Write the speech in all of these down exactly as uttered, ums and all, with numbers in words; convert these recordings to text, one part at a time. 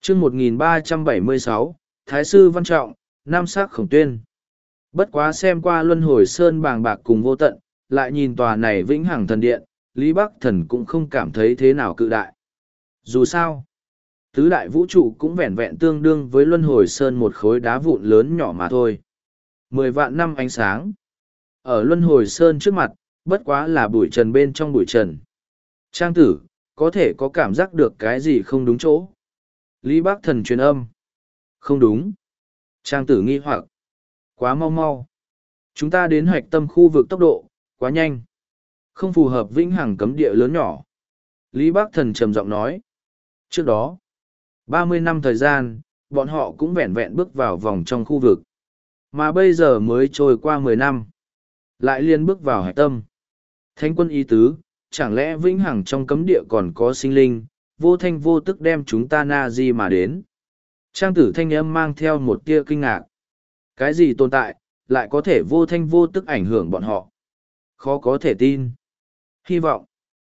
chương một nghìn ba trăm bảy mươi sáu, Thái sư Văn Trọng, Nam sắc Khổng Tuyên. Bất quá xem qua luân hồi sơn bàng bạc cùng vô tận, lại nhìn tòa này vĩnh hằng thần điện, Lý Bắc Thần cũng không cảm thấy thế nào cự đại. Dù sao, tứ đại vũ trụ cũng vẹn vẹn tương đương với luân hồi sơn một khối đá vụn lớn nhỏ mà thôi. Mười vạn năm ánh sáng. Ở luân hồi sơn trước mặt, bất quá là bụi trần bên trong bụi trần. Trang tử, có thể có cảm giác được cái gì không đúng chỗ. Lý Bắc Thần truyền âm. Không đúng. Trang tử nghi hoặc. Quá mau mau. Chúng ta đến hoạch tâm khu vực tốc độ, quá nhanh. Không phù hợp vĩnh hằng cấm địa lớn nhỏ. Lý Bắc Thần trầm giọng nói. Trước đó, ba mươi năm thời gian, bọn họ cũng vẹn vẹn bước vào vòng trong khu vực. Mà bây giờ mới trôi qua mười năm. Lại liên bước vào hải tâm. Thánh quân ý tứ, chẳng lẽ vĩnh hằng trong cấm địa còn có sinh linh, vô thanh vô tức đem chúng ta na di mà đến. Trang tử thanh âm mang theo một tia kinh ngạc. Cái gì tồn tại, lại có thể vô thanh vô tức ảnh hưởng bọn họ. Khó có thể tin. Hy vọng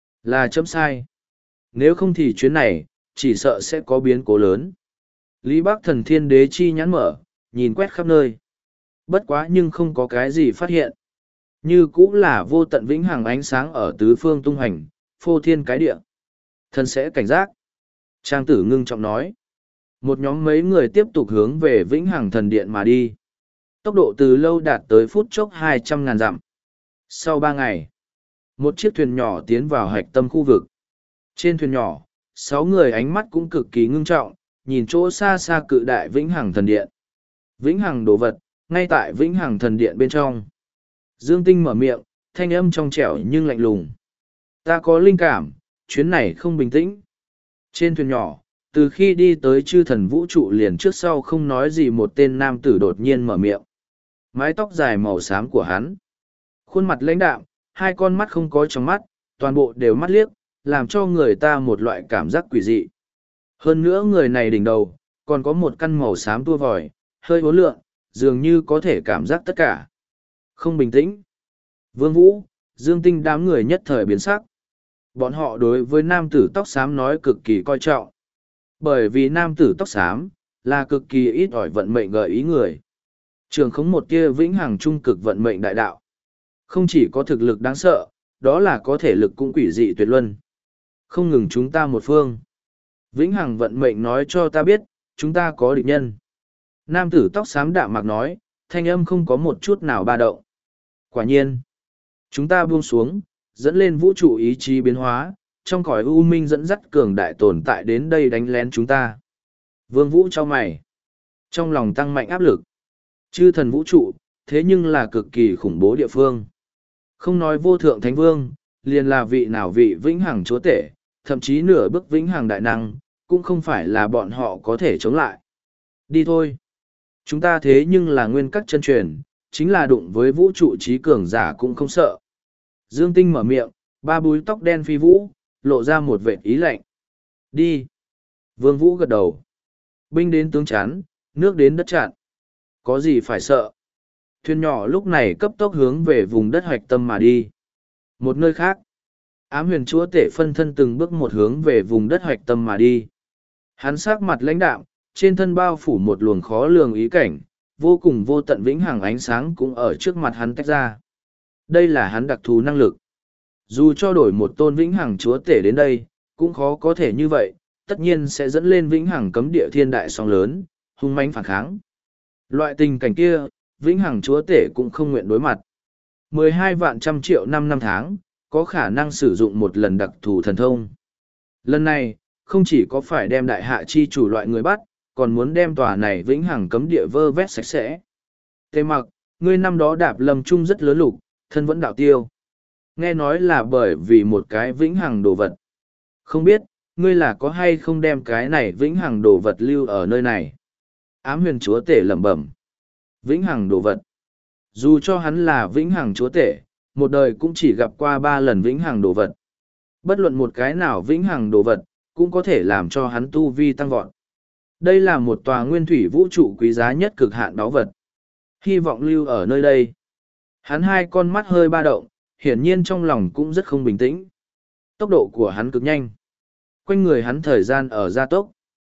là chấm sai. Nếu không thì chuyến này, chỉ sợ sẽ có biến cố lớn. Lý Bắc Thần Thiên Đế chi nhãn mở, nhìn quét khắp nơi. Bất quá nhưng không có cái gì phát hiện. Như cũng là vô tận vĩnh hằng ánh sáng ở tứ phương tung hành, phô thiên cái địa. Thần sẽ cảnh giác. Trang tử ngưng trọng nói. Một nhóm mấy người tiếp tục hướng về vĩnh hằng thần điện mà đi. Tốc độ từ lâu đạt tới phút chốc hai trăm ngàn dặm. Sau ba ngày, một chiếc thuyền nhỏ tiến vào hạch tâm khu vực. Trên thuyền nhỏ, sáu người ánh mắt cũng cực kỳ ngưng trọng, nhìn chỗ xa xa cự đại vĩnh hằng thần điện. Vĩnh hằng đồ vật, ngay tại vĩnh hằng thần điện bên trong. Dương Tinh mở miệng, thanh âm trong trẻo nhưng lạnh lùng. Ta có linh cảm, chuyến này không bình tĩnh. Trên thuyền nhỏ, từ khi đi tới chư thần vũ trụ liền trước sau không nói gì một tên nam tử đột nhiên mở miệng. Mái tóc dài màu xám của hắn. Khuôn mặt lãnh đạm, hai con mắt không có trong mắt, toàn bộ đều mắt liếc, làm cho người ta một loại cảm giác quỷ dị. Hơn nữa người này đỉnh đầu, còn có một căn màu xám tua vòi, hơi uốn lượn, dường như có thể cảm giác tất cả. Không bình tĩnh. Vương Vũ, Dương Tinh đám người nhất thời biến sắc. Bọn họ đối với nam tử tóc xám nói cực kỳ coi trọng. Bởi vì nam tử tóc xám, là cực kỳ ít ỏi vận mệnh gợi ý người. Trường khống một tia vĩnh hằng trung cực vận mệnh đại đạo. Không chỉ có thực lực đáng sợ, đó là có thể lực cũng quỷ dị tuyệt luân. Không ngừng chúng ta một phương. Vĩnh hằng vận mệnh nói cho ta biết, chúng ta có địch nhân. Nam tử tóc xám đạm mạc nói, thanh âm không có một chút nào ba động. Quả nhiên, chúng ta buông xuống, dẫn lên vũ trụ ý chí biến hóa, trong cõi u minh dẫn dắt cường đại tồn tại đến đây đánh lén chúng ta. Vương Vũ cho mày. Trong lòng tăng mạnh áp lực. Chư thần vũ trụ, thế nhưng là cực kỳ khủng bố địa phương. Không nói vô thượng thánh vương, liền là vị nào vị vĩnh hằng chúa tể, thậm chí nửa bước vĩnh hằng đại năng, cũng không phải là bọn họ có thể chống lại. Đi thôi. Chúng ta thế nhưng là nguyên các chân truyền, chính là đụng với vũ trụ trí cường giả cũng không sợ. Dương Tinh mở miệng, ba búi tóc đen phi vũ, lộ ra một vệt ý lạnh. Đi. Vương Vũ gật đầu. Binh đến tướng chắn, nước đến đất chặn. Có gì phải sợ. Thuyền nhỏ lúc này cấp tốc hướng về vùng đất hoạch tâm mà đi. Một nơi khác, ám huyền chúa tể phân thân từng bước một hướng về vùng đất hoạch tâm mà đi. Hắn sắc mặt lãnh đạm, trên thân bao phủ một luồng khó lường ý cảnh, vô cùng vô tận vĩnh hằng ánh sáng cũng ở trước mặt hắn tách ra. Đây là hắn đặc thù năng lực. Dù cho đổi một tôn vĩnh hằng chúa tể đến đây, cũng khó có thể như vậy, tất nhiên sẽ dẫn lên vĩnh hằng cấm địa thiên đại sóng lớn, hung mãnh phản kháng. Loại tình cảnh kia, vĩnh hằng chúa tể cũng không nguyện đối mặt. mười hai vạn trăm triệu năm năm tháng, có khả năng sử dụng một lần đặc thù thần thông. Lần này, không chỉ có phải đem đại hạ chi chủ loại người bắt, còn muốn đem tòa này vĩnh hằng cấm địa vơ vét sạch sẽ. Tề Mặc, ngươi năm đó đạp lâm trung rất lớn lục, thân vẫn đạo tiêu. Nghe nói là bởi vì một cái vĩnh hằng đồ vật. Không biết, ngươi là có hay không đem cái này vĩnh hằng đồ vật lưu ở nơi này. Ám huyền chúa tể lẩm bẩm. Vĩnh hằng đồ vật. Dù cho hắn là vĩnh hằng chúa tể, một đời cũng chỉ gặp qua ba lần vĩnh hằng đồ vật. Bất luận một cái nào vĩnh hằng đồ vật, cũng có thể làm cho hắn tu vi tăng vọt. Đây là một tòa nguyên thủy vũ trụ quý giá nhất cực hạn báu vật. Hy vọng lưu ở nơi đây. Hắn hai con mắt hơi ba động, hiển nhiên trong lòng cũng rất không bình tĩnh. Tốc độ của hắn cực nhanh. Quanh người hắn thời gian ở gia tốc.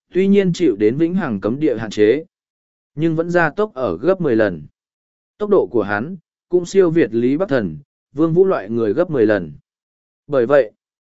Tuy nhiên chịu đến vĩnh hằng cấm địa hạn chế, nhưng vẫn gia tốc ở gấp mười lần. Tốc độ của hắn cũng siêu việt Lý Bắc Thần, Vương Vũ loại người gấp mười lần. Bởi vậy,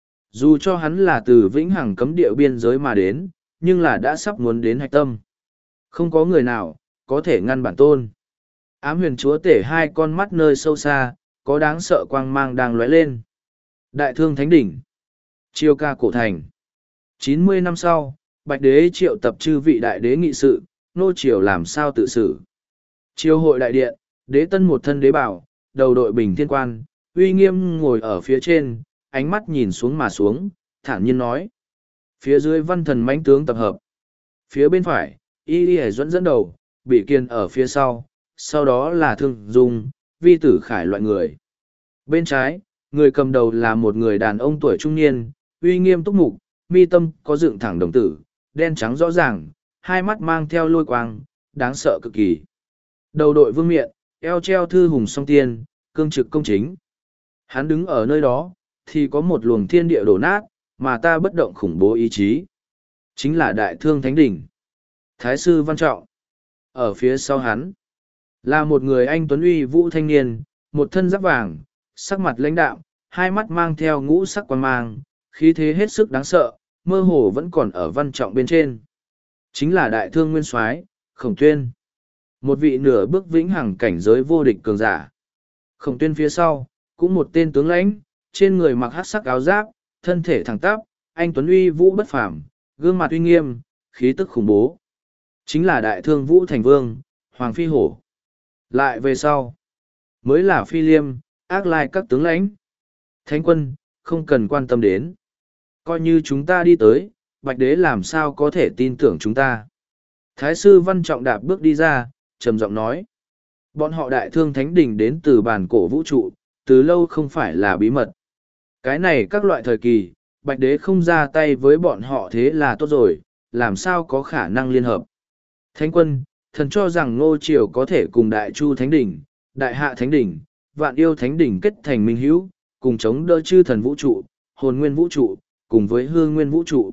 dù cho hắn là từ vĩnh hằng cấm địa biên giới mà đến, nhưng là đã sắp muốn đến hạch tâm. Không có người nào có thể ngăn bản tôn. Ám huyền chúa tể hai con mắt nơi sâu xa, có đáng sợ quang mang đang lóe lên. Đại thương thánh đỉnh. Chiêu ca cổ thành. chín mươi năm sau, Bạch đế triệu tập chư vị đại đế nghị sự, nô triều làm sao tự xử. Triều hội đại điện, đế tân một thân đế bảo, đầu đội bình thiên quan, uy nghiêm ngồi ở phía trên, ánh mắt nhìn xuống mà xuống, thản nhiên nói. Phía dưới văn thần mãnh tướng tập hợp. Phía bên phải, y y dẫn dẫn đầu, bị kiên ở phía sau, sau đó là thương dung, vi tử khải loại người. Bên trái, người cầm đầu là một người đàn ông tuổi trung niên, uy nghiêm túc mục, mi tâm có dựng thẳng đồng tử, đen trắng rõ ràng, hai mắt mang theo lôi quang, đáng sợ cực kỳ. Đầu đội vương miện, eo treo thư hùng song tiên, cương trực công chính. Hắn đứng ở nơi đó, thì có một luồng thiên địa đổ nát, mà ta bất động khủng bố ý chí. Chính là đại thương thánh đỉnh. Thái sư Văn Trọng. Ở phía sau hắn, là một người anh tuấn uy vũ thanh niên, một thân giáp vàng, sắc mặt lãnh đạm, hai mắt mang theo ngũ sắc quan mang, khí thế hết sức đáng sợ, mơ hồ vẫn còn ở Văn Trọng bên trên. Chính là đại thương nguyên soái Khổng Tuyên. Một vị nửa bước vĩnh hằng cảnh giới vô địch cường giả. Khổng Tuyên phía sau, cũng một tên tướng lãnh, trên người mặc hắc sắc áo giáp, thân thể thẳng tắp, anh tuấn uy vũ bất phàm, gương mặt uy nghiêm, khí tức khủng bố. Chính là đại thương Vũ Thành Vương, Hoàng Phi Hổ. Lại về sau, mới là Phi Liêm, ác lai các tướng lãnh. Thánh quân, không cần quan tâm đến. Coi như chúng ta đi tới, Bạch Đế làm sao có thể tin tưởng chúng ta. Thái sư Văn Trọng đạp bước đi ra, trầm giọng nói. Bọn họ đại thương thánh đỉnh đến từ bản cổ vũ trụ, từ lâu không phải là bí mật. Cái này các loại thời kỳ, Bạch Đế không ra tay với bọn họ thế là tốt rồi, làm sao có khả năng liên hợp. Thánh quân, thần cho rằng Ngô Triều có thể cùng Đại Chu Thánh Đỉnh, Đại Hạ Thánh Đỉnh, Vạn Yêu Thánh Đỉnh kết thành minh hữu, cùng chống đỡ chư thần vũ trụ, hồn nguyên vũ trụ, cùng với hương nguyên vũ trụ.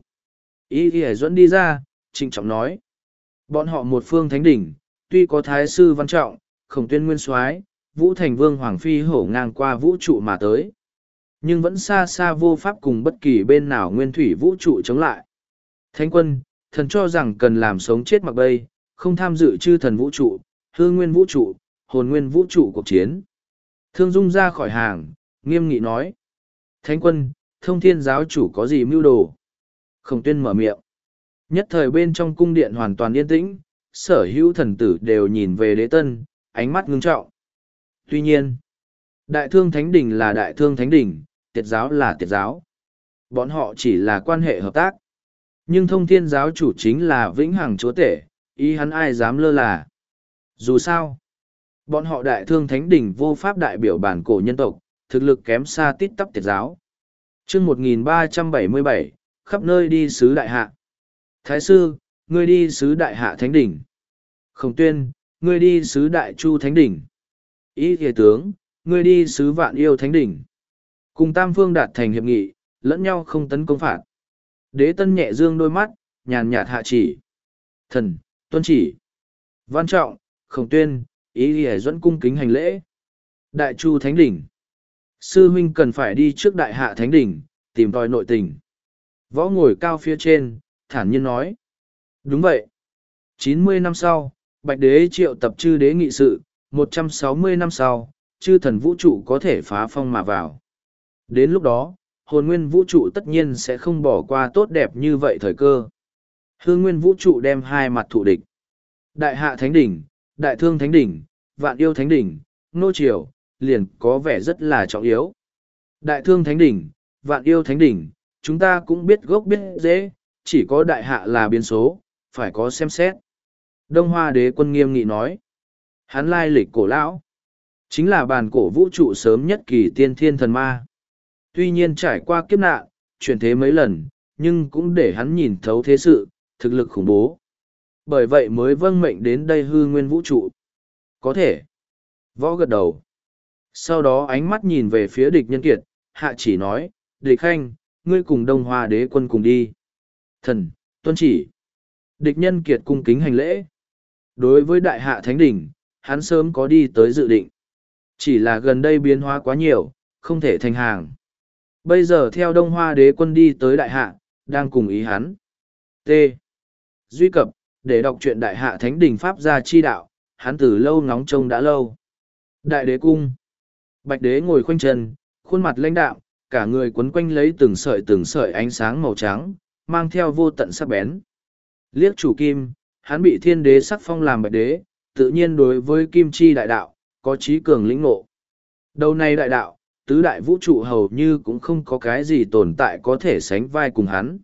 Ý Ghi Duẫn đi ra, trịnh trọng nói. Bọn họ một phương Thánh Đỉnh, tuy có Thái sư Văn Trọng, Khổng Tuyên nguyên soái, Vũ Thành Vương Hoàng Phi Hổ ngang qua vũ trụ mà tới, nhưng vẫn xa xa vô pháp cùng bất kỳ bên nào nguyên thủy vũ trụ chống lại. Thánh quân, thần cho rằng cần làm sống chết mặc bây, không tham dự chư thần vũ trụ, hương nguyên vũ trụ, hồn nguyên vũ trụ cuộc chiến. Thương Dung ra khỏi hàng, nghiêm nghị nói. Thánh quân, thông thiên giáo chủ có gì mưu đồ? Khổng Tuyên mở miệng. Nhất thời bên trong cung điện hoàn toàn yên tĩnh, sở hữu thần tử đều nhìn về đế tân, ánh mắt ngưng trọng. Tuy nhiên, đại thương thánh đỉnh là đại thương thánh đỉnh, tiệt giáo là tiệt giáo. Bọn họ chỉ là quan hệ hợp tác. Nhưng thông thiên giáo chủ chính là vĩnh hằng chúa tể, ý hắn ai dám lơ là. Dù sao, bọn họ đại thương thánh đỉnh vô pháp đại biểu bản cổ nhân tộc, thực lực kém xa tít tắp tiệt giáo. chương một nghìn ba trăm bảy mươi bảy, khắp nơi đi sứ đại hạ. Thái sư, ngươi đi sứ đại hạ thánh đỉnh. Khổng Tuyên, ngươi đi sứ đại chu thánh đỉnh. Ý thề tướng, ngươi đi sứ vạn yêu thánh đỉnh. Cùng tam phương đạt thành hiệp nghị, lẫn nhau không tấn công phạt. Đế tân nhẹ dương đôi mắt, nhàn nhạt hạ chỉ. Thần, tuân chỉ. Văn Trọng, Khổng Tuyên, Ý Ghi Duẫn cung kính hành lễ. Đại Chu Thánh Đỉnh. Sư huynh cần phải đi trước đại hạ Thánh Đỉnh, tìm tòi nội tình. Võ ngồi cao phía trên, thản nhiên nói. Đúng vậy. chín mươi năm sau, Bạch Đế triệu tập chư đế nghị sự, một trăm sáu mươi năm sau, chư thần vũ trụ có thể phá phong mà vào. Đến lúc đó, hồn nguyên vũ trụ tất nhiên sẽ không bỏ qua tốt đẹp như vậy thời cơ. Hương nguyên vũ trụ đem hai mặt thụ địch. Đại hạ thánh đỉnh, đại thương thánh đỉnh, vạn yêu thánh đỉnh, nô triều, liền có vẻ rất là trọng yếu. Đại thương thánh đỉnh, vạn yêu thánh đỉnh, chúng ta cũng biết gốc biết dễ, chỉ có đại hạ là biến số, phải có xem xét. Đông Hoa đế quân nghiêm nghị nói. Hắn lai lịch cổ lão, chính là bàn cổ vũ trụ sớm nhất kỳ tiên thiên thần ma. Tuy nhiên trải qua kiếp nạn, chuyển thế mấy lần, nhưng cũng để hắn nhìn thấu thế sự, thực lực khủng bố. Bởi vậy mới vâng mệnh đến đây hư nguyên vũ trụ. Có thể. Võ gật đầu. Sau đó ánh mắt nhìn về phía địch nhân kiệt, hạ chỉ nói, địch khanh, ngươi cùng Đông Hoa đế quân cùng đi. Thần, tuân chỉ. Địch Nhân Kiệt cung kính hành lễ. Đối với đại hạ thánh đỉnh, hắn sớm có đi tới dự định. Chỉ là gần đây biến hóa quá nhiều, không thể thành hàng. Bây giờ theo Đông Hoa đế quân đi tới đại hạ, đang cùng ý hắn. T. Duy cập, để đọc truyện đại hạ thánh đỉnh Pháp gia chi đạo, hắn từ lâu ngóng trông đã lâu. Đại đế cung. Bạch đế ngồi khoanh chân, khuôn mặt lãnh đạm, cả người quấn quanh lấy từng sợi từng sợi ánh sáng màu trắng, mang theo vô tận sắc bén. Liếc chủ kim, hắn bị thiên đế sắc phong làm bạch đế, tự nhiên đối với kim chi đại đạo, có trí cường lĩnh ngộ. Đầu này đại đạo, tứ đại vũ trụ hầu như cũng không có cái gì tồn tại có thể sánh vai cùng hắn.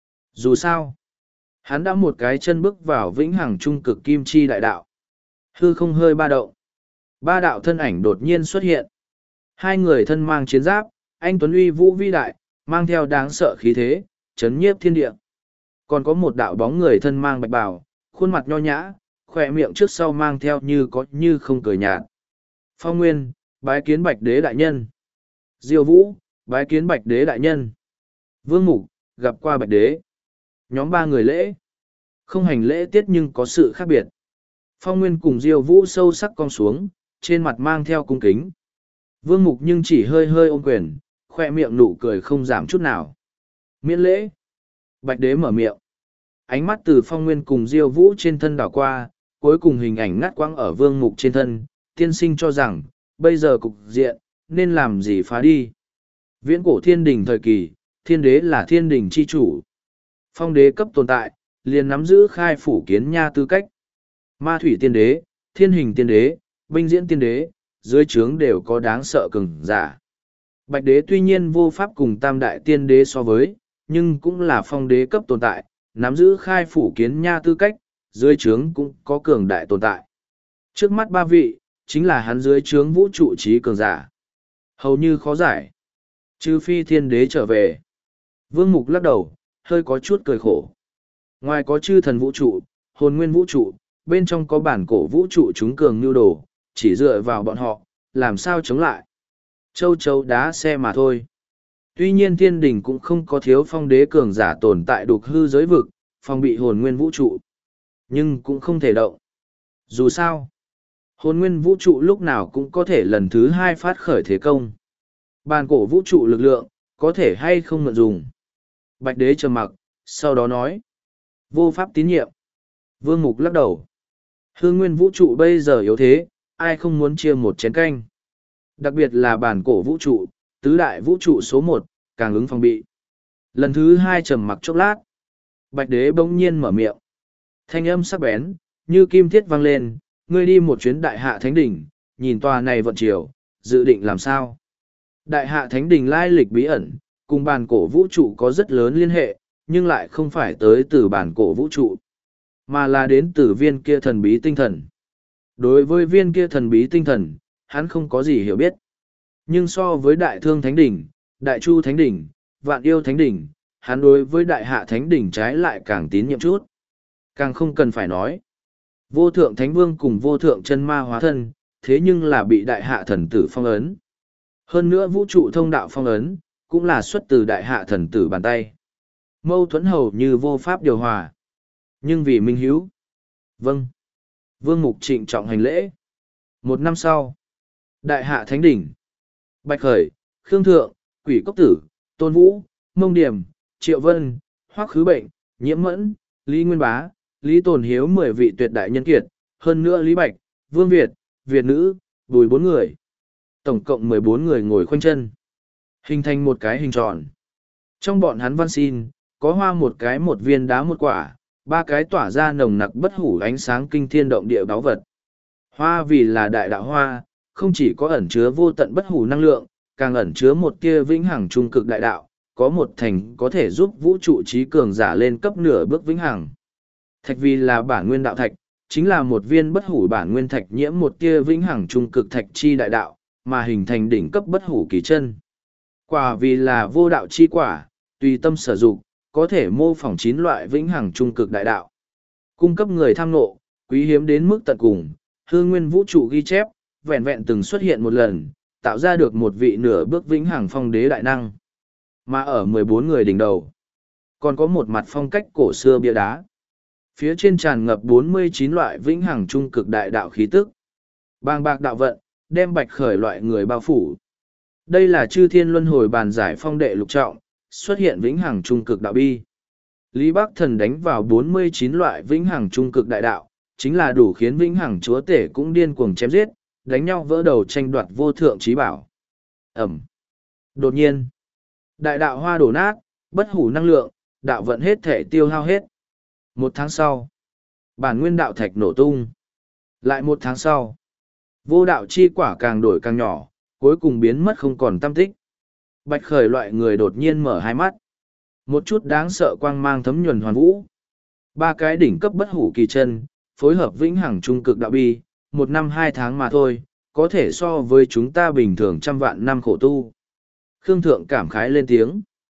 Dù sao, hắn đã một cái chân bước vào vĩnh hằng trung cực kim chi đại đạo. Hư không hơi ba động. Ba đạo thân ảnh đột nhiên xuất hiện. Hai người thân mang chiến giáp, anh Tuấn uy vũ vĩ đại, mang theo đáng sợ khí thế, chấn nhiếp thiên địa. Còn có một đạo bóng người thân mang bạch bào, khuôn mặt nho nhã, khỏe miệng trước sau mang theo như có như không cười nhạt. Phong Nguyên, bái kiến bạch đế đại nhân. Diêu Vũ, bái kiến bạch đế đại nhân. Vương Mục, gặp qua bạch đế. Nhóm ba người lễ. Không hành lễ tiết nhưng có sự khác biệt. Phong Nguyên cùng Diêu Vũ sâu sắc cong xuống, trên mặt mang theo cung kính. Vương Mục nhưng chỉ hơi hơi ôm quyền, khoe miệng nụ cười không giảm chút nào. Miễn lễ. Bạch đế mở miệng. Ánh mắt từ Phong Nguyên cùng Diêu Vũ trên thân đảo qua, cuối cùng hình ảnh ngắt quãng ở Vương Mục trên thân, tiên sinh cho rằng, bây giờ cục diện, nên làm gì phá đi. Viễn cổ thiên đình thời kỳ, thiên đế là thiên đình chi chủ. Phong đế cấp tồn tại, liền nắm giữ khai phủ kiến nha tư cách. Ma thủy tiên đế, thiên hình tiên đế, binh diễn tiên đế, dưới trướng đều có đáng sợ cường giả. Bạch đế tuy nhiên vô pháp cùng tam đại tiên đế so với, nhưng cũng là phong đế cấp tồn tại, nắm giữ khai phủ kiến nha tư cách, dưới trướng cũng có cường đại tồn tại. Trước mắt ba vị, chính là hắn dưới trướng vũ trụ trí cường giả. Hầu như khó giải. Trừ phi thiên đế trở về. Vương Mục lắc đầu, hơi có chút cười khổ. Ngoài có chư thần vũ trụ, hồn nguyên vũ trụ, bên trong có bản cổ vũ trụ chúng cường nhu đồ, chỉ dựa vào bọn họ, làm sao chống lại. Châu châu đá xe mà thôi. Tuy nhiên thiên đình cũng không có thiếu phong đế cường giả tồn tại đục hư giới vực, phòng bị hồn nguyên vũ trụ. Nhưng cũng không thể động. Dù sao, hồn nguyên vũ trụ lúc nào cũng có thể lần thứ hai phát khởi thế công. Bàn cổ vũ trụ lực lượng, có thể hay không mượn dùng. Bạch đế trầm mặc, sau đó nói. Vô pháp tín nhiệm. Vương Mục lắc đầu. Hương nguyên vũ trụ bây giờ yếu thế, ai không muốn chia một chén canh. Đặc biệt là bản cổ vũ trụ, tứ đại vũ trụ số một, càng ứng phòng bị. Lần thứ hai trầm mặc chốc lát. Bạch đế bỗng nhiên mở miệng. Thanh âm sắc bén, như kim thiết vang lên, ngươi đi một chuyến đại hạ thánh đỉnh, nhìn tòa này vận chiều, dự định làm sao. Đại hạ thánh đỉnh lai lịch bí ẩn, cùng bản cổ vũ trụ có rất lớn liên hệ, nhưng lại không phải tới từ bản cổ vũ trụ, mà là đến từ viên kia thần bí tinh thần. Đối với viên kia thần bí tinh thần, hắn không có gì hiểu biết. Nhưng so với đại thương thánh đỉnh, đại chu thánh đỉnh, vạn yêu thánh đỉnh, hắn đối với đại hạ thánh đỉnh trái lại càng tín nhiệm chút. Càng không cần phải nói. Vô thượng thánh vương cùng vô thượng chân ma hóa thân, thế nhưng là bị đại hạ thần tử phong ấn. Hơn nữa vũ trụ thông đạo phong ấn, cũng là xuất từ đại hạ thần tử bàn tay. Mâu thuẫn hầu như vô pháp điều hòa. Nhưng vì minh hiếu. Vâng. Vương Mục trịnh trọng hành lễ. Một năm sau, đại hạ thánh đỉnh, Bạch Khởi, Khương Thượng, Quỷ Cốc Tử, Tôn Vũ, Mông Điểm, Triệu Vân, Hoắc Khứ Bệnh, Nhiễm Mẫn, Lý Nguyên Bá, Lý Tồn Hiếu mười vị tuyệt đại nhân kiệt, hơn nữa Lý Bạch, Vương Việt, Việt Nữ, Bùi bốn người. Tổng cộng mười bốn người ngồi khoanh chân, hình thành một cái hình tròn. Trong bọn hắn văn xin, có hoa một cái một viên đá một quả, ba cái tỏa ra nồng nặc bất hủ ánh sáng kinh thiên động địa báu vật. Hoa vì là đại đạo hoa, không chỉ có ẩn chứa vô tận bất hủ năng lượng, càng ẩn chứa một tia vĩnh hằng trung cực đại đạo, có một thành có thể giúp vũ trụ trí cường giả lên cấp nửa bước vĩnh hằng. Thạch vì là bản nguyên đạo thạch, chính là một viên bất hủ bản nguyên thạch nhiễm một tia vĩnh hằng trung cực thạch chi đại đạo, mà hình thành đỉnh cấp bất hủ kỳ chân. Quả vì là vô đạo chi quả, tùy tâm sở dụng, có thể mô phỏng chín loại vĩnh hằng trung cực đại đạo. Cung cấp người tham ngộ, quý hiếm đến mức tận cùng, hương nguyên vũ trụ ghi chép, vẹn vẹn từng xuất hiện một lần, tạo ra được một vị nửa bước vĩnh hằng phong đế đại năng. Mà ở mười bốn người đỉnh đầu, còn có một mặt phong cách cổ xưa bia đá. Phía trên tràn ngập bốn mươi chín loại vĩnh hằng trung cực đại đạo khí tức. Bàng bạc đạo vận, đem bạch khởi loại người bao phủ. Đây là chư thiên luân hồi bàn giải phong đệ lục trọng, xuất hiện vĩnh hằng trung cực đạo bi. Lý Bắc Thần đánh vào bốn mươi chín loại vĩnh hằng trung cực đại đạo, chính là đủ khiến vĩnh hằng chúa tể cũng điên cuồng chém giết, đánh nhau vỡ đầu tranh đoạt vô thượng trí bảo. Ẩm. Đột nhiên, đại đạo hoa đổ nát, bất hủ năng lượng, đạo vận hết thể tiêu hao hết. Một tháng sau, bản nguyên đạo thạch nổ tung. Lại một tháng sau, vô đạo chi quả càng đổi càng nhỏ, cuối cùng biến mất không còn tăm tích. Bạch khởi loại người đột nhiên mở hai mắt. Một chút đáng sợ quang mang thấm nhuần hoàn vũ. Ba cái đỉnh cấp bất hủ kỳ chân, phối hợp vĩnh hằng trung cực đạo bi, một năm hai tháng mà thôi, có thể so với chúng ta bình thường trăm vạn năm khổ tu. Khương Thượng cảm khái lên tiếng.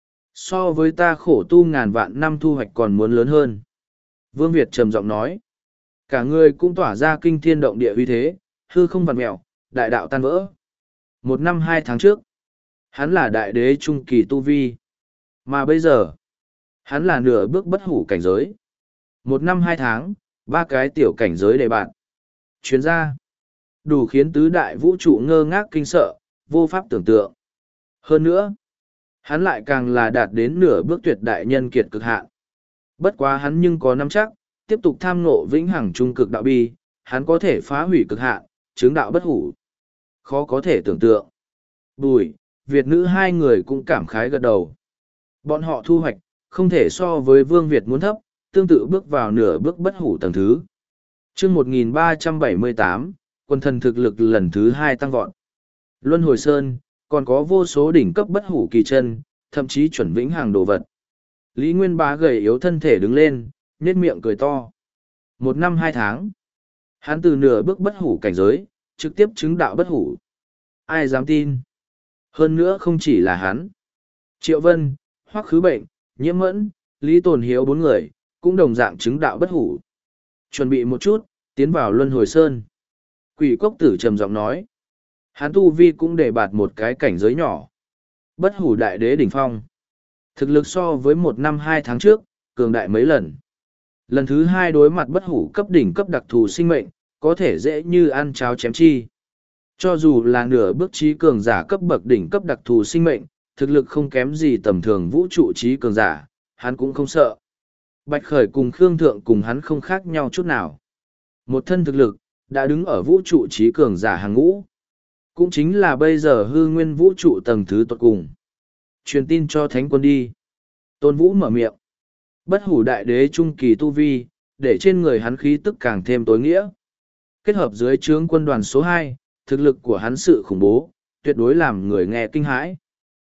So với ta khổ tu ngàn vạn năm thu hoạch còn muốn lớn hơn. Vương Việt trầm giọng nói. Cả người cũng tỏa ra kinh thiên động địa uy thế, hư không vặn mẹo, đại đạo tan vỡ. Một năm hai tháng trước, hắn là đại đế trung kỳ tu vi. Mà bây giờ, hắn là nửa bước bất hủ cảnh giới. Một năm hai tháng, ba cái tiểu cảnh giới để bạn. Chuyến ra, đủ khiến tứ đại vũ trụ ngơ ngác kinh sợ, vô pháp tưởng tượng. Hơn nữa, hắn lại càng là đạt đến nửa bước tuyệt đại nhân kiệt cực hạn. Bất quá hắn nhưng có nắm chắc, tiếp tục tham ngộ vĩnh hằng trung cực đạo bi, hắn có thể phá hủy cực hạn, chứng đạo bất hủ. Khó có thể tưởng tượng. Bùi, Việt nữ hai người cũng cảm khái gật đầu. Bọn họ thu hoạch, không thể so với Vương Việt muốn thấp, tương tự bước vào nửa bước bất hủ tầng thứ. chương một nghìn ba trăm bảy mươi tám, quân thần thực lực lần thứ hai tăng vọt. Luân Hồi Sơn, còn có vô số đỉnh cấp bất hủ kỳ chân, thậm chí chuẩn vĩnh hàng đồ vật. Lý Nguyên Bá gầy yếu thân thể đứng lên, nhếch miệng cười to. Một năm hai tháng, hắn từ nửa bước bất hủ cảnh giới, trực tiếp chứng đạo bất hủ. Ai dám tin? Hơn nữa không chỉ là hắn. Triệu Vân, Hoắc Khứ Bệnh, Nhiễm Mẫn, Lý Tồn Hiếu bốn người, cũng đồng dạng chứng đạo bất hủ. Chuẩn bị một chút, tiến vào Luân Hồi Sơn. Quỷ Cốc Tử trầm giọng nói. Hắn tu vi cũng để bạt một cái cảnh giới nhỏ. Bất hủ đại đế đỉnh phong. Thực lực so với một năm hai tháng trước, cường đại mấy lần. Lần thứ hai đối mặt bất hủ cấp đỉnh cấp đặc thù sinh mệnh, có thể dễ như ăn cháo chém chi. Cho dù là nửa bước trí cường giả cấp bậc đỉnh cấp đặc thù sinh mệnh, thực lực không kém gì tầm thường vũ trụ trí cường giả, hắn cũng không sợ. Bạch Khởi cùng Khương Thượng cùng hắn không khác nhau chút nào. Một thân thực lực, đã đứng ở vũ trụ trí cường giả hàng ngũ. Cũng chính là bây giờ hư nguyên vũ trụ tầng thứ tuột cùng. Truyền tin cho thánh quân đi. Tôn Vũ mở miệng. Bất hủ đại đế trung kỳ tu vi, để trên người hắn khí tức càng thêm tối nghĩa. Kết hợp dưới trướng quân đoàn số hai, thực lực của hắn sự khủng bố, tuyệt đối làm người nghe kinh hãi.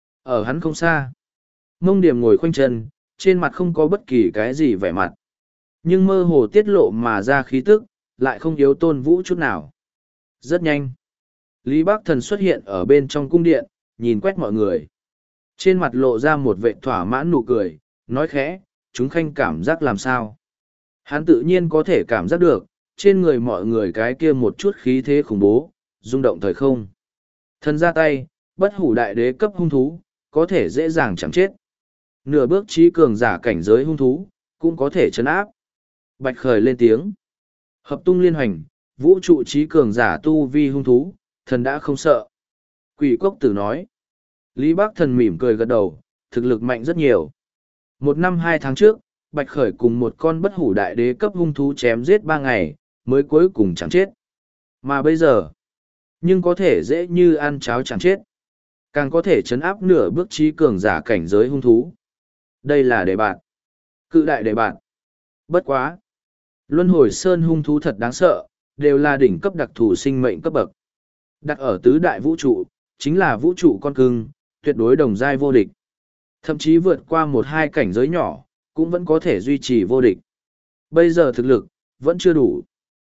Ở hắn không xa. Mông Điểm ngồi khoanh chân, trên mặt không có bất kỳ cái gì vẻ mặt. Nhưng mơ hồ tiết lộ mà ra khí tức, lại không yếu Tôn Vũ chút nào. Rất nhanh. Lý Bắc Thần xuất hiện ở bên trong cung điện, nhìn quét mọi người. Trên mặt lộ ra một vệ thỏa mãn nụ cười, nói khẽ, chúng khanh cảm giác làm sao. Hắn tự nhiên có thể cảm giác được, trên người mọi người cái kia một chút khí thế khủng bố, rung động thời không. Thân ra tay, bất hủ đại đế cấp hung thú, có thể dễ dàng chẳng chết. Nửa bước trí cường giả cảnh giới hung thú, cũng có thể chấn áp. Bạch Khởi lên tiếng. Hợp tung liên hoành, vũ trụ trí cường giả tu vi hung thú, thần đã không sợ. Quỷ Cốc Tử nói. Lý Bắc Thần mỉm cười gật đầu, thực lực mạnh rất nhiều. Một năm hai tháng trước, Bạch Khởi cùng một con bất hủ đại đế cấp hung thú chém giết ba ngày, mới cuối cùng chẳng chết. Mà bây giờ, nhưng có thể dễ như ăn cháo chẳng chết. Càng có thể chấn áp nửa bước trí cường giả cảnh giới hung thú. Đây là đề bạn. Cự đại đề bạn. Bất quá. Luân Hồi Sơn hung thú thật đáng sợ, đều là đỉnh cấp đặc thù sinh mệnh cấp bậc. Đặt ở tứ đại vũ trụ, chính là vũ trụ con cưng, tuyệt đối đồng giai vô địch. Thậm chí vượt qua một hai cảnh giới nhỏ, cũng vẫn có thể duy trì vô địch. Bây giờ thực lực, vẫn chưa đủ.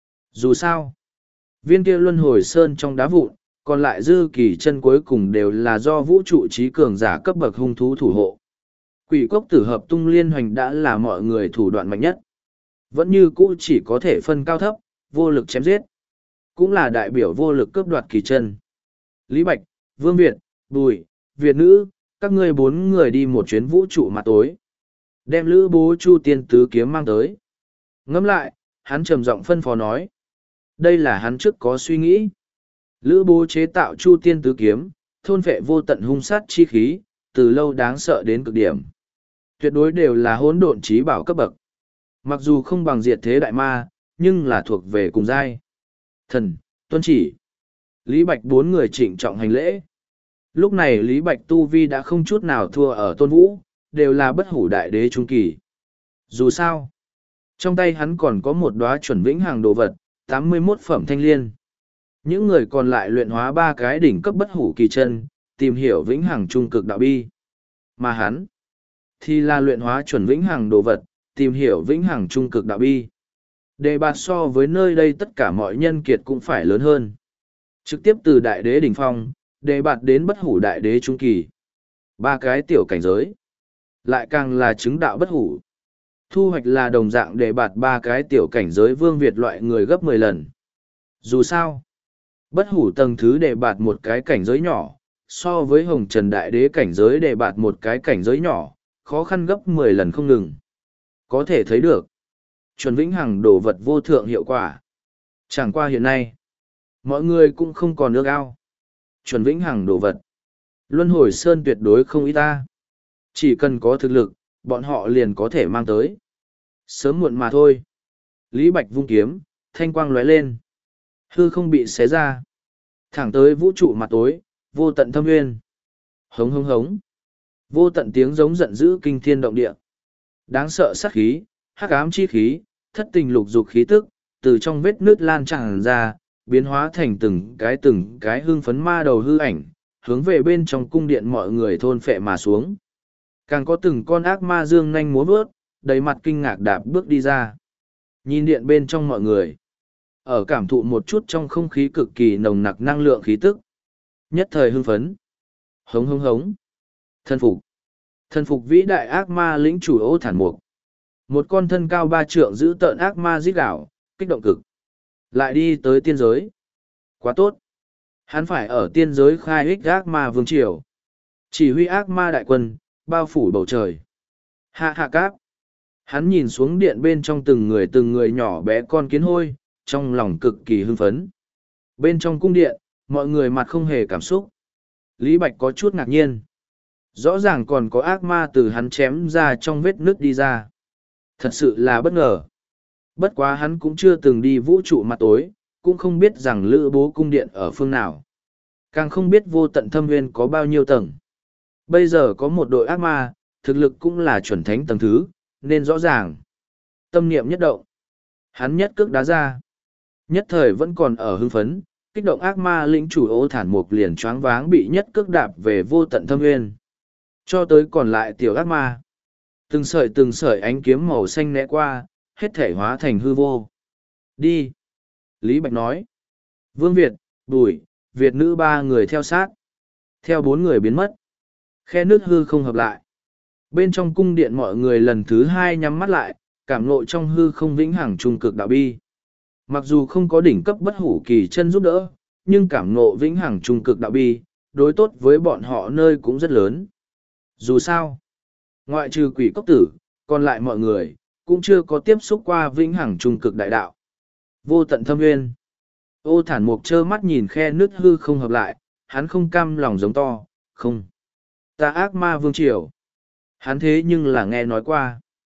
Dù sao, viên kia Luân Hồi Sơn trong đá vụn, còn lại dư kỳ chân cuối cùng đều là do vũ trụ trí cường giả cấp bậc hung thú thủ hộ. Quỷ Cốc Tử hợp tung liên hoành đã là mọi người thủ đoạn mạnh nhất. Vẫn như cũ chỉ có thể phân cao thấp, vô lực chém giết. Cũng là đại biểu vô lực cướp đoạt kỳ chân. Lý Bạch, Vương Việt, Bùi, Việt nữ, các ngươi bốn người đi một chuyến vũ trụ mặt tối. Đem Lữ Bố Chu Tiên Tứ kiếm mang tới. Ngẫm lại, hắn trầm giọng phân phó nói. Đây là hắn trước có suy nghĩ. Lữ bố chế tạo chu tiên tứ kiếm, thôn vệ vô tận hung sát chi khí, từ lâu đáng sợ đến cực điểm. Tuyệt đối đều là hỗn độn trí bảo cấp bậc. Mặc dù không bằng diệt thế đại ma, nhưng là thuộc về cùng giai. Thần, tuân chỉ. Lý Bạch bốn người trịnh trọng hành lễ. Lúc này Lý Bạch tu vi đã không chút nào thua ở Tôn Vũ, đều là bất hủ đại đế trung kỳ. Dù sao, trong tay hắn còn có một đóa chuẩn vĩnh hằng đồ vật, tám mươi mốt phẩm thanh liên. Những người còn lại luyện hóa ba cái đỉnh cấp bất hủ kỳ chân, tìm hiểu vĩnh hằng trung cực đạo bi. Mà hắn, thì là luyện hóa chuẩn vĩnh hằng đồ vật, tìm hiểu vĩnh hằng trung cực đạo bi. Đề bạt so với nơi đây tất cả mọi nhân kiệt cũng phải lớn hơn. Trực tiếp từ đại đế đỉnh phong, đề bạt đến bất hủ đại đế trung kỳ. Ba cái tiểu cảnh giới. Lại càng là chứng đạo bất hủ. Thu hoạch là đồng dạng đề bạt ba cái tiểu cảnh giới vương Việt loại người gấp mười lần. Dù sao, bất hủ tầng thứ đề bạt một cái cảnh giới nhỏ, so với hồng trần đại đế cảnh giới đề bạt một cái cảnh giới nhỏ, khó khăn gấp mười lần không ngừng. Có thể thấy được, chuẩn vĩnh hằng đồ vật vô thượng hiệu quả. Chẳng qua hiện nay, mọi người cũng không còn ước ao. Chuẩn vĩnh hằng đồ vật. Luân hồi sơn tuyệt đối không ít ta. Chỉ cần có thực lực, bọn họ liền có thể mang tới. Sớm muộn mà thôi. Lý Bạch vung kiếm, thanh quang lóe lên. Hư không bị xé ra. Thẳng tới vũ trụ mặt tối, vô tận thâm nguyên. Hống hống hống. Vô tận tiếng giống giận dữ kinh thiên động địa. Đáng sợ sát khí, hắc ám chi khí, thất tình lục dục khí tức, từ trong vết nước lan tràn ra, biến hóa thành từng cái từng cái hưng phấn ma đầu hư ảnh, hướng về bên trong cung điện mọi người thôn phệ mà xuống. Càng có từng con ác ma dương nhanh múa vớt, đầy mặt kinh ngạc đạp bước đi ra. Nhìn điện bên trong mọi người. Ở cảm thụ một chút trong không khí cực kỳ nồng nặc năng lượng khí tức. Nhất thời hưng phấn. Hống hống hống. Thân phục. Thân phục vĩ đại ác ma lĩnh chủ Ô Thản Mục. Một con thân cao ba trượng giữ tợn ác ma rít gào, kích động cực. Lại đi tới tiên giới. Quá tốt. Hắn phải ở tiên giới khai ích ác ma vương triều. Chỉ huy ác ma đại quân, bao phủ bầu trời. Hạ hạ cáp. Hắn nhìn xuống điện bên trong từng người từng người nhỏ bé con kiến hôi, trong lòng cực kỳ hưng phấn. Bên trong cung điện, mọi người mặt không hề cảm xúc. Lý Bạch có chút ngạc nhiên. Rõ ràng còn có ác ma từ hắn chém ra trong vết nước đi ra. Thật sự là bất ngờ. Bất quá hắn cũng chưa từng đi vũ trụ mặt tối, cũng không biết rằng lữ bố cung điện ở phương nào. Càng không biết vô tận thâm nguyên có bao nhiêu tầng. Bây giờ có một đội ác ma, thực lực cũng là chuẩn thánh tầng thứ, nên rõ ràng. Tâm niệm nhất động. Hắn nhất cước đá ra. Nhất thời vẫn còn ở hưng phấn, kích động ác ma lĩnh chủ Ô Thản Mục liền choáng váng bị nhất cước đạp về vô tận thâm nguyên. Cho tới còn lại tiểu ác ma. Từng sợi từng sợi ánh kiếm màu xanh né qua, hết thể hóa thành hư vô. Đi. Lý Bạch nói. Vương Việt, Bùi, Việt nữ ba người theo sát. Theo bốn người biến mất. Khe nước hư không hợp lại. Bên trong cung điện mọi người lần thứ hai nhắm mắt lại, cảm ngộ trong hư không vĩnh hằng trung cực đạo bi. Mặc dù không có đỉnh cấp bất hủ kỳ chân giúp đỡ, nhưng cảm ngộ vĩnh hằng trung cực đạo bi, đối tốt với bọn họ nơi cũng rất lớn. Dù sao, ngoại trừ quỷ cốc tử, còn lại mọi người, cũng chưa có tiếp xúc qua vĩnh hằng trung cực đại đạo. Vô tận thâm nguyên. Ô Thản Mục trơ mắt nhìn khe nước hư không hợp lại, hắn không cam lòng giống to, không. Ta ác ma vương triều. Hắn thế nhưng là nghe nói qua.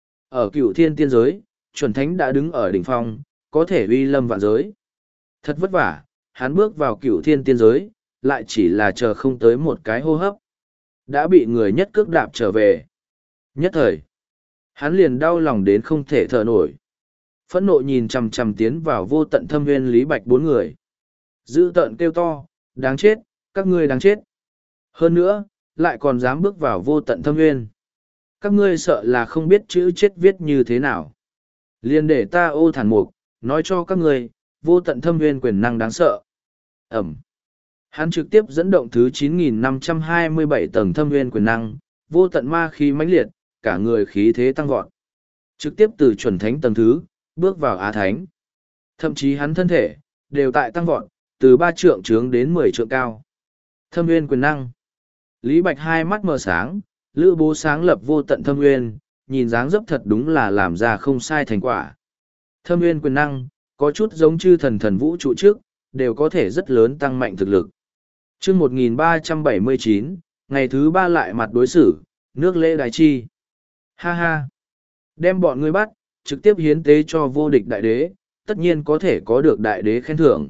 Ở cựu thiên tiên giới, chuẩn thánh đã đứng ở đỉnh phong, có thể uy lâm vạn giới. Thật vất vả, hắn bước vào cựu thiên tiên giới, lại chỉ là chờ không tới một cái hô hấp. Đã bị người nhất cước đạp trở về. Nhất thời, hắn liền đau lòng đến không thể thở nổi. Phẫn nộ nhìn chằm chằm tiến vào vô tận thâm nguyên Lý Bạch bốn người. Dữ tợn kêu to, đáng chết, các ngươi đáng chết. Hơn nữa, lại còn dám bước vào vô tận thâm nguyên. Các ngươi sợ là không biết chữ chết viết như thế nào. Liền để ta Ô Thản Mục, nói cho các ngươi, vô tận thâm nguyên quyền năng đáng sợ. Ẩm. Hắn trực tiếp dẫn động thứ chín nghìn năm trăm hai mươi bảy tầng thâm nguyên quyền năng, vô tận ma khí mãnh liệt, cả người khí thế tăng vọt. Trực tiếp từ chuẩn thánh tầng thứ, bước vào á thánh. Thậm chí hắn thân thể, đều tại tăng vọt, từ ba trượng trướng đến mười trượng cao. Thâm nguyên quyền năng. Lý Bạch hai mắt mở sáng, lữ bố sáng lập vô tận thâm nguyên, nhìn dáng dấp thật đúng là làm ra không sai thành quả. Thâm nguyên quyền năng, có chút giống chư thần thần vũ trụ trước, đều có thể rất lớn tăng mạnh thực lực. chương một nghìn ba trăm bảy mươi chín, ngày thứ ba lại mặt đối xử, nước lễ đại chi. Ha ha! Đem bọn ngươi bắt, trực tiếp hiến tế cho vô địch đại đế, tất nhiên có thể có được đại đế khen thưởng.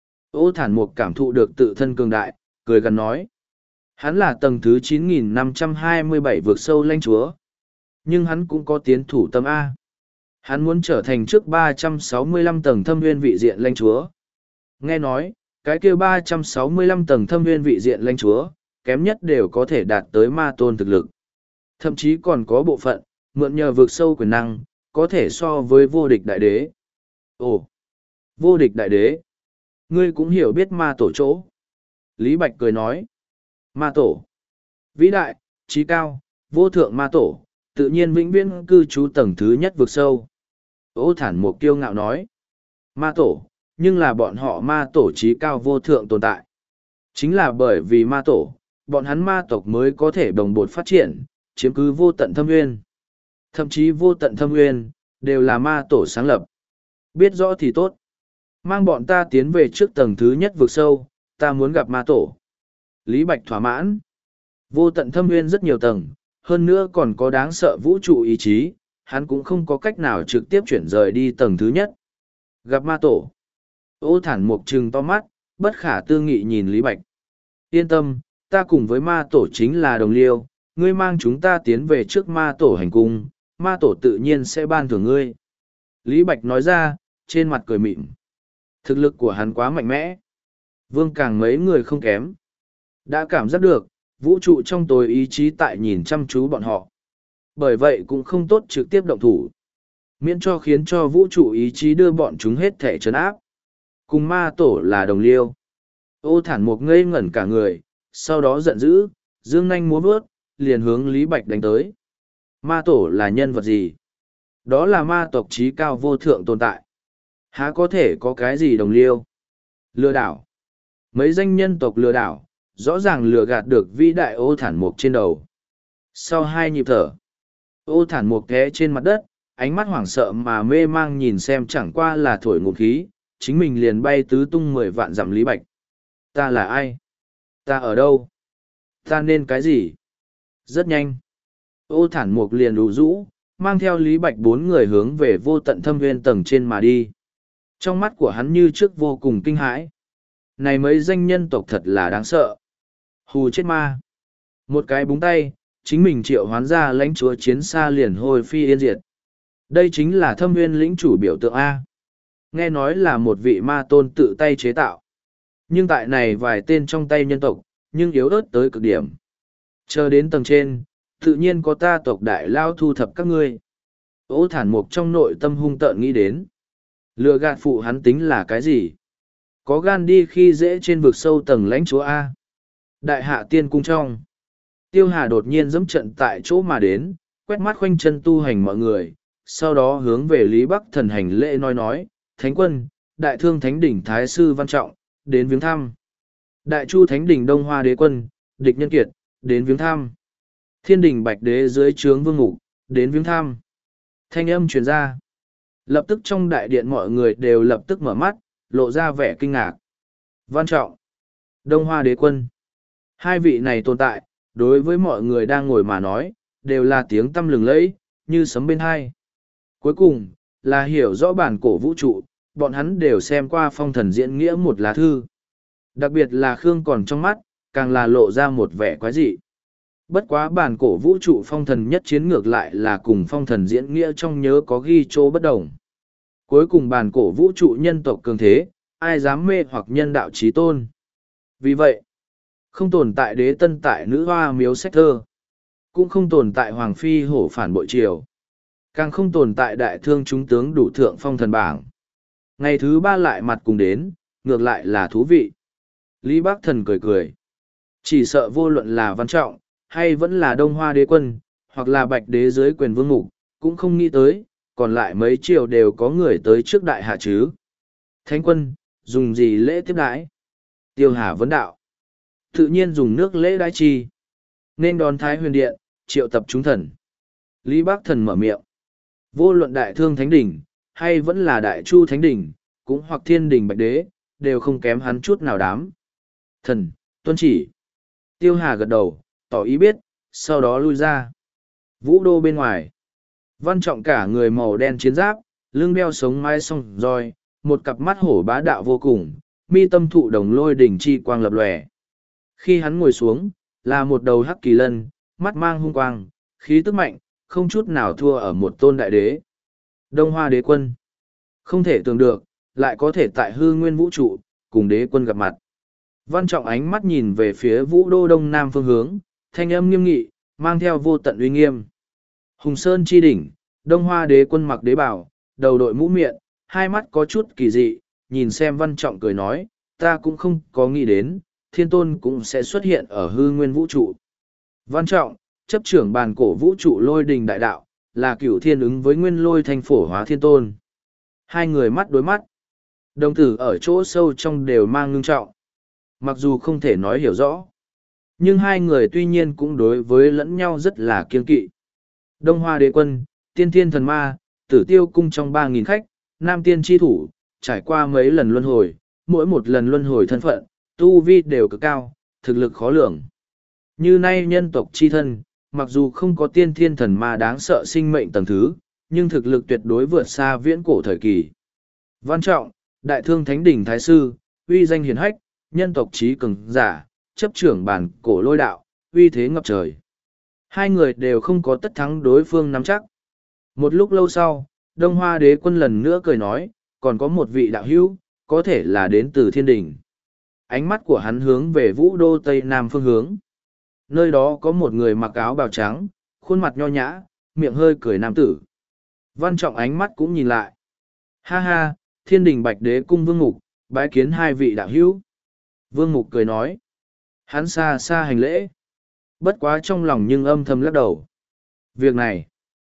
Ô Thản Mục cảm thụ được tự thân cường đại, cười gần nói. Hắn là tầng thứ chín nghìn năm trăm hai mươi bảy vượt sâu lãnh chúa. Nhưng hắn cũng có tiến thủ tâm A. Hắn muốn trở thành trước ba trăm sáu mươi lăm tầng thâm nguyên vị diện lãnh chúa. Nghe nói, cái kia ba trăm sáu mươi lăm tầng thâm nguyên vị diện lãnh chúa, kém nhất đều có thể đạt tới ma tôn thực lực. Thậm chí còn có bộ phận, mượn nhờ vượt sâu quyền năng, có thể so với vô địch đại đế. Ồ! Vô địch đại đế! Ngươi cũng hiểu biết ma tổ chỗ. Lý Bạch cười nói. Ma tổ! Vĩ đại, trí cao, vô thượng ma tổ, tự nhiên vĩnh viễn cư trú tầng thứ nhất vực sâu. Ô Thản Mục kiêu ngạo nói. Ma tổ, nhưng là bọn họ ma tổ trí cao vô thượng tồn tại. Chính là bởi vì ma tổ, bọn hắn ma tộc mới có thể đồng bột phát triển, chiếm cứ vô tận thâm nguyên. Thậm chí vô tận thâm nguyên, đều là ma tổ sáng lập. Biết rõ thì tốt. Mang bọn ta tiến về trước tầng thứ nhất vực sâu, ta muốn gặp ma tổ. Lý Bạch thỏa mãn. Vô tận thâm nguyên rất nhiều tầng, hơn nữa còn có đáng sợ vũ trụ ý chí, hắn cũng không có cách nào trực tiếp chuyển rời đi tầng thứ nhất. Gặp ma tổ. Ô Thản Mục trừng to mắt, bất khả tư nghị nhìn Lý Bạch. Yên tâm, ta cùng với ma tổ chính là đồng liêu, ngươi mang chúng ta tiến về trước ma tổ hành cung, ma tổ tự nhiên sẽ ban thưởng ngươi. Lý Bạch nói ra, trên mặt cười mịn. Thực lực của hắn quá mạnh mẽ. Vương càng mấy người không kém. Đã cảm giác được, vũ trụ trong tối ý chí tại nhìn chăm chú bọn họ. Bởi vậy cũng không tốt trực tiếp động thủ. Miễn cho khiến cho vũ trụ ý chí đưa bọn chúng hết thể trấn áp. Cùng ma tổ là đồng liêu. Ô Thản Mục ngây ngẩn cả người, sau đó giận dữ, dương nanh múa vớt, liền hướng Lý Bạch đánh tới. Ma tổ là nhân vật gì? Đó là ma tộc trí cao vô thượng tồn tại. Há có thể có cái gì đồng liêu? Lừa đảo. Mấy danh nhân tộc lừa đảo, rõ ràng lừa gạt được vĩ đại Ô Thản Mục trên đầu. Sau hai nhịp thở, Ô Thản Mục té trên mặt đất, ánh mắt hoảng sợ mà mê mang nhìn xem chẳng qua là thổi ngụm khí, chính mình liền bay tứ tung mười vạn dặm Lý Bạch. Ta là ai? Ta ở đâu? Ta nên cái gì? Rất nhanh. Ô Thản Mục liền đủ rũ, mang theo Lý Bạch bốn người hướng về vô tận thâm nguyên tầng trên mà đi. Trong mắt của hắn như trước vô cùng kinh hãi. Này mấy danh nhân tộc thật là đáng sợ. Hù chết ma. Một cái búng tay, chính mình triệu hoán ra lãnh chúa chiến xa liền hôi phi yên diệt. Đây chính là thâm nguyên lĩnh chủ biểu tượng A. Nghe nói là một vị ma tôn tự tay chế tạo. Nhưng tại này vài tên trong tay nhân tộc, nhưng yếu ớt tới cực điểm. Chờ đến tầng trên, tự nhiên có ta tộc đại lao thu thập các ngươi. Ô Thản Mục trong nội tâm hung tợn nghĩ đến. Lừa gạt phụ hắn tính là cái gì? Có gan đi khi dễ trên vực sâu tầng lãnh chúa A. Đại hạ tiên cung trong. Tiêu Hà đột nhiên dẫm trận tại chỗ mà đến, quét mắt khoanh chân tu hành mọi người, sau đó hướng về Lý Bắc Thần hành lễ nói nói, Thánh quân, Đại Thương Thánh Đỉnh Thái Sư Văn Trọng, đến viếng thăm. Đại Chu Thánh Đỉnh Đông Hoa Đế Quân, Địch Nhân Kiệt, đến viếng thăm. Thiên Đình Bạch Đế dưới trướng Vương Ngục, đến viếng thăm. Thanh âm truyền ra. Lập tức trong đại điện mọi người đều lập tức mở mắt, lộ ra vẻ kinh ngạc. Văn Trọng, Đông Hoa Đế Quân. Hai vị này tồn tại, đối với mọi người đang ngồi mà nói, đều là tiếng tăm lừng lẫy, như sấm bên hai. Cuối cùng, là hiểu rõ bản cổ vũ trụ, bọn hắn đều xem qua phong thần diễn nghĩa một lá thư. Đặc biệt là Khương còn trong mắt, càng là lộ ra một vẻ quái dị. Bất quá bản cổ vũ trụ phong thần nhất chiến ngược lại là cùng phong thần diễn nghĩa trong nhớ có ghi chỗ bất đồng. Cuối cùng bản cổ vũ trụ nhân tộc cường thế, ai dám mê hoặc nhân đạo trí tôn. Vì vậy, không tồn tại đế tân tại nữ hoa miếu sách thơ, cũng không tồn tại hoàng phi hổ phản bội triều, càng không tồn tại đại thương chúng tướng đủ thượng phong thần bảng. Ngày thứ ba lại mặt cùng đến, ngược lại là thú vị. Lý Bắc Thần cười cười. Chỉ sợ vô luận là Văn Trọng, hay vẫn là Đông Hoa Đế Quân, hoặc là Bạch Đế dưới quyền vương mục, cũng không nghĩ tới, còn lại mấy triều đều có người tới trước đại hạ chứ. Thánh quân, dùng gì lễ tiếp đãi? Tiêu Hà vấn đạo. Tự nhiên dùng nước lễ đãi chi. Nên đón Thái Huyền Điện, triệu tập chúng thần. Lý Bắc Thần mở miệng. Vô luận đại thương thánh đỉnh, hay vẫn là đại chu thánh đỉnh, cũng hoặc thiên đình bạch đế, đều không kém hắn chút nào đám. Thần, tuân chỉ. Tiêu Hà gật đầu, tỏ ý biết, sau đó lui ra. Vũ đô bên ngoài. Văn Trọng cả người màu đen chiến giáp, lưng đeo sống mái song roi, một cặp mắt hổ bá đạo vô cùng, mi tâm thụ đồng lôi đỉnh chi quang lập lòe. Khi hắn ngồi xuống, là một đầu hắc kỳ lân, mắt mang hung quang, khí tức mạnh, không chút nào thua ở một tôn đại đế. Đông Hoa đế quân. Không thể tưởng được, lại có thể tại hư nguyên vũ trụ, cùng đế quân gặp mặt. Văn Trọng ánh mắt nhìn về phía vũ đô đông nam phương hướng, thanh âm nghiêm nghị, mang theo vô tận uy nghiêm. Hùng Sơn chi đỉnh, Đông Hoa đế quân mặc đế bào, đầu đội mũ miệng, hai mắt có chút kỳ dị, nhìn xem Văn Trọng cười nói, ta cũng không có nghĩ đến, thiên tôn cũng sẽ xuất hiện ở hư nguyên vũ trụ. Văn Trọng, chấp trưởng bàn cổ vũ trụ lôi đình đại đạo, là cửu thiên ứng với nguyên lôi thanh phổ hóa thiên tôn. Hai người mắt đối mắt, đồng tử ở chỗ sâu trong đều mang ngưng trọng. Mặc dù không thể nói hiểu rõ, nhưng hai người tuy nhiên cũng đối với lẫn nhau rất là kiên kỵ. Đông Hoa đế quân, tiên thiên thần ma, tử tiêu cung trong ba nghìn khách, nam tiên tri thủ, trải qua mấy lần luân hồi, mỗi một lần luân hồi thân phận, tu vi đều cực cao, thực lực khó lường. Như nay nhân tộc chi thân, mặc dù không có tiên thiên thần ma đáng sợ sinh mệnh tầng thứ, nhưng thực lực tuyệt đối vượt xa viễn cổ thời kỳ. Văn Trọng, đại thương thánh đỉnh thái sư, uy danh hiển hách, nhân tộc trí cường giả, chấp trưởng bản cổ lôi đạo, uy thế ngập trời. Hai người đều không có tất thắng đối phương nắm chắc. Một lúc lâu sau, Đông Hoa đế quân lần nữa cười nói, còn có một vị đạo hữu, có thể là đến từ thiên đình. Ánh mắt của hắn hướng về vũ đô tây nam phương hướng. Nơi đó có một người mặc áo bào trắng, khuôn mặt nho nhã, miệng hơi cười nam tử. Văn Trọng ánh mắt cũng nhìn lại. Ha ha, thiên đình bạch đế cung vương mục, bái kiến hai vị đạo hữu. Vương mục cười nói. Hắn xa xa hành lễ. Bất quá trong lòng nhưng âm thầm lắc đầu. Việc này,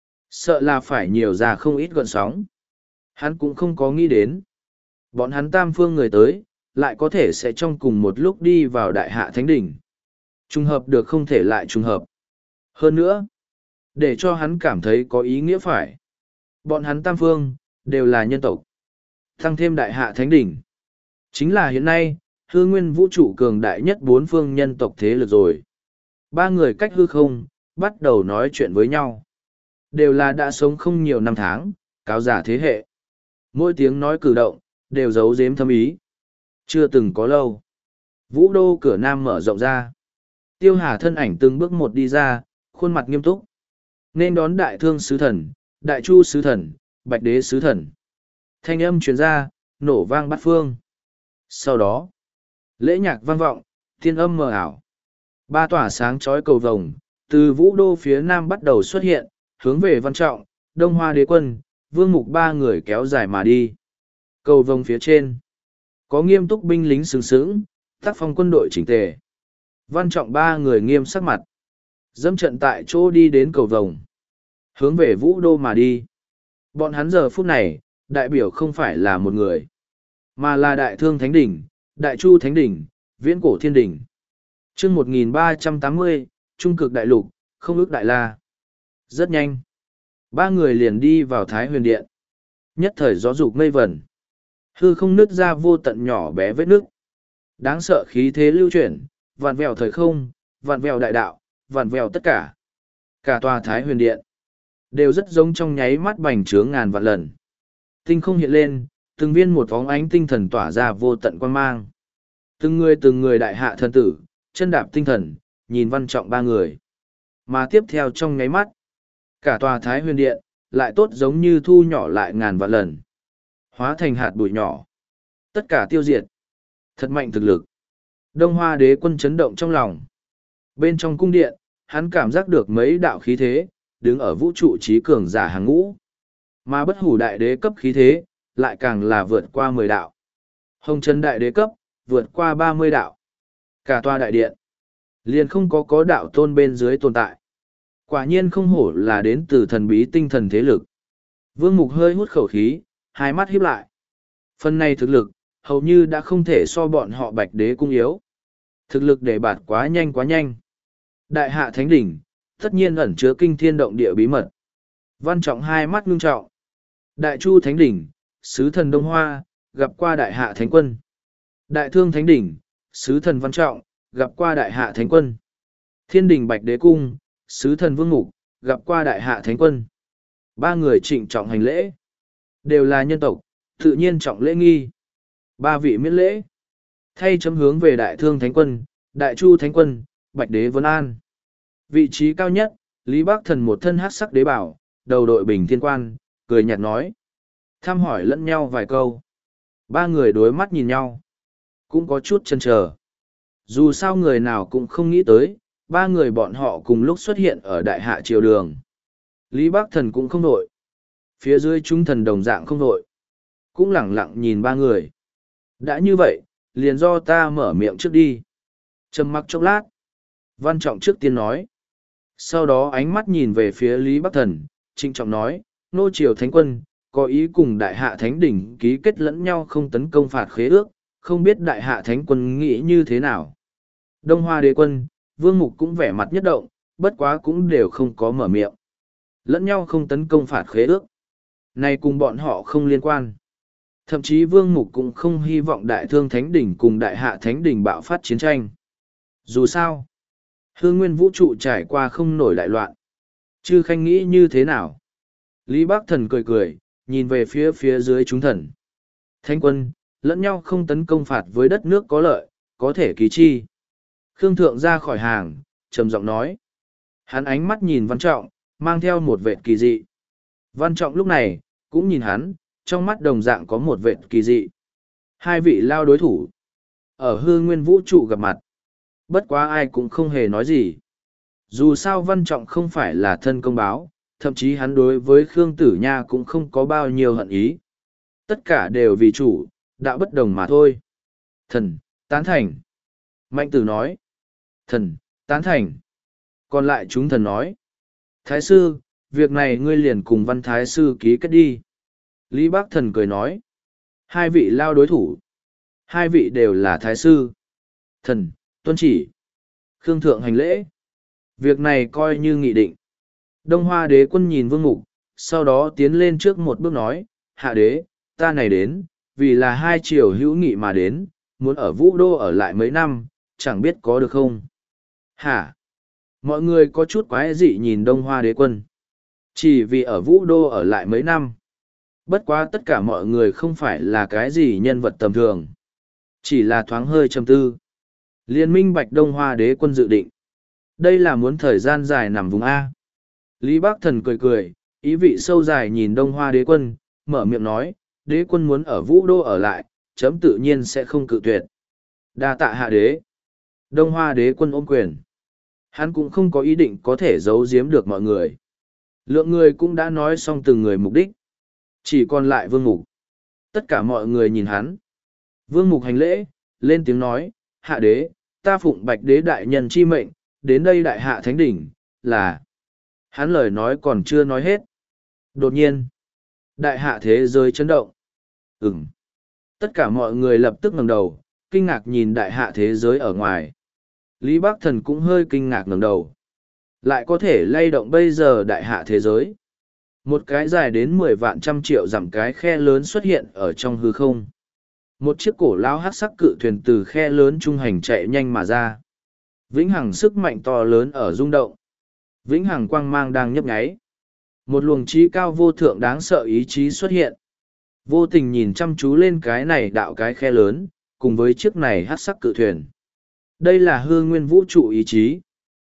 sợ là phải nhiều ra không ít gọn sóng. Hắn cũng không có nghĩ đến. Bọn hắn tam phương người tới, lại có thể sẽ trong cùng một lúc đi vào đại hạ thánh đỉnh. Trùng hợp được không thể lại trùng hợp. Hơn nữa, để cho hắn cảm thấy có ý nghĩa phải. Bọn hắn tam phương, đều là nhân tộc. Tăng thêm đại hạ thánh đỉnh. Chính là hiện nay, hư nguyên vũ trụ cường đại nhất bốn phương nhân tộc thế lực rồi. Ba người cách hư không, bắt đầu nói chuyện với nhau. Đều là đã sống không nhiều năm tháng, cáo giả thế hệ. Mỗi tiếng nói cử động, đều giấu giếm thâm ý. Chưa từng có lâu. Vũ đô cửa nam mở rộng ra. Tiêu Hà thân ảnh từng bước một đi ra, khuôn mặt nghiêm túc. Nên đón đại thương sứ thần, đại chu sứ thần, bạch đế sứ thần. Thanh âm truyền ra, nổ vang bát phương. Sau đó, lễ nhạc vang vọng, thiên âm mờ ảo. Ba tỏa sáng chói cầu vồng, từ vũ đô phía nam bắt đầu xuất hiện, hướng về Văn Trọng, Đông Hoa đế quân, vương mục ba người kéo dài mà đi. Cầu vồng phía trên, có nghiêm túc binh lính sướng sướng, tác phong quân đội chỉnh tề. Văn Trọng ba người nghiêm sắc mặt, dẫm trận tại chỗ đi đến cầu vồng, hướng về vũ đô mà đi. Bọn hắn giờ phút này, đại biểu không phải là một người, mà là đại thương thánh đỉnh, đại chu thánh đỉnh, viễn cổ thiên đỉnh. Chương một nghìn ba trăm tám mươi, Trung cực đại lục, không ước đại la. Rất nhanh, ba người liền đi vào Thái Huyền Điện. Nhất thời gió dục mây vẩn, hư không nứt ra vô tận nhỏ bé vết nước. Đáng sợ khí thế lưu chuyển, vạn vẹo thời không, vạn vẹo đại đạo, vạn vẹo tất cả. Cả tòa Thái Huyền Điện đều rất giống trong nháy mắt bành trướng ngàn vạn lần. Tinh không hiện lên, từng viên một bóng ánh tinh thần tỏa ra vô tận quan mang. Từng người từng người đại hạ thần tử, chân đạp tinh thần, nhìn Văn Trọng ba người. Mà tiếp theo trong nháy mắt, cả tòa Thái Huyền Điện, lại tốt giống như thu nhỏ lại ngàn vạn lần. Hóa thành hạt bụi nhỏ. Tất cả tiêu diệt. Thật mạnh thực lực. Đông Hoa đế quân chấn động trong lòng. Bên trong cung điện, hắn cảm giác được mấy đạo khí thế, đứng ở vũ trụ trí cường giả hàng ngũ. Mà bất hủ đại đế cấp khí thế, lại càng là vượt qua mười đạo. Hồng Trần đại đế cấp, vượt qua ba mươi đạo. Cả tòa đại điện, liền không có có đạo tôn bên dưới tồn tại. Quả nhiên không hổ là đến từ thần bí tinh thần thế lực. Vương Mục hơi hút khẩu khí, hai mắt híp lại. Phần này thực lực, hầu như đã không thể so bọn họ bạch đế cung yếu. Thực lực để bạt quá nhanh quá nhanh. Đại hạ thánh đỉnh, tất nhiên ẩn chứa kinh thiên động địa bí mật. Văn Trọng hai mắt ngưng trọng. Đại Chu Thánh Đỉnh, Sứ Thần Đông Hoa, gặp qua Đại Hạ Thánh Quân. Đại Thương Thánh Đỉnh, Sứ Thần Văn Trọng, gặp qua Đại Hạ Thánh Quân. Thiên Đình Bạch Đế Cung, Sứ Thần Vương Mục, gặp qua Đại Hạ Thánh Quân. Ba người trịnh trọng hành lễ. Đều là nhân tộc, tự nhiên trọng lễ nghi. Ba vị miễn lễ. Thay chấm hướng về Đại Thương Thánh Quân, Đại Chu Thánh Quân, Bạch Đế Vân An. Vị trí cao nhất, Lý Bắc Thần một thân hát sắc đế bảo, đầu đội bình thiên quan, cười nhạt nói. Thăm hỏi lẫn nhau vài câu. Ba người đối mắt nhìn nhau. Cũng có chút chần chờ. Dù sao người nào cũng không nghĩ tới, ba người bọn họ cùng lúc xuất hiện ở đại hạ triều đường. Lý Bắc Thần cũng không đội. Phía dưới chúng thần đồng dạng không đội. Cũng lẳng lặng nhìn ba người. Đã như vậy, liền do ta mở miệng trước đi. Trầm mặc chốc lát. Văn Trọng trước tiên nói. Sau đó ánh mắt nhìn về phía Lý Bắc Thần, trịnh trọng nói, nô triều thánh quân, có ý cùng đại hạ thánh đỉnh ký kết lẫn nhau không tấn công phạt khế ước, không biết đại hạ thánh quân nghĩ như thế nào. Đông Hoa đế quân, Vương Mục cũng vẻ mặt nhất động, bất quá cũng đều không có mở miệng. Lẫn nhau không tấn công phạt khế ước. Này cùng bọn họ không liên quan. Thậm chí Vương Mục cũng không hy vọng đại thương thánh đỉnh cùng đại hạ thánh đỉnh bạo phát chiến tranh. Dù sao, hương nguyên vũ trụ trải qua không nổi đại loạn. Chư Khanh nghĩ như thế nào? Lý Bắc Thần cười cười, nhìn về phía phía dưới chúng thần. Thánh quân, lẫn nhau không tấn công phạt với đất nước có lợi, có thể ký chi. Khương Thượng ra khỏi hàng, trầm giọng nói. Hắn ánh mắt nhìn Văn Trọng, mang theo một vệt kỳ dị. Văn Trọng lúc này, cũng nhìn hắn, trong mắt đồng dạng có một vệt kỳ dị. Hai vị lao đối thủ. Ở hư nguyên vũ trụ gặp mặt. Bất quá ai cũng không hề nói gì. Dù sao Văn Trọng không phải là thân công báo, thậm chí hắn đối với Khương Tử Nha cũng không có bao nhiêu hận ý. Tất cả đều vì chủ, đạo bất đồng mà thôi. Thần, tán thành. Mạnh Tử nói. Thần, tán thành. Còn lại chúng thần nói. Thái sư, việc này ngươi liền cùng Văn Thái sư ký kết đi. Lý Bắc Thần cười nói. Hai vị lao đối thủ. Hai vị đều là Thái sư. Thần, tuân chỉ. Khương Thượng hành lễ. Việc này coi như nghị định. Đông Hoa đế quân nhìn Vương Mục, sau đó tiến lên trước một bước nói, hạ đế, ta này đến, vì là hai triều hữu nghị mà đến, muốn ở Vũ Đô ở lại mấy năm, chẳng biết có được không. Hả? Mọi người có chút quái dị nhìn Đông Hoa đế quân. Chỉ vì ở Vũ Đô ở lại mấy năm. Bất quá tất cả mọi người không phải là cái gì nhân vật tầm thường. Chỉ là thoáng hơi trầm tư. Liên minh bạch Đông Hoa đế quân dự định. Đây là muốn thời gian dài nằm vùng A. Lý Bắc Thần cười cười, ý vị sâu dài nhìn Đông Hoa đế quân, mở miệng nói, đế quân muốn ở Vũ Đô ở lại, chấm tự nhiên sẽ không cự tuyệt. Đa tạ hạ đế. Đông Hoa đế quân ôm quyền. Hắn cũng không có ý định có thể giấu giếm được mọi người. Lượng người cũng đã nói xong từng người mục đích. Chỉ còn lại Vương Mục. Tất cả mọi người nhìn hắn. Vương Mục hành lễ, lên tiếng nói, hạ đế, ta phụng bạch đế đại nhân chi mệnh, đến đây đại hạ thánh đỉnh, là... Hắn lời nói còn chưa nói hết. Đột nhiên, đại hạ thế giới chấn động. Ừm. Tất cả mọi người lập tức ngẩng đầu, kinh ngạc nhìn đại hạ thế giới ở ngoài. Lý Bắc Thần cũng hơi kinh ngạc ngẩng đầu. Lại có thể lay động bây giờ đại hạ thế giới. Một cái dài đến mười vạn trăm triệu dặm cái khe lớn xuất hiện ở trong hư không. Một chiếc cổ lao hắc sắc cự thuyền từ khe lớn trung hành chạy nhanh mà ra. Vĩnh hằng sức mạnh to lớn ở rung động. Vĩnh hằng quang mang đang nhấp nháy. Một luồng trí cao vô thượng đáng sợ ý chí xuất hiện. Vô tình nhìn chăm chú lên cái này đạo cái khe lớn, cùng với chiếc này hắc sắc cự thuyền. Đây là hư nguyên vũ trụ ý chí.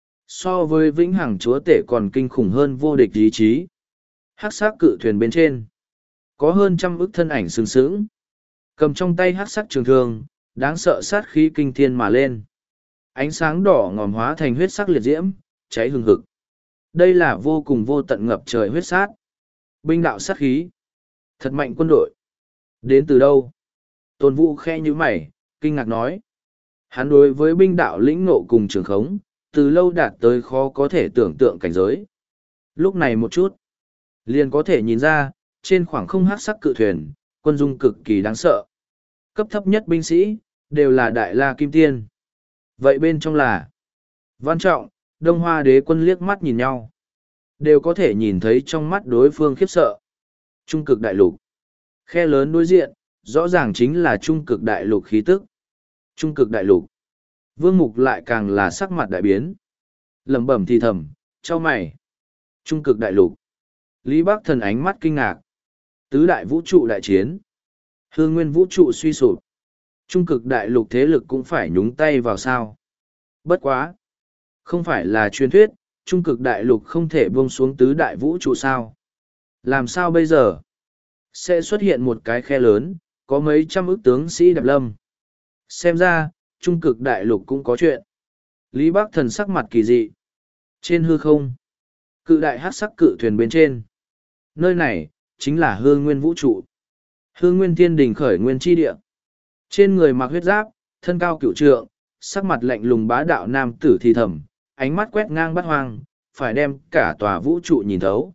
So với vĩnh hằng chúa tể còn kinh khủng hơn vô địch ý chí. Hắc sắc cự thuyền bên trên. Có hơn trăm ức thân ảnh sừng sững. Cầm trong tay hắc sắc trường thương, đáng sợ sát khí kinh thiên mà lên. Ánh sáng đỏ ngòm hóa thành huyết sắc liệt diễm, cháy hừng hực. Đây là vô cùng vô tận ngập trời huyết sát. Binh đạo sát khí. Thật mạnh quân đội. Đến từ đâu? Tôn Vũ khe như mày, kinh ngạc nói. Hắn đối với binh đạo lĩnh ngộ cùng trường khống, từ lâu đạt tới khó có thể tưởng tượng cảnh giới. Lúc này một chút, liền có thể nhìn ra, trên khoảng không hát sắc cự thuyền, quân dung cực kỳ đáng sợ. Cấp thấp nhất binh sĩ, đều là đại la kim tiên. Vậy bên trong là Văn Trọng, Đông Hoa đế quân liếc mắt nhìn nhau. Đều có thể nhìn thấy trong mắt đối phương khiếp sợ. Trung cực đại lục. Khe lớn đối diện, rõ ràng chính là trung cực đại lục khí tức. Trung cực đại lục. Vương Mục lại càng là sắc mặt đại biến. Lẩm bẩm thì thầm, cho mày. Trung cực đại lục. Lý Bắc Thần ánh mắt kinh ngạc. Tứ đại vũ trụ đại chiến. Hương nguyên vũ trụ suy sụp. Trung cực đại lục thế lực cũng phải nhúng tay vào sao. Bất quá. Không phải là truyền thuyết, trung cực đại lục không thể buông xuống tứ đại vũ trụ sao. Làm sao bây giờ? Sẽ xuất hiện một cái khe lớn, có mấy trăm ức tướng sĩ đạp lâm. Xem ra, trung cực đại lục cũng có chuyện. Lý Bắc Thần sắc mặt kỳ dị. Trên hư không, cự đại hắc sắc cự thuyền bên trên. Nơi này, chính là hương nguyên vũ trụ. Hương nguyên thiên đình khởi nguyên chi địa. Trên người mặc huyết giáp, thân cao cửu trượng, sắc mặt lạnh lùng bá đạo nam tử thì thầm, ánh mắt quét ngang bát hoang, phải đem cả tòa vũ trụ nhìn thấu.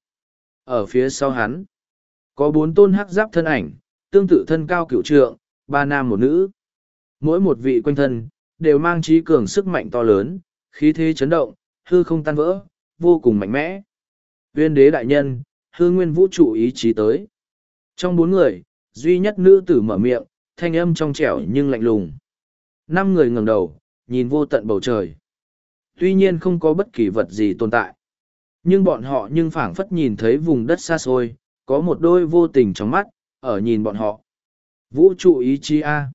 Ở phía sau hắn, có bốn tôn hắc giáp thân ảnh, tương tự thân cao cửu trượng, ba nam một nữ. Mỗi một vị quanh thân, đều mang trí cường sức mạnh to lớn, khí thế chấn động, hư không tan vỡ, vô cùng mạnh mẽ. Uyên đế đại nhân, hư nguyên vũ trụ ý chí tới. Trong bốn người, duy nhất nữ tử mở miệng, thanh âm trong trẻo nhưng lạnh lùng. Năm người ngẩng đầu, nhìn vô tận bầu trời. Tuy nhiên không có bất kỳ vật gì tồn tại. Nhưng bọn họ nhưng phảng phất nhìn thấy vùng đất xa xôi, có một đôi vô tình trong mắt, ở nhìn bọn họ. Vũ trụ ý chí A.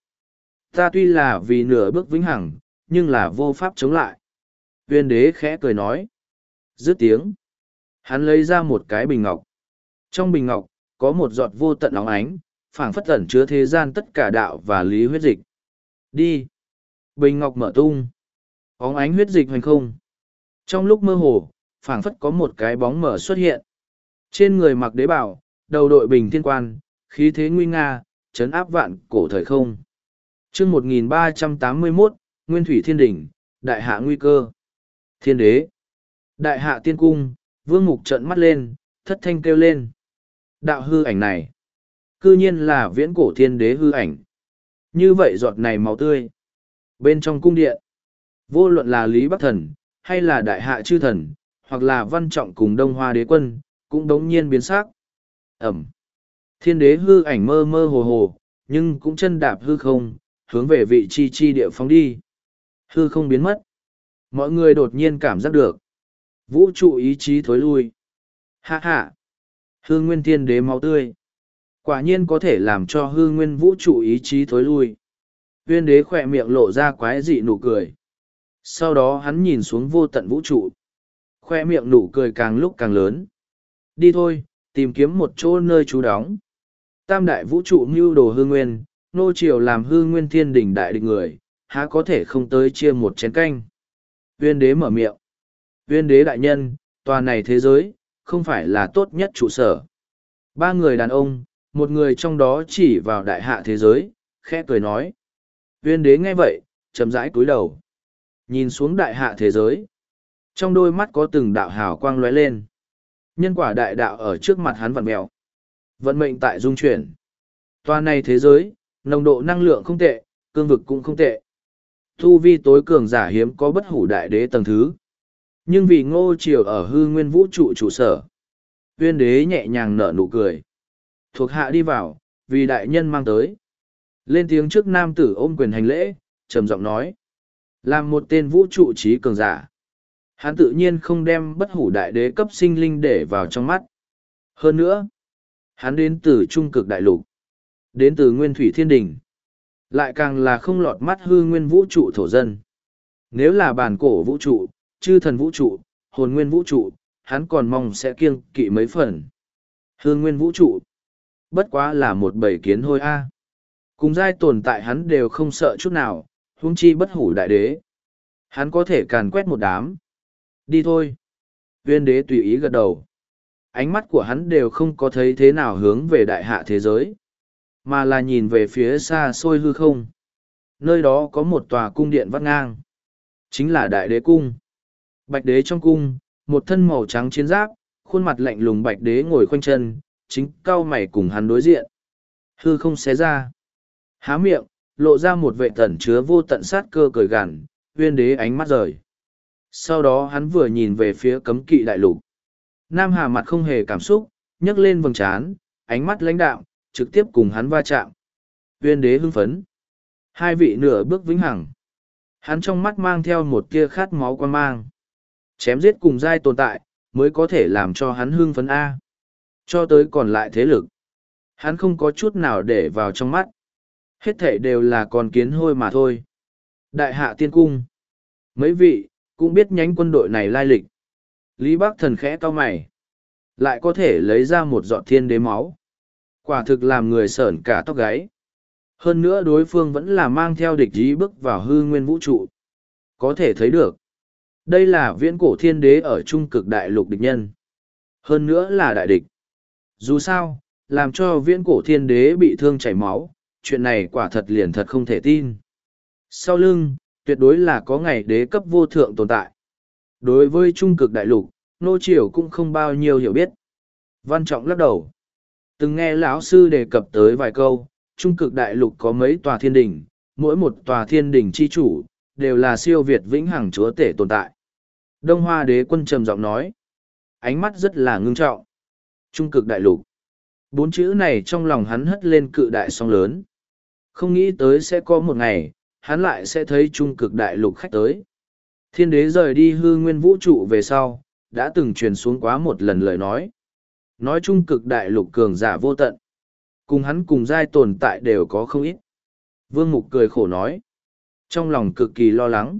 Ta tuy là vì nửa bước vĩnh hằng, nhưng là vô pháp chống lại. Uyên đế khẽ cười nói. Dứt tiếng. Hắn lấy ra một cái bình ngọc. Trong bình ngọc, có một giọt vô tận óng ánh, phảng phất ẩn chứa thế gian tất cả đạo và lý huyết dịch. Đi. Bình ngọc mở tung. Óng ánh huyết dịch hoành không. Trong lúc mơ hồ, phảng phất có một cái bóng mở xuất hiện. Trên người mặc đế bảo, đầu đội bình thiên quan, khí thế nguy nga, chấn áp vạn cổ thời không. chương một nghìn ba trăm tám mươi mốt, Nguyên Thủy Thiên Đỉnh, Đại Hạ Nguy Cơ. Thiên Đế. Đại Hạ Tiên Cung, Vương Mục trợn mắt lên, thất thanh kêu lên. Đạo hư ảnh này. Cư nhiên là viễn cổ thiên đế hư ảnh. Như vậy giọt này máu tươi. Bên trong cung điện, vô luận là Lý Bắc Thần, hay là Đại Hạ Chư Thần, hoặc là Văn Trọng cùng Đông Hoa Đế Quân, cũng đống nhiên biến sắc. Ẩm. Thiên đế hư ảnh mơ mơ hồ hồ, nhưng cũng chân đạp hư không, hướng về vị chi chi địa phóng đi. Hư không biến mất. Mọi người đột nhiên cảm giác được. Vũ trụ ý chí thối lui. Hạ hạ. Hư nguyên thiên đế máu tươi. Quả nhiên có thể làm cho hư nguyên vũ trụ ý chí thối lui. Uyên đế khỏe miệng lộ ra quái dị nụ cười. Sau đó hắn nhìn xuống vô tận vũ trụ. Khoe miệng nụ cười càng lúc càng lớn. Đi thôi, tìm kiếm một chỗ nơi trú đóng. Tam đại vũ trụ mưu đồ hư nguyên, nô triều làm hư nguyên thiên đỉnh đại địch người, há có thể không tới chia một chén canh. Uyên đế mở miệng. Uyên đế đại nhân, tòa này thế giới, không phải là tốt nhất trụ sở. Ba người đàn ông, một người trong đó chỉ vào đại hạ thế giới, khẽ cười nói. Uyên đế nghe vậy, chậm rãi cúi đầu. Nhìn xuống đại hạ thế giới. Trong đôi mắt có từng đạo hào quang lóe lên. Nhân quả đại đạo ở trước mặt hắn vặn mèo. Vận mệnh tại dung chuyển. Tòa này thế giới, nồng độ năng lượng không tệ, cương vực cũng không tệ. Thu vi tối cường giả hiếm có bất hủ đại đế tầng thứ. Nhưng vì ngô triều ở hư nguyên vũ trụ trụ sở. Uyên đế nhẹ nhàng nở nụ cười. Thuộc hạ đi vào, vì đại nhân mang tới. Lên tiếng trước nam tử ôm quyền hành lễ, trầm giọng nói. Làm một tên vũ trụ trí cường giả. Hắn tự nhiên không đem bất hủ đại đế cấp sinh linh để vào trong mắt. Hơn nữa, hắn đến từ trung cực đại lục. Đến từ nguyên thủy thiên đình. Lại càng là không lọt mắt hư nguyên vũ trụ thổ dân. Nếu là bản cổ vũ trụ, chư thần vũ trụ, hồn nguyên vũ trụ, hắn còn mong sẽ kiêng kỵ mấy phần. Hư nguyên vũ trụ, bất quá là một bầy kiến hôi a. Cùng giai tồn tại hắn đều không sợ chút nào, huống chi bất hủ đại đế. Hắn có thể càn quét một đám. Đi thôi. Uyên đế tùy ý gật đầu. Ánh mắt của hắn đều không có thấy thế nào hướng về đại hạ thế giới, mà là nhìn về phía xa xôi hư không. Nơi đó có một tòa cung điện vắt ngang. Chính là đại đế cung. Bạch đế trong cung, một thân màu trắng chiến giáp, khuôn mặt lạnh lùng bạch đế ngồi khoanh chân, chính cao mày cùng hắn đối diện. Hư không xé ra. Há miệng, lộ ra một vệ tẩn chứa vô tận sát cơ cười gằn, Uyên đế ánh mắt rời. Sau đó hắn vừa nhìn về phía cấm kỵ đại lục. Nam Hà mặt không hề cảm xúc, nhấc lên vầng trán, ánh mắt lãnh đạm, trực tiếp cùng hắn va chạm. Uyên đế hưng phấn. Hai vị nửa bước vĩnh hằng. Hắn trong mắt mang theo một tia khát máu quan mang. Chém giết cùng giai tồn tại, mới có thể làm cho hắn hưng phấn A. Cho tới còn lại thế lực. Hắn không có chút nào để vào trong mắt. Hết thảy đều là con kiến hôi mà thôi. Đại hạ tiên cung. Mấy vị, cũng biết nhánh quân đội này lai lịch. Lý Bắc Thần khẽ cau mày. Lại có thể lấy ra một giọt thiên đế máu. Quả thực làm người sởn cả tóc gáy. Hơn nữa đối phương vẫn là mang theo địch ý bước vào hư nguyên vũ trụ. Có thể thấy được. Đây là viễn cổ thiên đế ở trung cực đại lục địch nhân. Hơn nữa là đại địch. Dù sao, làm cho viễn cổ thiên đế bị thương chảy máu, chuyện này quả thật liền thật không thể tin. Sau lưng, tuyệt đối là có ngày đế cấp vô thượng tồn tại. Đối với trung cực đại lục, nô triều cũng không bao nhiêu hiểu biết. Văn Trọng lắc đầu. Từng nghe lão sư đề cập tới vài câu, trung cực đại lục có mấy tòa thiên đình, mỗi một tòa thiên đình chi chủ, đều là siêu việt vĩnh hằng chúa tể tồn tại. Đông Hoa đế quân trầm giọng nói. Ánh mắt rất là ngưng trọng. Trung cực đại lục. Bốn chữ này trong lòng hắn hất lên cự đại sóng lớn. Không nghĩ tới sẽ có một ngày, hắn lại sẽ thấy trung cực đại lục khách tới. Thiên đế rời đi hư nguyên vũ trụ về sau, đã từng truyền xuống quá một lần lời nói. Nói trung cực đại lục cường giả vô tận. Cùng hắn cùng giai tồn tại đều có không ít. Vương Mục cười khổ nói. Trong lòng cực kỳ lo lắng.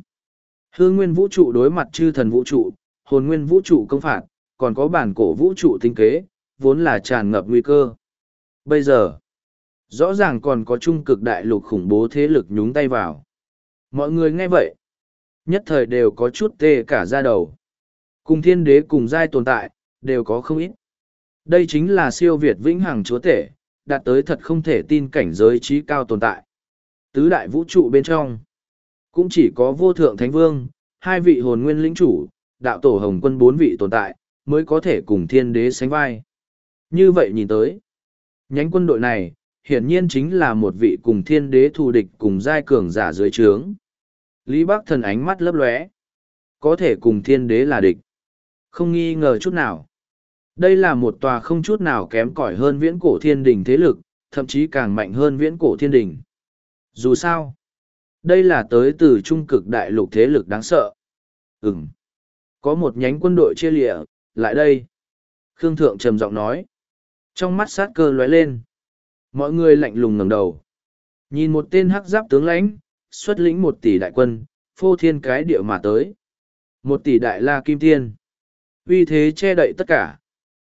Hư nguyên vũ trụ đối mặt chư thần vũ trụ, hồn nguyên vũ trụ công phạt, còn có bản cổ vũ trụ tinh kế, vốn là tràn ngập nguy cơ. Bây giờ, rõ ràng còn có trung cực đại lục khủng bố thế lực nhúng tay vào. Mọi người nghe vậy, nhất thời đều có chút tê cả da đầu. Cùng thiên đế cùng giai tồn tại, đều có không ít. Đây chính là siêu việt vĩnh hằng chúa tể, đạt tới thật không thể tin cảnh giới trí cao tồn tại. Tứ đại vũ trụ bên trong, cũng chỉ có vô thượng thánh vương, hai vị hồn nguyên lĩnh chủ, đạo tổ hồng quân bốn vị tồn tại, mới có thể cùng thiên đế sánh vai. Như vậy nhìn tới, nhánh quân đội này, hiển nhiên chính là một vị cùng thiên đế thù địch cùng giai cường giả dưới trướng. Lý Bắc Thần ánh mắt lấp lóe, có thể cùng thiên đế là địch. Không nghi ngờ chút nào. Đây là một tòa không chút nào kém cỏi hơn viễn cổ thiên đình thế lực, thậm chí càng mạnh hơn viễn cổ thiên đình. Dù sao, đây là tới từ trung cực đại lục thế lực đáng sợ. Ừm. Có một nhánh quân đội chia lịa, lại đây. Khương Thượng trầm giọng nói. Trong mắt sát cơ lóe lên. Mọi người lạnh lùng ngẩng đầu. Nhìn một tên hắc giáp tướng lãnh, xuất lĩnh một tỷ đại quân, phô thiên cái địa mà tới. Một tỷ đại la kim tiên. Uy thế che đậy tất cả.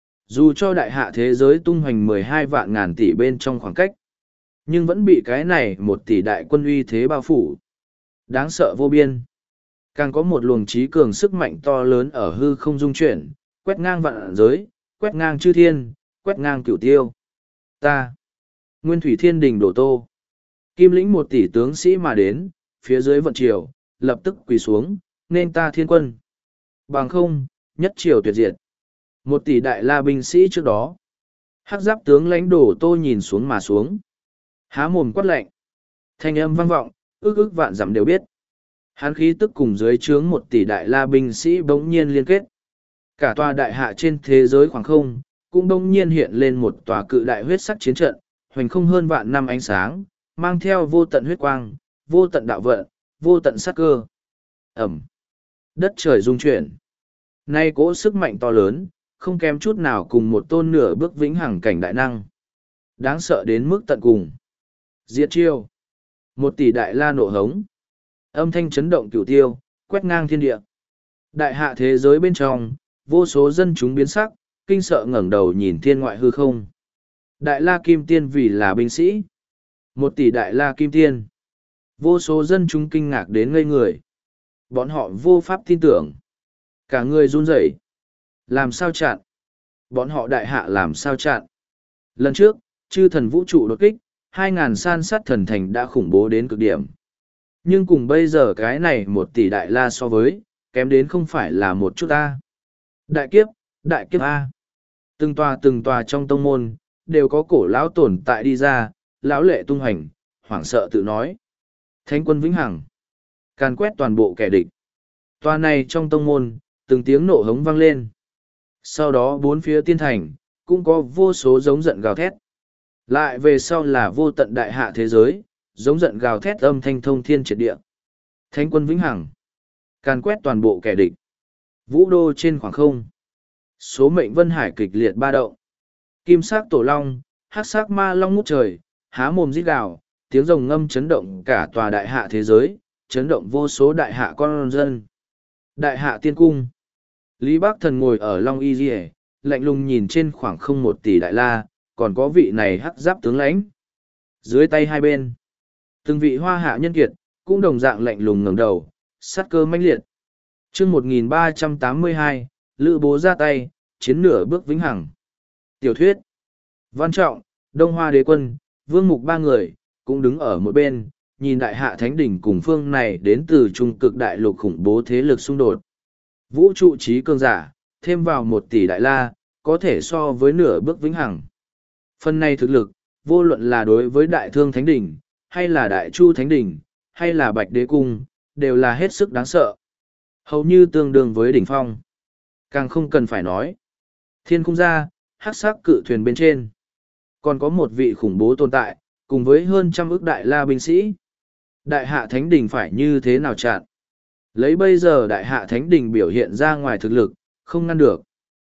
Dù cho đại hạ thế giới tung hoành mười hai vạn ngàn tỷ bên trong khoảng cách, nhưng vẫn bị cái này một tỷ đại quân uy thế bao phủ. Đáng sợ vô biên. Càng có một luồng trí cường sức mạnh to lớn ở hư không dung chuyển, quét ngang vạn giới, quét ngang chư thiên, quét ngang cửu tiêu. Ta, Nguyên Thủy Thiên Đình đổ tô. Kim lĩnh một tỷ tướng sĩ mà đến, phía dưới vận triều, lập tức quỳ xuống, nên ta thiên quân. Bằng không, nhất triều tuyệt diệt. Một tỷ đại la binh sĩ trước đó. Hắc giáp tướng lãnh đổ tô nhìn xuống mà xuống. Há mồm quát lạnh. Thanh âm vang vọng, ước ước vạn dặm đều biết. Hán khí tức cùng dưới trướng một tỷ đại la binh sĩ bỗng nhiên liên kết. Cả tòa đại hạ trên thế giới khoảng không, cũng bỗng nhiên hiện lên một tòa cự đại huyết sắc chiến trận, hoành không hơn vạn năm ánh sáng, mang theo vô tận huyết quang, vô tận đạo vận, vô tận sát cơ. Ẩm. Đất trời rung chuyển. Nay cỗ sức mạnh to lớn, không kém chút nào cùng một tôn nửa bước vĩnh hằng cảnh đại năng. Đáng sợ đến mức tận cùng. Diệt chiêu. Một tỷ đại la nộ hống. Âm thanh chấn động cửu tiêu, quét ngang thiên địa. Đại hạ thế giới bên trong, vô số dân chúng biến sắc, kinh sợ ngẩng đầu nhìn thiên ngoại hư không. Đại la kim tiên vì là binh sĩ. Một tỷ đại la kim tiên. Vô số dân chúng kinh ngạc đến ngây người. Bọn họ vô pháp tin tưởng. Cả người run rẩy. Làm sao chặn? Bọn họ đại hạ làm sao chặn? Lần trước, chư thần vũ trụ đột kích, hai ngàn san sát thần thành đã khủng bố đến cực điểm. Nhưng cùng bây giờ cái này một tỷ đại la so với, kém đến không phải là một chút A. Đại kiếp, đại kiếp A. Từng tòa từng tòa trong tông môn, đều có cổ lão tồn tại đi ra, lão lệ tung hành, hoảng sợ tự nói. Thánh quân vĩnh hằng, càn quét toàn bộ kẻ địch. Tòa này trong tông môn, từng tiếng nộ hống vang lên. Sau đó bốn phía tiên thành, cũng có vô số giống giận gào thét. Lại về sau là vô tận đại hạ thế giới, giống giận gào thét âm thanh thông thiên triệt địa. Thánh quân vĩnh hằng, càn quét toàn bộ kẻ địch. Vũ đô trên khoảng không. Số mệnh vân hải kịch liệt ba động. Kim sắc tổ long, hắc sắc ma long ngút trời, há mồm rít gào, tiếng rồng ngâm chấn động cả tòa đại hạ thế giới, chấn động vô số đại hạ con dân. Đại hạ tiên cung. Lý Bắc Thần ngồi ở Long Y Diệ, lạnh lùng nhìn trên khoảng không một tỷ đại la, còn có vị này hắc giáp tướng lãnh. Dưới tay hai bên, từng vị hoa hạ nhân kiệt, cũng đồng dạng lạnh lùng ngẩng đầu, sát cơ mãnh liệt. chương một nghìn ba trăm tám mươi hai, Lữ Bố ra tay, chiến nửa bước vĩnh hằng. Tiểu thuyết. Văn Trọng, Đông Hoa Đế Quân, Vương Mục ba người, cũng đứng ở một bên, nhìn đại hạ thánh đỉnh cùng phương này đến từ trung cực đại lục khủng bố thế lực xung đột. Vũ trụ trí cường giả, thêm vào một tỷ đại la, có thể so với nửa bước vĩnh hằng. Phần này thực lực, vô luận là đối với đại thương thánh đỉnh, hay là đại chu thánh đỉnh, hay là bạch đế cung, đều là hết sức đáng sợ. Hầu như tương đương với đỉnh phong. Càng không cần phải nói. Thiên cung ra, hắc sắc cự thuyền bên trên. Còn có một vị khủng bố tồn tại, cùng với hơn trăm ức đại la binh sĩ. Đại hạ thánh đỉnh phải như thế nào chặn? Lấy bây giờ đại hạ thánh đỉnh biểu hiện ra ngoài thực lực, không ngăn được.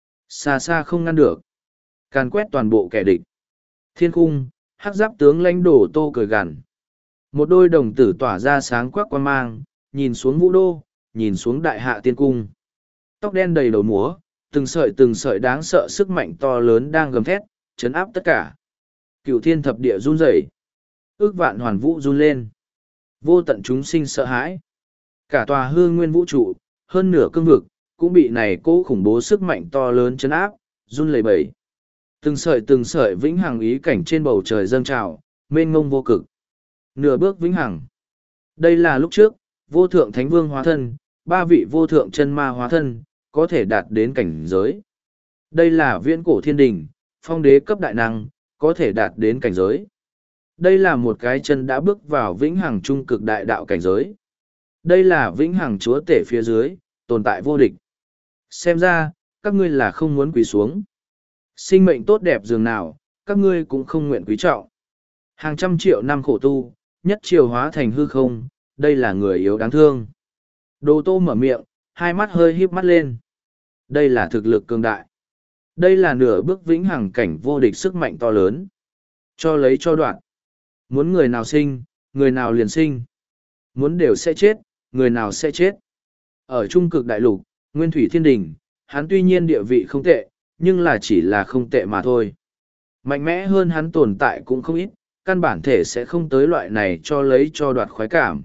Xa xa không ngăn được. Càn quét toàn bộ kẻ địch. Thiên cung, hắc giáp tướng lãnh đổ tô cười gằn. Một đôi đồng tử tỏa ra sáng quắc quan mang, nhìn xuống vũ đô, nhìn xuống đại hạ tiên cung. Tóc đen đầy đầu múa, từng sợi từng sợi đáng sợ sức mạnh to lớn đang gầm thét, chấn áp tất cả. Cửu thiên thập địa run rẩy, ước vạn hoàn vũ run lên. Vô tận chúng sinh sợ hãi. Cả tòa hư nguyên vũ trụ, hơn nửa cương vực, cũng bị này cố khủng bố sức mạnh to lớn chấn áp, run lẩy bẩy. Từng sợi từng sợi vĩnh hằng ý cảnh trên bầu trời dâng trào, mênh ngông vô cực. Nửa bước vĩnh hằng. Đây là lúc trước, vô thượng thánh vương hóa thân, ba vị vô thượng chân ma hóa thân, có thể đạt đến cảnh giới. Đây là viễn cổ thiên đình, phong đế cấp đại năng, có thể đạt đến cảnh giới. Đây là một cái chân đã bước vào vĩnh hằng trung cực đại đạo cảnh giới. Đây là vĩnh hằng chúa tể phía dưới, tồn tại vô địch. Xem ra, các ngươi là không muốn quỳ xuống. Sinh mệnh tốt đẹp dường nào, các ngươi cũng không nguyện quý trọng. Hàng trăm triệu năm khổ tu, nhất triều hóa thành hư không, đây là người yếu đáng thương. Đồ Tô mở miệng, hai mắt hơi híp mắt lên. Đây là thực lực cường đại. Đây là nửa bước vĩnh hằng cảnh vô địch sức mạnh to lớn. Cho lấy cho đoạn. Muốn người nào sinh, người nào liền sinh. Muốn đều sẽ chết, người nào sẽ chết. Ở trung cực đại lục, Nguyên Thủy Thiên Đình, hắn tuy nhiên địa vị không tệ, nhưng là chỉ là không tệ mà thôi. Mạnh mẽ hơn hắn tồn tại cũng không ít, căn bản thể sẽ không tới loại này cho lấy cho đoạt khoái cảm.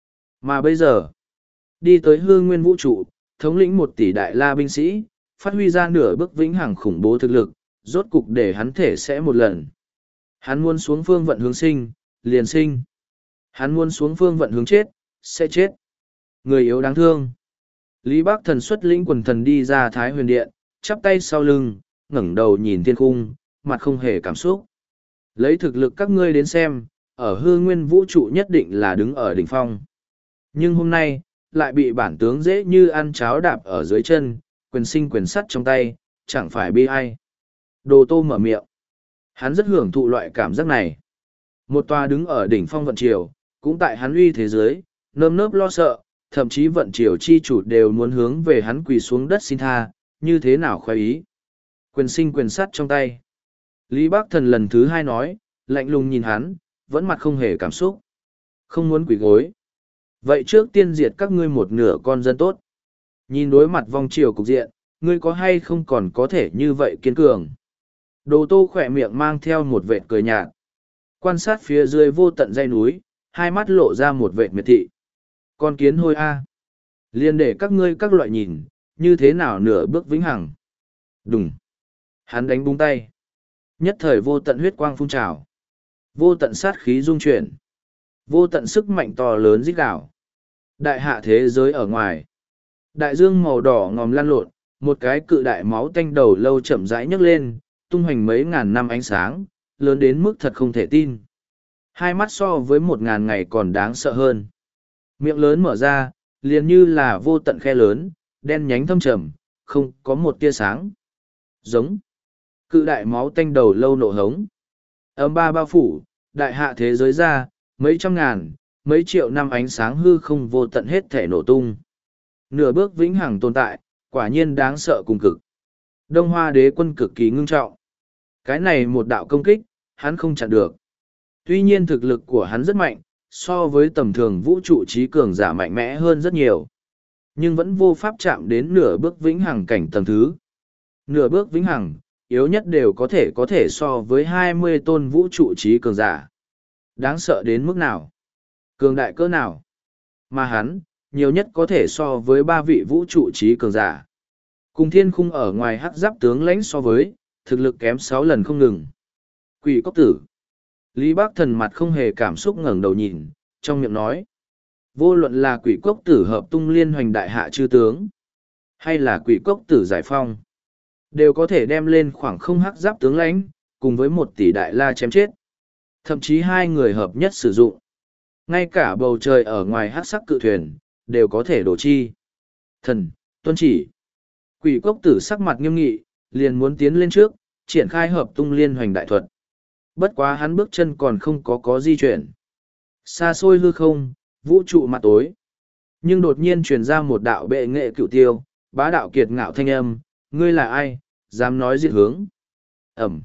Mà bây giờ, đi tới hư nguyên vũ trụ, thống lĩnh một tỷ đại la binh sĩ, phát huy ra nửa bước vĩnh hằng khủng bố thực lực, rốt cục để hắn thể sẽ một lần. Hắn muốn xuống phương vận hướng sinh, liền sinh. Hắn muốn xuống phương vận hướng chết, sẽ chết. Người yếu đáng thương. Lý Bắc Thần xuất lĩnh quần thần đi ra Thái Huyền Điện, chắp tay sau lưng, ngẩng đầu nhìn thiên cung, mặt không hề cảm xúc. Lấy thực lực các ngươi đến xem, ở hư nguyên vũ trụ nhất định là đứng ở đỉnh phong. Nhưng hôm nay, lại bị bản tướng dễ như ăn cháo đạp ở dưới chân, quyền sinh quyền sắt trong tay, chẳng phải bi ai. Đồ Tô mở miệng. Hắn rất hưởng thụ loại cảm giác này. Một tòa đứng ở đỉnh phong vận triều, cũng tại hắn uy thế giới, nơm nớp lo sợ, thậm chí vận triều chi chủ đều muốn hướng về hắn quỳ xuống đất xin tha, như thế nào khoái ý. Quyền sinh quyền sắt trong tay. Lý Bắc Thần lần thứ hai nói, lạnh lùng nhìn hắn, vẫn mặt không hề cảm xúc. Không muốn quỳ gối. Vậy trước tiên diệt các ngươi một nửa con dân tốt. Nhìn đối mặt vong triều cục diện, ngươi có hay không còn có thể như vậy kiên cường. Đồ Tô khỏe miệng mang theo một vệt cười nhạt. Quan sát phía dưới vô tận dãy núi, hai mắt lộ ra một vệt miệt thị. Con kiến hôi a, liền để các ngươi các loại nhìn, như thế nào nửa bước vĩnh hằng. Đùng. Hắn đánh búng tay. Nhất thời vô tận huyết quang phun trào. Vô tận sát khí dung chuyển. Vô tận sức mạnh to lớn rít gào. Đại hạ thế giới ở ngoài. Đại dương màu đỏ ngòm lan lộn, một cái cự đại máu tanh đầu lâu chậm rãi nhấc lên, tung hoành mấy ngàn năm ánh sáng, lớn đến mức thật không thể tin. Hai mắt so với một ngàn ngày còn đáng sợ hơn. Miệng lớn mở ra, liền như là vô tận khe lớn, đen nhánh thâm trầm, không có một tia sáng. Giống. Cự đại máu tanh đầu lâu nổ hống. Âm ba bao phủ, đại hạ thế giới ra, mấy trăm ngàn, mấy triệu năm ánh sáng hư không vô tận hết thể nổ tung. Nửa bước vĩnh hằng tồn tại, quả nhiên đáng sợ cùng cực. Đông Hoa đế quân cực kỳ ngưng trọng. Cái này một đạo công kích, hắn không chặn được. Tuy nhiên thực lực của hắn rất mạnh, so với tầm thường vũ trụ trí cường giả mạnh mẽ hơn rất nhiều. Nhưng vẫn vô pháp chạm đến nửa bước vĩnh hằng cảnh tầng thứ. Nửa bước vĩnh hằng, yếu nhất đều có thể có thể so với hai mươi tôn vũ trụ trí cường giả. Đáng sợ đến mức nào? Cường đại cỡ nào? Mà hắn, nhiều nhất có thể so với ba vị vũ trụ trí cường giả. Cùng thiên khung ở ngoài hắc giáp tướng lãnh so với, thực lực kém sáu lần không ngừng. Quỷ cốc tử. Lý Bác Thần mặt không hề cảm xúc ngẩng đầu nhìn, trong miệng nói. Vô luận là quỷ cốc tử hợp tung liên hoành đại hạ chư tướng, hay là quỷ cốc tử giải phong, đều có thể đem lên khoảng không hắc giáp tướng lãnh, cùng với một tỷ đại la chém chết. Thậm chí hai người hợp nhất sử dụng. Ngay cả bầu trời ở ngoài hắc sắc cự thuyền, đều có thể đổ chi. Thần, tuân chỉ. Quỷ cốc tử sắc mặt nghiêm nghị, liền muốn tiến lên trước, triển khai hợp tung liên hoành đại thuật. Bất quá hắn bước chân còn không có có di chuyển. Xa xôi hư không, vũ trụ mặt tối. Nhưng đột nhiên truyền ra một đạo bệ nghệ cựu tiêu, bá đạo kiệt ngạo thanh âm, ngươi là ai, dám nói diệt hướng. Ẩm.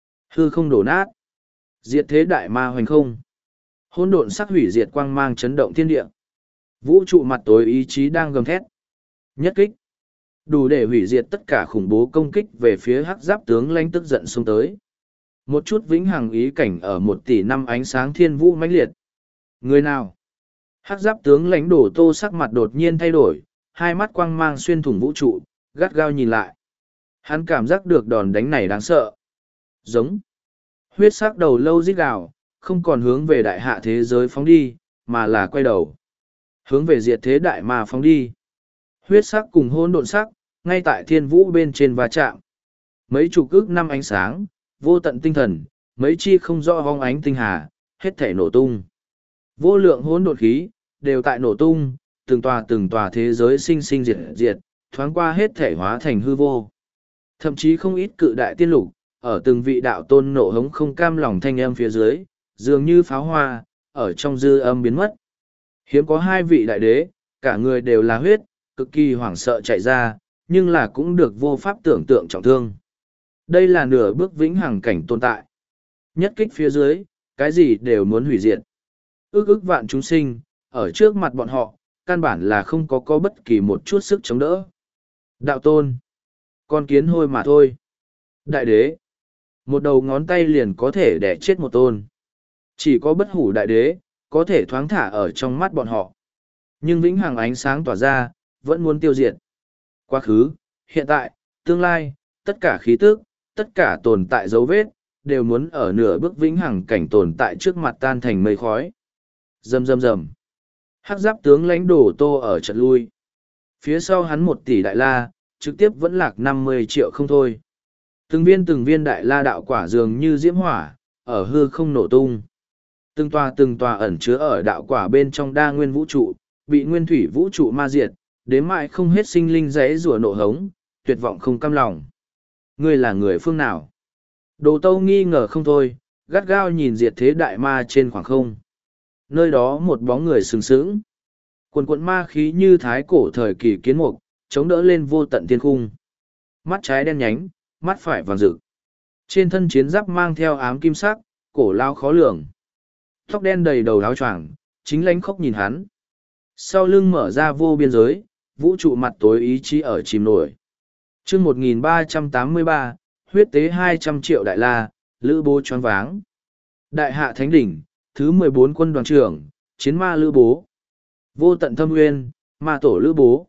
Hư không đổ nát. Diệt thế đại ma hoành không. Hỗn độn sắc hủy diệt quang mang chấn động thiên địa. Vũ trụ mặt tối ý chí đang gầm thét. Nhất kích. Đủ để hủy diệt tất cả khủng bố công kích về phía hắc giáp tướng lãnh tức giận xông tới. Một chút vĩnh hằng ý cảnh ở một tỷ năm ánh sáng thiên vũ mãnh liệt. Người nào? Hắc giáp tướng lãnh đổ tô sắc mặt đột nhiên thay đổi, hai mắt quang mang xuyên thủng vũ trụ, gắt gao nhìn lại. Hắn cảm giác được đòn đánh này đáng sợ. Giống. Huyết sắc đầu lâu rít gào, không còn hướng về đại hạ thế giới phóng đi, mà là quay đầu. Hướng về diệt thế đại ma phóng đi. Huyết sắc cùng hỗn độn sắc, ngay tại thiên vũ bên trên va chạm. Mấy chục ức năm ánh sáng, vô tận tinh thần, mấy chi không rõ hong ánh tinh hà, hết thể nổ tung. Vô lượng hỗn độn khí, đều tại nổ tung, từng tòa từng tòa thế giới sinh sinh diệt diệt, thoáng qua hết thể hóa thành hư vô. Thậm chí không ít cự đại tiên lục, ở từng vị đạo tôn nổ hống không cam lòng thanh âm phía dưới, dường như pháo hoa, ở trong dư âm biến mất. Hiếm có hai vị đại đế, cả người đều là huyết, cực kỳ hoảng sợ chạy ra, nhưng là cũng được vô pháp tưởng tượng trọng thương. Đây là nửa bước vĩnh hằng cảnh tồn tại. Nhất kích phía dưới, cái gì đều muốn hủy diệt. Ước ước vạn chúng sinh, ở trước mặt bọn họ, căn bản là không có có bất kỳ một chút sức chống đỡ. Đạo tôn, con kiến hôi mà thôi. Đại đế, một đầu ngón tay liền có thể đẻ chết một tôn. Chỉ có bất hủ đại đế, có thể thoáng thả ở trong mắt bọn họ. Nhưng vĩnh hằng ánh sáng tỏa ra, vẫn muốn tiêu diệt. Quá khứ, hiện tại, tương lai, tất cả khí tức, tất cả tồn tại dấu vết, đều muốn ở nửa bước vĩnh hằng cảnh tồn tại trước mặt tan thành mây khói. Rầm rầm rầm. Hắc giáp tướng lãnh đổ tô ở chật lui. Phía sau hắn một tỷ đại la, trực tiếp vẫn lạc năm mươi triệu không thôi. Từng viên từng viên đại la đạo quả dường như diễm hỏa, ở hư không nổ tung. Từng tòa từng tòa ẩn chứa ở đạo quả bên trong đa nguyên vũ trụ, bị nguyên thủy vũ trụ ma diệt, đến mãi không hết sinh linh rẽ rùa nộ hống, tuyệt vọng không cam lòng. Ngươi là người phương nào? Đồ Tâu nghi ngờ không thôi, gắt gao nhìn diệt thế đại ma trên khoảng không. Nơi đó một bóng người sừng sững. Quần quận ma khí như thái cổ thời kỳ kiến mục, chống đỡ lên vô tận thiên khung. Mắt trái đen nhánh, mắt phải vàng rực. Trên thân chiến giáp mang theo ám kim sắc, cổ lao khó lường. Tóc đen đầy đầu áo choàng, chính lánh khóc nhìn hắn. Sau lưng mở ra vô biên giới, vũ trụ mặt tối ý chí ở chìm nổi. chương một nghìn ba trăm tám mươi ba, huyết tế hai trăm triệu đại la, lữ bố choáng váng. Đại hạ thánh đỉnh, thứ mười bốn quân đoàn trưởng, chiến ma lữ bố. Vô tận thâm nguyên, ma tổ lữ bố.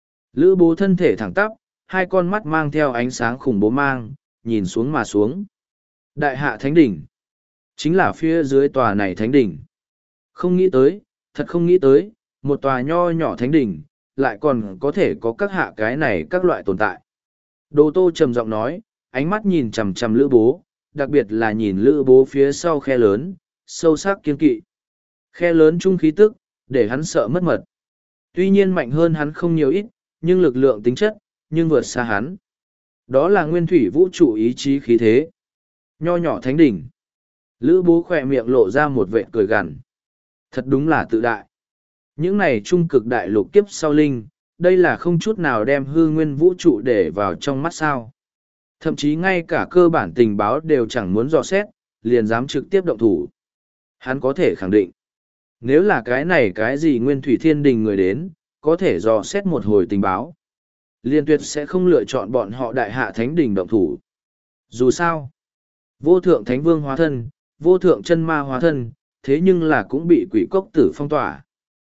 Lữ bố thân thể thẳng tắp, hai con mắt mang theo ánh sáng khủng bố mang, nhìn xuống mà xuống. Đại hạ thánh đỉnh, chính là phía dưới tòa này thánh đỉnh. Không nghĩ tới, thật không nghĩ tới, một tòa nho nhỏ thánh đỉnh, lại còn có thể có các hạ cái này các loại tồn tại. Đồ Tô trầm giọng nói, ánh mắt nhìn chằm chằm lữ bố, đặc biệt là nhìn lữ bố phía sau khe lớn, sâu sắc kiên kỵ. Khe lớn trung khí tức, để hắn sợ mất mật. Tuy nhiên mạnh hơn hắn không nhiều ít, nhưng lực lượng tính chất, nhưng vượt xa hắn. Đó là nguyên thủy vũ trụ ý chí khí thế. Nho nhỏ thánh đỉnh. Lữ bố khỏe miệng lộ ra một vệ cười gằn. Thật đúng là tự đại. Những này trung cực đại lục kiếp sau linh, đây là không chút nào đem hư nguyên vũ trụ để vào trong mắt sao. Thậm chí ngay cả cơ bản tình báo đều chẳng muốn dò xét, liền dám trực tiếp động thủ. Hắn có thể khẳng định, nếu là cái này cái gì nguyên thủy thiên đình người đến, có thể dò xét một hồi tình báo. Liên tuyệt sẽ không lựa chọn bọn họ đại hạ thánh đình động thủ. Dù sao, vô thượng thánh vương hóa thân, vô thượng chân ma hóa thân, thế nhưng là cũng bị quỷ cốc tử phong tỏa.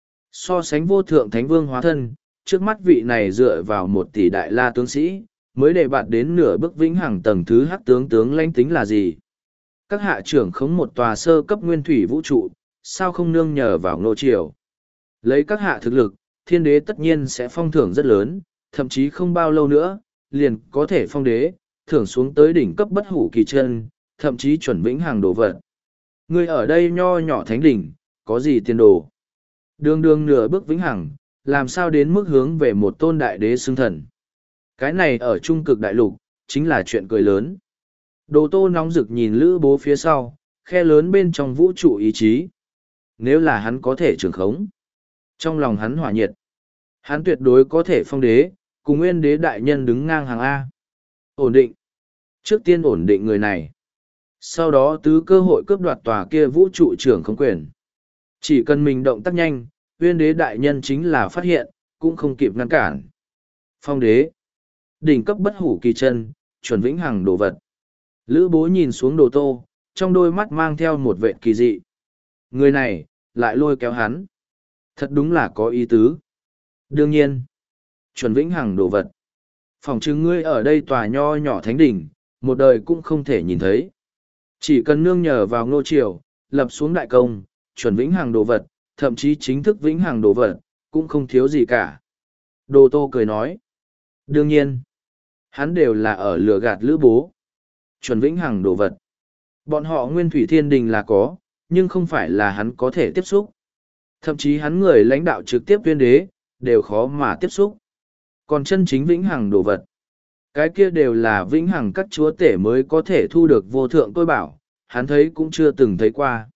So sánh vô thượng thánh vương hóa thân, trước mắt vị này dựa vào một tỷ đại la tướng sĩ, mới đề bạt đến nửa bước vĩnh hằng tầng thứ hắc tướng tướng lãnh tính là gì. Các hạ trưởng khống một tòa sơ cấp nguyên thủy vũ trụ, sao không nương nhờ vào nô triều. Lấy các hạ thực lực, thiên đế tất nhiên sẽ phong thưởng rất lớn, thậm chí không bao lâu nữa, liền có thể phong đế, thưởng xuống tới đỉnh cấp bất hủ kỳ chân, thậm chí chuẩn vĩnh hằng đồ vật. Người ở đây nho nhỏ thánh đỉnh, có gì tiền đồ? Đường đường nửa bước vĩnh hằng, làm sao đến mức hướng về một tôn đại đế xưng thần? Cái này ở trung cực đại lục, chính là chuyện cười lớn. Đồ tô nóng rực nhìn lữ bố phía sau, khe lớn bên trong vũ trụ ý chí. Nếu là hắn có thể trưởng khống, trong lòng hắn hỏa nhiệt, hắn tuyệt đối có thể phong đế, cùng nguyên đế đại nhân đứng ngang hàng A. Ổn định. Trước tiên ổn định người này. Sau đó tứ cơ hội cướp đoạt tòa kia vũ trụ trưởng không quyền. Chỉ cần mình động tác nhanh, nguyên đế đại nhân chính là phát hiện, cũng không kịp ngăn cản. Phong đế. Đỉnh cấp bất hủ kỳ chân, chuẩn vĩnh hằng đồ vật. Lữ bố nhìn xuống đồ tô, trong đôi mắt mang theo một vệ kỳ dị. Người này, lại lôi kéo hắn. Thật đúng là có ý tứ. Đương nhiên, chuẩn vĩnh hằng đồ vật. Phòng chứng ngươi ở đây tòa nho nhỏ thánh đỉnh, một đời cũng không thể nhìn thấy. Chỉ cần nương nhờ vào ngô triều, lập xuống đại công, chuẩn vĩnh hằng đồ vật, thậm chí chính thức vĩnh hằng đồ vật, cũng không thiếu gì cả. Đồ tô cười nói. Đương nhiên, hắn đều là ở lừa gạt lữ bố. Chuẩn vĩnh hằng đồ vật. Bọn họ nguyên thủy thiên đình là có, nhưng không phải là hắn có thể tiếp xúc. Thậm chí hắn người lãnh đạo trực tiếp tuyên đế, đều khó mà tiếp xúc. Còn chân chính vĩnh hằng đồ vật. Cái kia đều là vĩnh hằng các chúa tể mới có thể thu được vô thượng tôi bảo, hắn thấy cũng chưa từng thấy qua.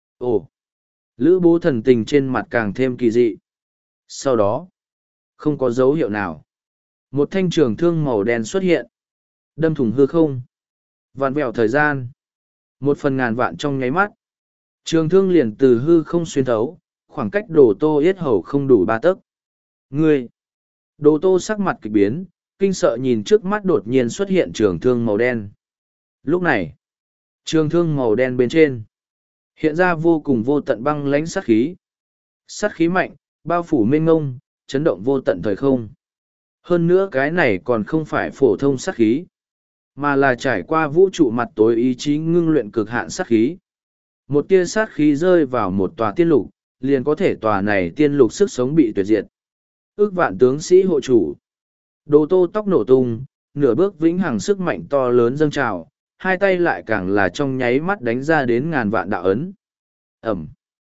Ồ! Lữ bố thần tình trên mặt càng thêm kỳ dị. Sau đó, không có dấu hiệu nào. Một thanh trường thương màu đen xuất hiện. Đâm thủng hư không. Vạn vẹo thời gian. Một phần ngàn vạn trong nháy mắt. Trường thương liền từ hư không xuyên thấu, khoảng cách đồ tô yết hầu không đủ ba tấc. Ngươi! Đồ tô sắc mặt kịch biến, kinh sợ nhìn trước mắt đột nhiên xuất hiện trường thương màu đen. Lúc này, trường thương màu đen bên trên, hiện ra vô cùng vô tận băng lãnh sát khí. Sát khí mạnh, bao phủ mênh ngông, chấn động vô tận thời không. Hơn nữa cái này còn không phải phổ thông sát khí, mà là trải qua vũ trụ mặt tối ý chí ngưng luyện cực hạn sát khí. Một tia sát khí rơi vào một tòa tiên lục, liền có thể tòa này tiên lục sức sống bị tuyệt diệt. Ước vạn tướng sĩ hộ chủ. Đồ tô tóc nổ tung, nửa bước vĩnh hằng sức mạnh to lớn dâng trào, hai tay lại càng là trong nháy mắt đánh ra đến ngàn vạn đạo ấn. Ẩm.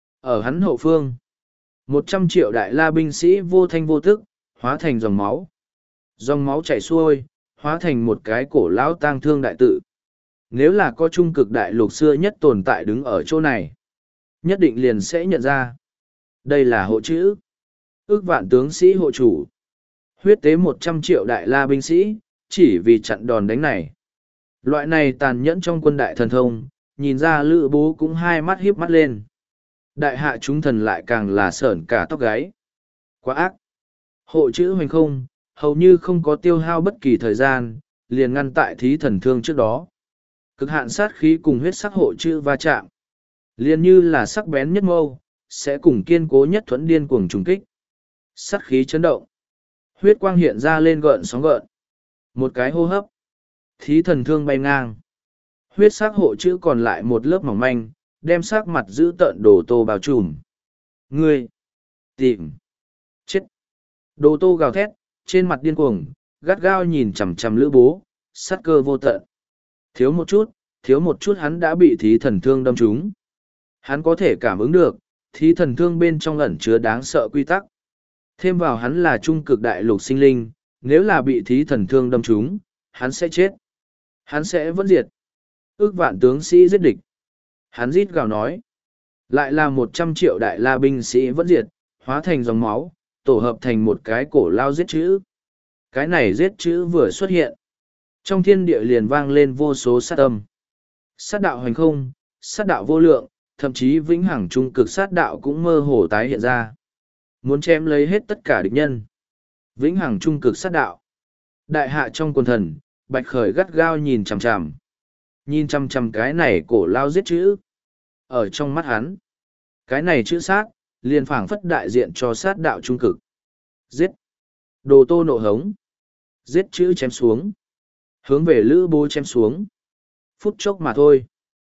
Ở hắn hậu phương, một trăm triệu đại la binh sĩ vô thanh vô tức, hóa thành dòng máu. Dòng máu chảy xuôi, hóa thành một cái cổ lão tang thương đại tự. Nếu là có trung cực đại lục xưa nhất tồn tại đứng ở chỗ này, nhất định liền sẽ nhận ra. Đây là hộ chữ. Ước vạn tướng sĩ hộ chủ. Huyết tế một trăm triệu đại la binh sĩ, chỉ vì chặn đòn đánh này. Loại này tàn nhẫn trong quân đại thần thông, nhìn ra lữ bố cũng hai mắt hiếp mắt lên. Đại hạ chúng thần lại càng là sởn cả tóc gáy. Quá ác. Hộ chữ hoành không, hầu như không có tiêu hao bất kỳ thời gian, liền ngăn tại thí thần thương trước đó. Cực hạn sát khí cùng huyết sắc hộ chữ va chạm. Liền như là sắc bén nhất mâu, sẽ cùng kiên cố nhất thuẫn điên cuồng trùng kích. Sát khí chấn động. Huyết quang hiện ra lên gợn sóng gợn. Một cái hô hấp. Thí thần thương bay ngang. Huyết sắc hộ chữ còn lại một lớp mỏng manh, đem sắc mặt giữ tợn đồ tô bao trùm. Ngươi! Tìm! Chết! Đồ tô gào thét, trên mặt điên cuồng, gắt gao nhìn chằm chằm lữ bố, sát cơ vô tận. Thiếu một chút, thiếu một chút hắn đã bị thí thần thương đâm trúng. Hắn có thể cảm ứng được, thí thần thương bên trong ẩn chứa đáng sợ quy tắc. Thêm vào hắn là trung cực đại lục sinh linh, nếu là bị thí thần thương đâm trúng, hắn sẽ chết. Hắn sẽ vẫn diệt. Ước vạn tướng sĩ giết địch. Hắn rít gào nói. Lại là một trăm triệu đại la binh sĩ vẫn diệt, hóa thành dòng máu, tổ hợp thành một cái cổ lao giết chữ. Cái này giết chữ vừa xuất hiện. Trong thiên địa liền vang lên vô số sát âm. Sát đạo hành không, sát đạo vô lượng, thậm chí vĩnh hằng trung cực sát đạo cũng mơ hồ tái hiện ra. Muốn chém lấy hết tất cả địch nhân. Vĩnh hằng trung cực sát đạo. Đại hạ trong quần thần, Bạch Khởi gắt gao nhìn chằm chằm. Nhìn chằm chằm cái này cổ lao giết chữ. Ở trong mắt hắn, cái này chữ sát, liền phảng phất đại diện cho sát đạo trung cực. Giết. Đồ Tô nộ hống. Giết chữ chém xuống. Hướng về Lữ Bố chém xuống. Phút chốc mà thôi.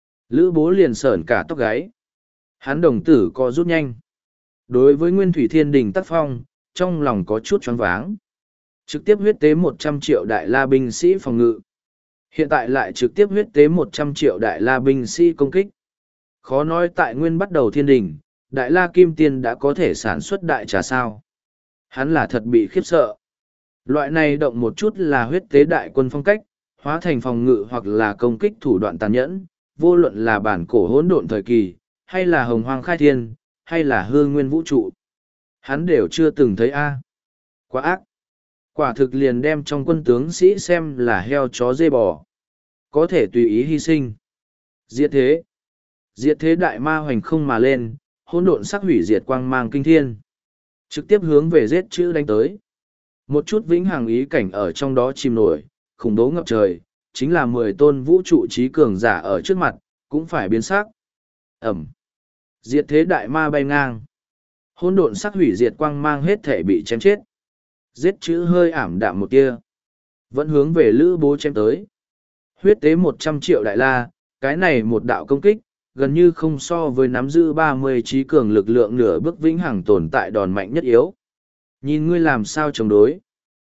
Lữ Bố liền sởn cả tóc gáy. Hắn đồng tử co rút nhanh. Đối với Nguyên Thủy Thiên Đình tác phong, trong lòng có chút choáng váng. Trực tiếp huyết tế một trăm triệu đại la binh sĩ phòng ngự. Hiện tại lại trực tiếp huyết tế một trăm triệu đại la binh sĩ công kích. Khó nói tại nguyên bắt đầu thiên đình, đại la kim tiên đã có thể sản xuất đại trà sao. Hắn là thật bị khiếp sợ. Loại này động một chút là huyết tế đại quân phong cách, hóa thành phòng ngự hoặc là công kích thủ đoạn tàn nhẫn, vô luận là bản cổ hỗn độn thời kỳ, hay là hồng hoang khai thiên, hay là hương nguyên vũ trụ. Hắn đều chưa từng thấy a. Quá ác. Quả thực liền đem trong quân tướng sĩ xem là heo chó dê bò. Có thể tùy ý hy sinh. Diệt thế. Diệt thế đại ma hoành không mà lên, hỗn độn sắc hủy diệt quang mang kinh thiên. Trực tiếp hướng về giết chữ đánh tới. Một chút vĩnh hằng ý cảnh ở trong đó chìm nổi, khủng bố ngập trời, chính là mười tôn vũ trụ trí cường giả ở trước mặt, cũng phải biến sắc. Ẩm. Diệt thế đại ma bay ngang. Hỗn độn sắc hủy diệt quang mang hết thể bị chém chết. Giết chữ hơi ảm đạm một tia. Vẫn hướng về Lữ Bố chém tới. Huyết tế một trăm triệu đại la, cái này một đạo công kích, gần như không so với nắm giữ ba mươi trí cường lực lượng nửa bước vĩnh hằng tồn tại đòn mạnh nhất yếu. Nhìn ngươi làm sao chống đối.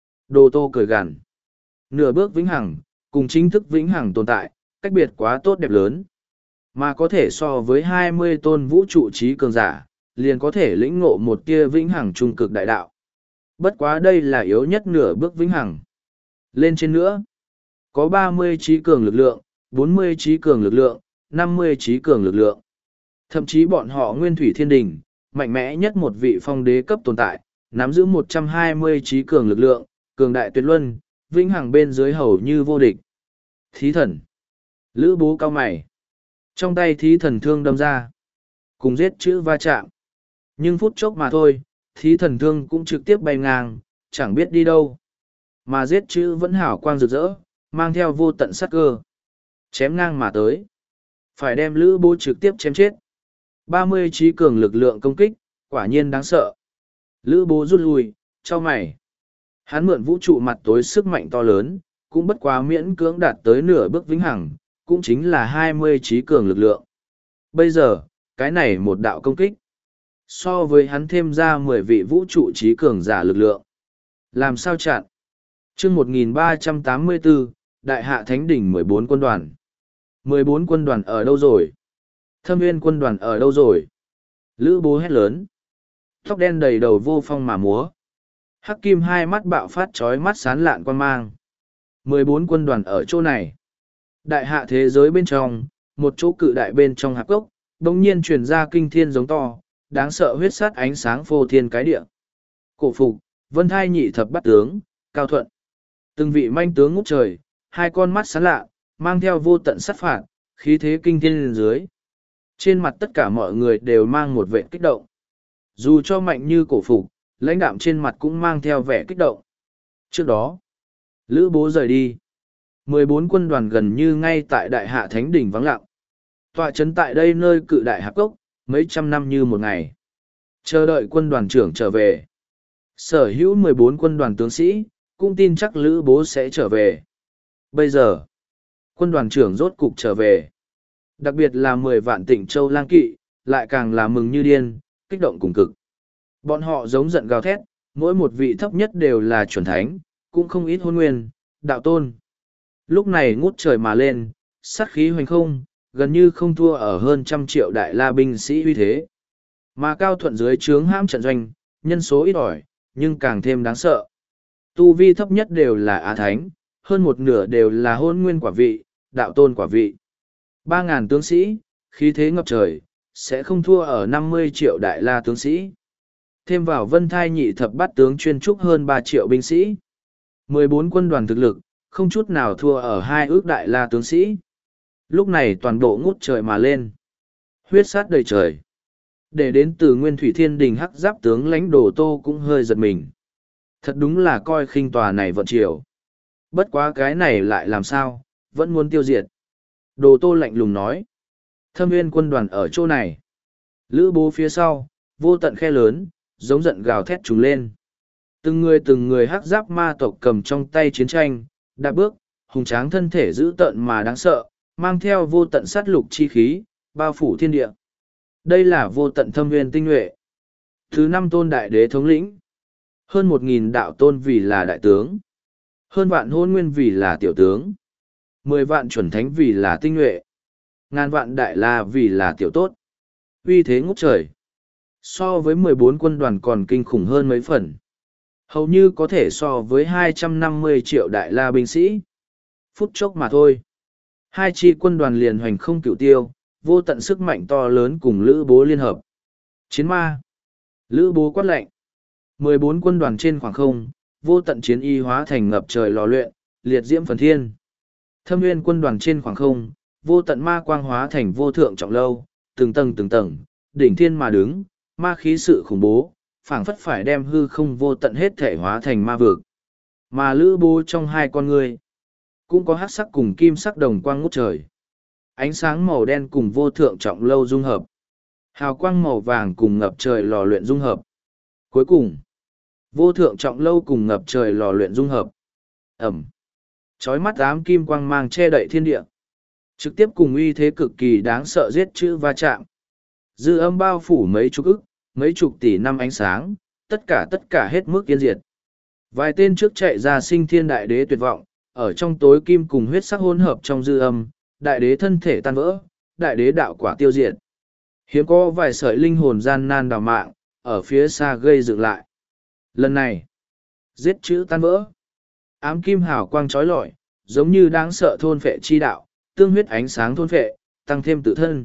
Đồ Tô cười gằn. Nửa bước vĩnh hằng, cùng chính thức vĩnh hằng tồn tại, cách biệt quá tốt đẹp lớn. Mà có thể so với hai mươi tôn vũ trụ trí cường giả, liền có thể lĩnh ngộ một tia vĩnh hằng trung cực đại đạo. Bất quá đây là yếu nhất nửa bước vĩnh hằng. Lên trên nữa, có ba mươi trí cường lực lượng, bốn mươi trí cường lực lượng, năm mươi trí cường lực lượng. Thậm chí bọn họ Nguyên Thủy Thiên Đình, mạnh mẽ nhất một vị phong đế cấp tồn tại, nắm giữ một trăm hai mươi trí cường lực lượng, cường đại tuyệt luân, vĩnh hằng bên dưới hầu như vô địch. Thí thần. Lữ Bố cao mày. Trong tay thí thần thương đâm ra. Cùng giết chữ va chạm. Nhưng phút chốc mà thôi, thí thần thương cũng trực tiếp bay ngang, chẳng biết đi đâu. Mà giết chữ vẫn hảo quang rực rỡ, mang theo vô tận sát cơ. Chém ngang mà tới. Phải đem Lữ Bố trực tiếp chém chết. ba mươi trí cường lực lượng công kích, quả nhiên đáng sợ. Lữ Bố rút lui, cho mày. Hắn mượn vũ trụ mặt tối sức mạnh to lớn, cũng bất quá miễn cưỡng đạt tới nửa bước vĩnh hằng, cũng chính là hai mươi trí cường lực lượng. Bây giờ, cái này một đạo công kích. So với hắn thêm ra mười vị vũ trụ trí cường giả lực lượng. Làm sao chặn? chương một nghìn ba trăm tám mươi bốn, Đại Hạ Thánh Đỉnh mười bốn quân đoàn. mười bốn quân đoàn ở đâu rồi? Thâm Nguyên quân đoàn ở đâu rồi? Lữ Bố hét lớn. Tóc đen đầy đầu vô phong mà múa. Hắc kim hai mắt bạo phát chói mắt sán lạn quan mang. mười bốn quân đoàn ở chỗ này. Đại hạ thế giới bên trong, một chỗ cự đại bên trong hạp cốc, bỗng nhiên truyền ra kinh thiên giống to, đáng sợ huyết sát ánh sáng phô thiên cái địa. Cổ Phục, Vân Thai nhị thập bát tướng, Cao Thuận. Từng vị manh tướng ngút trời, hai con mắt sán lạ, mang theo vô tận sát phạt, khí thế kinh thiên lên dưới. Trên mặt tất cả mọi người đều mang một vẻ kích động. Dù cho mạnh như Cổ Phục, lãnh đạm trên mặt cũng mang theo vẻ kích động. Trước đó, Lữ Bố rời đi. mười bốn quân đoàn gần như ngay tại Đại Hạ Thánh Đỉnh vắng lặng. Tọa trấn tại đây nơi cự đại hạp cốc, mấy trăm năm như một ngày. Chờ đợi quân đoàn trưởng trở về. Sở hữu mười bốn quân đoàn tướng sĩ, cũng tin chắc Lữ Bố sẽ trở về. Bây giờ, quân đoàn trưởng rốt cục trở về. Đặc biệt là mười vạn Tịnh Châu lang kỵ, lại càng là mừng như điên, kích động cùng cực. Bọn họ giống giận gào thét, mỗi một vị thấp nhất đều là chuẩn thánh, cũng không ít hôn nguyên, đạo tôn. Lúc này ngút trời mà lên, sát khí hoành không, gần như không thua ở hơn trăm triệu đại la binh sĩ uy thế. Mà Cao Thuận dưới trướng hãm trận doanh, nhân số ít ỏi, nhưng càng thêm đáng sợ. Tu vi thấp nhất đều là Á Thánh, hơn một nửa đều là hôn nguyên quả vị, đạo tôn quả vị. Ba ngàn tướng sĩ, khí thế ngập trời, sẽ không thua ở năm mươi triệu đại la tướng sĩ. Thêm vào vân thai nhị thập bát tướng chuyên trúc hơn ba triệu binh sĩ. mười bốn quân đoàn thực lực, không chút nào thua ở hai ước đại la tướng sĩ. Lúc này toàn bộ ngút trời mà lên. Huyết sát đầy trời. Để đến từ nguyên thủy thiên đình hắc giáp tướng lãnh đồ tô cũng hơi giật mình. Thật đúng là coi khinh tòa này vận triều. Bất quá cái này lại làm sao, vẫn muốn tiêu diệt. Đồ tô lạnh lùng nói. Thâm nguyên quân đoàn ở chỗ này. Lữ bố phía sau, vô tận khe lớn, giống giận gào thét trùng lên. Từng người từng người hắc giáp ma tộc cầm trong tay chiến tranh, đạp bước, hùng tráng thân thể dữ tợn mà đáng sợ, mang theo vô tận sát lục chi khí, bao phủ thiên địa. Đây là vô tận thâm nguyên tinh nhuệ. Thứ năm tôn đại đế thống lĩnh. Hơn một nghìn đạo tôn vì là đại tướng. Hơn vạn hôn nguyên vì là tiểu tướng. Mười vạn chuẩn thánh vì là tinh nhuệ. Ngàn vạn đại la vì là tiểu tốt. Uy thế ngút trời. So với mười bốn quân đoàn còn kinh khủng hơn mấy phần. Hầu như có thể so với hai trăm năm mươi triệu đại la binh sĩ. Phút chốc mà thôi. Hai chi quân đoàn liền hoành không cửu tiêu, vô tận sức mạnh to lớn cùng Lữ Bố liên hợp. Chiến ma. Lữ Bố quát lệnh. mười bốn quân đoàn trên khoảng không, vô tận chiến y hóa thành ngập trời lò luyện, liệt diễm phần thiên. Thâm nguyên quân đoàn trên khoảng không, vô tận ma quang hóa thành vô thượng trọng lâu, từng tầng từng tầng, đỉnh thiên mà đứng, ma khí sự khủng bố, phảng phất phải đem hư không vô tận hết thể hóa thành ma vực. Mà Lữ Bố trong hai con người, cũng có hắc sắc cùng kim sắc đồng quang ngút trời. Ánh sáng màu đen cùng vô thượng trọng lâu dung hợp. Hào quang màu vàng cùng ngập trời lò luyện dung hợp. Cuối cùng, vô thượng trọng lâu cùng ngập trời lò luyện dung hợp. Ẩm. Chói mắt ám kim quang mang che đậy thiên địa. Trực tiếp cùng uy thế cực kỳ đáng sợ giết chữ va chạm. Dư âm bao phủ mấy chục ức, mấy chục tỷ năm ánh sáng, tất cả tất cả hết mức yên diệt. Vài tên trước chạy ra sinh thiên đại đế tuyệt vọng, ở trong tối kim cùng huyết sắc hỗn hợp trong dư âm, đại đế thân thể tan vỡ, đại đế đạo quả tiêu diệt. Hiếm có vài sợi linh hồn gian nan đào mạng, ở phía xa gây dựng lại. Lần này, giết chữ tan vỡ. Ám kim hào quang trói lọi, giống như đáng sợ thôn phệ chi đạo, tương huyết ánh sáng thôn phệ, tăng thêm tự thân.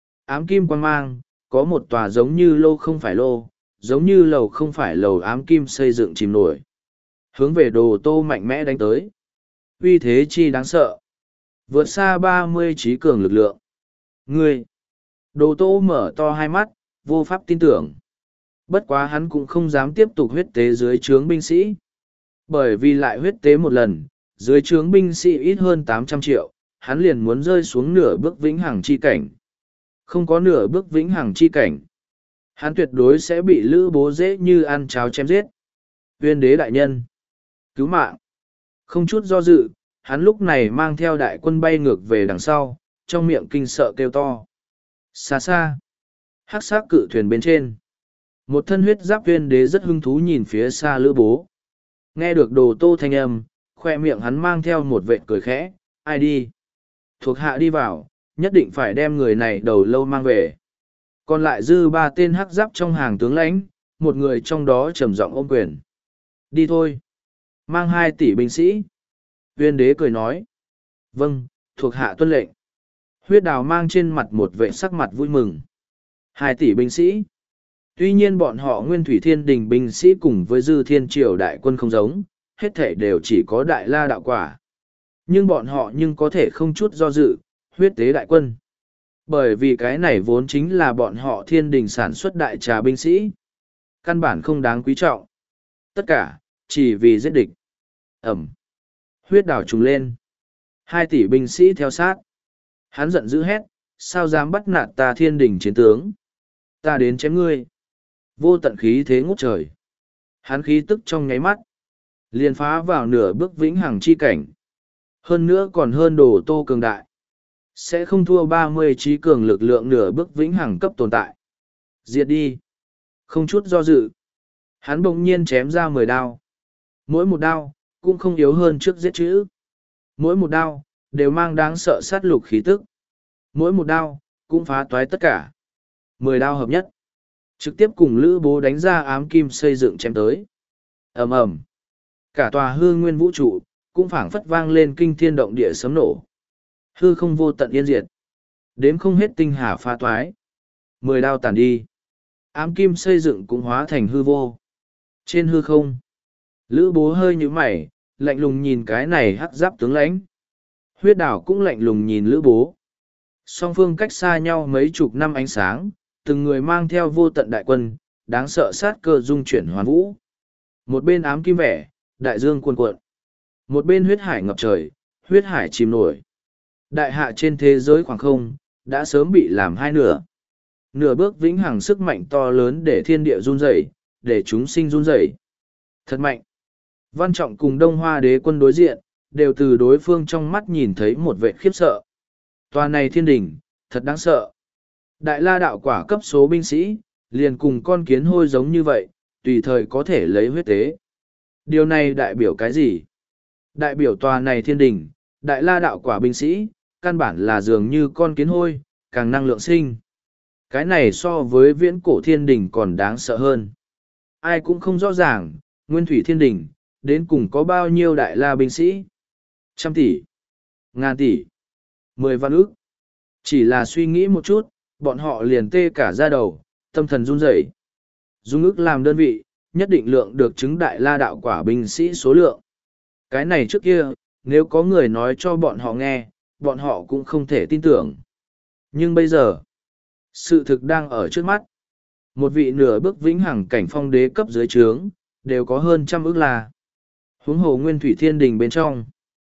Ám kim quang mang, có một tòa giống như lô không phải lô, giống như lầu không phải lầu ám kim xây dựng chìm nổi. Hướng về đồ tô mạnh mẽ đánh tới. Uy thế chi đáng sợ. Vượt xa ba mươi trí cường lực lượng. Ngươi! Đồ tô mở to hai mắt, vô pháp tin tưởng. Bất quá hắn cũng không dám tiếp tục huyết tế dưới trướng binh sĩ. Bởi vì lại huyết tế một lần, dưới trướng binh sĩ ít hơn tám trăm triệu, hắn liền muốn rơi xuống nửa bước vĩnh hằng chi cảnh. Không có nửa bước vĩnh hằng chi cảnh. Hắn tuyệt đối sẽ bị Lữ Bố dễ như ăn cháo chém giết. Uyên đế đại nhân! Cứu mạng! Không chút do dự, hắn lúc này mang theo đại quân bay ngược về đằng sau, trong miệng kinh sợ kêu to. Xa xa! Hắc sắc cự thuyền bên trên. Một thân huyết giáp Uyên đế rất hứng thú nhìn phía xa Lữ Bố. Nghe được đồ tô thanh âm, khoe miệng hắn mang theo một vệt cười khẽ, ai đi? Thuộc hạ đi vào, nhất định phải đem người này đầu lâu mang về. Còn lại dư ba tên hắc giáp trong hàng tướng lãnh, một người trong đó trầm giọng ôm quyền. Đi thôi. Mang hai tỷ binh sĩ. Uyên đế cười nói. Vâng, thuộc hạ tuân lệnh. Huyết đào mang trên mặt một vệ sắc mặt vui mừng. Hai tỷ binh sĩ. Tuy nhiên bọn họ nguyên thủy thiên đình binh sĩ cùng với dư thiên triều đại quân không giống, hết thể đều chỉ có đại la đạo quả. Nhưng bọn họ nhưng có thể không chút do dự, huyết tế đại quân. Bởi vì cái này vốn chính là bọn họ thiên đình sản xuất đại trà binh sĩ. Căn bản không đáng quý trọng. Tất cả, chỉ vì giết địch. Ẩm. Huyết đảo trùng lên. Hai tỷ binh sĩ theo sát. Hắn giận dữ hét, sao dám bắt nạt ta thiên đình chiến tướng. Ta đến chém ngươi. Vô tận khí thế ngút trời. Hắn khí tức trong nháy mắt. Liền phá vào nửa bước vĩnh hằng chi cảnh. Hơn nữa còn hơn đồ tô cường đại. Sẽ không thua ba mươi trí cường lực lượng nửa bước vĩnh hằng cấp tồn tại. Diệt đi. Không chút do dự. Hắn bỗng nhiên chém ra mười đao. Mỗi một đao, cũng không yếu hơn trước giết chữ. Mỗi một đao, đều mang đáng sợ sát lục khí tức. Mỗi một đao, cũng phá toái tất cả. Mười đao hợp nhất. Trực tiếp cùng Lữ Bố đánh ra ám kim xây dựng chém tới. Ầm ầm. Cả tòa hư nguyên vũ trụ, cũng phảng phất vang lên kinh thiên động địa sấm nổ. Hư không vô tận yên diệt. Đếm không hết tinh hà pha toái. Mười đao tàn đi. Ám kim xây dựng cũng hóa thành hư vô. Trên hư không, Lữ Bố hơi nhíu mày, lạnh lùng nhìn cái này hắc giáp tướng lãnh. Huyết Đảo cũng lạnh lùng nhìn Lữ Bố. Song phương cách xa nhau mấy chục năm ánh sáng, từng người mang theo vô tận đại quân, đáng sợ sát cơ dung chuyển hoàn vũ. Một bên ám kim vẻ, đại dương cuồn cuộn. Một bên huyết hải ngập trời, huyết hải chìm nổi. Đại hạ trên thế giới khoảng không, đã sớm bị làm hai nửa. Nửa bước vĩnh hằng sức mạnh to lớn để thiên địa run rẩy, để chúng sinh run rẩy. Thật mạnh. Văn Trọng cùng Đông Hoa đế quân đối diện, đều từ đối phương trong mắt nhìn thấy một vệ khiếp sợ. Tòa này thiên đỉnh, thật đáng sợ. Đại la đạo quả cấp số binh sĩ, liền cùng con kiến hôi giống như vậy, tùy thời có thể lấy huyết tế. Điều này đại biểu cái gì? Đại biểu tòa này thiên đỉnh, đại la đạo quả binh sĩ, căn bản là dường như con kiến hôi, càng năng lượng sinh. Cái này so với viễn cổ thiên đỉnh còn đáng sợ hơn. Ai cũng không rõ ràng, nguyên thủy thiên đỉnh, đến cùng có bao nhiêu đại la binh sĩ. Trăm tỷ, ngàn tỷ, mười vạn ức. Chỉ là suy nghĩ một chút, bọn họ liền tê cả da đầu, tâm thần run rẩy. Dùng ức làm đơn vị, nhất định lượng được chứng đại la đạo quả binh sĩ số lượng. Cái này trước kia, nếu có người nói cho bọn họ nghe, bọn họ cũng không thể tin tưởng. Nhưng bây giờ, sự thực đang ở trước mắt. Một vị nửa bước vĩnh hằng cảnh phong đế cấp dưới trướng, đều có hơn trăm ức là. Huống hồ nguyên thủy thiên đình bên trong.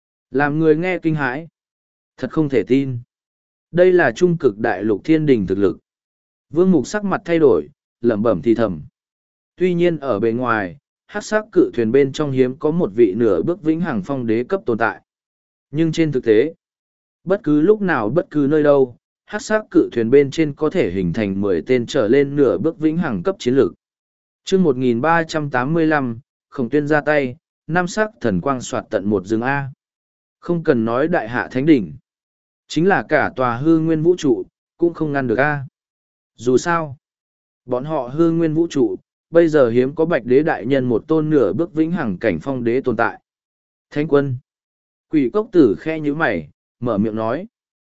Làm người nghe kinh hãi. Thật không thể tin. Đây là trung cực đại lục thiên đình thực lực. Vương Mục sắc mặt thay đổi, lẩm bẩm thì thầm. Tuy nhiên ở bề ngoài, hắc sắc cự thuyền bên trong hiếm có một vị nửa bước vĩnh hằng phong đế cấp tồn tại. Nhưng trên thực tế, bất cứ lúc nào bất cứ nơi đâu, hắc sắc cự thuyền bên trên có thể hình thành mười tên trở lên nửa bước vĩnh hằng cấp chiến lược. Chương một nghìn ba trăm tám mươi lăm, Khổng Tuyên ra tay, năm sắc thần quang soạt tận một rừng A. Không cần nói đại hạ thánh đỉnh. Chính là cả tòa hư nguyên vũ trụ, cũng không ngăn được A. Dù sao, bọn họ hư nguyên vũ trụ, bây giờ hiếm có bạch đế đại nhân một tôn nửa bước vĩnh hằng cảnh phong đế tồn tại. Thánh quân. Quỷ cốc tử khe như mày, mở miệng nói.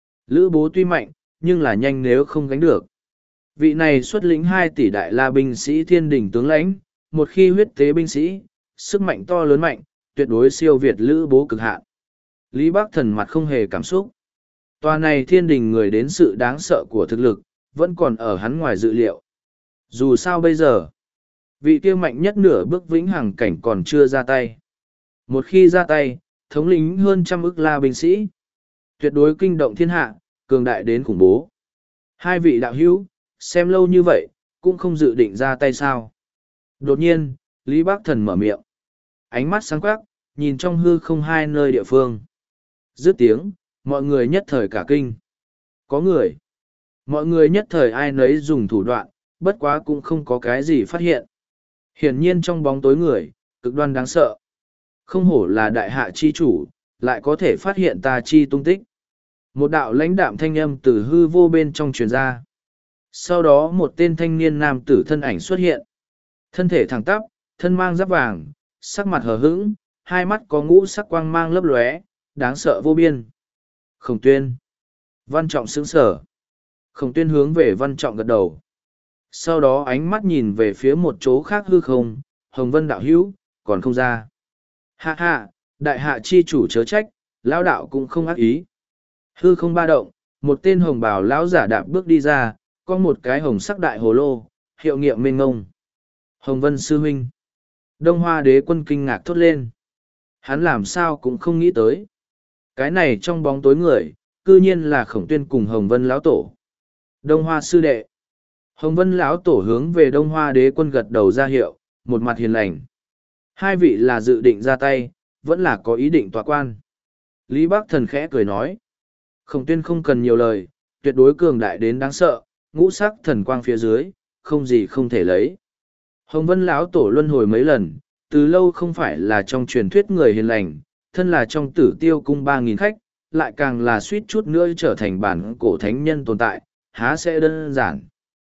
Lữ Bố tuy mạnh, nhưng là nhanh nếu không gánh được. Vị này xuất lĩnh hai tỷ đại la binh sĩ thiên đình tướng lãnh, một khi huyết tế binh sĩ, sức mạnh to lớn mạnh, tuyệt đối siêu việt Lữ Bố cực hạn. Lý Bắc Thần mặt không hề cảm xúc. Tòa này thiên đình người đến sự đáng sợ của thực lực, vẫn còn ở hắn ngoài dự liệu. Dù sao bây giờ, vị kia mạnh nhất nửa bước vĩnh hằng cảnh còn chưa ra tay. Một khi ra tay, thống lĩnh hơn trăm ức la binh sĩ. Tuyệt đối kinh động thiên hạ, cường đại đến khủng bố. Hai vị đạo hữu, xem lâu như vậy, cũng không dự định ra tay sao. Đột nhiên, Lý Bác Thần mở miệng. Ánh mắt sáng quắc, nhìn trong hư không hai nơi địa phương. Dứt tiếng, mọi người nhất thời cả kinh. Có người. Mọi người nhất thời ai nấy dùng thủ đoạn, bất quá cũng không có cái gì phát hiện. Hiển nhiên trong bóng tối người, cực đoan đáng sợ. Không hổ là đại hạ chi chủ, lại có thể phát hiện ta chi tung tích. Một đạo lãnh đạm thanh âm từ hư vô bên trong truyền ra. Sau đó một tên thanh niên nam tử thân ảnh xuất hiện. Thân thể thẳng tắp, thân mang giáp vàng, sắc mặt hờ hững, hai mắt có ngũ sắc quang mang lấp lóe, đáng sợ vô biên. Khổng Tuyên. Văn Trọng sững sở. Khổng Tuyên hướng về Văn Trọng gật đầu. Sau đó ánh mắt nhìn về phía một chỗ khác hư không, Hồng Vân đạo hữu, còn không ra. Hạ hạ, đại hạ chi chủ chớ trách, lão đạo cũng không ác ý. Hư không ba động, một tên hồng bào lão giả đạp bước đi ra, có một cái hồng sắc đại hồ lô, hiệu nghiệm mênh ngông. Hồng Vân sư huynh. Đông Hoa đế quân kinh ngạc thốt lên. Hắn làm sao cũng không nghĩ tới. Cái này trong bóng tối người, cư nhiên là Khổng Tuyên cùng Hồng Vân lão tổ. Đông Hoa sư đệ. Hồng Vân lão tổ hướng về Đông Hoa đế quân gật đầu ra hiệu, một mặt hiền lành. Hai vị là dự định ra tay, vẫn là có ý định tọa quan. Lý Bắc Thần khẽ cười nói. Khổng Tuyên không cần nhiều lời, tuyệt đối cường đại đến đáng sợ, ngũ sắc thần quang phía dưới, không gì không thể lấy. Hồng Vân lão tổ luân hồi mấy lần, từ lâu không phải là trong truyền thuyết người hiền lành, thân là trong tử tiêu cung ba nghìn khách, lại càng là suýt chút nữa trở thành bản cổ thánh nhân tồn tại, há sẽ đơn giản.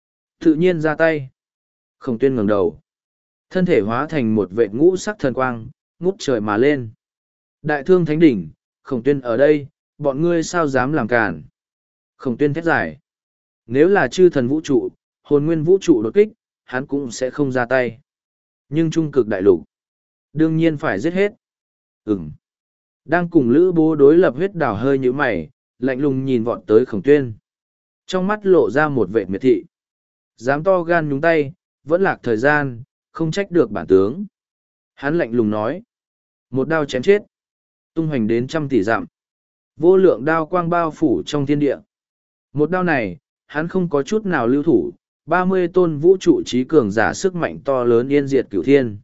Tự nhiên ra tay. Khổng Tuyên ngẩng đầu. Thân thể hóa thành một vệ ngũ sắc thần quang, ngút trời mà lên. Đại thương thánh đỉnh, Khổng Tuyên ở đây, bọn ngươi sao dám làm cản. Khổng Tuyên thét dài. Nếu là chư thần vũ trụ, hồn nguyên vũ trụ đột kích, hắn cũng sẽ không ra tay. Nhưng trung cực đại lục, đương nhiên phải giết hết. Ừm. Đang cùng Lữ Bố đối lập huyết đào hơi như mày, lạnh lùng nhìn vọt tới Khổng Tuyên. Trong mắt lộ ra một vệ miệt thị. Dám to gan nhúng tay, vẫn lạc thời gian, không trách được bản tướng. Hắn lạnh lùng nói. Một đao chém chết. Tung hoành đến trăm tỷ dặm. Vô lượng đao quang bao phủ trong thiên địa. Một đao này, hắn không có chút nào lưu thủ. Ba mươi tôn vũ trụ trí cường giả sức mạnh to lớn yên diệt cửu thiên.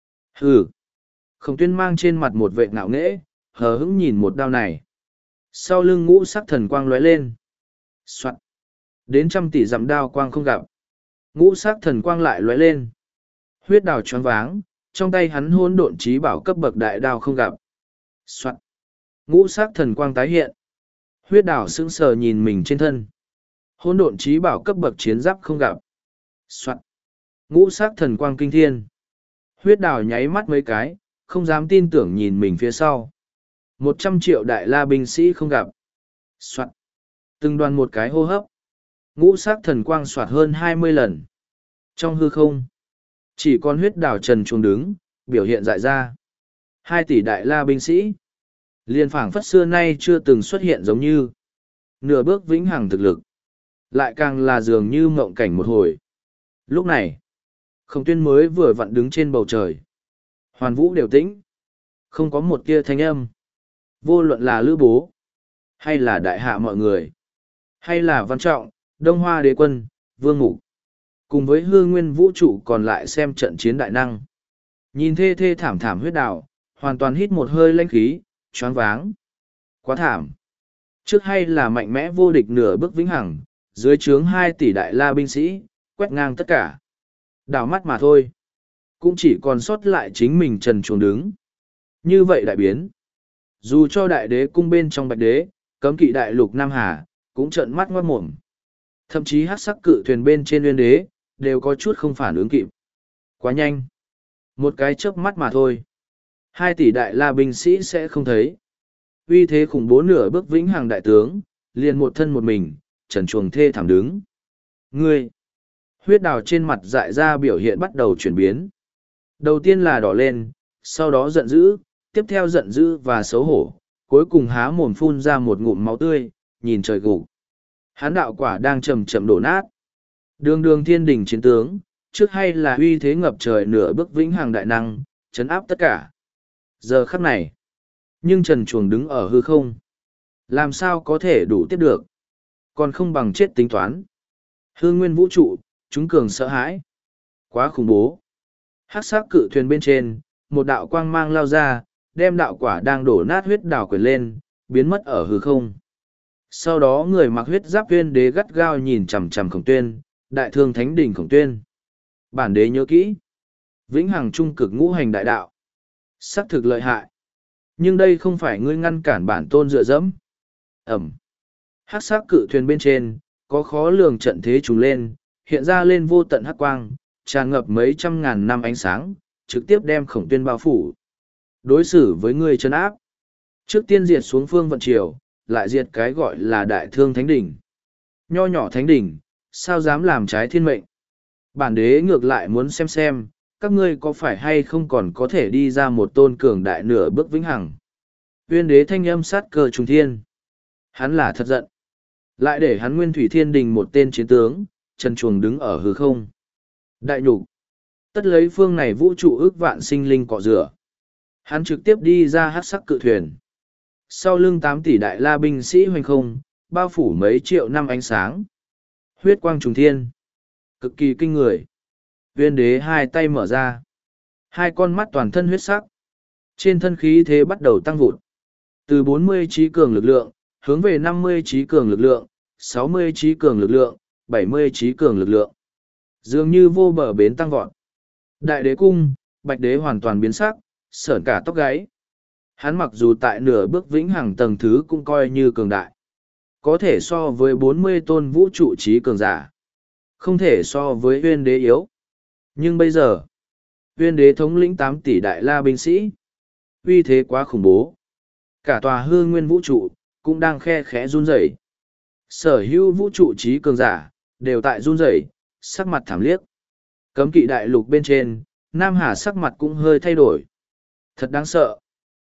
Hừ. Khổng Tuyên mang trên mặt một vệ ngạo nghễ, hờ hững nhìn một đao này. Sau lưng ngũ sắc thần quang lóe lên. Soạn. Đến trăm tỷ dặm đao quang không gặp. Ngũ sắc thần quang lại lóe lên. Huyết đào choáng váng, trong tay hắn hỗn độn trí bảo cấp bậc đại đao không gặp. Soạn. Ngũ sắc thần quang tái hiện. Huyết đào sững sờ nhìn mình trên thân. Hỗn độn trí bảo cấp bậc chiến giáp không gặp. Soạn. Ngũ sắc thần quang kinh thiên. Huyết đào nháy mắt mấy cái, không dám tin tưởng nhìn mình phía sau. Một trăm triệu đại la binh sĩ không gặp. Soạn. Từng đoàn một cái hô hấp. Ngũ sắc thần quang soạt hơn hai mươi lần. Trong hư không, chỉ còn huyết đào trần chuồng đứng, biểu hiện dại ra. Hai tỷ đại la binh sĩ. Liên phảng phất xưa nay chưa từng xuất hiện giống như. Nửa bước vĩnh hằng thực lực. Lại càng là dường như mộng cảnh một hồi. Lúc này, Khổng Tuyên mới vừa vặn đứng trên bầu trời. Hoàn vũ đều tĩnh. Không có một tia thanh âm. Vô luận là Lữ Bố, hay là đại hạ mọi người, hay là Văn Trọng, Đông Hoa Đế Quân, Vương Mục, cùng với hư nguyên vũ trụ còn lại xem trận chiến đại năng. Nhìn thê thê thảm thảm huyết đào, hoàn toàn hít một hơi lãnh khí, choáng váng. Quá thảm. Trước hay là mạnh mẽ vô địch nửa bước vĩnh hằng, dưới trướng hai tỷ đại la binh sĩ, quét ngang tất cả. Đảo mắt mà thôi. Cũng chỉ còn sót lại chính mình trần chuồng đứng. Như vậy đại biến. Dù cho đại đế cung bên trong bạch đế, cấm kỵ đại lục Nam Hà, cũng trợn mắt ngoát mồm. Thậm chí hắc sắc cự thuyền bên trên nguyên đế, đều có chút không phản ứng kịp. Quá nhanh. Một cái chớp mắt mà thôi. Hai tỷ đại la binh sĩ sẽ không thấy. Uy thế khủng bố nửa bước vĩnh hằng đại tướng, liền một thân một mình, trần chuồng thê thảm đứng. Ngươi! Huyết đào trên mặt dại ra biểu hiện bắt đầu chuyển biến. Đầu tiên là đỏ lên, sau đó giận dữ, tiếp theo giận dữ và xấu hổ, cuối cùng há mồm phun ra một ngụm máu tươi, nhìn trời gục. Hán đạo quả đang chậm chậm đổ nát. Đường đường thiên đình chiến tướng, trước hay là uy thế ngập trời nửa bước vĩnh hằng đại năng, chấn áp tất cả. Giờ khắc này, nhưng trần chuồng đứng ở hư không. Làm sao có thể đủ tiếp được? Còn không bằng chết tính toán. Hư nguyên vũ trụ, chúng cường sợ hãi. Quá khủng bố. Hắc sắc cự thuyền bên trên, một đạo quang mang lao ra, đem đạo quả đang đổ nát huyết đào quyển lên, biến mất ở hư không. Sau đó người mặc huyết giáp Tuyên đế gắt gao nhìn chằm chằm Khổng Tuyên, đại thương thánh đỉnh Khổng Tuyên. Bản đế nhớ kỹ. Vĩnh hằng trung cực ngũ hành đại đạo. Sắc thực lợi hại. Nhưng đây không phải ngươi ngăn cản bản tôn dựa dẫm. Ẩm. Hắc sắc cự thuyền bên trên, có khó lường trận thế trùng lên, hiện ra lên vô tận hắc quang, tràn ngập mấy trăm ngàn năm ánh sáng, trực tiếp đem Khổng Tuyên bao phủ. Đối xử với ngươi chân áp. Trước tiên diệt xuống phương vận triều, lại diệt cái gọi là đại thương thánh đỉnh. Nho nhỏ thánh đỉnh, sao dám làm trái thiên mệnh. Bản đế ngược lại muốn xem xem, các ngươi có phải hay không còn có thể đi ra một tôn cường đại nửa bước vĩnh hằng. Uyên đế thanh âm sát cơ trùng thiên. Hắn là thật giận. Lại để hắn nguyên thủy thiên đình một tên chiến tướng, trần chuồng đứng ở hư không. Đại nhục. Tất lấy phương này vũ trụ ước vạn sinh linh cọ rửa. Hắn trực tiếp đi ra hát sắc cự thuyền. Sau lưng tám tỷ đại la binh sĩ hoành không, bao phủ mấy triệu năm ánh sáng. Huyết quang trùng thiên. Cực kỳ kinh người. Uyên đế hai tay mở ra. Hai con mắt toàn thân huyết sắc. Trên thân khí thế bắt đầu tăng vụt. Từ bốn mươi trí cường lực lượng, hướng về năm mươi trí cường lực lượng, sáu mươi trí cường lực lượng, bảy mươi trí cường lực lượng. Dường như vô bờ bến tăng vọt. Đại đế cung, bạch đế hoàn toàn biến sắc, sởn cả tóc gáy. Hắn mặc dù tại nửa bước vĩnh hằng tầng thứ cũng coi như cường đại. Có thể so với bốn mươi tôn vũ trụ trí cường giả. Không thể so với Uyên đế yếu. Nhưng bây giờ, Uyên đế thống lĩnh tám tỷ đại la binh sĩ. Uy thế quá khủng bố. Cả tòa hư nguyên vũ trụ, cũng đang khe khẽ run rẩy. Sở hữu vũ trụ trí cường giả, đều tại run rẩy, sắc mặt thảm liếc. Cấm kỵ đại lục bên trên, Nam Hà sắc mặt cũng hơi thay đổi. Thật đáng sợ.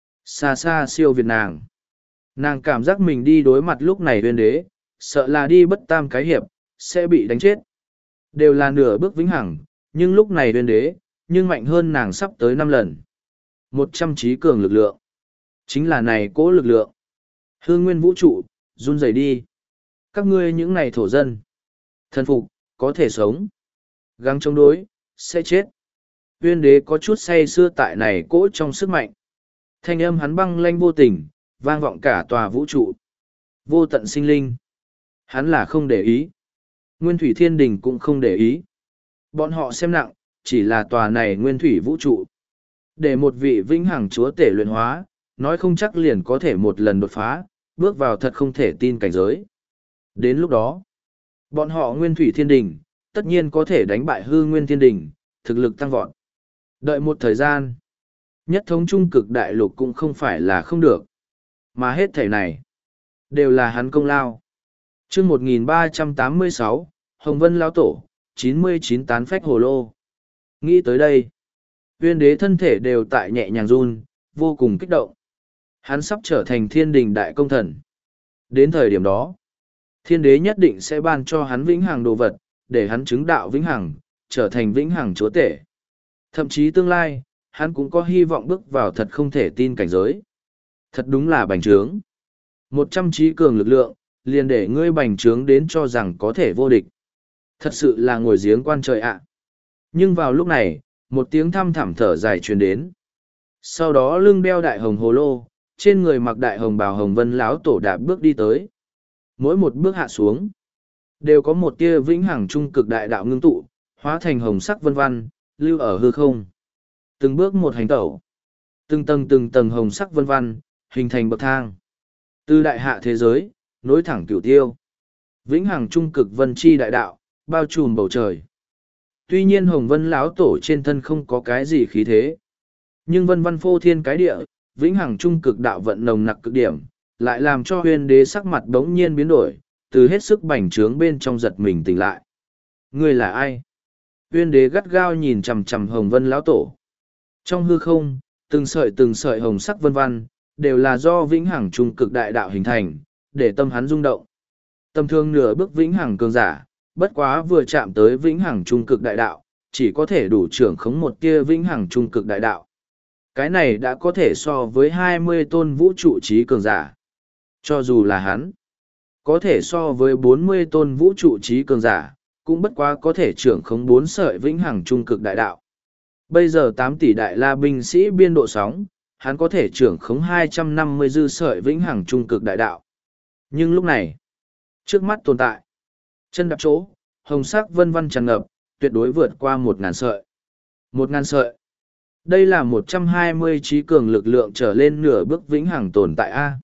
Xa xa siêu việt nàng. Nàng cảm giác mình đi đối mặt lúc này huyên đế, sợ là đi bất tam cái hiệp, sẽ bị đánh chết. Đều là nửa bước vĩnh hằng, nhưng lúc này huyên đế, nhưng mạnh hơn nàng sắp tới năm lần. Một trăm trí cường lực lượng. Chính là này cố lực lượng. Hương nguyên vũ trụ, run rẩy đi. Các ngươi những này thổ dân. Thần phục, có thể sống. Gắng chống đối, sẽ chết. Huyên đế có chút say sưa tại này cỗ trong sức mạnh. Thanh âm hắn băng lanh vô tình, vang vọng cả tòa vũ trụ. Vô tận sinh linh. Hắn là không để ý. Nguyên thủy thiên đình cũng không để ý. Bọn họ xem nặng, chỉ là tòa này nguyên thủy vũ trụ. Để một vị vĩnh hằng chúa tể luyện hóa, nói không chắc liền có thể một lần đột phá, bước vào thật không thể tin cảnh giới. Đến lúc đó, bọn họ nguyên thủy thiên đình, tất nhiên có thể đánh bại hư nguyên thiên đình, thực lực tăng vọt. Đợi một thời gian, nhất thống trung cực đại lục cũng không phải là không được. Mà hết thảy này, đều là hắn công lao. chương một nghìn ba trăm tám mươi sáu, Hồng Vân Lão Tổ, chín mươi chín tán phách hồ lô. Nghĩ tới đây, huyên đế thân thể đều tại nhẹ nhàng run, vô cùng kích động. Hắn sắp trở thành thiên đình đại công thần. Đến thời điểm đó, thiên đế nhất định sẽ ban cho hắn vĩnh hằng đồ vật, để hắn chứng đạo vĩnh hằng, trở thành vĩnh hằng chúa tể. Thậm chí tương lai, hắn cũng có hy vọng bước vào thật không thể tin cảnh giới. Thật đúng là bành trướng. Một trăm trí cường lực lượng, liền để ngươi bành trướng đến cho rằng có thể vô địch. Thật sự là ngồi giếng quan trời ạ. Nhưng vào lúc này, một tiếng thăm thẳm thở dài truyền đến. Sau đó lưng đeo đại hồng hồ lô, trên người mặc đại hồng bào hồng vân láo tổ đạp bước đi tới. Mỗi một bước hạ xuống, đều có một tia vĩnh hằng trung cực đại đạo ngưng tụ, hóa thành hồng sắc vân văn, lưu ở hư không. Từng bước một hành tẩu, từng tầng từng tầng hồng sắc vân văn, hình thành bậc thang. Từ đại hạ thế giới, nối thẳng cửu tiêu. Vĩnh hằng trung cực vân chi đại đạo, bao trùm bầu trời. Tuy nhiên hồng vân lão tổ trên thân không có cái gì khí thế. Nhưng vân văn phô thiên cái địa, vĩnh hằng trung cực đạo vận nồng nặc cực điểm, lại làm cho huyên đế sắc mặt bỗng nhiên biến đổi, từ hết sức bành trướng bên trong giật mình tỉnh lại. Ngươi là ai? Huyên đế gắt gao nhìn chằm chằm hồng vân lão tổ. Trong hư không, từng sợi từng sợi hồng sắc vân văn, đều là do vĩnh hằng trung cực đại đạo hình thành, để tâm hắn rung động. Tâm thương nửa bước vĩnh hằng cường giả, bất quá vừa chạm tới vĩnh hằng trung cực đại đạo, chỉ có thể đủ trưởng khống một tia vĩnh hằng trung cực đại đạo. Cái này đã có thể so với hai mươi tôn vũ trụ trí cường giả. Cho dù là hắn, có thể so với bốn mươi tôn vũ trụ trí cường giả, cũng bất quá có thể trưởng khống bốn sợi vĩnh hằng trung cực đại đạo. Bây giờ tám tỷ đại la binh sĩ biên độ sóng, hắn có thể trưởng khống hai trăm năm mươi dư sợi vĩnh hằng trung cực đại đạo. Nhưng lúc này, trước mắt tồn tại, chân đạp chỗ, hồng sắc vân văn tràn ngập, tuyệt đối vượt qua một ngàn sợi. Một ngàn sợi. Đây là một trăm hai mươi trí cường lực lượng trở lên nửa bước vĩnh hằng tồn tại A.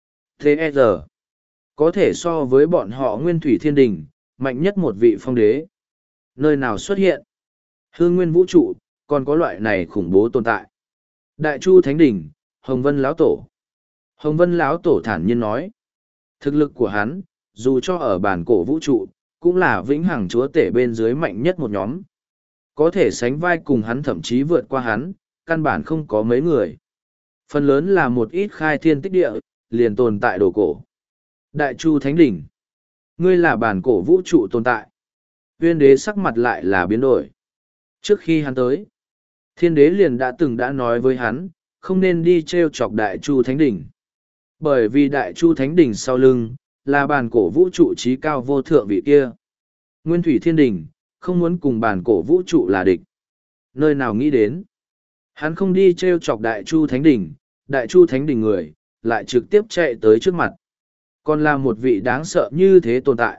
tê e rờ. Có thể so với bọn họ nguyên thủy thiên đình, mạnh nhất một vị phong đế. Nơi nào xuất hiện? Hương nguyên vũ trụ, còn có loại này khủng bố tồn tại. Đại Chu Thánh Đỉnh, Hồng Vân Lão Tổ. Hồng Vân Lão Tổ thản nhiên nói. Thực lực của hắn, dù cho ở bản cổ vũ trụ, cũng là vĩnh hằng chúa tể bên dưới mạnh nhất một nhóm. Có thể sánh vai cùng hắn thậm chí vượt qua hắn, căn bản không có mấy người. Phần lớn là một ít khai thiên tích địa, liền tồn tại đồ cổ. Đại Chu Thánh Đỉnh. Ngươi là bản cổ vũ trụ tồn tại. Huyên đế sắc mặt lại là biến đổi. Trước khi hắn tới, thiên đế liền đã từng đã nói với hắn, không nên đi treo chọc Đại Chu Thánh Đỉnh. Bởi vì Đại Chu Thánh Đỉnh sau lưng, là bản cổ vũ trụ trí cao vô thượng vị kia. Nguyên Thủy Thiên Đỉnh, không muốn cùng bản cổ vũ trụ là địch. Nơi nào nghĩ đến, hắn không đi treo chọc Đại Chu Thánh Đỉnh, Đại Chu Thánh Đỉnh người, lại trực tiếp chạy tới trước mặt. Còn là một vị đáng sợ như thế tồn tại.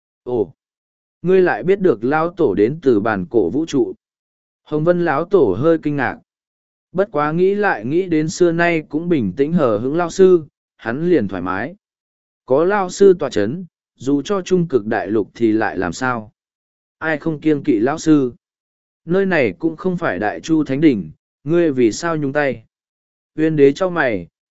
Ồ, ngươi lại biết được Lão Tổ đến từ bản cổ vũ trụ. Hồng Vân Lão Tổ hơi kinh ngạc. Bất quá nghĩ lại nghĩ đến xưa nay cũng bình tĩnh hờ hững Lão Sư, hắn liền thoải mái. Có Lão Sư tọa chấn, dù cho trung cực đại lục thì lại làm sao? Ai không kiêng kỵ Lão Sư? Nơi này cũng không phải Đại Chu Thánh Đỉnh, ngươi vì sao nhúng tay? Huyên đế cho mày,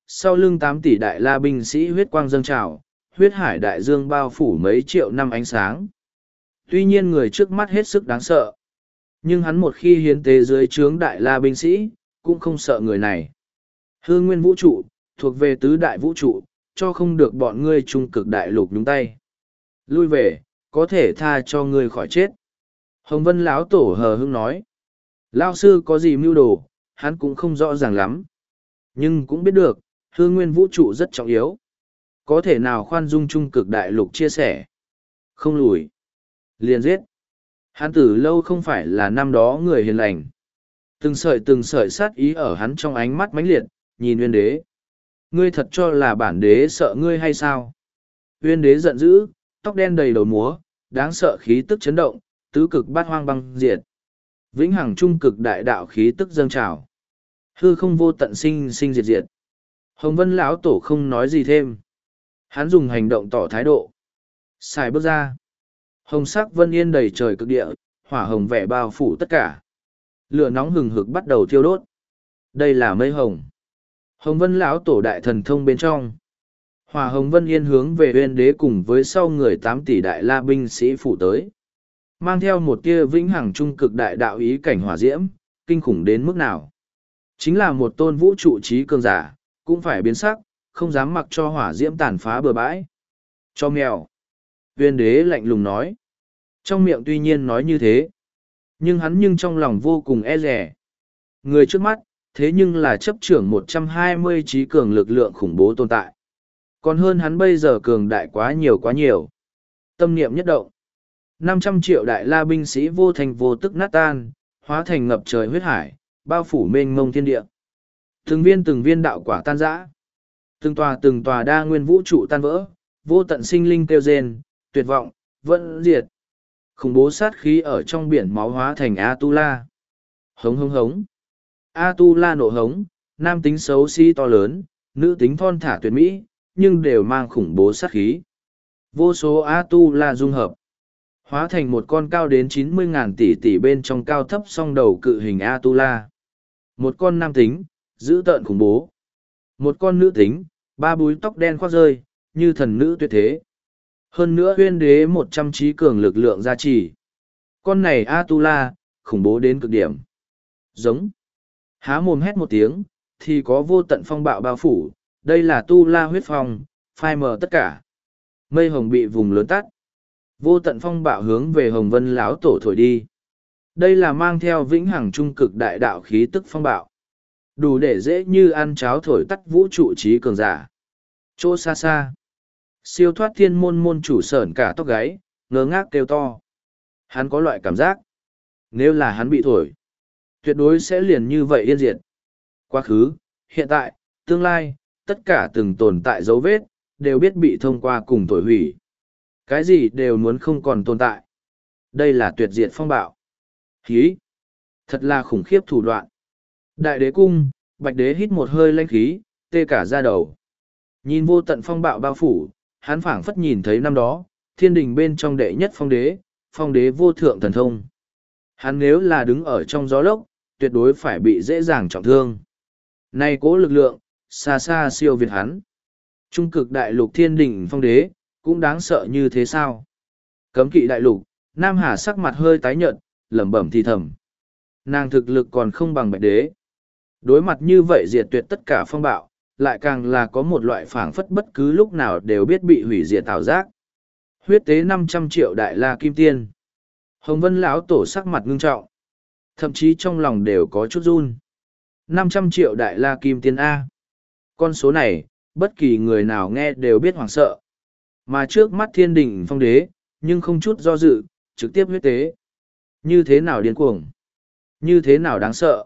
sau lưng tám tỷ đại la binh sĩ huyết quang dâng trào, huyết hải đại dương bao phủ mấy triệu năm ánh sáng. Tuy nhiên người trước mắt hết sức đáng sợ. Nhưng hắn một khi hiến tế dưới trướng đại la binh sĩ, cũng không sợ người này. Hư nguyên vũ trụ, thuộc về tứ đại vũ trụ, cho không được bọn ngươi trung cực đại lục nhúng tay. Lui về, có thể tha cho ngươi khỏi chết. Hồng Vân lão tổ hờ hững nói. Lão sư có gì mưu đồ, hắn cũng không rõ ràng lắm. Nhưng cũng biết được, hư nguyên vũ trụ rất trọng yếu. Có thể nào khoan dung trung cực đại lục chia sẻ. Không lùi. Liền giết. Hắn từ lâu không phải là năm đó người hiền lành. Từng sợi từng sợi sát ý ở hắn trong ánh mắt mãnh liệt, nhìn Uyên Đế. Ngươi thật cho là bản đế sợ ngươi hay sao? Uyên Đế giận dữ, tóc đen đầy đầu múa, đáng sợ khí tức chấn động, tứ cực bát hoang băng diệt. Vĩnh hằng trung cực đại đạo khí tức dâng trào. Hư không vô tận sinh sinh diệt diệt. Hồng Vân lão tổ không nói gì thêm. Hắn dùng hành động tỏ thái độ. Xài bước ra. Hồng sắc vân yên đầy trời cực địa, hỏa hồng vẻ bao phủ tất cả. Lửa nóng hừng hực bắt đầu thiêu đốt. Đây là mây hồng. Hồng Vân lão tổ đại thần thông bên trong. Hỏa hồng vân yên hướng về Uyên Đế cùng với sau người tám tỷ đại la binh sĩ phủ tới. Mang theo một tia vĩnh hằng trung cực đại đạo ý cảnh hỏa diễm, kinh khủng đến mức nào. Chính là một tôn vũ trụ trí cường giả, cũng phải biến sắc, không dám mặc cho hỏa diễm tàn phá bừa bãi. Cho mèo. Uyên Đế lạnh lùng nói. Trong miệng tuy nhiên nói như thế, nhưng hắn nhưng trong lòng vô cùng e rẻ. Người trước mắt, thế nhưng là chấp trưởng một trăm hai mươi trí cường lực lượng khủng bố tồn tại. Còn hơn hắn bây giờ cường đại quá nhiều quá nhiều. Tâm niệm nhất động. năm trăm triệu đại la binh sĩ vô thành vô tức nát tan, hóa thành ngập trời huyết hải, bao phủ mênh mông thiên địa. Từng viên từng viên đạo quả tan rã. Từng tòa từng tòa đa nguyên vũ trụ tan vỡ, vô tận sinh linh kêu rên, tuyệt vọng, vẫn diệt. Khủng bố sát khí ở trong biển máu hóa thành A-tu-la. Hống hống hống. A-tu-la nộ hống, nam tính xấu xí to lớn, nữ tính thon thả tuyệt mỹ, nhưng đều mang khủng bố sát khí. Vô số A-tu-la dung hợp. Hóa thành một con cao đến chín mươi ngàn tỷ tỷ bên trong cao thấp song đầu cự hình A-tu-la. Một con nam tính, dữ tợn khủng bố. Một con nữ tính, ba búi tóc đen khoác rơi, như thần nữ tuyệt thế. Hơn nữa Uyên Đế một trăm trí cường lực lượng gia trì. Con này A-tu-la, khủng bố đến cực điểm. Giống. Há mồm hét một tiếng, thì có vô tận phong bạo bao phủ. Đây là tu-la huyết phong, phai mờ tất cả. Mây hồng bị vùng lớn tắt. Vô tận phong bạo hướng về Hồng Vân lão tổ thổi đi. Đây là mang theo vĩnh hằng trung cực đại đạo khí tức phong bạo. Đủ để dễ như ăn cháo thổi tắt vũ trụ trí cường giả. Chỗ xa xa. Siêu thoát thiên môn môn chủ sởn cả tóc gáy, ngơ ngác kêu to. Hắn có loại cảm giác. Nếu là hắn bị thổi, tuyệt đối sẽ liền như vậy yên diệt. Quá khứ, hiện tại, tương lai, tất cả từng tồn tại dấu vết, đều biết bị thông qua cùng thổi hủy. Cái gì đều muốn không còn tồn tại. Đây là tuyệt diệt phong bạo. Khí. Thật là khủng khiếp thủ đoạn. Đại đế cung, bạch đế hít một hơi lanh khí, tê cả da đầu. Nhìn vô tận phong bạo bao phủ, hắn phảng phất nhìn thấy năm đó, thiên đình bên trong đệ nhất phong đế, phong đế vô thượng thần thông. Hắn nếu là đứng ở trong gió lốc, tuyệt đối phải bị dễ dàng trọng thương. Nay cố lực lượng, xa xa siêu việt hắn. Trung cực đại lục thiên đình phong đế, cũng đáng sợ như thế sao? Cấm kỵ đại lục, Nam Hà sắc mặt hơi tái nhợt, lẩm bẩm thì thầm. Nàng thực lực còn không bằng bạch đế. Đối mặt như vậy diệt tuyệt tất cả phong bạo, lại càng là có một loại phảng phất bất cứ lúc nào đều biết bị hủy diệt ảo giác. Huyết tế năm trăm triệu đại la kim tiên. Hồng Vân lão tổ sắc mặt ngưng trọng. Thậm chí trong lòng đều có chút run. năm trăm triệu đại la kim tiên A. Con số này, bất kỳ người nào nghe đều biết hoảng sợ. Mà trước mắt thiên đình phong đế, nhưng không chút do dự, trực tiếp huyết tế. Như thế nào điên cuồng? Như thế nào đáng sợ?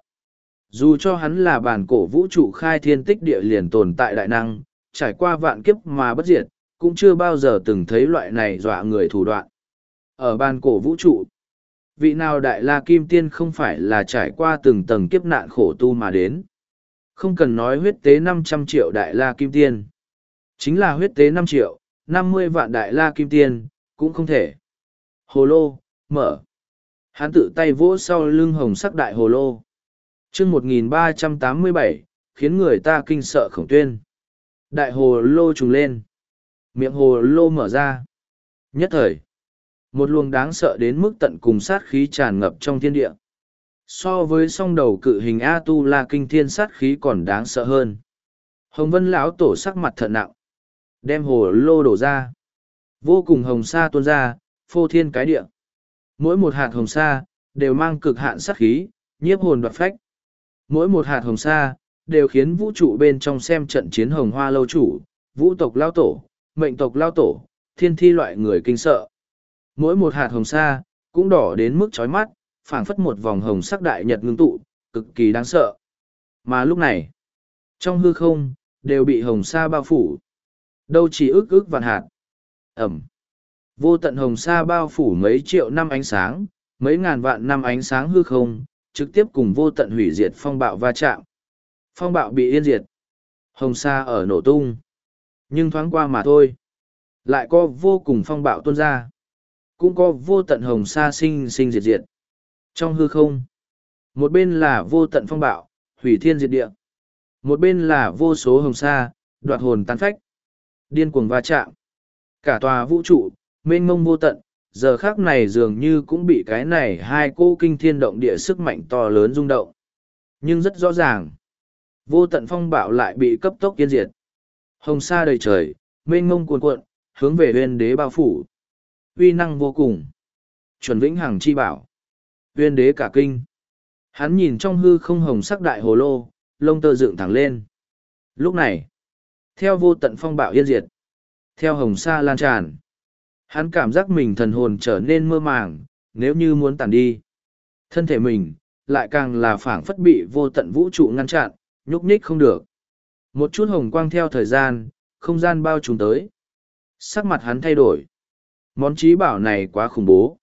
Dù cho hắn là bản cổ vũ trụ khai thiên tích địa liền tồn tại đại năng, trải qua vạn kiếp mà bất diệt, cũng chưa bao giờ từng thấy loại này dọa người thủ đoạn. Ở bản cổ vũ trụ, vị nào đại la kim tiên không phải là trải qua từng tầng kiếp nạn khổ tu mà đến. Không cần nói huyết tế năm trăm triệu đại la kim tiên. Chính là huyết tế năm triệu, năm mươi vạn đại la kim tiên, cũng không thể. Hồ lô, mở. Hắn tự tay vỗ sau lưng hồng sắc đại hồ lô. chương một nghìn ba trăm tám mươi bảy, khiến người ta kinh sợ khổng tuyên. Đại hồ lô trùng lên. Miệng hồ lô mở ra. Nhất thời, một luồng đáng sợ đến mức tận cùng sát khí tràn ngập trong thiên địa. So với song đầu cự hình A-tu-la kinh thiên sát khí còn đáng sợ hơn. Hồng Vân lão tổ sắc mặt thận nặng. Đem hồ lô đổ ra. Vô cùng hồng sa tuôn ra, phô thiên cái địa. Mỗi một hạt hồng sa, đều mang cực hạn sát khí, nhiếp hồn đoạt phách. Mỗi một hạt hồng sa, đều khiến vũ trụ bên trong xem trận chiến hồng hoa lâu chủ, vũ tộc lao tổ, mệnh tộc lao tổ, thiên thi loại người kinh sợ. Mỗi một hạt hồng sa, cũng đỏ đến mức chói mắt, phảng phất một vòng hồng sắc đại nhật ngưng tụ, cực kỳ đáng sợ. Mà lúc này, trong hư không, đều bị hồng sa bao phủ. Đâu chỉ ức ức vạn hạt. Ẩm. Vô tận hồng sa bao phủ mấy triệu năm ánh sáng, mấy ngàn vạn năm ánh sáng hư không, trực tiếp cùng vô tận hủy diệt phong bạo va chạm. Phong bạo bị yên diệt. Hồng sa ở nổ tung. Nhưng thoáng qua mà thôi. Lại có vô cùng phong bạo tuôn ra. Cũng có vô tận hồng sa sinh sinh diệt diệt. Trong hư không, một bên là vô tận phong bạo, hủy thiên diệt địa. Một bên là vô số hồng sa, đoạt hồn tán phách. Điên cuồng va chạm. Cả tòa vũ trụ, mênh mông vô tận, giờ khác này dường như cũng bị cái này hai cô kinh thiên động địa sức mạnh to lớn rung động. Nhưng rất rõ ràng, vô tận phong bạo lại bị cấp tốc yên diệt. Hồng sa đầy trời, mênh mông cuồn cuộn, hướng về huyên đế bao phủ. Uy năng vô cùng. Chuẩn vĩnh hằng chi bảo. Huyên đế cả kinh. Hắn nhìn trong hư không hồng sắc đại hồ lô, lông tơ dựng thẳng lên. Lúc này, theo vô tận phong bạo yên diệt, theo hồng sa lan tràn, hắn cảm giác mình thần hồn trở nên mơ màng, nếu như muốn tàn đi. Thân thể mình, lại càng là phảng phất bị vô tận vũ trụ ngăn chặn, nhúc nhích không được. Một chút hồng quang theo thời gian, không gian bao trùm tới. Sắc mặt hắn thay đổi. Món trí bảo này quá khủng bố.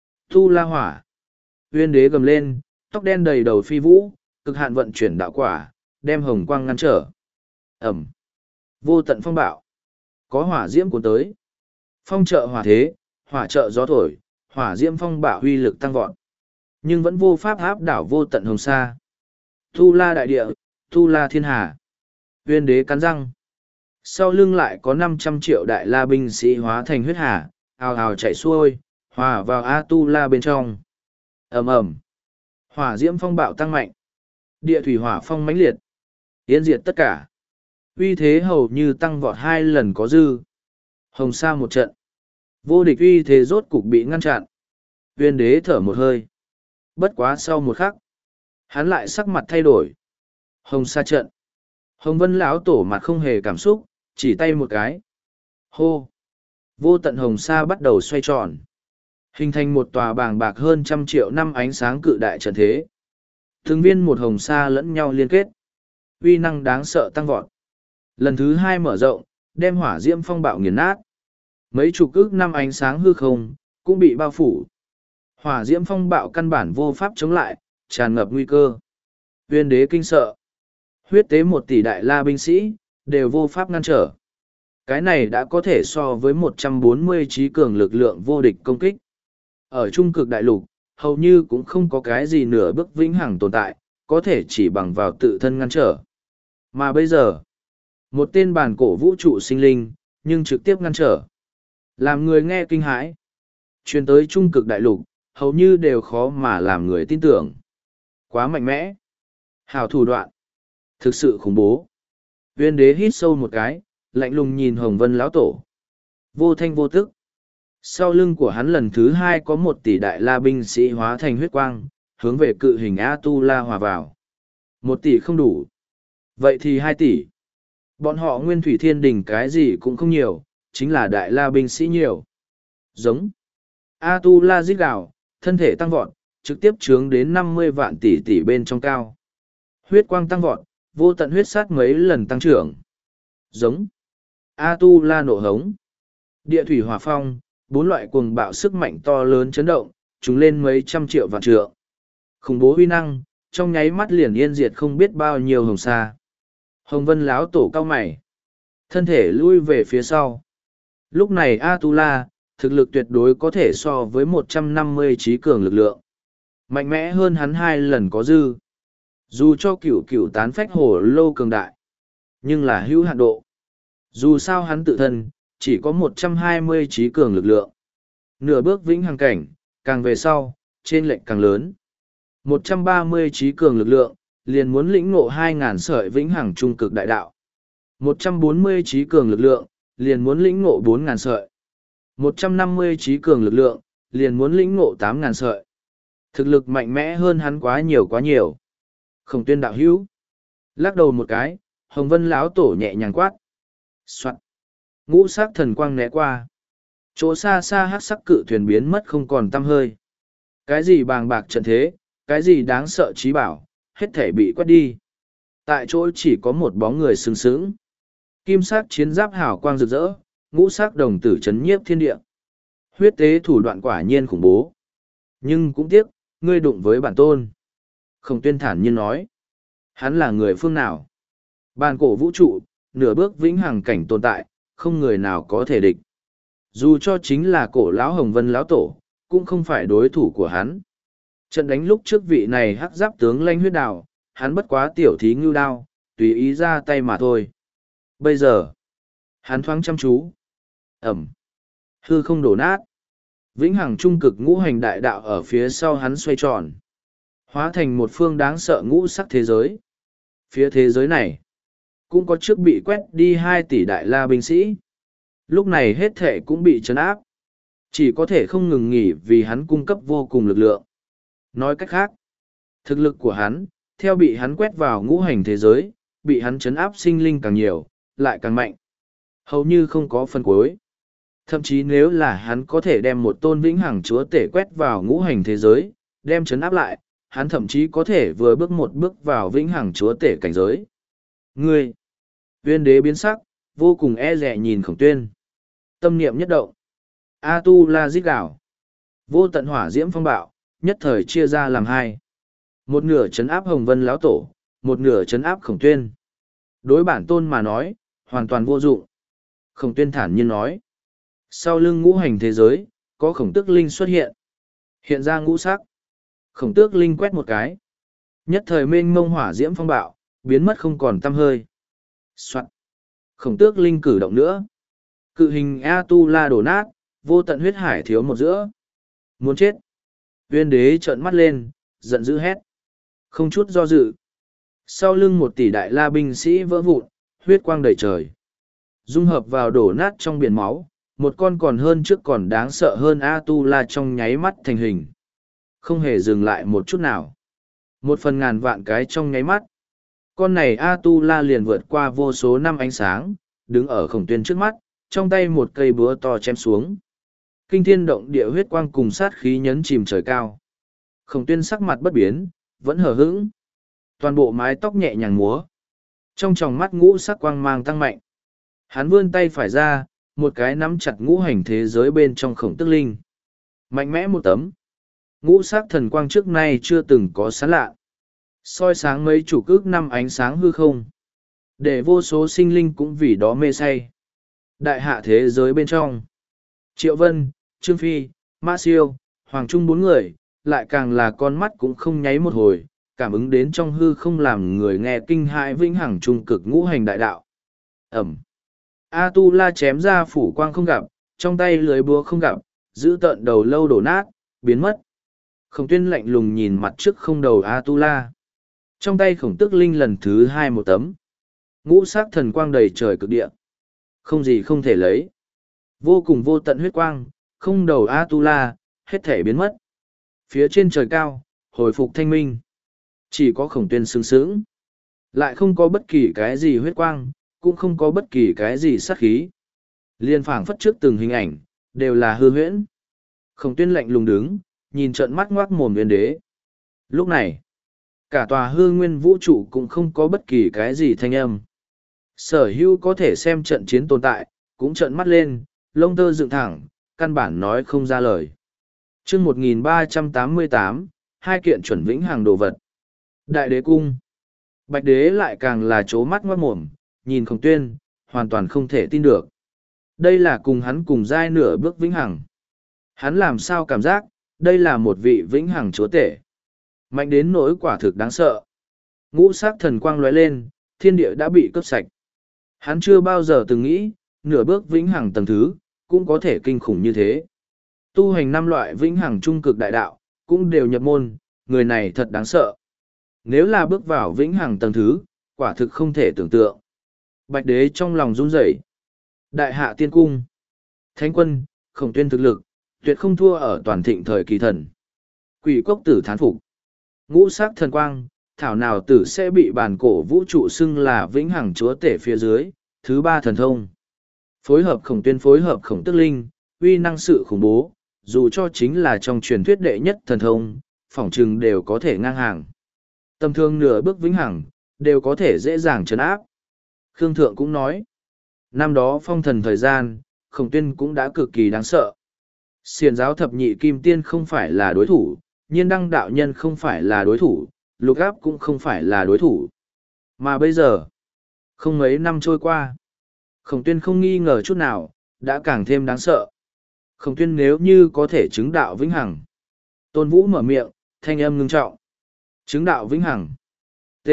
Tu la hỏa. Uyên đế gầm lên, tóc đen đầy đầu phi vũ, cực hạn vận chuyển đạo quả, đem hồng quang ngăn trở. Ẩm. Vô tận phong bạo. Có hỏa diễm cuốn tới. Phong trợ hỏa thế, hỏa trợ gió thổi, hỏa diễm phong bạo huy lực tăng vọt. Nhưng vẫn vô pháp áp đảo vô tận hồng sa. Tu la đại địa, tu la thiên hà. Uyên đế cắn răng. Sau lưng lại có năm trăm triệu đại la binh sĩ hóa thành huyết hà, ào ào chạy xuôi, hòa vào A tu la bên trong. Ầm ầm. Hỏa diễm phong bạo tăng mạnh. Địa thủy hỏa phong mãnh liệt. Yên diệt tất cả. Uy thế hầu như tăng vọt hai lần có dư. Hồng sa một trận. Vô địch uy thế rốt cục bị ngăn chặn. Uyên đế thở một hơi. Bất quá sau một khắc, hắn lại sắc mặt thay đổi. Hồng sa trận. Hồng Vân lão tổ mặt không hề cảm xúc, chỉ tay một cái. Hô. Vô tận hồng sa bắt đầu xoay tròn. Hình thành một tòa bàng bạc hơn trăm triệu năm ánh sáng cự đại trận thế. Từng viên một hồng sa lẫn nhau liên kết. Uy năng đáng sợ tăng vọt. Lần thứ hai mở rộng, đem hỏa diễm phong bạo nghiền nát. Mấy chục ức năm ánh sáng hư không, cũng bị bao phủ. Hỏa diễm phong bạo căn bản vô pháp chống lại, tràn ngập nguy cơ. Uyên đế kinh sợ. Huyết tế một tỷ đại la binh sĩ, đều vô pháp ngăn trở. Cái này đã có thể so với một trăm bốn mươi trí cường lực lượng vô địch công kích. Ở trung cực đại lục, hầu như cũng không có cái gì nửa bước vĩnh hằng tồn tại, có thể chỉ bằng vào tự thân ngăn trở. Mà bây giờ, một tên bản cổ vũ trụ sinh linh, nhưng trực tiếp ngăn trở. Làm người nghe kinh hãi. Truyền tới trung cực đại lục, hầu như đều khó mà làm người tin tưởng. Quá mạnh mẽ. Hào thủ đoạn. Thực sự khủng bố. Uyên đế hít sâu một cái, lạnh lùng nhìn Hồng Vân lão tổ. Vô thanh vô tức. Sau lưng của hắn lần thứ hai có một tỷ đại la binh sĩ hóa thành huyết quang, hướng về cự hình A-tu-la hòa vào. Một tỷ không đủ. Vậy thì hai tỷ. Bọn họ nguyên thủy thiên đình cái gì cũng không nhiều, chính là đại la binh sĩ nhiều. Giống. A-tu-la rít gào, thân thể tăng vọt, trực tiếp trướng đến năm mươi vạn tỷ tỷ bên trong cao. Huyết quang tăng vọt, vô tận huyết sát mấy lần tăng trưởng. Giống. A-tu-la nổ hống. Địa thủy hỏa phong, bốn loại cuồng bạo sức mạnh to lớn chấn động, chúng lên mấy trăm triệu vạn trượng. Khủng bố uy năng, trong nháy mắt liền yên diệt không biết bao nhiêu hồng sa. Hồng Vân láo tổ cao mày. Thân thể lui về phía sau. Lúc này A-tu-la, thực lực tuyệt đối có thể so với một trăm năm mươi trí cường lực lượng. Mạnh mẽ hơn hắn hai lần có dư. Dù cho cửu cửu tán phách hồ lô cường đại, nhưng là hữu hạn độ. Dù sao hắn tự thân, chỉ có một trăm hai mươi trí cường lực lượng. Nửa bước vĩnh hằng cảnh, càng về sau, trên lệnh càng lớn. một trăm ba mươi trí cường lực lượng, liền muốn lĩnh ngộ hai ngàn sợi vĩnh hằng trung cực đại đạo. một trăm bốn mươi trí cường lực lượng, liền muốn lĩnh ngộ bốn ngàn sợi. một trăm năm mươi trí cường lực lượng, liền muốn lĩnh ngộ tám ngàn sợi. Thực lực mạnh mẽ hơn hắn quá nhiều quá nhiều. Khổng Tuyên đạo hữu. Lắc đầu một cái, Hồng Vân lão tổ nhẹ nhàng quát. Soạn. Ngũ sắc thần quang né qua. Chỗ xa xa hắc sắc cự thuyền biến mất không còn tăm hơi. Cái gì bàng bạc trận thế, cái gì đáng sợ trí bảo, hết thể bị quét đi. Tại chỗ chỉ có một bóng người sừng sững. Kim sắc chiến giáp hào quang rực rỡ, ngũ sắc đồng tử chấn nhiếp thiên địa. Huyết tế thủ đoạn quả nhiên khủng bố. Nhưng cũng tiếc, ngươi đụng với bản tôn. Khổng Tuyên thản nhiên nói. Hắn là người phương nào? Bàn cổ vũ trụ, nửa bước vĩnh hằng cảnh tồn tại, không người nào có thể địch. Dù cho chính là cổ lão Hồng Vân lão tổ, cũng không phải đối thủ của hắn. Trận đánh lúc trước vị này hắc giáp tướng lanh huyết đào, hắn bất quá tiểu thí ngưu đao, tùy ý ra tay mà thôi. Bây giờ, hắn thoáng chăm chú. Ẩm. Hư không đổ nát. Vĩnh hằng trung cực ngũ hành đại đạo ở phía sau hắn xoay tròn. Hóa thành một phương đáng sợ ngũ sắc thế giới. Phía thế giới này, cũng có trước bị quét đi hai tỷ đại la binh sĩ. Lúc này hết thể cũng bị trấn áp. Chỉ có thể không ngừng nghỉ vì hắn cung cấp vô cùng lực lượng. Nói cách khác, thực lực của hắn, theo bị hắn quét vào ngũ hành thế giới, bị hắn trấn áp sinh linh càng nhiều, lại càng mạnh. Hầu như không có phần cuối. Thậm chí nếu là hắn có thể đem một tôn vĩnh hằng chúa tể quét vào ngũ hành thế giới, đem trấn áp lại, hắn thậm chí có thể vừa bước một bước vào vĩnh hằng chúa tể cảnh giới. Ngươi! Uyên đế biến sắc, vô cùng e dè nhìn Khổng Tuyên. Tâm niệm nhất động. A tu la rít gào. Vô tận hỏa diễm phong bạo, nhất thời chia ra làm hai. Một nửa chấn áp Hồng Vân lão tổ, một nửa chấn áp Khổng Tuyên. Đối bản tôn mà nói, hoàn toàn vô dụng. Khổng Tuyên thản nhiên nói. Sau lưng ngũ hành thế giới, có khổng tước linh xuất hiện. Hiện ra ngũ sắc. Khổng tước linh quét một cái. Nhất thời mênh mông hỏa diễm phong bạo, biến mất không còn tăm hơi. Soạn. Khổng tước linh cử động nữa. Cự hình A tu la đổ nát, vô tận huyết hải thiếu một giữa. Muốn chết. Uyên đế trợn mắt lên, giận dữ hét. Không chút do dự. Sau lưng một tỷ đại la binh sĩ vỡ vụn, huyết quang đầy trời. Dung hợp vào đổ nát trong biển máu, một con còn hơn trước còn đáng sợ hơn A tu la trong nháy mắt thành hình. Không hề dừng lại một chút nào. Một phần ngàn vạn cái trong nháy mắt. Con này A tu la liền vượt qua vô số năm ánh sáng, đứng ở Khổng Tuyên trước mắt, trong tay một cây búa to chém xuống. Kinh thiên động địa huyết quang cùng sát khí nhấn chìm trời cao. Khổng Tuyên sắc mặt bất biến, vẫn hờ hững. Toàn bộ mái tóc nhẹ nhàng múa. Trong tròng mắt ngũ sắc quang mang tăng mạnh. Hắn vươn tay phải ra, một cái nắm chặt ngũ hành thế giới bên trong Khổng Tước Linh. Mạnh mẽ một tấm. Ngũ sắc thần quang trước nay chưa từng có sáng lạ. Soi sáng mấy chủ ước năm ánh sáng hư không. Để vô số sinh linh cũng vì đó mê say. Đại hạ thế giới bên trong. Triệu Vân, Trương Phi, Mã Siêu, Hoàng Trung bốn người, lại càng là con mắt cũng không nháy một hồi, cảm ứng đến trong hư không làm người nghe kinh hãi vĩnh hằng trung cực ngũ hành đại đạo. Ẩm. A tu la chém ra phủ quang không gặp, trong tay lưới búa không gặp, giữ tợn đầu lâu đổ nát, biến mất. Khổng Tuyên lạnh lùng nhìn mặt trước không đầu A tu la. Trong tay Khổng Tước Linh lần thứ hai một tấm. Ngũ sắc thần quang đầy trời cực địa. Không gì không thể lấy. Vô cùng vô tận huyết quang, không đầu A tu la, hết thể biến mất. Phía trên trời cao, hồi phục thanh minh. Chỉ có Khổng Tuyên sướng sướng. Lại không có bất kỳ cái gì huyết quang, cũng không có bất kỳ cái gì sát khí. Liên phảng phất trước từng hình ảnh, đều là hư huyễn. Khổng Tuyên lạnh lùng đứng, nhìn trợn mắt ngoác mồm Uyên đế. Lúc này, cả tòa hư nguyên vũ trụ cũng không có bất kỳ cái gì thanh âm. Sở hữu có thể xem trận chiến tồn tại, cũng trợn mắt lên, lông tơ dựng thẳng, căn bản nói không ra lời. Chương một nghìn ba trăm tám mươi tám, hai kiện chuẩn vĩnh hằng đồ vật. Đại đế cung. Bạch đế lại càng là chố mắt ngoác mồm, nhìn Khổng Tuyên, hoàn toàn không thể tin được. Đây là cùng hắn cùng giai nửa bước vĩnh hằng. Hắn làm sao cảm giác, đây là một vị vĩnh hằng chúa tể. Mạnh đến nỗi quả thực đáng sợ. Ngũ sắc thần quang lóe lên, thiên địa đã bị cướp sạch. Hắn chưa bao giờ từng nghĩ, nửa bước vĩnh hằng tầng thứ, cũng có thể kinh khủng như thế. Tu hành năm loại vĩnh hằng trung cực đại đạo, cũng đều nhập môn, người này thật đáng sợ. Nếu là bước vào vĩnh hằng tầng thứ, quả thực không thể tưởng tượng. Bạch đế trong lòng run rẩy. Đại hạ tiên cung. Thánh quân, Khổng Tuyên thực lực, tuyệt không thua ở toàn thịnh thời kỳ thần. Quỷ cốc tử thán phục. Ngũ sắc thần quang, thảo nào tử sẽ bị bản cổ vũ trụ xưng là vĩnh hằng chúa tể phía dưới, thứ ba thần thông. Phối hợp Khổng Tuyên phối hợp Khổng Tức Linh, uy năng sự khủng bố, dù cho chính là trong truyền thuyết đệ nhất thần thông, phỏng chừng đều có thể ngang hàng. Tầm thương nửa bước vĩnh hằng, đều có thể dễ dàng trấn áp. Khương Thượng cũng nói, năm đó phong thần thời gian, Khổng Tuyên cũng đã cực kỳ đáng sợ. Xiển giáo thập nhị kim tiên không phải là đối thủ, nhiên đăng đạo nhân không phải là đối thủ, lục áp cũng không phải là đối thủ. Mà bây giờ, không mấy năm trôi qua, Khổng Tuyên không nghi ngờ chút nào, đã càng thêm đáng sợ. Khổng Tuyên nếu như có thể chứng đạo vĩnh hằng. Tôn Vũ mở miệng, thanh âm ngưng trọng. Chứng đạo vĩnh hằng. T.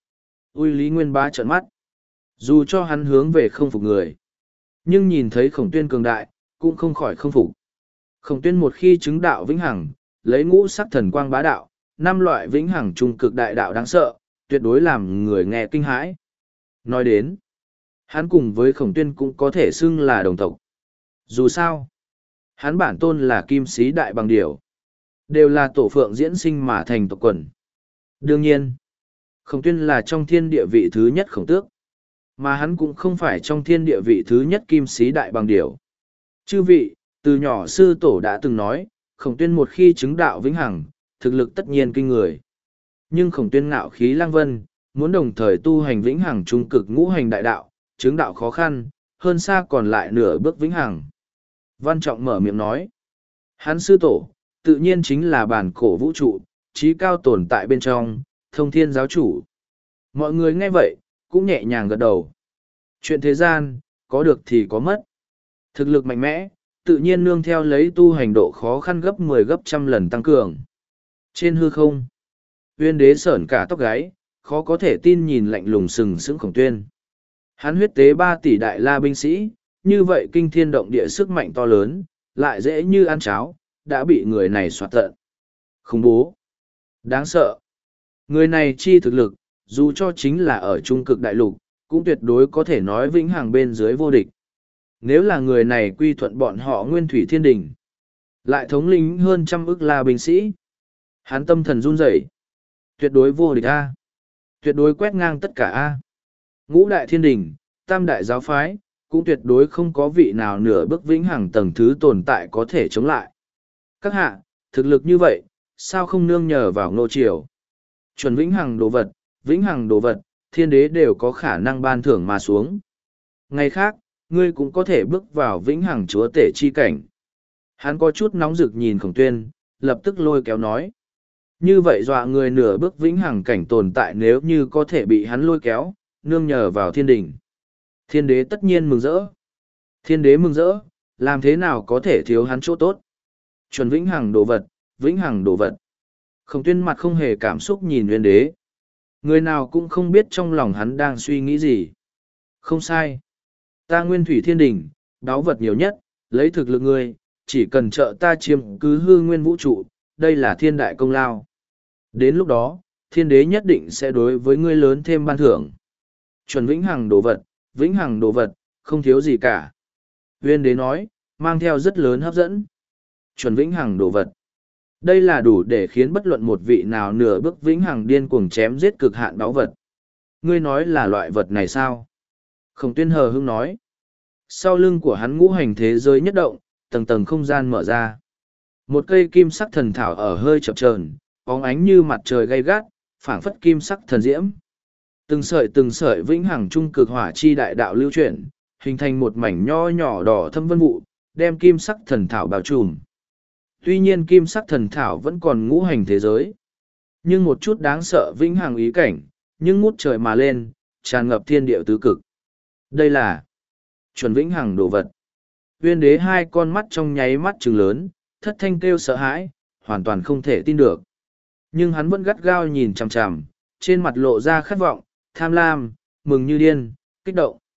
Ui Lý Nguyên Bá trợn mắt. Dù cho hắn hướng về không phục người, nhưng nhìn thấy Khổng Tuyên cường đại, cũng không khỏi không phục. Khổng Tuyên một khi chứng đạo vĩnh hằng, lấy ngũ sắc thần quang bá đạo, năm loại vĩnh hằng trung cực đại đạo đáng sợ, tuyệt đối làm người nghe kinh hãi. Nói đến, hắn cùng với Khổng Tuyên cũng có thể xưng là đồng tộc. Dù sao, hắn bản tôn là kim sĩ đại bằng điểu, đều là tổ phượng diễn sinh mà thành tộc quần. Đương nhiên, Khổng Tuyên là trong thiên địa vị thứ nhất khổng tước, mà hắn cũng không phải trong thiên địa vị thứ nhất kim sĩ đại bằng điểu. Chư vị, từ nhỏ sư tổ đã từng nói, Khổng Tuyên một khi chứng đạo vĩnh hằng, thực lực tất nhiên kinh người. Nhưng Khổng Tuyên ngạo khí lăng vân, muốn đồng thời tu hành vĩnh hằng trung cực ngũ hành đại đạo, chứng đạo khó khăn, hơn xa còn lại nửa bước vĩnh hằng. Văn Trọng mở miệng nói, hắn sư tổ, tự nhiên chính là bản cổ vũ trụ, trí cao tồn tại bên trong, thông thiên giáo chủ. Mọi người nghe vậy, cũng nhẹ nhàng gật đầu. Chuyện thế gian, có được thì có mất. Thực lực mạnh mẽ, tự nhiên nương theo lấy tu hành độ khó khăn gấp mười gấp trăm lần tăng cường. Trên hư không, Uyên Đế sởn cả tóc gáy, khó có thể tin nhìn lạnh lùng sừng sững Khổng Tuyên. Hắn huyết tế ba tỷ đại la binh sĩ, như vậy kinh thiên động địa sức mạnh to lớn, lại dễ như ăn cháo, đã bị người này soạt tận. Khủng bố, đáng sợ. Người này chi thực lực, dù cho chính là ở trung cực đại lục, cũng tuyệt đối có thể nói vĩnh hằng bên dưới vô địch. Nếu là người này quy thuận bọn họ Nguyên Thủy Thiên Đình, lại thống lĩnh hơn trăm ức la binh sĩ, hắn tâm thần run rẩy, tuyệt đối vô địch a, tuyệt đối quét ngang tất cả a. Ngũ đại thiên đình, tam đại giáo phái, cũng tuyệt đối không có vị nào nửa bước vĩnh hằng tầng thứ tồn tại có thể chống lại. Các hạ, thực lực như vậy, sao không nương nhờ vào nô triều? Chuẩn vĩnh hằng đồ vật, vĩnh hằng đồ vật, thiên đế đều có khả năng ban thưởng mà xuống. Ngày khác, ngươi cũng có thể bước vào vĩnh hằng chúa tể chi cảnh. Hắn có chút nóng rực nhìn Khổng Tuyên, lập tức lôi kéo nói. Như vậy dọa người nửa bước vĩnh hằng cảnh tồn tại nếu như có thể bị hắn lôi kéo, nương nhờ vào thiên đình. Thiên đế tất nhiên mừng rỡ. Thiên đế mừng rỡ, làm thế nào có thể thiếu hắn chỗ tốt. Chuẩn vĩnh hằng đồ vật, vĩnh hằng đồ vật. Khổng Tuyên mặt không hề cảm xúc nhìn Uyên Đế. Người nào cũng không biết trong lòng hắn đang suy nghĩ gì. Không sai. Ta Nguyên Thủy Thiên Đình, báu vật nhiều nhất, lấy thực lực ngươi, chỉ cần trợ ta chiếm cứ hư nguyên vũ trụ, đây là thiên đại công lao. Đến lúc đó, thiên đế nhất định sẽ đối với ngươi lớn thêm ban thưởng. Chuẩn vĩnh hằng đồ vật, vĩnh hằng đồ vật, không thiếu gì cả. Uyên Đế nói, mang theo rất lớn hấp dẫn. Chuẩn vĩnh hằng đồ vật. Đây là đủ để khiến bất luận một vị nào nửa bước vĩnh hằng điên cuồng chém giết cực hạn báu vật. Ngươi nói là loại vật này sao? Khổng Tuyên hờ hững nói. Sau lưng của hắn ngũ hành thế giới nhất động, tầng tầng không gian mở ra. Một cây kim sắc thần thảo ở hơi chập chờn, bóng ánh như mặt trời gay gắt, phảng phất kim sắc thần diễm. Từng sợi từng sợi vĩnh hằng trung cực hỏa chi đại đạo lưu chuyển, hình thành một mảnh nho nhỏ đỏ thâm vân vụ, đem kim sắc thần thảo bao trùm. Tuy nhiên kim sắc thần thảo vẫn còn ngũ hành thế giới, nhưng một chút đáng sợ vĩnh hằng ý cảnh, nhưng ngút trời mà lên, tràn ngập thiên địa tứ cực. Đây là chuẩn vĩnh hằng đồ vật. Uyên Đế hai con mắt trong nháy mắt trừng lớn, thất thanh kêu sợ hãi, hoàn toàn không thể tin được. Nhưng hắn vẫn gắt gao nhìn chằm chằm, trên mặt lộ ra khát vọng, tham lam, mừng như điên, kích động.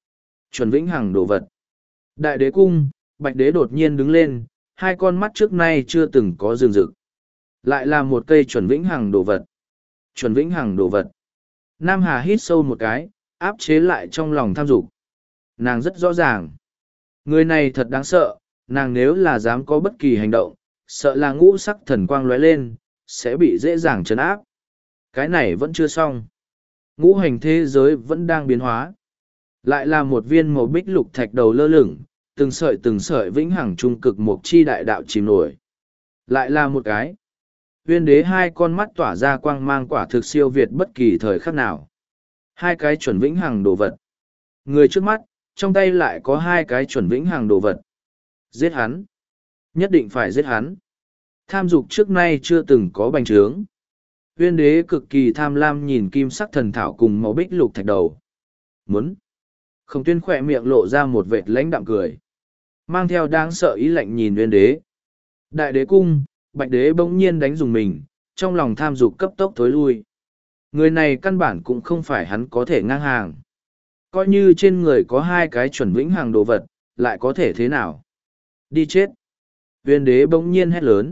Chuẩn vĩnh hằng đồ vật. Đại đế cung, bạch đế đột nhiên đứng lên, hai con mắt trước nay chưa từng có rừng rực. Lại là một cây chuẩn vĩnh hằng đồ vật. Chuẩn vĩnh hằng đồ vật. Nam Hà hít sâu một cái, áp chế lại trong lòng tham dục. Nàng rất rõ ràng. Người này thật đáng sợ, nàng nếu là dám có bất kỳ hành động, sợ là ngũ sắc thần quang lóe lên, sẽ bị dễ dàng trấn áp. Cái này vẫn chưa xong. Ngũ hành thế giới vẫn đang biến hóa. Lại là một viên màu bích lục thạch đầu lơ lửng, từng sợi từng sợi vĩnh hằng trung cực mục chi đại đạo chìm nổi. Lại là một cái. Huyên đế hai con mắt tỏa ra quang mang quả thực siêu việt bất kỳ thời khắc nào. Hai cái chuẩn vĩnh hằng đồ vật. Người trước mắt, trong tay lại có hai cái chuẩn vĩnh hằng đồ vật. Giết hắn. Nhất định phải giết hắn. Tham dục trước nay chưa từng có bành trướng. Huyên đế cực kỳ tham lam nhìn kim sắc thần thảo cùng màu bích lục thạch đầu. Muốn. Khổng Tuyên khỏe miệng lộ ra một vệt lãnh đạm cười. Mang theo đáng sợ ý lạnh nhìn huyên đế. Đại đế cung, bạch đế bỗng nhiên đánh dùng mình, trong lòng tham dục cấp tốc thối lui. Người này căn bản cũng không phải hắn có thể ngang hàng. Coi như trên người có hai cái chuẩn vĩnh hằng đồ vật, lại có thể thế nào? Đi chết! Huyên đế bỗng nhiên hét lớn.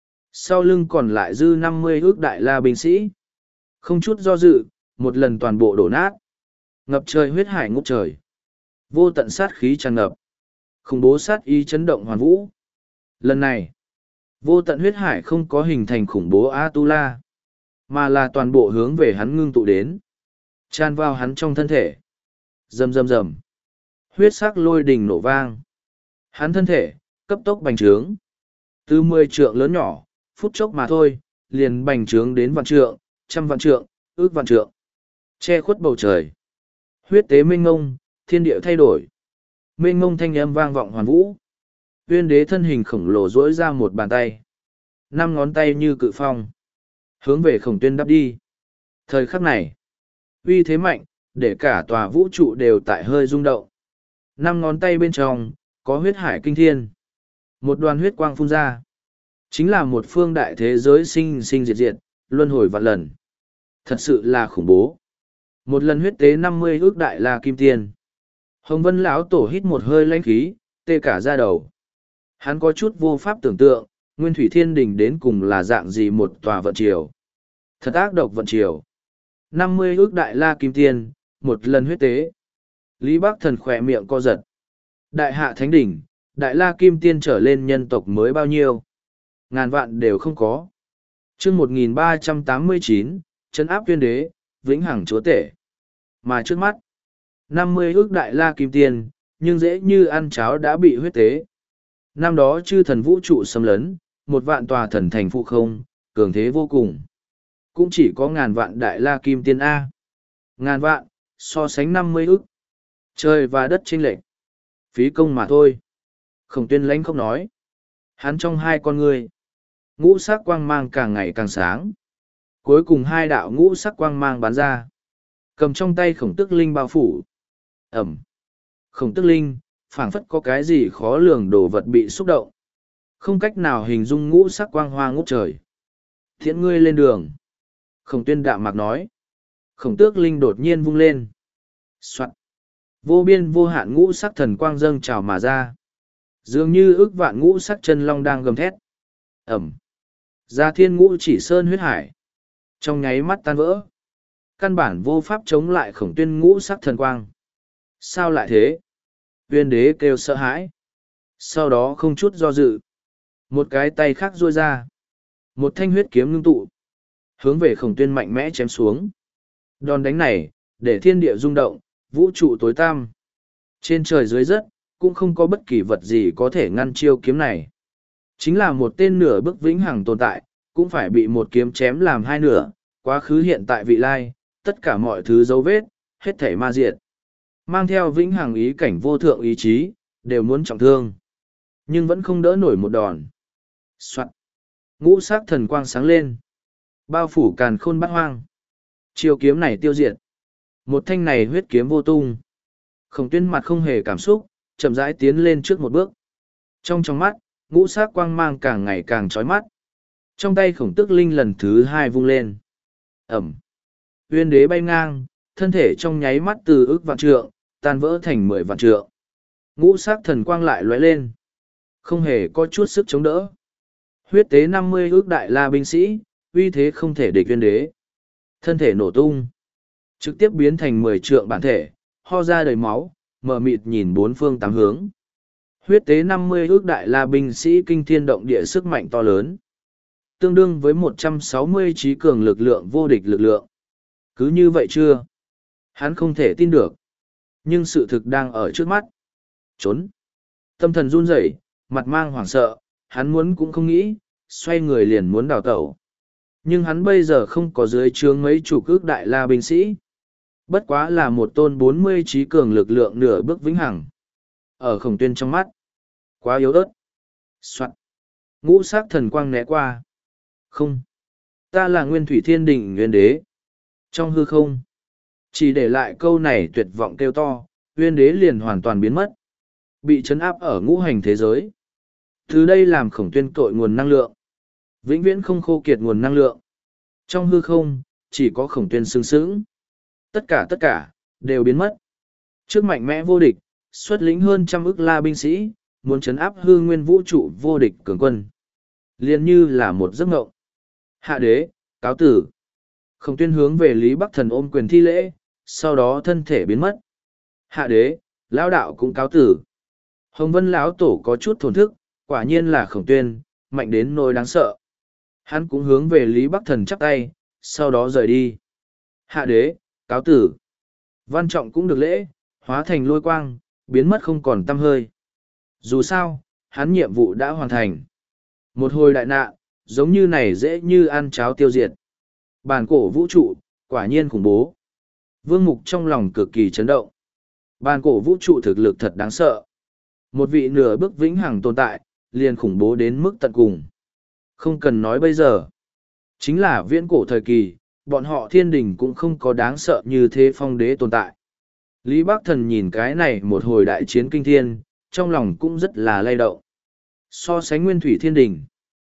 Sau lưng còn lại dư năm mươi ước đại la binh sĩ. Không chút do dự, một lần toàn bộ đổ nát. Ngập trời huyết hải ngút trời. Vô tận sát khí tràn ngập. Khủng bố sát ý chấn động hoàn vũ. Lần này, vô tận huyết hải không có hình thành khủng bố Atula, mà là toàn bộ hướng về hắn ngưng tụ đến. Tràn vào hắn trong thân thể. Rầm rầm rầm. Huyết sắc lôi đình nổ vang. Hắn thân thể, cấp tốc bành trướng. Từ mười trượng lớn nhỏ, phút chốc mà thôi, liền bành trướng đến vạn trượng, trăm vạn trượng, ước vạn trượng. Che khuất bầu trời. Huyết tế mênh ngông, thiên địa thay đổi. Mênh ngông thanh âm vang vọng hoàn vũ. Huyên đế thân hình khổng lồ duỗi ra một bàn tay. Năm ngón tay như cự phong. Hướng về Khổng Tuyên đắp đi. Thời khắc này, uy thế mạnh, để cả tòa vũ trụ đều tại hơi rung động. Năm ngón tay bên trong, có huyết hải kinh thiên. Một đoàn huyết quang phun ra. Chính là một phương đại thế giới sinh sinh diệt diệt, luân hồi vạn lần. Thật sự là khủng bố. Một lần huyết tế năm mươi ước đại la kim tiên. Hồng Vân lão tổ hít một hơi lãnh khí, tê cả da đầu. Hắn có chút vô pháp tưởng tượng, Nguyên Thủy Thiên Đình đến cùng là dạng gì một tòa vận triều. Thật ác độc vận triều. năm mươi ước đại la kim tiên, một lần huyết tế. Lý Bắc Thần khỏe miệng co giật. Đại hạ thánh đỉnh, đại la kim tiên trở lên nhân tộc mới bao nhiêu? Ngàn vạn đều không có. Chương một nghìn ba trăm tám mươi chín, trấn áp Tuyên đế, vĩnh hằng chúa tể. Mà trước mắt, năm mươi ước đại la kim tiên, nhưng dễ như ăn cháo đã bị huyết tế. Năm đó chư thần vũ trụ xâm lấn, một vạn tòa thần thành phụ không, cường thế vô cùng. Cũng chỉ có ngàn vạn đại la kim tiên A. Ngàn vạn, so sánh năm mươi ước. Trời và đất chênh lệch. Phí công mà thôi. Khổng Tuyên lãnh không nói. Hắn trong hai con người, ngũ sắc quang mang càng ngày càng sáng. Cuối cùng hai đạo ngũ sắc quang mang bắn ra. Cầm trong tay Khổng Tức Linh bao phủ. Ẩm. Khổng Tức Linh, phảng phất có cái gì khó lường đồ vật bị xúc động. Không cách nào hình dung ngũ sắc quang hoa ngút trời. Thiện ngươi lên đường. Khổng Tuyên đạm mạc nói. Khổng Tước Linh đột nhiên vung lên. Soạn. Vô biên vô hạn ngũ sắc thần quang dâng trào mà ra. Dường như ước vạn ngũ sắc chân long đang gầm thét. Ẩm. Ra thiên ngũ chỉ sơn huyết hải. Trong nháy mắt tan vỡ. Căn bản vô pháp chống lại Khổng Tuyên ngũ sắc thần quang. Sao lại thế? Huyên đế kêu sợ hãi. Sau đó không chút do dự. Một cái tay khác duỗi ra. Một thanh huyết kiếm ngưng tụ. Hướng về Khổng Tuyên mạnh mẽ chém xuống. Đòn đánh này, để thiên địa rung động, vũ trụ tối tăm. Trên trời dưới đất, cũng không có bất kỳ vật gì có thể ngăn chiêu kiếm này. Chính là một tên nửa bước vĩnh hằng tồn tại, cũng phải bị một kiếm chém làm hai nửa, quá khứ hiện tại vị lai, tất cả mọi thứ dấu vết, hết thảy ma diệt. Mang theo vĩnh hằng ý cảnh vô thượng ý chí, đều muốn trọng thương. Nhưng vẫn không đỡ nổi một đòn. Soạn. Ngũ sắc thần quang sáng lên. Bao phủ càn khôn bát hoang. Chiêu kiếm này tiêu diệt. Một thanh này huyết kiếm vô tung. Khổng Tuyên mặt không hề cảm xúc, chậm rãi tiến lên trước một bước. Trong trong mắt, ngũ sắc quang mang càng ngày càng chói mắt. Trong tay Khổng Tức Linh lần thứ hai vung lên. Ẩm. Huyên đế bay ngang, thân thể trong nháy mắt từ ước vạn trượng, tan vỡ thành mười vạn trượng. Ngũ sắc thần quang lại lóe lên. Không hề có chút sức chống đỡ. Huyết tế năm mươi ước đại la binh sĩ, uy thế không thể địch viên đế. Thân thể nổ tung. Trực tiếp biến thành mười trượng bản thể, ho ra đầy máu, mờ mịt nhìn bốn phương tám hướng. Huyết tế năm mươi ước đại la binh sĩ kinh thiên động địa sức mạnh to lớn. Tương đương với một trăm sáu mươi trí cường lực lượng vô địch lực lượng. Cứ như vậy chưa? Hắn không thể tin được. Nhưng sự thực đang ở trước mắt. Trốn. Tâm thần run rẩy, mặt mang hoảng sợ, hắn muốn cũng không nghĩ, xoay người liền muốn đào tẩu. Nhưng hắn bây giờ không có dưới trướng mấy chủ ước đại la binh sĩ. Bất quá là một tôn bốn mươi trí cường lực lượng nửa bước vĩnh hằng. Ở Khổng Tuyên trong mắt. Quá yếu ớt. Soạn. Ngũ sắc thần quang né qua. Không. Ta là Nguyên Thủy Thiên Đình Nguyên Đế. Trong hư không. Chỉ để lại câu này tuyệt vọng kêu to, Nguyên Đế liền hoàn toàn biến mất. Bị trấn áp ở ngũ hành thế giới. Từ đây làm Khổng Tuyên cội nguồn năng lượng. Vĩnh viễn không khô kiệt nguồn năng lượng. Trong hư không, chỉ có Khổng Tuyên sướng sướng. Tất cả tất cả, đều biến mất. Trước mạnh mẽ vô địch, xuất lĩnh hơn trăm ức la binh sĩ, muốn trấn áp hư nguyên vũ trụ vô địch cường quân. Liên như là một giấc ngộng. Hạ đế, cáo tử. Khổng Tuyên hướng về Lý Bắc Thần ôm quyền thi lễ, sau đó thân thể biến mất. Hạ đế, lão đạo cũng cáo tử. Hồng Vân lão tổ có chút thổn thức, quả nhiên là Khổng Tuyên, mạnh đến nỗi đáng sợ. Hắn cũng hướng về Lý Bắc Thần chắp tay, sau đó rời đi. Hạ đế, cáo tử. Văn Trọng cũng được lễ, hóa thành lôi quang, biến mất không còn tăm hơi. Dù sao, hắn nhiệm vụ đã hoàn thành. Một hồi đại nạn, giống như này dễ như ăn cháo tiêu diệt. Bản cổ vũ trụ, quả nhiên khủng bố. Vương Mục trong lòng cực kỳ chấn động. Bản cổ vũ trụ thực lực thật đáng sợ. Một vị nửa bước vĩnh hằng tồn tại, liền khủng bố đến mức tận cùng. Không cần nói bây giờ. Chính là viễn cổ thời kỳ, bọn họ thiên đình cũng không có đáng sợ như thế phong đế tồn tại. Lý Bắc Thần nhìn cái này một hồi đại chiến kinh thiên, trong lòng cũng rất là lay động. So sánh Nguyên Thủy Thiên Đình,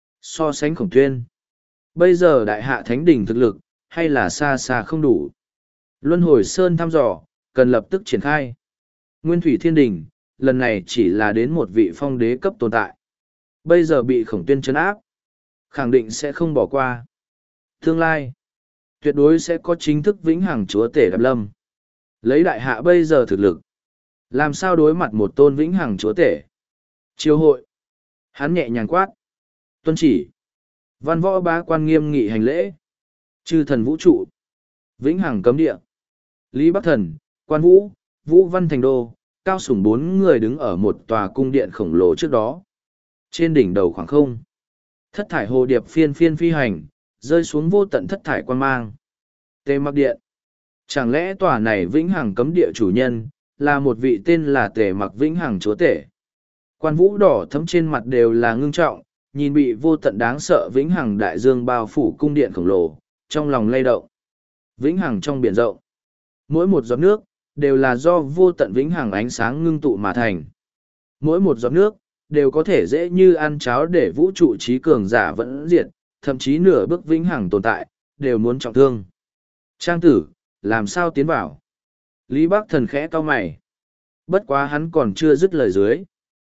so sánh Khổng Tuyên, bây giờ đại hạ thánh đình thực lực, hay là xa xa không đủ. Luân hồi Sơn thăm dò, cần lập tức triển khai. Nguyên Thủy Thiên Đình, lần này chỉ là đến một vị phong đế cấp tồn tại. Bây giờ bị Khổng Tuyên trấn áp, khẳng định sẽ không bỏ qua. Tương lai, tuyệt đối sẽ có chính thức vĩnh hằng chúa tể đạp lâm. Lấy đại hạ bây giờ thực lực, làm sao đối mặt một tôn vĩnh hằng chúa tể. Chiêu hội, hắn nhẹ nhàng quát. Tuân chỉ. Văn võ bá quan nghiêm nghị hành lễ. Chư thần vũ trụ, vĩnh hằng cấm địa. Lý Bắc Thần, Quan Vũ, Vũ Văn Thành Đô, Cao Sủng bốn người đứng ở một tòa cung điện khổng lồ trước đó. Trên đỉnh đầu khoảng không, thất thải hồ điệp phiên phiên phi hành, rơi xuống vô tận thất thải quan mang. Tề Mặc Điện. Chẳng lẽ tòa này vĩnh hằng cấm địa chủ nhân, là một vị tên là Tề Mặc vĩnh hằng chúa tể. Quan Vũ đỏ thấm trên mặt đều là ngưng trọng, nhìn bị vô tận đáng sợ vĩnh hằng đại dương bao phủ cung điện khổng lồ, trong lòng lay động. Vĩnh hằng trong biển rộng, mỗi một giọt nước, đều là do vô tận vĩnh hằng ánh sáng ngưng tụ mà thành. Mỗi một giọt nước, đều có thể dễ như ăn cháo để vũ trụ trí cường giả vẫn diệt, thậm chí nửa bước vĩnh hằng tồn tại, đều muốn trọng thương. Trang tử, làm sao tiến vào? Lý Bắc Thần khẽ cau mày. Bất quá hắn còn chưa dứt lời dưới.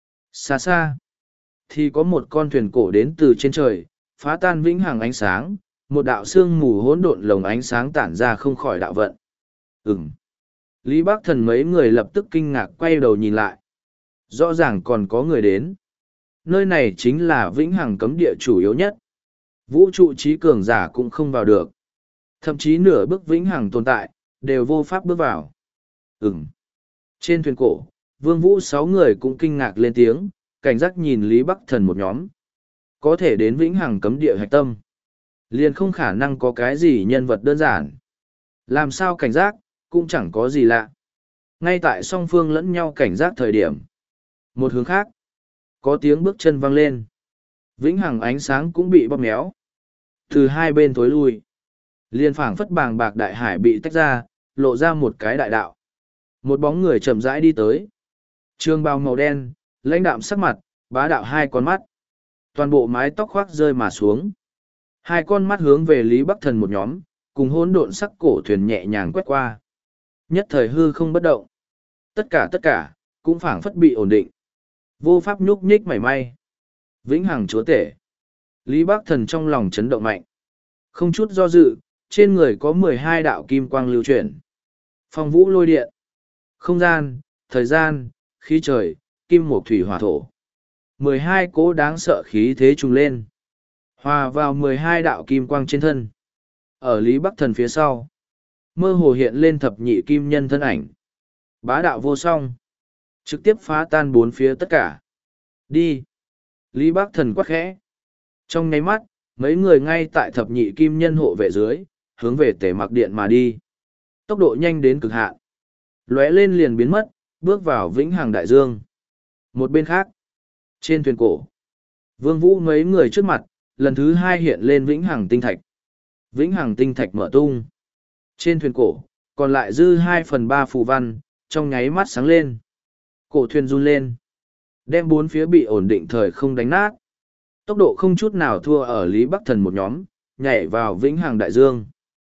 Xa xa, thì có một con thuyền cổ đến từ trên trời, phá tan vĩnh hằng ánh sáng, một đạo sương mù hỗn độn lồng ánh sáng tản ra không khỏi đạo vận. Ừm. Lý Bắc Thần mấy người lập tức kinh ngạc quay đầu nhìn lại. Rõ ràng còn có người đến. Nơi này chính là vĩnh hằng cấm địa chủ yếu nhất. Vũ trụ trí cường giả cũng không vào được. Thậm chí nửa bước vĩnh hằng tồn tại, đều vô pháp bước vào. Ừm. Trên thuyền cổ, Vương Vũ sáu người cũng kinh ngạc lên tiếng, cảnh giác nhìn Lý Bắc Thần một nhóm. Có thể đến vĩnh hằng cấm địa hạch tâm. Liền không khả năng có cái gì nhân vật đơn giản. Làm sao cảnh giác, cũng chẳng có gì lạ. Ngay tại song phương lẫn nhau cảnh giác thời điểm. Một hướng khác, có tiếng bước chân vang lên. Vĩnh hằng ánh sáng cũng bị bóp méo. Từ hai bên tối lui. Liên phảng phất bàng bạc đại hải bị tách ra, lộ ra một cái đại đạo. Một bóng người chậm rãi đi tới. Trường bào màu đen, lãnh đạm sắc mặt, bá đạo hai con mắt. Toàn bộ mái tóc khoác rơi mà xuống. Hai con mắt hướng về Lý Bắc Thần một nhóm, cùng hỗn độn sắc cổ thuyền nhẹ nhàng quét qua. Nhất thời hư không bất động. Tất cả tất cả, cũng phảng phất bị ổn định. Vô pháp nhúc nhích mảy may. Vĩnh hằng chúa tể. Lý Bắc Thần trong lòng chấn động mạnh. Không chút do dự, trên người có mười hai đạo kim quang lưu chuyển. Phong vũ lôi điện. Không gian, thời gian, khí trời, kim mộc thủy hỏa thổ. mười hai cỗ đáng sợ khí thế trùng lên. Hòa vào mười hai đạo kim quang trên thân. Ở Lý Bắc Thần phía sau. Mơ hồ hiện lên thập nhị kim nhân thân ảnh. Bá đạo vô song. Trực tiếp phá tan bốn phía tất cả. Đi. Lý Bắc Thần quát khẽ. Trong nháy mắt, mấy người ngay tại thập nhị kim nhân hộ vệ dưới, hướng về Tề Mặc Điện mà đi. Tốc độ nhanh đến cực hạn. Lóe lên liền biến mất, bước vào Vĩnh Hằng Đại Dương. Một bên khác, trên thuyền cổ, Vương Vũ mấy người trước mặt, lần thứ hai hiện lên Vĩnh Hằng Tinh Thạch. Vĩnh Hằng Tinh Thạch mở tung. Trên thuyền cổ, còn lại dư hai phần ba phù văn, trong nháy mắt sáng lên. Cổ thuyền run lên, đem bốn phía bị ổn định thời không đánh nát. Tốc độ không chút nào thua ở Lý Bắc Thần một nhóm, nhảy vào Vĩnh Hằng Đại Dương.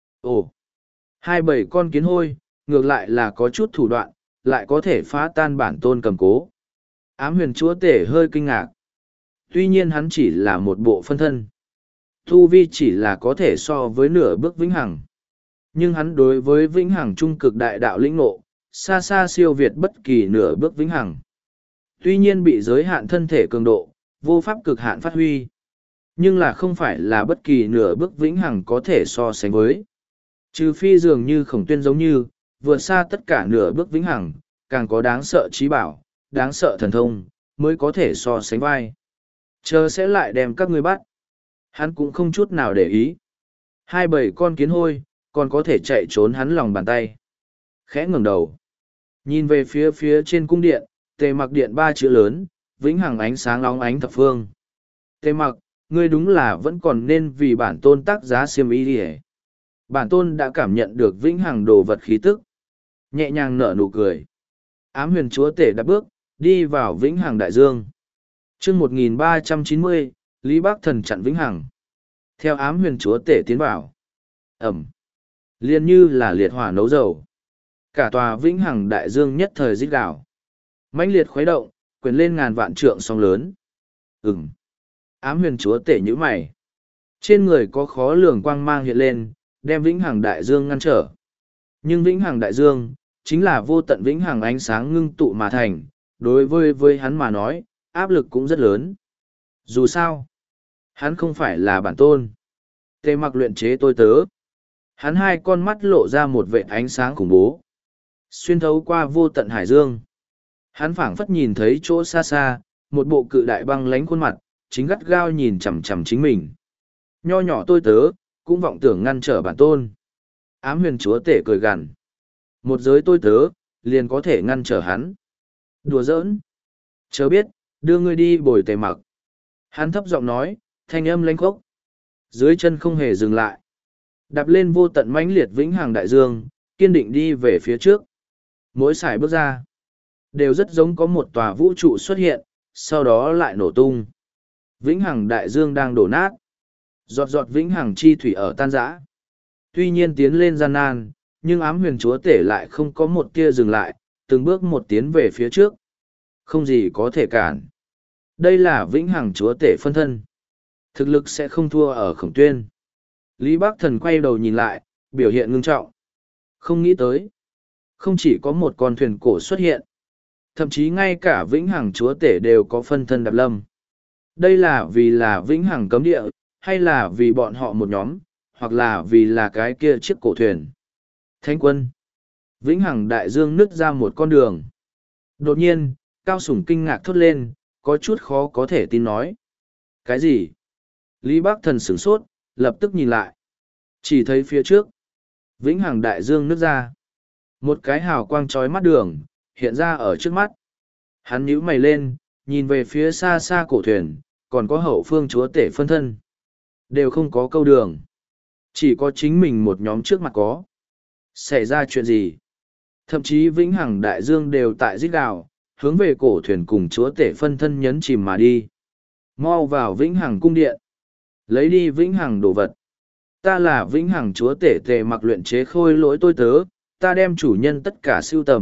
Ồ! Hai bảy con kiến hôi, ngược lại là có chút thủ đoạn, lại có thể phá tan bản tôn cầm cố. Ám huyền chúa tể hơi kinh ngạc. Tuy nhiên hắn chỉ là một bộ phân thân. Thu vi chỉ là có thể so với nửa bước Vĩnh Hằng. Nhưng hắn đối với Vĩnh Hằng trung cực đại đạo lĩnh ngộ, xa xa siêu việt bất kỳ nửa bước Vĩnh Hằng. Tuy nhiên bị giới hạn thân thể cường độ, vô pháp cực hạn phát huy. Nhưng là không phải là bất kỳ nửa bước Vĩnh Hằng có thể so sánh với. Trừ phi dường như Khổng Tuyên giống như, vượt xa tất cả nửa bước Vĩnh Hằng, càng có đáng sợ trí bảo, đáng sợ thần thông, mới có thể so sánh vai. Chờ sẽ lại đem các ngươi bắt. Hắn cũng không chút nào để ý. Hai bảy con kiến hôi, còn có thể chạy trốn hắn lòng bàn tay. Khẽ ngẩng đầu. Nhìn về phía phía trên cung điện, Tề Mặc Điện ba chữ lớn, Vĩnh Hằng ánh sáng óng ánh thập phương. Tề Mặc, ngươi đúng là vẫn còn nên vì bản tôn tác giá xiêm y đi. Bản tôn đã cảm nhận được Vĩnh Hằng đồ vật khí tức. Nhẹ nhàng nở nụ cười. Ám huyền chúa tể đạp bước, đi vào Vĩnh Hằng Đại Dương. chương một nghìn ba trăm chín mươi, Lý Bắc Thần chặn Vĩnh Hằng. Theo ám huyền chúa tể tiến vào. Ẩm. Liên như là liệt hỏa nấu dầu. Cả tòa Vĩnh Hằng Đại Dương nhất thời rít đảo. Mãnh liệt khuấy động, quyền lên ngàn vạn trượng sóng lớn. Ừm. Ám huyền chúa tể như mày. Trên người có khó lường quang mang hiện lên, đem Vĩnh Hằng Đại Dương ngăn trở. Nhưng Vĩnh Hằng Đại Dương, chính là vô tận Vĩnh Hằng ánh sáng ngưng tụ mà thành, đối với với hắn mà nói, áp lực cũng rất lớn. Dù sao, hắn không phải là bản tôn. Tề Mặc luyện chế tôi tớ. Hắn hai con mắt lộ ra một vệt ánh sáng khủng bố. Xuyên thấu qua vô tận hải dương. Hắn phảng phất nhìn thấy chỗ xa xa, một bộ cự đại băng lánh khuôn mặt, chính gắt gao nhìn chằm chằm chính mình. Nho nhỏ tôi tớ, cũng vọng tưởng ngăn trở bản tôn. Ám huyền chúa tể cười gằn. Một giới tôi tớ, liền có thể ngăn trở hắn. Đùa giỡn. Chớ biết, đưa ngươi đi bồi Tề Mặc. Hắn thấp giọng nói, thanh âm lãnh khốc. Dưới chân không hề dừng lại. Đạp lên vô tận mãnh liệt Vĩnh Hằng Đại Dương, kiên định đi về phía trước. Mỗi sải bước ra, đều rất giống có một tòa vũ trụ xuất hiện, sau đó lại nổ tung. Vĩnh Hằng Đại Dương đang đổ nát. Giọt giọt Vĩnh Hằng chi thủy ở tan rã. Tuy nhiên tiến lên gian nan, nhưng ám huyền chúa tể lại không có một tia dừng lại, từng bước một tiến về phía trước. Không gì có thể cản. Đây là Vĩnh Hằng chúa tể phân thân. Thực lực sẽ không thua ở Khổng Tuyên. Lý Bắc Thần quay đầu nhìn lại, biểu hiện ngưng trọng. Không nghĩ tới. Không chỉ có một con thuyền cổ xuất hiện. Thậm chí ngay cả Vĩnh Hằng chúa tể đều có phân thân đạp lâm. Đây là vì là Vĩnh Hằng cấm địa, hay là vì bọn họ một nhóm, hoặc là vì là cái kia chiếc cổ thuyền. Thánh quân. Vĩnh Hằng Đại Dương nứt ra một con đường. Đột nhiên, Cao Sủng kinh ngạc thốt lên, có chút khó có thể tin nói. Cái gì? Lý Bắc Thần sửng sốt, lập tức nhìn lại. Chỉ thấy phía trước. Vĩnh Hằng Đại Dương nứt ra. Một cái hào quang chói mắt đường, hiện ra ở trước mắt. Hắn nhíu mày lên, nhìn về phía xa xa cổ thuyền, còn có hậu phương chúa tể phân thân. Đều không có câu đường. Chỉ có chính mình một nhóm trước mặt có. Xảy ra chuyện gì? Thậm chí Vĩnh Hằng Đại Dương đều tại rít gào, hướng về cổ thuyền cùng chúa tể phân thân nhấn chìm mà đi. Mau vào Vĩnh Hằng cung điện. Lấy đi Vĩnh Hằng đồ vật. Ta là Vĩnh Hằng chúa tể Tề Mặc luyện chế khôi lỗi tôi tớ, ta đem chủ nhân tất cả siêu tầm,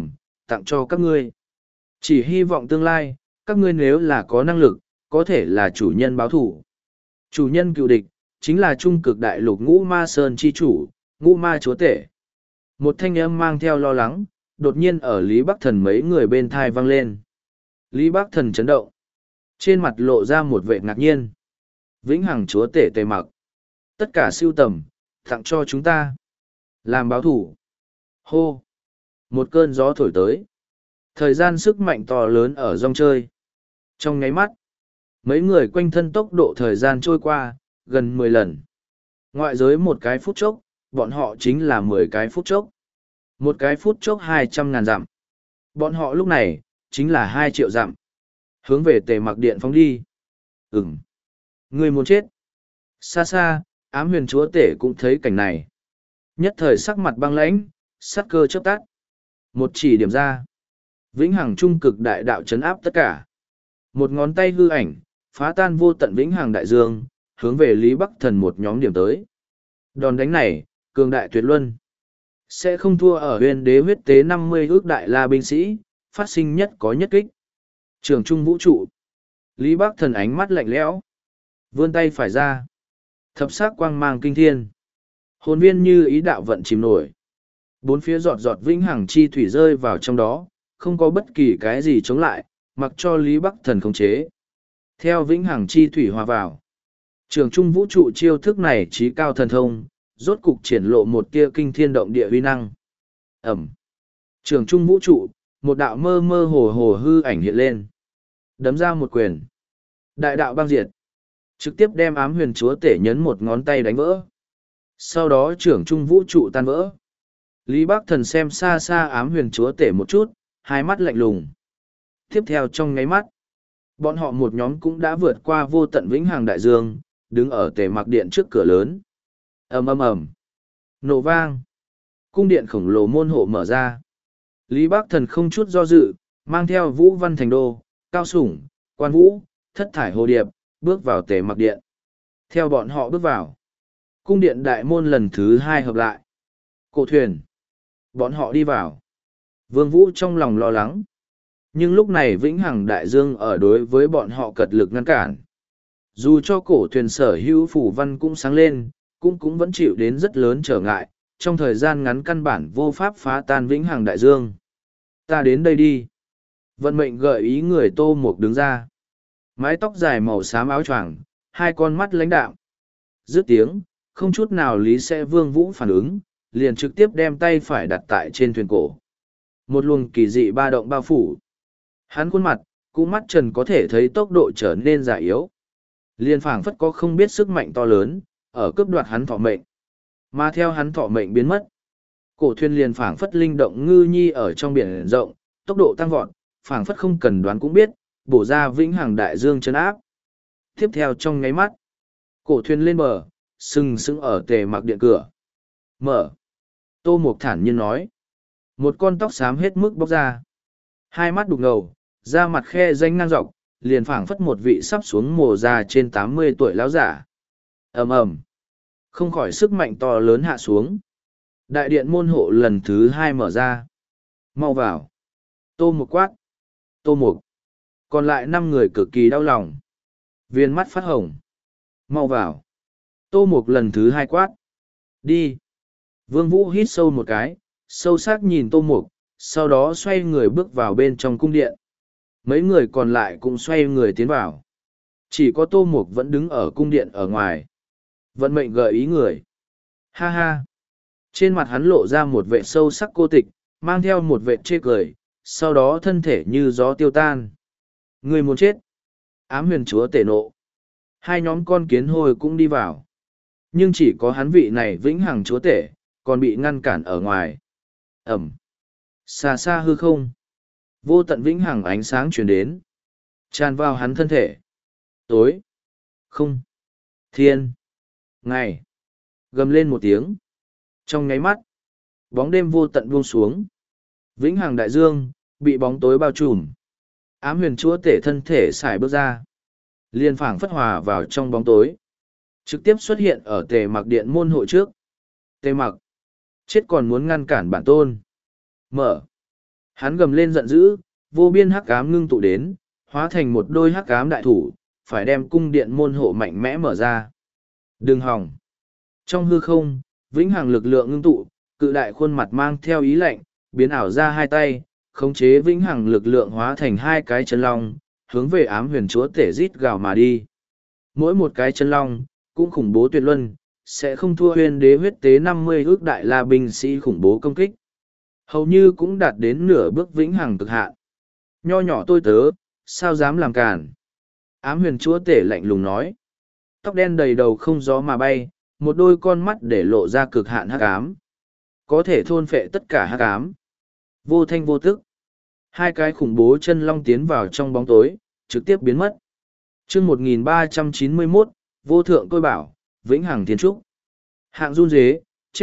tặng cho các ngươi. Chỉ hy vọng tương lai, các ngươi nếu là có năng lực, có thể là chủ nhân báo thủ. Chủ nhân cựu địch, chính là trung cực đại lục ngũ ma sơn chi chủ, ngũ ma chúa tể. Một thanh âm mang theo lo lắng, đột nhiên ở Lý Bắc Thần mấy người bên thai vang lên. Lý Bắc Thần chấn động. Trên mặt lộ ra một vẻ ngạc nhiên. Vĩnh hằng chúa tể Tề Mặc. Tất cả siêu tầm, tặng cho chúng ta. Làm báo thủ. Hô. Một cơn gió thổi tới. Thời gian sức mạnh to lớn ở rong chơi. Trong nháy mắt, mấy người quanh thân tốc độ thời gian trôi qua, gần mười lần. Ngoại giới một cái phút chốc, bọn họ chính là mười cái phút chốc. Một cái phút chốc hai trăm ngàn dặm. Bọn họ lúc này, chính là hai triệu dặm. Hướng về Tề Mặc điện phóng đi. Ừm. Người muốn chết. Xa xa, ám huyền chúa tể cũng thấy cảnh này. Nhất thời sắc mặt băng lãnh, sát cơ chớp tắt. Một chỉ điểm ra. Vĩnh hằng trung cực đại đạo chấn áp tất cả. Một ngón tay hư ảnh, phá tan vô tận vĩnh hằng đại dương, hướng về Lý Bắc Thần một nhóm điểm tới. Đòn đánh này, cường đại tuyệt luân. Sẽ không thua ở huyền đế huyết tế năm mươi ước đại la binh sĩ, phát sinh nhất có nhất kích. Trường trung vũ trụ. Lý Bắc Thần ánh mắt lạnh lẽo. Vươn tay phải ra. Thập sắc quang mang kinh thiên. Hồn viên như ý đạo vận chìm nổi. Bốn phía giọt giọt vĩnh hằng chi thủy rơi vào trong đó, không có bất kỳ cái gì chống lại, mặc cho Lý Bắc Thần khống chế. Theo vĩnh hằng chi thủy hòa vào. Trường trung vũ trụ chiêu thức này trí cao thần thông, rốt cục triển lộ một tia kinh thiên động địa uy năng. Ẩm. Trường trung vũ trụ, một đạo mơ mơ hồ hồ hư ảnh hiện lên. Đấm ra một quyền. Đại đạo băng diệt. Trực tiếp đem ám huyền chúa tể nhấn một ngón tay đánh vỡ. Sau đó trưởng trung vũ trụ tan vỡ. Lý Bắc Thần xem xa xa ám huyền chúa tể một chút, hai mắt lạnh lùng. Tiếp theo trong nháy mắt, bọn họ một nhóm cũng đã vượt qua vô tận vĩnh hằng đại dương, đứng ở Tề Mặc điện trước cửa lớn. Ầm ầm ầm. Nổ vang. Cung điện khổng lồ môn hộ mở ra. Lý Bắc Thần không chút do dự, mang theo Vũ Văn Thành Đô, Cao Sủng, Quan Vũ, Thất Thải Hồ Điệp, bước vào Tề Mặc điện. Theo bọn họ bước vào, cung điện đại môn lần thứ hai hợp lại. Cổ thuyền. Bọn họ đi vào. Vương Vũ trong lòng lo lắng. Nhưng lúc này vĩnh hằng đại dương ở đối với bọn họ cật lực ngăn cản. Dù cho cổ thuyền sở hữu phủ văn cũng sáng lên, cũng cũng vẫn chịu đến rất lớn trở ngại, trong thời gian ngắn căn bản vô pháp phá tan vĩnh hằng đại dương. Ta đến đây đi. Vận mệnh gợi ý người Tô Mục đứng ra. Mái tóc dài màu xám áo choàng, hai con mắt lãnh đạm. Dứt tiếng, không chút nào Lý sẽ Vương Vũ phản ứng, liền trực tiếp đem tay phải đặt tại trên thuyền cổ. Một luồng kỳ dị ba động bao phủ. Hắn khuôn mặt, cũng mắt trần có thể thấy tốc độ trở nên già yếu. Liền phảng phất có không biết sức mạnh to lớn, ở cướp đoạt hắn thọ mệnh. Mà theo hắn thọ mệnh biến mất, cổ thuyền liền phảng phất linh động ngư nhi ở trong biển rộng, tốc độ tăng vọt, phảng phất không cần đoán cũng biết, bổ ra vĩnh hằng đại dương chân áp. Tiếp theo trong nháy mắt, cổ thuyền lên bờ, sừng sững ở Tề Mặc điện cửa. Mở. Tô Mục thản nhiên nói. Một con tóc xám hết mức bóc ra. Hai mắt đục ngầu, da mặt khe danh ngang dọc, liền phảng phất một vị sắp xuống mồ già trên tám mươi tuổi lão giả. Ầm ầm. Không khỏi sức mạnh to lớn hạ xuống. Đại điện môn hộ lần thứ hai mở ra. Mau vào. Tô Mục quát. Tô Mục. Còn lại năm người cực kỳ đau lòng. Viên mắt phát hồng. Mau vào. Tô Mục lần thứ hai quát. Đi. Vương Vũ hít sâu một cái, sâu sắc nhìn Tô Mục, sau đó xoay người bước vào bên trong cung điện. Mấy người còn lại cũng xoay người tiến vào. Chỉ có Tô Mục vẫn đứng ở cung điện ở ngoài. Vận mệnh gợi ý người. Ha ha. Trên mặt hắn lộ ra một vẻ sâu sắc cô tịch, mang theo một vẻ chê cười, sau đó thân thể như gió tiêu tan. Người muốn chết. Ám huyền chúa tể nộ. Hai nhóm con kiến hồi cũng đi vào. Nhưng chỉ có hắn vị này vĩnh hằng chúa tể, còn bị ngăn cản ở ngoài. Ẩm. Xa xa hư không. Vô tận vĩnh hằng ánh sáng truyền đến. Tràn vào hắn thân thể. Tối. Không. Thiên. Ngày. Gầm lên một tiếng. Trong nháy mắt. Bóng đêm vô tận buông xuống. Vĩnh hằng đại dương, bị bóng tối bao trùm. Ám huyền chúa tể thân thể xài bước ra. Liên phảng phất hòa vào trong bóng tối. Trực tiếp xuất hiện ở Tề Mặc điện môn hộ trước. Tề Mặc. Chết còn muốn ngăn cản bản tôn. Mở. Hắn gầm lên giận dữ, vô biên hắc ám ngưng tụ đến, hóa thành một đôi hắc ám đại thủ, phải đem cung điện môn hộ mạnh mẽ mở ra. Đừng hòng. Trong hư không, vĩnh hằng lực lượng ngưng tụ, cự đại khuôn mặt mang theo ý lệnh, biến ảo ra hai tay, khống chế vĩnh hằng lực lượng hóa thành hai cái chân long, hướng về ám huyền chúa tể rít gào mà đi. Mỗi một cái chân long, cũng khủng bố tuyệt luân, sẽ không thua huyền đế huyết tế năm mươi ước đại la binh sĩ khủng bố công kích. Hầu như cũng đạt đến nửa bước vĩnh hằng cực hạn. Nho nhỏ tôi tớ, sao dám làm cản. Ám huyền chúa tể lạnh lùng nói. Tóc đen đầy đầu không gió mà bay, một đôi con mắt để lộ ra cực hạn hắc ám. Có thể thôn phệ tất cả hắc ám. Vô thanh vô tức. Hai cái khủng bố chân long tiến vào trong bóng tối, trực tiếp biến mất. chương một nghìn ba trăm chín mươi mốt, vô thượng tôi bảo, vĩnh hằng thiên trúc. Hạng run dế, chết.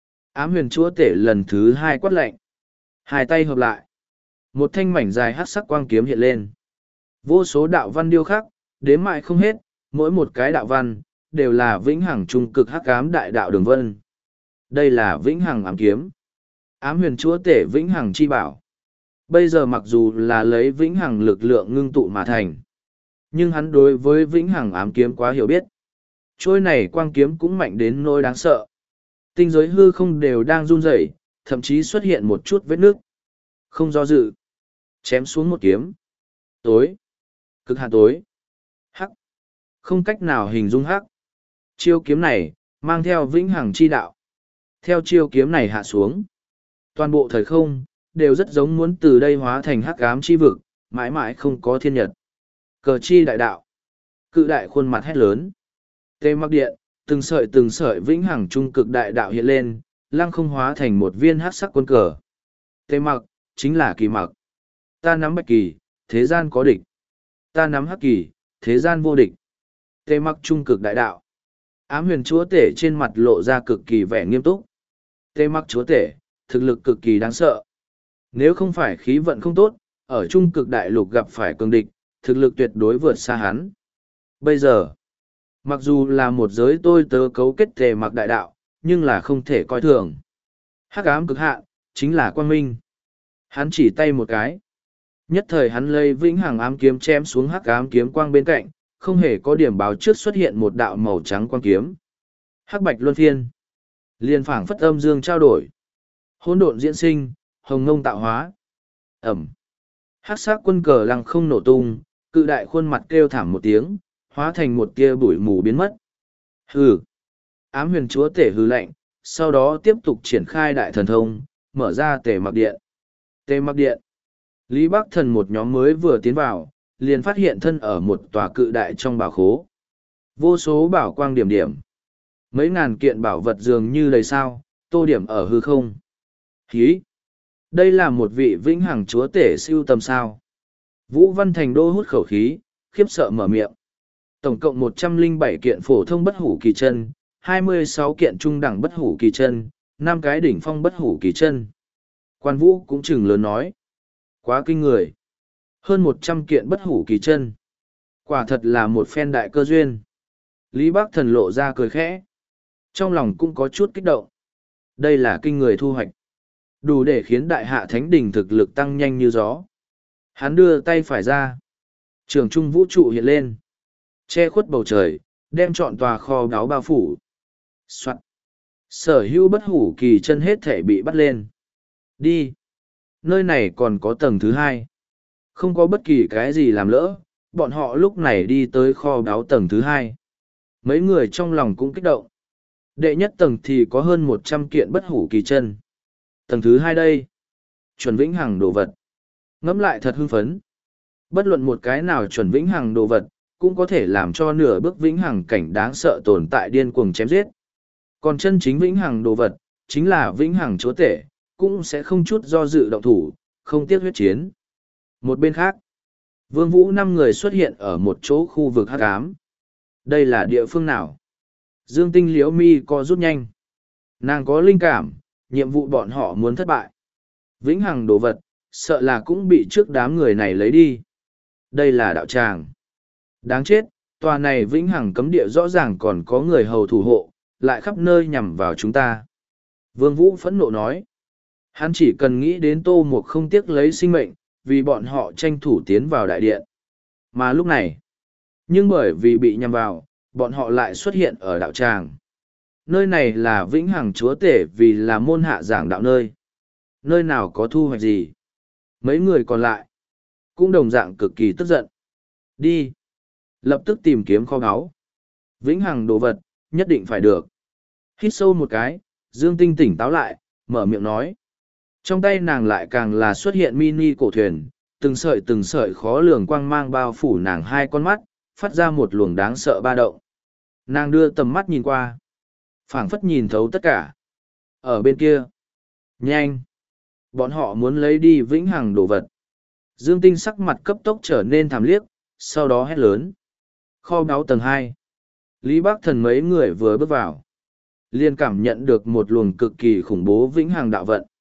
Ám huyền chúa tể lần thứ hai quát lệnh. Hai tay hợp lại. Một thanh mảnh dài hắc sắc quang kiếm hiện lên. Vô số đạo văn điêu khắc, đếm mãi không hết, mỗi một cái đạo văn, đều là vĩnh hằng trung cực hắc ám đại đạo đường vân. Đây là vĩnh hằng ám kiếm. Ám huyền chúa tể vĩnh hằng chi bảo. Bây giờ mặc dù là lấy vĩnh hằng lực lượng ngưng tụ mà thành, nhưng hắn đối với vĩnh hằng ám kiếm quá hiểu biết. Trôi này quang kiếm cũng mạnh đến nỗi đáng sợ. Tinh giới hư không đều đang run rẩy, thậm chí xuất hiện một chút vết nước. Không do dự. Chém xuống một kiếm. Tối. Cực hạn tối. Hắc. Không cách nào hình dung hắc. Chiêu kiếm này, mang theo vĩnh hằng chi đạo. Theo chiêu kiếm này hạ xuống. Toàn bộ thời không, đều rất giống muốn từ đây hóa thành hắc ám chi vực, mãi mãi không có thiên nhật. Cờ chi đại đạo. Cự đại khuôn mặt hét lớn. Tê mặc điện, từng sợi từng sợi vĩnh hằng trung cực đại đạo hiện lên, lăng không hóa thành một viên hắc sắc quân cờ. Tê mặc, chính là kỳ mặc. Ta nắm bạch kỳ, thế gian có địch. Ta nắm hắc kỳ, thế gian vô địch. Tê mặc trung cực đại đạo. Ám huyền chúa tể trên mặt lộ ra cực kỳ vẻ nghiêm túc. Tê mặc chúa tể, thực lực cực kỳ đáng sợ. Nếu không phải khí vận không tốt, ở trung cực đại lục gặp phải cường địch, thực lực tuyệt đối vượt xa hắn. Bây giờ, mặc dù là một giới tôi tớ cấu kết tề mặc đại đạo, nhưng là không thể coi thường. Hắc ám cực hạn, chính là quang minh. Hắn chỉ tay một cái. Nhất thời hắn lấy vĩnh hằng ám kiếm chém xuống hắc ám kiếm quang bên cạnh, không hề có điểm báo trước xuất hiện một đạo màu trắng quang kiếm. Hắc bạch luân phiên. Liên phảng phất âm dương trao đổi. Hỗn độn diễn sinh, hồng ngông tạo hóa. Ẩm. Hắc sắc quân cờ lăng không nổ tung, cự đại khuôn mặt kêu thảm một tiếng, hóa thành một tia bụi mù biến mất. Hừ. Ám huyền chúa tể hừ lạnh, sau đó tiếp tục triển khai đại thần thông, mở ra tề mặc điện. Tề mặc điện. Lý Bắc Thần một nhóm mới vừa tiến vào, liền phát hiện thân ở một tòa cự đại trong bảo khố. Vô số bảo quang điểm điểm. Mấy ngàn kiện bảo vật dường như đầy sao, tô điểm ở hư không. Hí! Đây là một vị vĩnh hằng chúa tể siêu tầm sao. Vũ Văn Thành Đô hút khẩu khí, khiếp sợ mở miệng. Tổng cộng một trăm lẻ bảy kiện phổ thông bất hủ kỳ chân, hai mươi sáu kiện trung đẳng bất hủ kỳ chân, năm cái đỉnh phong bất hủ kỳ chân. Quan Vũ cũng chừng lớn nói. Quá kinh người. Hơn một trăm kiện bất hủ kỳ chân. Quả thật là một phen đại cơ duyên. Lý Bắc Thần lộ ra cười khẽ. Trong lòng cũng có chút kích động. Đây là kinh người thu hoạch. Đủ để khiến đại hạ thánh đình thực lực tăng nhanh như gió. Hắn đưa tay phải ra. Trường trung vũ trụ hiện lên. Che khuất bầu trời, đem trọn tòa kho báu bao phủ. Soạn. Sở hữu bất hủ kỳ chân hết thể bị bắt lên. Đi. Nơi này còn có tầng thứ hai. Không có bất kỳ cái gì làm lỡ, bọn họ lúc này đi tới kho báu tầng thứ hai. Mấy người trong lòng cũng kích động. Đệ nhất tầng thì có hơn một trăm kiện bất hủ kỳ chân. Tầng thứ hai đây. Chuẩn vĩnh hằng đồ vật. Ngẫm lại thật hưng phấn. Bất luận một cái nào chuẩn vĩnh hằng đồ vật, cũng có thể làm cho nửa bước vĩnh hằng cảnh đáng sợ tồn tại điên cuồng chém giết. Còn chân chính vĩnh hằng đồ vật, chính là vĩnh hằng chúa tể, cũng sẽ không chút do dự động thủ, không tiếc huyết chiến. Một bên khác, Vương Vũ năm người xuất hiện ở một chỗ khu vực hắc ám. Đây là địa phương nào? Dương Tinh Liễu mi co rút nhanh. Nàng có linh cảm, nhiệm vụ bọn họ muốn thất bại. Vĩnh hằng đồ vật, sợ là cũng bị trước đám người này lấy đi. Đây là đạo tràng. Đáng chết, tòa này vĩnh hằng cấm địa rõ ràng còn có người hầu thủ hộ, lại khắp nơi nhằm vào chúng ta. Vương Vũ phẫn nộ nói. Hắn chỉ cần nghĩ đến Tô Mục không tiếc lấy sinh mệnh, vì bọn họ tranh thủ tiến vào đại điện. Mà lúc này, nhưng bởi vì bị nhằm vào, bọn họ lại xuất hiện ở đạo tràng. Nơi này là vĩnh hằng chúa tể vì là môn hạ giảng đạo nơi. Nơi nào có thu hoạch gì? Mấy người còn lại, cũng đồng dạng cực kỳ tức giận. Đi! Lập tức tìm kiếm kho báu. Vĩnh hằng đồ vật, nhất định phải được. Hít sâu một cái, Dương Tinh tỉnh táo lại, mở miệng nói. Trong tay nàng lại càng là xuất hiện mini cổ thuyền, từng sợi từng sợi khó lường quang mang bao phủ nàng hai con mắt, phát ra một luồng đáng sợ ba động. Nàng đưa tầm mắt nhìn qua, phảng phất nhìn thấu tất cả. Ở bên kia, nhanh! Bọn họ muốn lấy đi vĩnh hằng đồ vật. Dương Tinh sắc mặt cấp tốc trở nên thảm liếc, sau đó hét lớn. Kho báu tầng hai. Lý Bắc Thần mấy người vừa bước vào, liền cảm nhận được một luồng cực kỳ khủng bố vĩnh hằng đạo vận.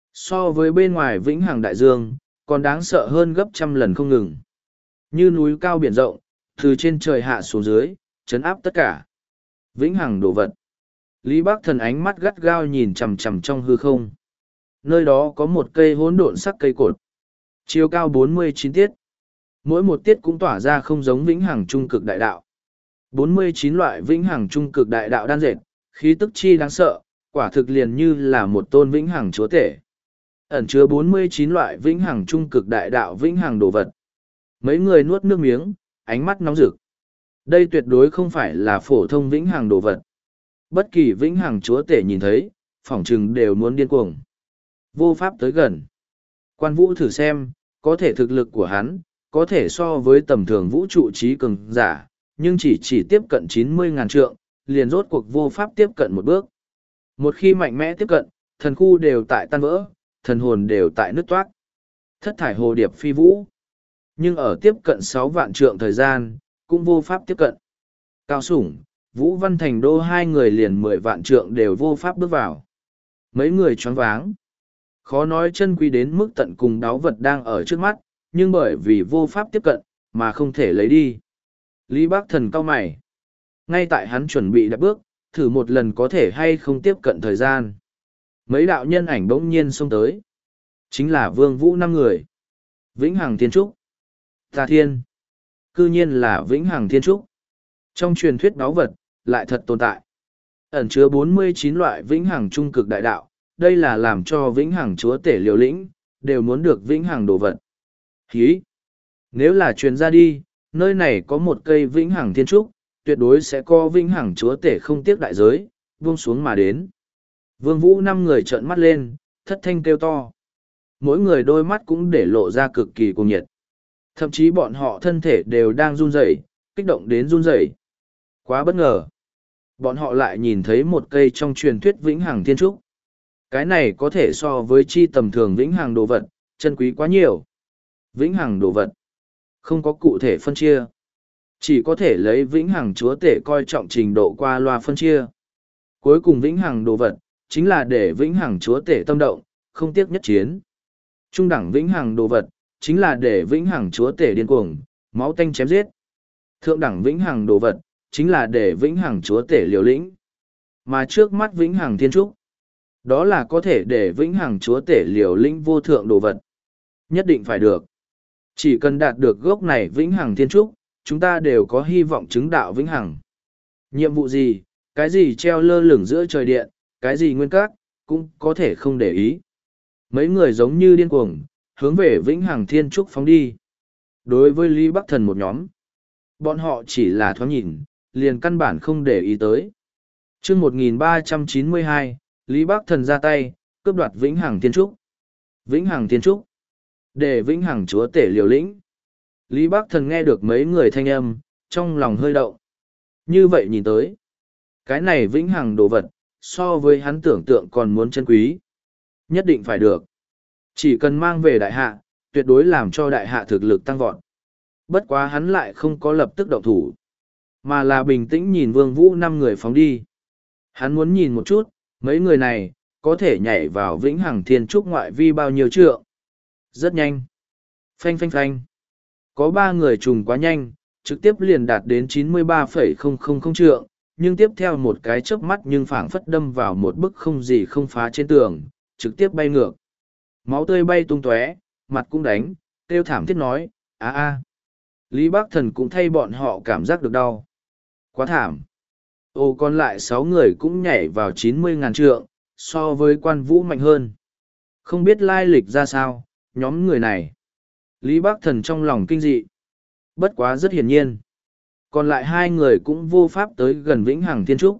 So với bên ngoài vĩnh hằng đại dương, còn đáng sợ hơn gấp trăm lần không ngừng. Như núi cao biển rộng, từ trên trời hạ xuống dưới, chấn áp tất cả. Vĩnh hằng đồ vật. Lý Bắc Thần ánh mắt gắt gao nhìn chằm chằm trong hư không. Nơi đó có một cây hỗn độn sắc cây cột. Chiều cao bốn mươi chín tiết. Mỗi một tiết cũng tỏa ra không giống vĩnh hằng trung cực đại đạo. bốn mươi chín loại vĩnh hằng trung cực đại đạo đan dệt, khí tức chi đáng sợ, quả thực liền như là một tôn vĩnh hằng chúa tể. Ẩn chứa bốn mươi chín loại vĩnh hằng trung cực đại đạo vĩnh hằng đồ vật. Mấy người nuốt nước miếng, ánh mắt nóng rực. Đây tuyệt đối không phải là phổ thông vĩnh hằng đồ vật. Bất kỳ vĩnh hằng chúa tể nhìn thấy, phỏng chừng đều muốn điên cuồng. Vô pháp tới gần. Quan Vũ thử xem, có thể thực lực của hắn, có thể so với tầm thường vũ trụ trí cường giả, nhưng chỉ chỉ tiếp cận chín mươi ngàn trượng, liền rốt cuộc vô pháp tiếp cận một bước. Một khi mạnh mẽ tiếp cận, thần khu đều tại tan vỡ, thần hồn đều tại nứt toát. Thất thải hồ điệp phi vũ. Nhưng ở tiếp cận sáu vạn trượng thời gian, cũng vô pháp tiếp cận. Cao Sủng, Vũ Văn Thành Đô hai người liền mười vạn trượng đều vô pháp bước vào. Mấy người choáng váng. Khó nói chân quý đến mức tận cùng đáo vật đang ở trước mắt, nhưng bởi vì vô pháp tiếp cận, mà không thể lấy đi. Lý Bác Thần cau mày. Ngay tại hắn chuẩn bị đặt bước, thử một lần có thể hay không tiếp cận thời gian. Mấy đạo nhân ảnh bỗng nhiên xông tới. Chính là Vương Vũ năm người. Vĩnh Hằng Thiên Trúc. Tà Thiên. Cư nhiên là Vĩnh Hằng Thiên Trúc. Trong truyền thuyết báu vật, lại thật tồn tại. Ẩn chứa bốn mươi chín loại Vĩnh Hằng trung cực đại đạo. Đây là làm cho Vĩnh Hằng chúa tể liều lĩnh, đều muốn được Vĩnh Hằng đồ vật. Hí! Nếu là truyền ra đi, nơi này có một cây Vĩnh Hằng Thiên Trúc, tuyệt đối sẽ có Vĩnh Hằng chúa tể không tiếc đại giới, buông xuống mà đến. Vương Vũ năm người trợn mắt lên, thất thanh kêu to. Mỗi người đôi mắt cũng để lộ ra cực kỳ cuồng nhiệt. Thậm chí bọn họ thân thể đều đang run rẩy, kích động đến run rẩy. Quá bất ngờ. Bọn họ lại nhìn thấy một cây trong truyền thuyết Vĩnh Hằng Thiên Trúc. Cái này có thể so với chi tầm thường Vĩnh Hằng đồ vật, chân quý quá nhiều. Vĩnh Hằng đồ vật. Không có cụ thể phân chia. Chỉ có thể lấy Vĩnh Hằng chúa tể coi trọng trình độ qua loa phân chia. Cuối cùng Vĩnh Hằng đồ vật, chính là để Vĩnh Hằng chúa tể tâm động, không tiếc nhất chiến. Trung đẳng Vĩnh Hằng đồ vật, chính là để Vĩnh Hằng chúa tể điên cuồng, máu tanh chém giết. Thượng đẳng Vĩnh Hằng đồ vật, chính là để Vĩnh Hằng chúa tể liều lĩnh. Mà trước mắt Vĩnh Hằng Thiên Trúc, đó là có thể để Vĩnh Hằng chúa tể liều lĩnh vô thượng đồ vật. Nhất định phải được. Chỉ cần đạt được gốc này Vĩnh Hằng Thiên Trúc, chúng ta đều có hy vọng chứng đạo Vĩnh Hằng. Nhiệm vụ gì, cái gì treo lơ lửng giữa trời điện, cái gì nguyên các, cũng có thể không để ý. Mấy người giống như điên cuồng, hướng về Vĩnh Hằng Thiên Trúc phóng đi. Đối với Lý Bắc Thần một nhóm, bọn họ chỉ là thoáng nhìn, liền căn bản không để ý tới. chương một nghìn ba trăm chín mươi hai, Lý Bắc Thần ra tay, cướp đoạt Vĩnh Hằng Thiên Trúc. Vĩnh Hằng Thiên Trúc. Để Vĩnh Hằng chúa tể liều lĩnh. Lý Bắc Thần nghe được mấy người thanh âm, trong lòng hơi động. Như vậy nhìn tới, cái này Vĩnh Hằng đồ vật, so với hắn tưởng tượng còn muốn chân quý. Nhất định phải được. Chỉ cần mang về đại hạ, tuyệt đối làm cho đại hạ thực lực tăng vọt. Bất quá hắn lại không có lập tức động thủ, mà là bình tĩnh nhìn Vương Vũ năm người phóng đi. Hắn muốn nhìn một chút, mấy người này, có thể nhảy vào Vĩnh Hằng Thiên Trúc ngoại vi bao nhiêu trượng. Rất nhanh. Phanh phanh phanh. Có ba người trùng quá nhanh, trực tiếp liền đạt đến chín mươi ba phẩy không không không trượng, nhưng tiếp theo một cái chớp mắt nhưng phảng phất đâm vào một bức không gì không phá trên tường, trực tiếp bay ngược. Máu tươi bay tung tóe, mặt cũng đánh, kêu thảm thiết nói, a a. Lý Bắc Thần cũng thay bọn họ cảm giác được đau. Quá thảm. Ồ, còn lại sáu người cũng nhảy vào chín mươi ngàn trượng, so với quan vũ mạnh hơn. Không biết lai lịch ra sao, nhóm người này. Lý Bắc Thần trong lòng kinh dị. Bất quá rất hiển nhiên. Còn lại hai người cũng vô pháp tới gần Vĩnh Hằng Thiên Trúc.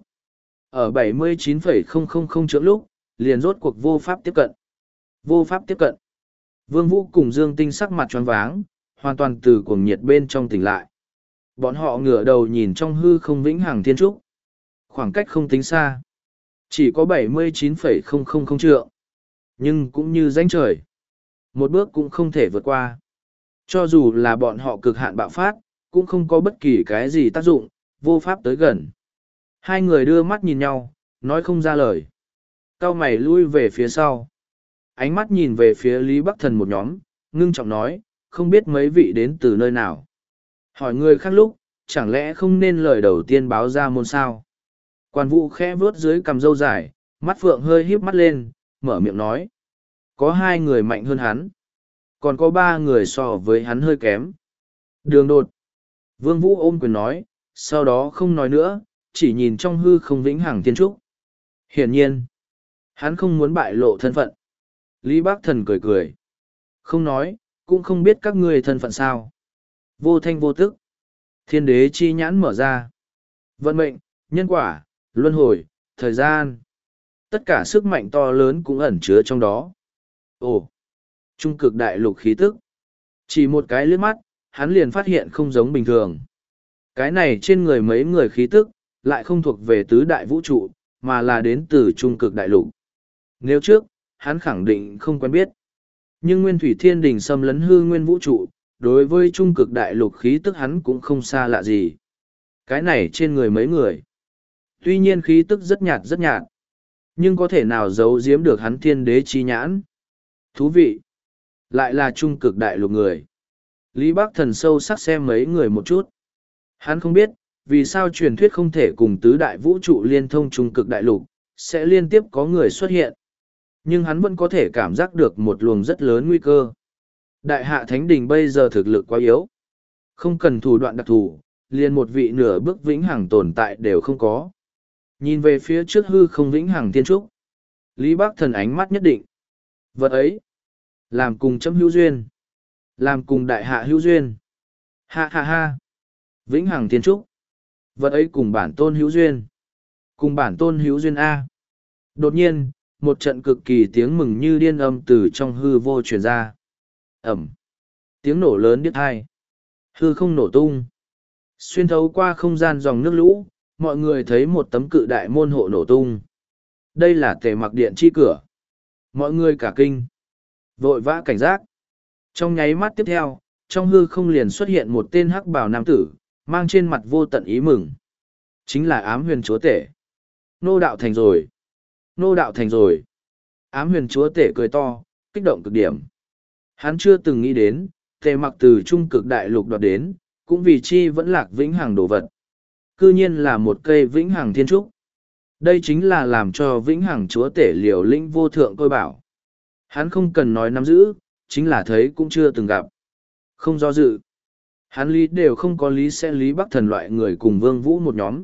Ở bảy mươi chín phẩy không không không trượng lúc, liền rốt cuộc vô pháp tiếp cận. Vô pháp tiếp cận. Vương Vũ cùng Dương Tinh sắc mặt tròn váng, hoàn toàn từ cuồng nhiệt bên trong tỉnh lại. Bọn họ ngửa đầu nhìn trong hư không Vĩnh Hằng Thiên Trúc. Khoảng cách không tính xa. Chỉ có bảy mươi chín phẩy không không không trượng. Nhưng cũng như rãnh trời. Một bước cũng không thể vượt qua. Cho dù là bọn họ cực hạn bạo phát, cũng không có bất kỳ cái gì tác dụng, vô pháp tới gần. Hai người đưa mắt nhìn nhau, nói không ra lời. Cao mày lui về phía sau. Ánh mắt nhìn về phía Lý Bắc Thần một nhóm, ngưng trọng nói, không biết mấy vị đến từ nơi nào. Hỏi người khác lúc, chẳng lẽ không nên lời đầu tiên báo ra môn sao? Quan Vũ khẽ vướt dưới cằm râu dài, mắt phượng hơi híp mắt lên, mở miệng nói. Có hai người mạnh hơn hắn. Còn có ba người so với hắn hơi kém. Đường đột. Vương Vũ ôm quyền nói, sau đó không nói nữa, chỉ nhìn trong hư không Vĩnh Hằng Thiên Trúc. Hiển nhiên, hắn không muốn bại lộ thân phận. Lý Bác Thần cười cười. Không nói, cũng không biết các ngươi thân phận sao. Vô thanh vô tức. Thiên đế chi nhãn mở ra. Vận mệnh, nhân quả, luân hồi, thời gian. Tất cả sức mạnh to lớn cũng ẩn chứa trong đó. Ồ! Trung cực đại lục khí tức. Chỉ một cái liếc mắt, hắn liền phát hiện không giống bình thường. Cái này trên người mấy người khí tức, lại không thuộc về tứ đại vũ trụ, mà là đến từ trung cực đại lục. Nếu trước, hắn khẳng định không quen biết. Nhưng Nguyên Thủy Thiên Đình xâm lấn hư nguyên vũ trụ, đối với trung cực đại lục khí tức hắn cũng không xa lạ gì. Cái này trên người mấy người. Tuy nhiên khí tức rất nhạt rất nhạt, nhưng có thể nào giấu giếm được hắn thiên đế chi nhãn. Thú vị. Lại là trung cực đại lục người. Lý Bác Thần sâu sắc xem mấy người một chút. Hắn không biết, vì sao truyền thuyết không thể cùng tứ đại vũ trụ liên thông trung cực đại lục, sẽ liên tiếp có người xuất hiện. Nhưng hắn vẫn có thể cảm giác được một luồng rất lớn nguy cơ. Đại hạ Thánh Đình bây giờ thực lực quá yếu. Không cần thủ đoạn đặc thù, liền một vị nửa bước vĩnh hằng tồn tại đều không có. Nhìn về phía trước hư không Vĩnh Hằng Thiên Trúc. Lý Bác Thần ánh mắt nhất định. Vật ấy, làm cùng chấm hữu duyên. Làm cùng đại hạ hữu duyên. Ha ha ha. Vĩnh Hằng Thiên Trúc. Vật ấy cùng bản tôn hữu duyên. Cùng bản tôn hữu duyên A. Đột nhiên, một trận cực kỳ tiếng mừng như điên âm từ trong hư vô truyền ra. Ẩm. Tiếng nổ lớn điếc tai. Hư không nổ tung. Xuyên thấu qua không gian dòng nước lũ, mọi người thấy một tấm cự đại môn hộ nổ tung. Đây là Tề Mặc Điện chi cửa. Mọi người cả kinh. Vội vã cảnh giác. Trong nháy mắt tiếp theo, trong hư không liền xuất hiện một tên hắc bào nam tử, mang trên mặt vô tận ý mừng. Chính là Ám Huyền Chúa Tể. Nô đạo thành rồi. Nô đạo thành rồi. Ám Huyền Chúa Tể cười to, kích động cực điểm. Hắn chưa từng nghĩ đến, Tề Mặc từ trung cực đại lục đoạt đến, cũng vì chi vẫn lạc vĩnh hằng đồ vật. Cư nhiên là một cây vĩnh hằng thiên trúc. Đây chính là làm cho vĩnh hằng chúa tể liều lĩnh vô thượng tôi bảo. Hắn không cần nói nắm giữ, chính là thấy cũng chưa từng gặp. Không do dự. Hắn lý đều không có lý sẽ lý Bắc Thần loại người cùng Vương Vũ một nhóm.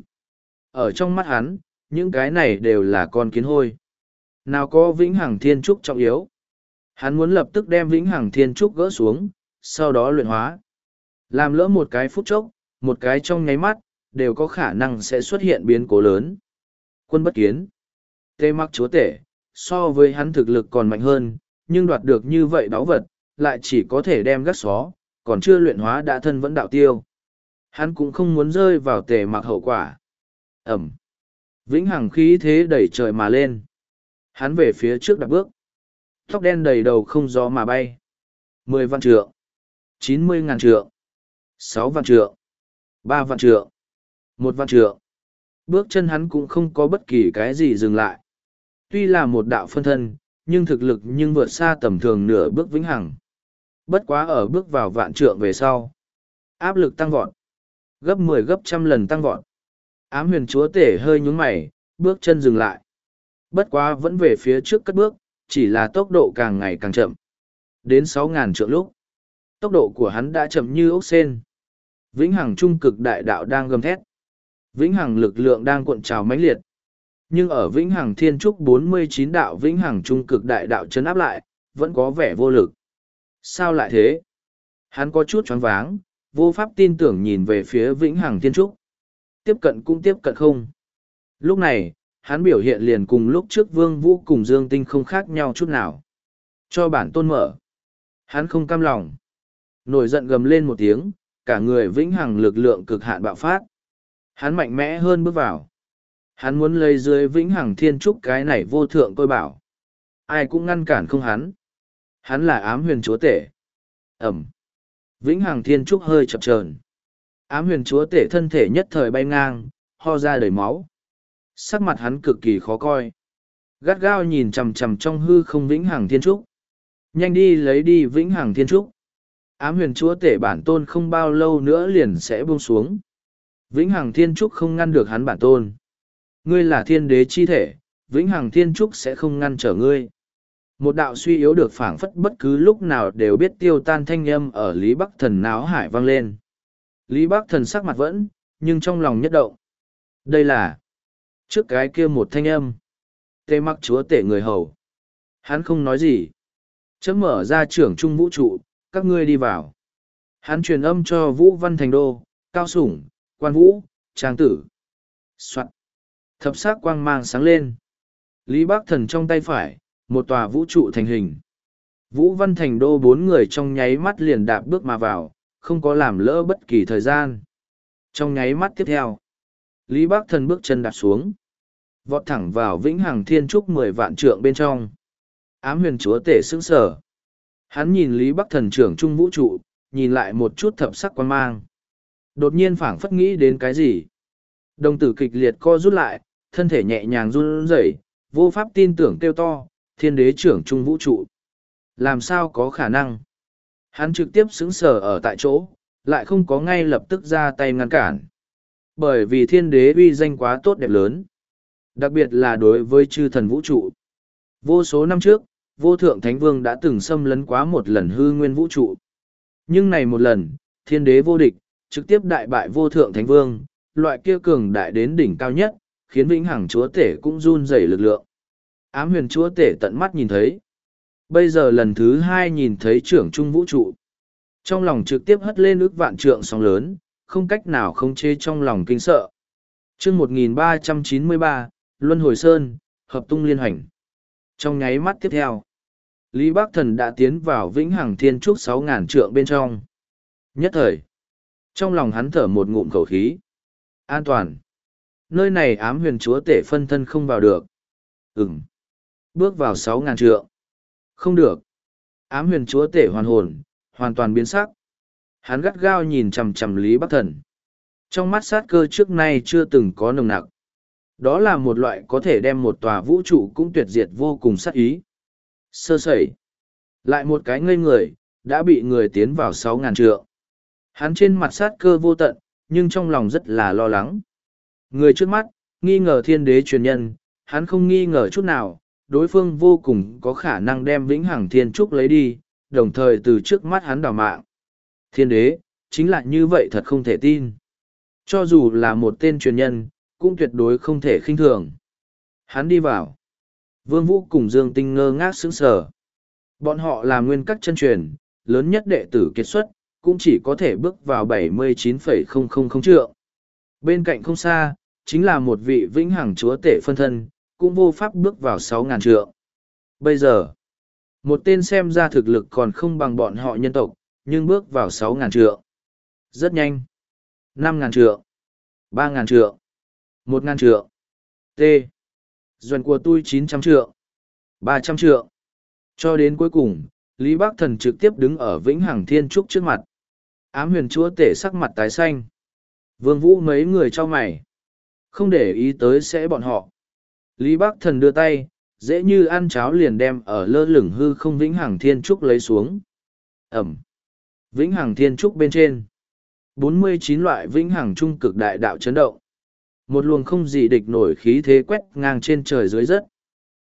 Ở trong mắt hắn, những cái này đều là con kiến hôi. Nào có vĩnh hằng thiên trúc trọng yếu. Hắn muốn lập tức đem vĩnh hằng thiên trúc gỡ xuống, sau đó luyện hóa. Làm lỡ một cái phút chốc, một cái trong nháy mắt, đều có khả năng sẽ xuất hiện biến cố lớn. Quân bất kiến. Tề Mặc chúa tể, so với hắn thực lực còn mạnh hơn, nhưng đoạt được như vậy báu vật, lại chỉ có thể đem gắt xó, còn chưa luyện hóa đã thân vẫn đạo tiêu. Hắn cũng không muốn rơi vào Tề Mặc hậu quả. Ẩm. Vĩnh hằng khí thế đẩy trời mà lên. Hắn về phía trước đạp bước. Tóc đen đầy đầu không gió mà bay. Mười vạn trượng. Chín mươi ngàn trượng. Sáu vạn trượng. Ba vạn trượng. Một vạn trượng. Bước chân hắn cũng không có bất kỳ cái gì dừng lại. Tuy là một đạo phân thân, nhưng thực lực nhưng vượt xa tầm thường nửa bước vĩnh hằng. Bất quá ở bước vào vạn trượng về sau. Áp lực tăng vọt. Gấp mười gấp trăm lần tăng vọt. Ám Huyền chúa tể hơi nhún mày, bước chân dừng lại. Bất quá vẫn về phía trước cất bước, chỉ là tốc độ càng ngày càng chậm. Đến sáu ngàn trượng lúc, tốc độ của hắn đã chậm như ốc sên. Vĩnh hằng trung cực đại đạo đang gầm thét. Vĩnh hằng lực lượng đang cuộn trào mãnh liệt. Nhưng ở Vĩnh hằng thiên trúc bốn mươi chín đạo Vĩnh hằng trung cực đại đạo chấn áp lại, vẫn có vẻ vô lực. Sao lại thế? Hắn có chút choáng váng, vô pháp tin tưởng nhìn về phía Vĩnh hằng thiên trúc. Tiếp cận cũng tiếp cận không. Lúc này, hắn biểu hiện liền cùng lúc trước Vương Vũ cùng Dương Tinh không khác nhau chút nào. Cho bản tôn mở. Hắn không cam lòng. Nổi giận gầm lên một tiếng, cả người Vĩnh hằng lực lượng cực hạn bạo phát. Hắn mạnh mẽ hơn bước vào. Hắn muốn lấy dưới Vĩnh hằng thiên trúc cái này vô thượng tôi bảo. Ai cũng ngăn cản không hắn. Hắn là ám huyền chúa tể. Ẩm. Vĩnh hằng thiên trúc hơi chập chờn. Ám huyền chúa tể thân thể nhất thời bay ngang, ho ra đầy máu. Sắc mặt hắn cực kỳ khó coi. Gắt gao nhìn chằm chằm trong hư không Vĩnh hằng thiên trúc. Nhanh đi lấy đi Vĩnh hằng thiên trúc. Ám huyền chúa tể bản tôn không bao lâu nữa liền sẽ buông xuống. Vĩnh hằng thiên trúc không ngăn được hắn bản tôn. Ngươi là thiên đế chi thể, Vĩnh hằng thiên trúc sẽ không ngăn trở ngươi. Một đạo suy yếu được phảng phất bất cứ lúc nào đều biết tiêu tan thanh âm ở Lý Bắc Thần náo hải vang lên. Lý Bắc Thần sắc mặt vẫn, nhưng trong lòng nhất động. Đây là trước cái kia một thanh âm. Tê Mặc chúa tể người hầu. Hắn không nói gì. Chấm mở ra trưởng trung vũ trụ, các ngươi đi vào. Hắn truyền âm cho Vũ Văn Thành Đô, Cao Sủng, Quan Vũ, Trang Tử. Soạn. Thập sắc quang mang sáng lên. Lý Bắc Thần trong tay phải, một tòa vũ trụ thành hình. Vũ Văn Thành Đô bốn người trong nháy mắt liền đạp bước mà vào, không có làm lỡ bất kỳ thời gian. Trong nháy mắt tiếp theo, Lý Bắc Thần bước chân đạp xuống, vọt thẳng vào Vĩnh hằng thiên trúc mười vạn trượng bên trong. Ám huyền chúa tể sững sờ. Hắn nhìn Lý Bắc Thần trưởng trung vũ trụ, nhìn lại một chút thập sắc quan mang. Đột nhiên phảng phất nghĩ đến cái gì. Đồng tử kịch liệt co rút lại, thân thể nhẹ nhàng run rẩy, vô pháp tin tưởng kêu to, thiên đế trưởng trung vũ trụ. Làm sao có khả năng? Hắn trực tiếp sững sờ ở tại chỗ, lại không có ngay lập tức ra tay ngăn cản. Bởi vì thiên đế uy danh quá tốt đẹp lớn. Đặc biệt là đối với chư thần vũ trụ. Vô số năm trước, vô thượng thánh vương đã từng xâm lấn quá một lần hư nguyên vũ trụ. Nhưng này một lần, thiên đế vô địch, trực tiếp đại bại vô thượng thánh vương, loại kia cường đại đến đỉnh cao nhất, khiến vĩnh hằng chúa tể cũng run rẩy lực lượng. Ám huyền chúa tể tận mắt nhìn thấy. Bây giờ lần thứ hai nhìn thấy trưởng trung vũ trụ. Trong lòng trực tiếp hất lên ước vạn trượng sóng lớn, không cách nào không chế trong lòng kinh sợ. chương một nghìn ba trăm chín mươi ba, Luân Hồi Sơn, Hợp Tung Liên Hành. Trong nháy mắt tiếp theo, Lý Bắc Thần đã tiến vào vĩnh hằng thiên trúc sáu ngàn trượng bên trong. Nhất thời, trong lòng hắn thở một ngụm khẩu khí. An toàn. Nơi này ám huyền chúa tể phân thân không vào được. Ừm. Bước vào sáu ngàn trượng. Không được. Ám huyền chúa tể hoàn hồn, hoàn toàn biến sắc. Hắn gắt gao nhìn chằm chằm Lý Bắc Thần. Trong mắt sát cơ trước nay chưa từng có nồng nặc. Đó là một loại có thể đem một tòa vũ trụ cũng tuyệt diệt vô cùng sát ý. Sơ sẩy. Lại một cái ngây người, đã bị người tiến vào sáu ngàn trượng. Hắn trên mặt sát cơ vô tận, nhưng trong lòng rất là lo lắng. Người trước mắt, nghi ngờ thiên đế truyền nhân, hắn không nghi ngờ chút nào, đối phương vô cùng có khả năng đem vĩnh hằng thiên trúc lấy đi, đồng thời từ trước mắt hắn đào mạng. Thiên đế, chính là như vậy thật không thể tin. Cho dù là một tên truyền nhân, cũng tuyệt đối không thể khinh thường. Hắn đi vào. Vương Vũ cùng Dương Tinh ngơ ngác sững sờ. Bọn họ là nguyên các chân truyền, lớn nhất đệ tử kết xuất, cũng chỉ có thể bước vào bảy mươi chín phẩy không không không trượng. Bên cạnh không xa, chính là một vị vĩnh hằng chúa tể phân thân, cũng vô pháp bước vào sáu ngàn trượng. Bây giờ, một tên xem ra thực lực còn không bằng bọn họ nhân tộc, nhưng bước vào sáu ngàn trượng. Rất nhanh. năm ngàn trượng. ba ngàn trượng. một ngàn trượng. T. Doanh của tôi chín trăm trượng. ba trăm trượng. Cho đến cuối cùng, Lý Bắc Thần trực tiếp đứng ở vĩnh hằng thiên trúc trước mặt. Ám huyền chúa tể sắc mặt tái xanh. Vương Vũ mấy người cho mày. Không để ý tới sẽ bọn họ. Lý Bắc Thần đưa tay, dễ như ăn cháo liền đem ở lơ lửng hư không vĩnh hằng thiên trúc lấy xuống. Ẩm. Vĩnh hằng thiên trúc bên trên. bốn mươi chín loại vĩnh hằng trung cực đại đạo chấn động. Một luồng không gì địch nổi khí thế quét ngang trên trời dưới đất.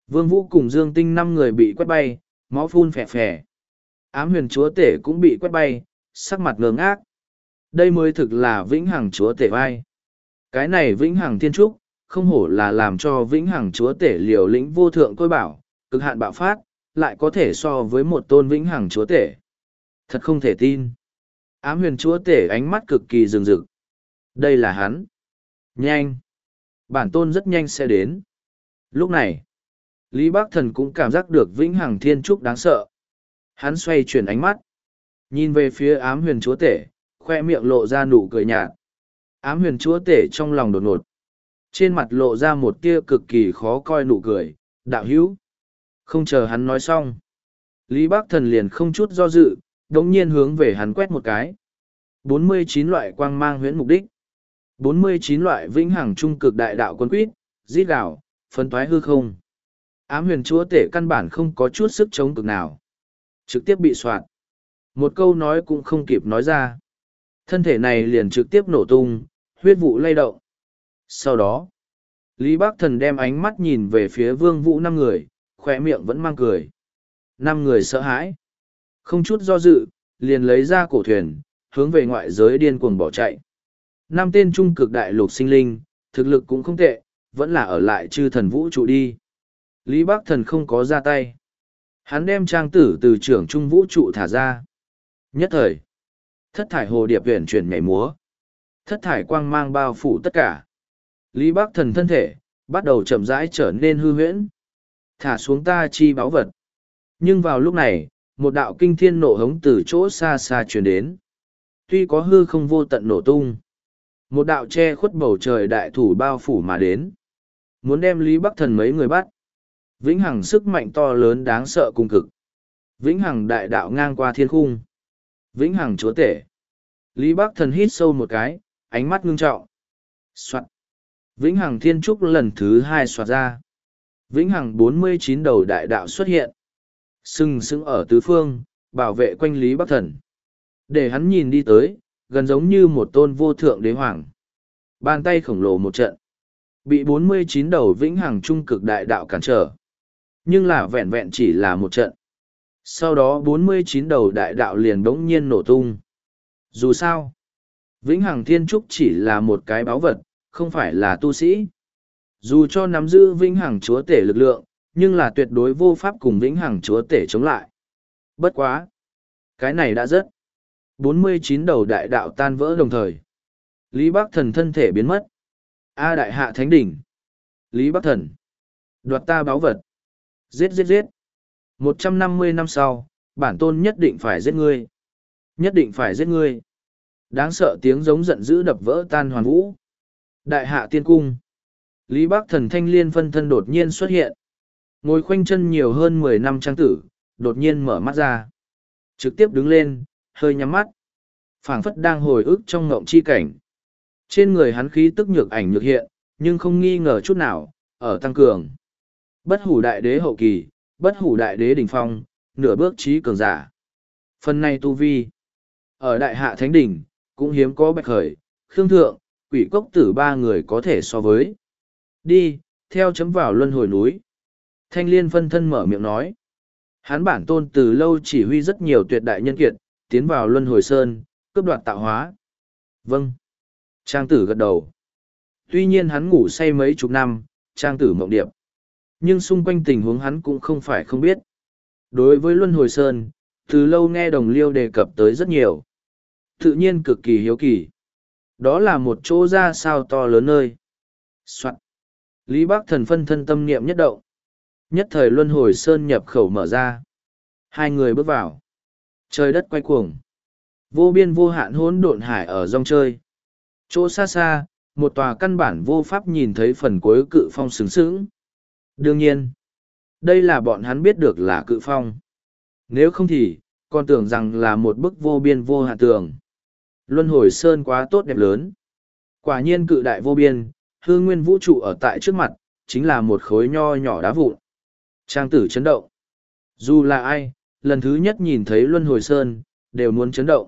Vương Vũ cùng Dương Tinh năm người bị quét bay, máu phun phè phè. Ám huyền chúa tể cũng bị quét bay, sắc mặt ngơ ngác. Đây mới thực là vĩnh hằng chúa tể vai. Cái này vĩnh hằng thiên trúc, không hổ là làm cho vĩnh hằng chúa tể liều lĩnh vô thượng tôi bảo, cực hạn bạo phát, lại có thể so với một tôn vĩnh hằng chúa tể. Thật không thể tin. Ám huyền chúa tể ánh mắt cực kỳ rừng rực. Đây là hắn. Nhanh. Bản tôn rất nhanh sẽ đến. Lúc này, Lý Bác Thần cũng cảm giác được vĩnh hằng thiên trúc đáng sợ. Hắn xoay chuyển ánh mắt. Nhìn về phía ám huyền chúa tể, khoe miệng lộ ra nụ cười nhạt. Ám huyền chúa tể trong lòng đột ngột. Trên mặt lộ ra một tia cực kỳ khó coi nụ cười. Đạo hữu. Không chờ hắn nói xong. Lý Bác Thần liền không chút do dự, đống nhiên hướng về hắn quét một cái. bốn mươi chín loại quang mang huyễn mục đích. bốn mươi chín loại vĩnh hằng trung cực đại đạo quân quýt, giết gạo, phân toái hư không. Ám huyền chúa tể căn bản không có chút sức chống cực nào. Trực tiếp bị soạt. Một câu nói cũng không kịp nói ra. Thân thể này liền trực tiếp nổ tung, huyết vụ lay động. Sau đó, Lý Bác Thần đem ánh mắt nhìn về phía Vương Vũ năm người, khỏe miệng vẫn mang cười. Năm người sợ hãi. Không chút do dự, liền lấy ra cổ thuyền, hướng về ngoại giới điên cuồng bỏ chạy. Năm tên trung cực đại lục sinh linh, thực lực cũng không tệ, vẫn là ở lại chư thần vũ trụ đi. Lý Bác Thần không có ra tay. Hắn đem trang tử từ trưởng trung vũ trụ thả ra. Nhất thời, thất thải hồ điệp huyền chuyển nhảy múa. Thất thải quang mang bao phủ tất cả. Lý Bác Thần thân thể, bắt đầu chậm rãi trở nên hư huyễn. Thả xuống ta chi báu vật. Nhưng vào lúc này, một đạo kinh thiên nộ hống từ chỗ xa xa truyền đến. Tuy có hư không vô tận nổ tung, một đạo che khuất bầu trời đại thủ bao phủ mà đến. Muốn đem Lý Bắc Thần mấy người bắt. Vĩnh hằng sức mạnh to lớn đáng sợ cùng cực. Vĩnh hằng đại đạo ngang qua thiên khung. Vĩnh hằng chúa tể. Lý Bắc Thần hít sâu một cái, ánh mắt ngưng trọng. Soạt. Vĩnh hằng thiên trúc lần thứ hai soạt ra. Vĩnh hằng bốn mươi chín đầu đại đạo xuất hiện. Sừng sững ở tứ phương, bảo vệ quanh Lý Bắc Thần. Để hắn nhìn đi tới, gần giống như một tôn vô thượng đế hoàng. Bàn tay khổng lồ một trận. Bị bốn mươi chín đầu vĩnh hằng trung cực đại đạo cản trở. Nhưng là vẹn vẹn chỉ là một trận. Sau đó bốn mươi chín đầu đại đạo liền bỗng nhiên nổ tung. Dù sao, vĩnh hằng thiên trúc chỉ là một cái báu vật, không phải là tu sĩ. Dù cho nắm giữ vĩnh hằng chúa tể lực lượng, nhưng là tuyệt đối vô pháp cùng vĩnh hằng chúa tể chống lại. Bất quá. Cái này đã rất. bốn mươi chín đầu đại đạo tan vỡ đồng thời. Lý Bắc Thần thân thể biến mất. A đại hạ thánh đỉnh. Lý Bắc Thần. Đoạt ta báu vật. Giết giết giết. một trăm năm mươi năm sau, bản tôn nhất định phải giết ngươi. Nhất định phải giết ngươi. Đáng sợ tiếng giống giận dữ đập vỡ tan hoàn vũ. Đại hạ tiên cung. Lý Bắc Thần thanh liên phân thân đột nhiên xuất hiện. Ngồi khoanh chân nhiều hơn mười năm trang tử, đột nhiên mở mắt ra. Trực tiếp đứng lên, hơi nhắm mắt. Phảng phất đang hồi ức trong ngộng chi cảnh. Trên người hắn khí tức nhược ảnh nhược hiện, nhưng không nghi ngờ chút nào, ở tăng cường. Bất hủ đại đế hậu kỳ, bất hủ đại đế đỉnh phong, nửa bước trí cường giả. Phần này tu vi. Ở đại hạ thánh đỉnh, cũng hiếm có bạch khởi, khương thượng, quỷ cốc tử ba người có thể so với. Đi, theo chấm vào luân hồi núi. Thanh liên phân thân mở miệng nói. Hắn bản tôn từ lâu chỉ huy rất nhiều tuyệt đại nhân kiệt, tiến vào luân hồi sơn, cướp đoạt tạo hóa. Vâng. Trang tử gật đầu. Tuy nhiên hắn ngủ say mấy chục năm, trang tử mộng điệp. Nhưng xung quanh tình huống hắn cũng không phải không biết. Đối với luân hồi sơn, từ lâu nghe đồng liêu đề cập tới rất nhiều. Tự nhiên cực kỳ hiếu kỳ. Đó là một chỗ ra sao to lớn nơi. Soạn. Lý Bắc Thần phân thân tâm niệm nhất động. Nhất thời luân hồi sơn nhập khẩu mở ra. Hai người bước vào. Trời đất quay cuồng. Vô biên vô hạn hỗn độn hải ở rong chơi. Chỗ xa xa, một tòa căn bản vô pháp nhìn thấy phần cuối cự phong sướng sướng. Đương nhiên, đây là bọn hắn biết được là cự phong. Nếu không thì, còn tưởng rằng là một bức vô biên vô hạn tường. Luân hồi sơn quá tốt đẹp lớn. Quả nhiên cự đại vô biên, hư nguyên vũ trụ ở tại trước mặt, chính là một khối nho nhỏ đá vụn. Trang tử chấn động. Dù là ai, lần thứ nhất nhìn thấy luân hồi sơn, đều muốn chấn động.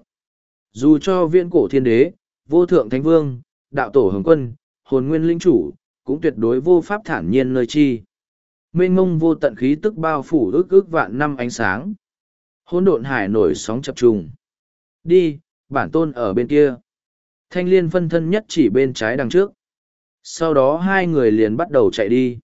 Dù cho viễn cổ thiên đế, vô thượng thánh vương, đạo tổ hồng quân, hồn nguyên linh chủ, cũng tuyệt đối vô pháp thản nhiên nơi chi. mênh mông vô tận khí tức bao phủ ước ước vạn năm ánh sáng. Hỗn độn hải nổi sóng chập trùng. Đi, bản tôn ở bên kia. Thanh liên phân thân nhất chỉ bên trái đằng trước. Sau đó hai người liền bắt đầu chạy đi.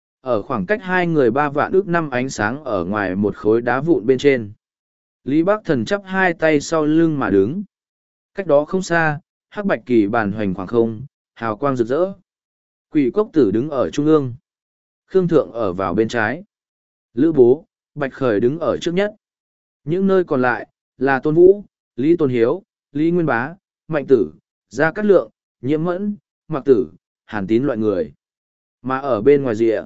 Ở khoảng cách hai người ba vạn ước năm ánh sáng ở ngoài một khối đá vụn bên trên. Lý Bắc Thần chắp hai tay sau lưng mà đứng. Cách đó không xa, hắc bạch kỳ bàn hoành khoảng không, hào quang rực rỡ. Quỷ cốc tử đứng ở trung ương. Khương Thượng ở vào bên trái. Lữ Bố, Bạch Khởi đứng ở trước nhất. Những nơi còn lại, là Tôn Vũ, Lý Tôn Hiếu, Lý Nguyên Bá, Mạnh Tử, Gia Cát Lượng, Nhiễm Mẫn, Mạc Tử, Hàn Tín loại người. Mà ở bên ngoài rìa,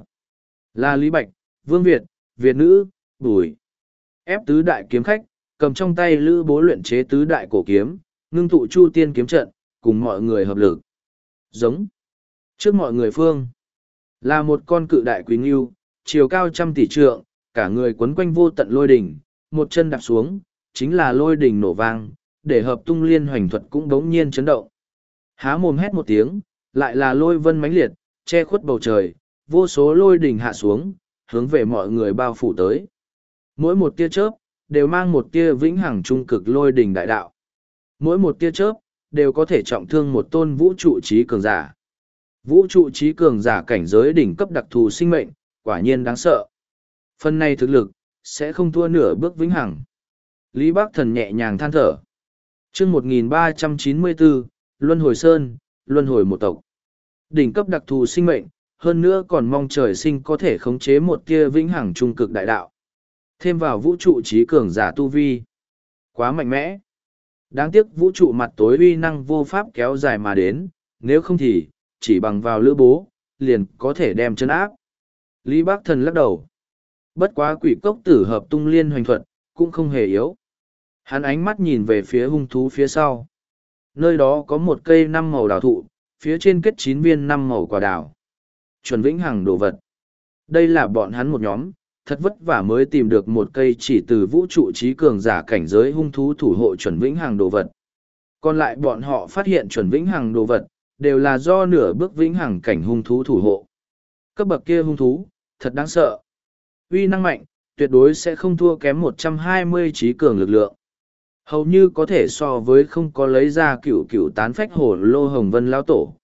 là Lý Bạch, Vương Việt, Việt Nữ, Bùi. Ép tứ đại kiếm khách, cầm trong tay Lữ Bố luyện chế tứ đại cổ kiếm, ngưng tụ chu tiên kiếm trận, cùng mọi người hợp lực. Giống. Trước mọi người phương, là một con cự đại quý ngưu, chiều cao trăm tỷ trượng, cả người quấn quanh vô tận lôi đỉnh, một chân đạp xuống, chính là lôi đỉnh nổ vang, để hợp tung liên hoành thuật cũng đống nhiên chấn động. Há mồm hét một tiếng, lại là lôi vân mãnh liệt, che khuất bầu trời, vô số lôi đỉnh hạ xuống, hướng về mọi người bao phủ tới. Mỗi một tia chớp, đều mang một tia vĩnh hằng trung cực lôi đỉnh đại đạo. Mỗi một tia chớp, đều có thể trọng thương một tôn vũ trụ trí cường giả. Vũ trụ trí cường giả cảnh giới đỉnh cấp đặc thù sinh mệnh, quả nhiên đáng sợ. Phần này thực lực, sẽ không thua nửa bước vĩnh hằng. Lý Bắc Thần nhẹ nhàng than thở. Chương một nghìn ba trăm chín mươi bốn, Luân Hồi Sơn, Luân Hồi một tộc. Đỉnh cấp đặc thù sinh mệnh, hơn nữa còn mong trời sinh có thể khống chế một tia vĩnh hằng trung cực đại đạo. Thêm vào vũ trụ trí cường giả tu vi. Quá mạnh mẽ. Đáng tiếc vũ trụ mặt tối uy năng vô pháp kéo dài mà đến, nếu không thì, chỉ bằng vào Lữ Bố, liền có thể đem chân áp. Lý Bắc Thần lắc đầu. Bất quá quỷ cốc tử hợp tung liên hoành thuật, cũng không hề yếu. Hắn ánh mắt nhìn về phía hung thú phía sau. Nơi đó có một cây năm màu đào thụ, phía trên kết chín viên năm màu quả đào. Chuẩn vĩnh hằng đồ vật. Đây là bọn hắn một nhóm, thật vất vả mới tìm được một cây chỉ từ vũ trụ trí cường giả cảnh giới hung thú thủ hộ chuẩn vĩnh hằng đồ vật. Còn lại bọn họ phát hiện chuẩn vĩnh hằng đồ vật, đều là do nửa bước vĩnh hằng cảnh hung thú thủ hộ. Cấp bậc kia hung thú, thật đáng sợ. Uy năng mạnh, tuyệt đối sẽ không thua kém một trăm hai mươi trí cường lực lượng. Hầu như có thể so với không có lấy ra cửu cửu tán phách hổ lô hồng vân lão tổ.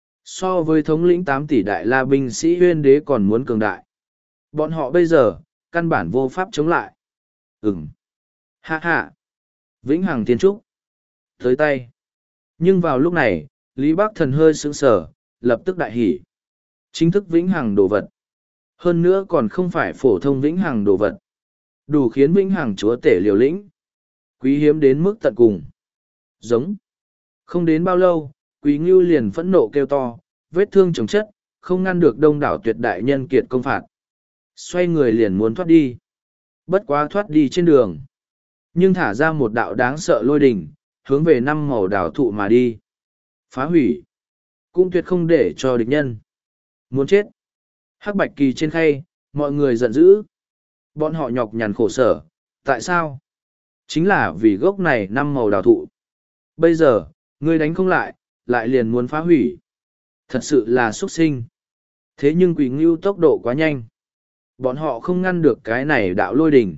So với thống lĩnh tám tỷ đại la binh sĩ huyên đế còn muốn cường đại. Bọn họ bây giờ, căn bản vô pháp chống lại. Ừm. Ha ha. Vĩnh hằng thiên trúc. Tới tay. Nhưng vào lúc này, Lý Bắc Thần hơi sững sờ, lập tức đại hỉ. Chính thức vĩnh hằng đồ vật. Hơn nữa còn không phải phổ thông vĩnh hằng đồ vật. Đủ khiến vĩnh hằng chúa tể liều lĩnh. Quý hiếm đến mức tận cùng. Giống. Không đến bao lâu, Quý Ngưu liền phẫn nộ kêu to, vết thương chồng chất, không ngăn được đông đảo tuyệt đại nhân kiệt công phạt. Xoay người liền muốn thoát đi. Bất quá thoát đi trên đường. Nhưng thả ra một đạo đáng sợ lôi đình, hướng về năm màu đảo thụ mà đi. Phá hủy. Cũng tuyệt không để cho địch nhân. Muốn chết. Hắc bạch kỳ trên khay, mọi người giận dữ. Bọn họ nhọc nhằn khổ sở. Tại sao? Chính là vì gốc này năm màu đào thụ. Bây giờ, ngươi đánh không lại, lại liền muốn phá hủy. Thật sự là xuất sinh. Thế nhưng Quỷ Ngưu tốc độ quá nhanh. Bọn họ không ngăn được cái này đạo lôi đỉnh.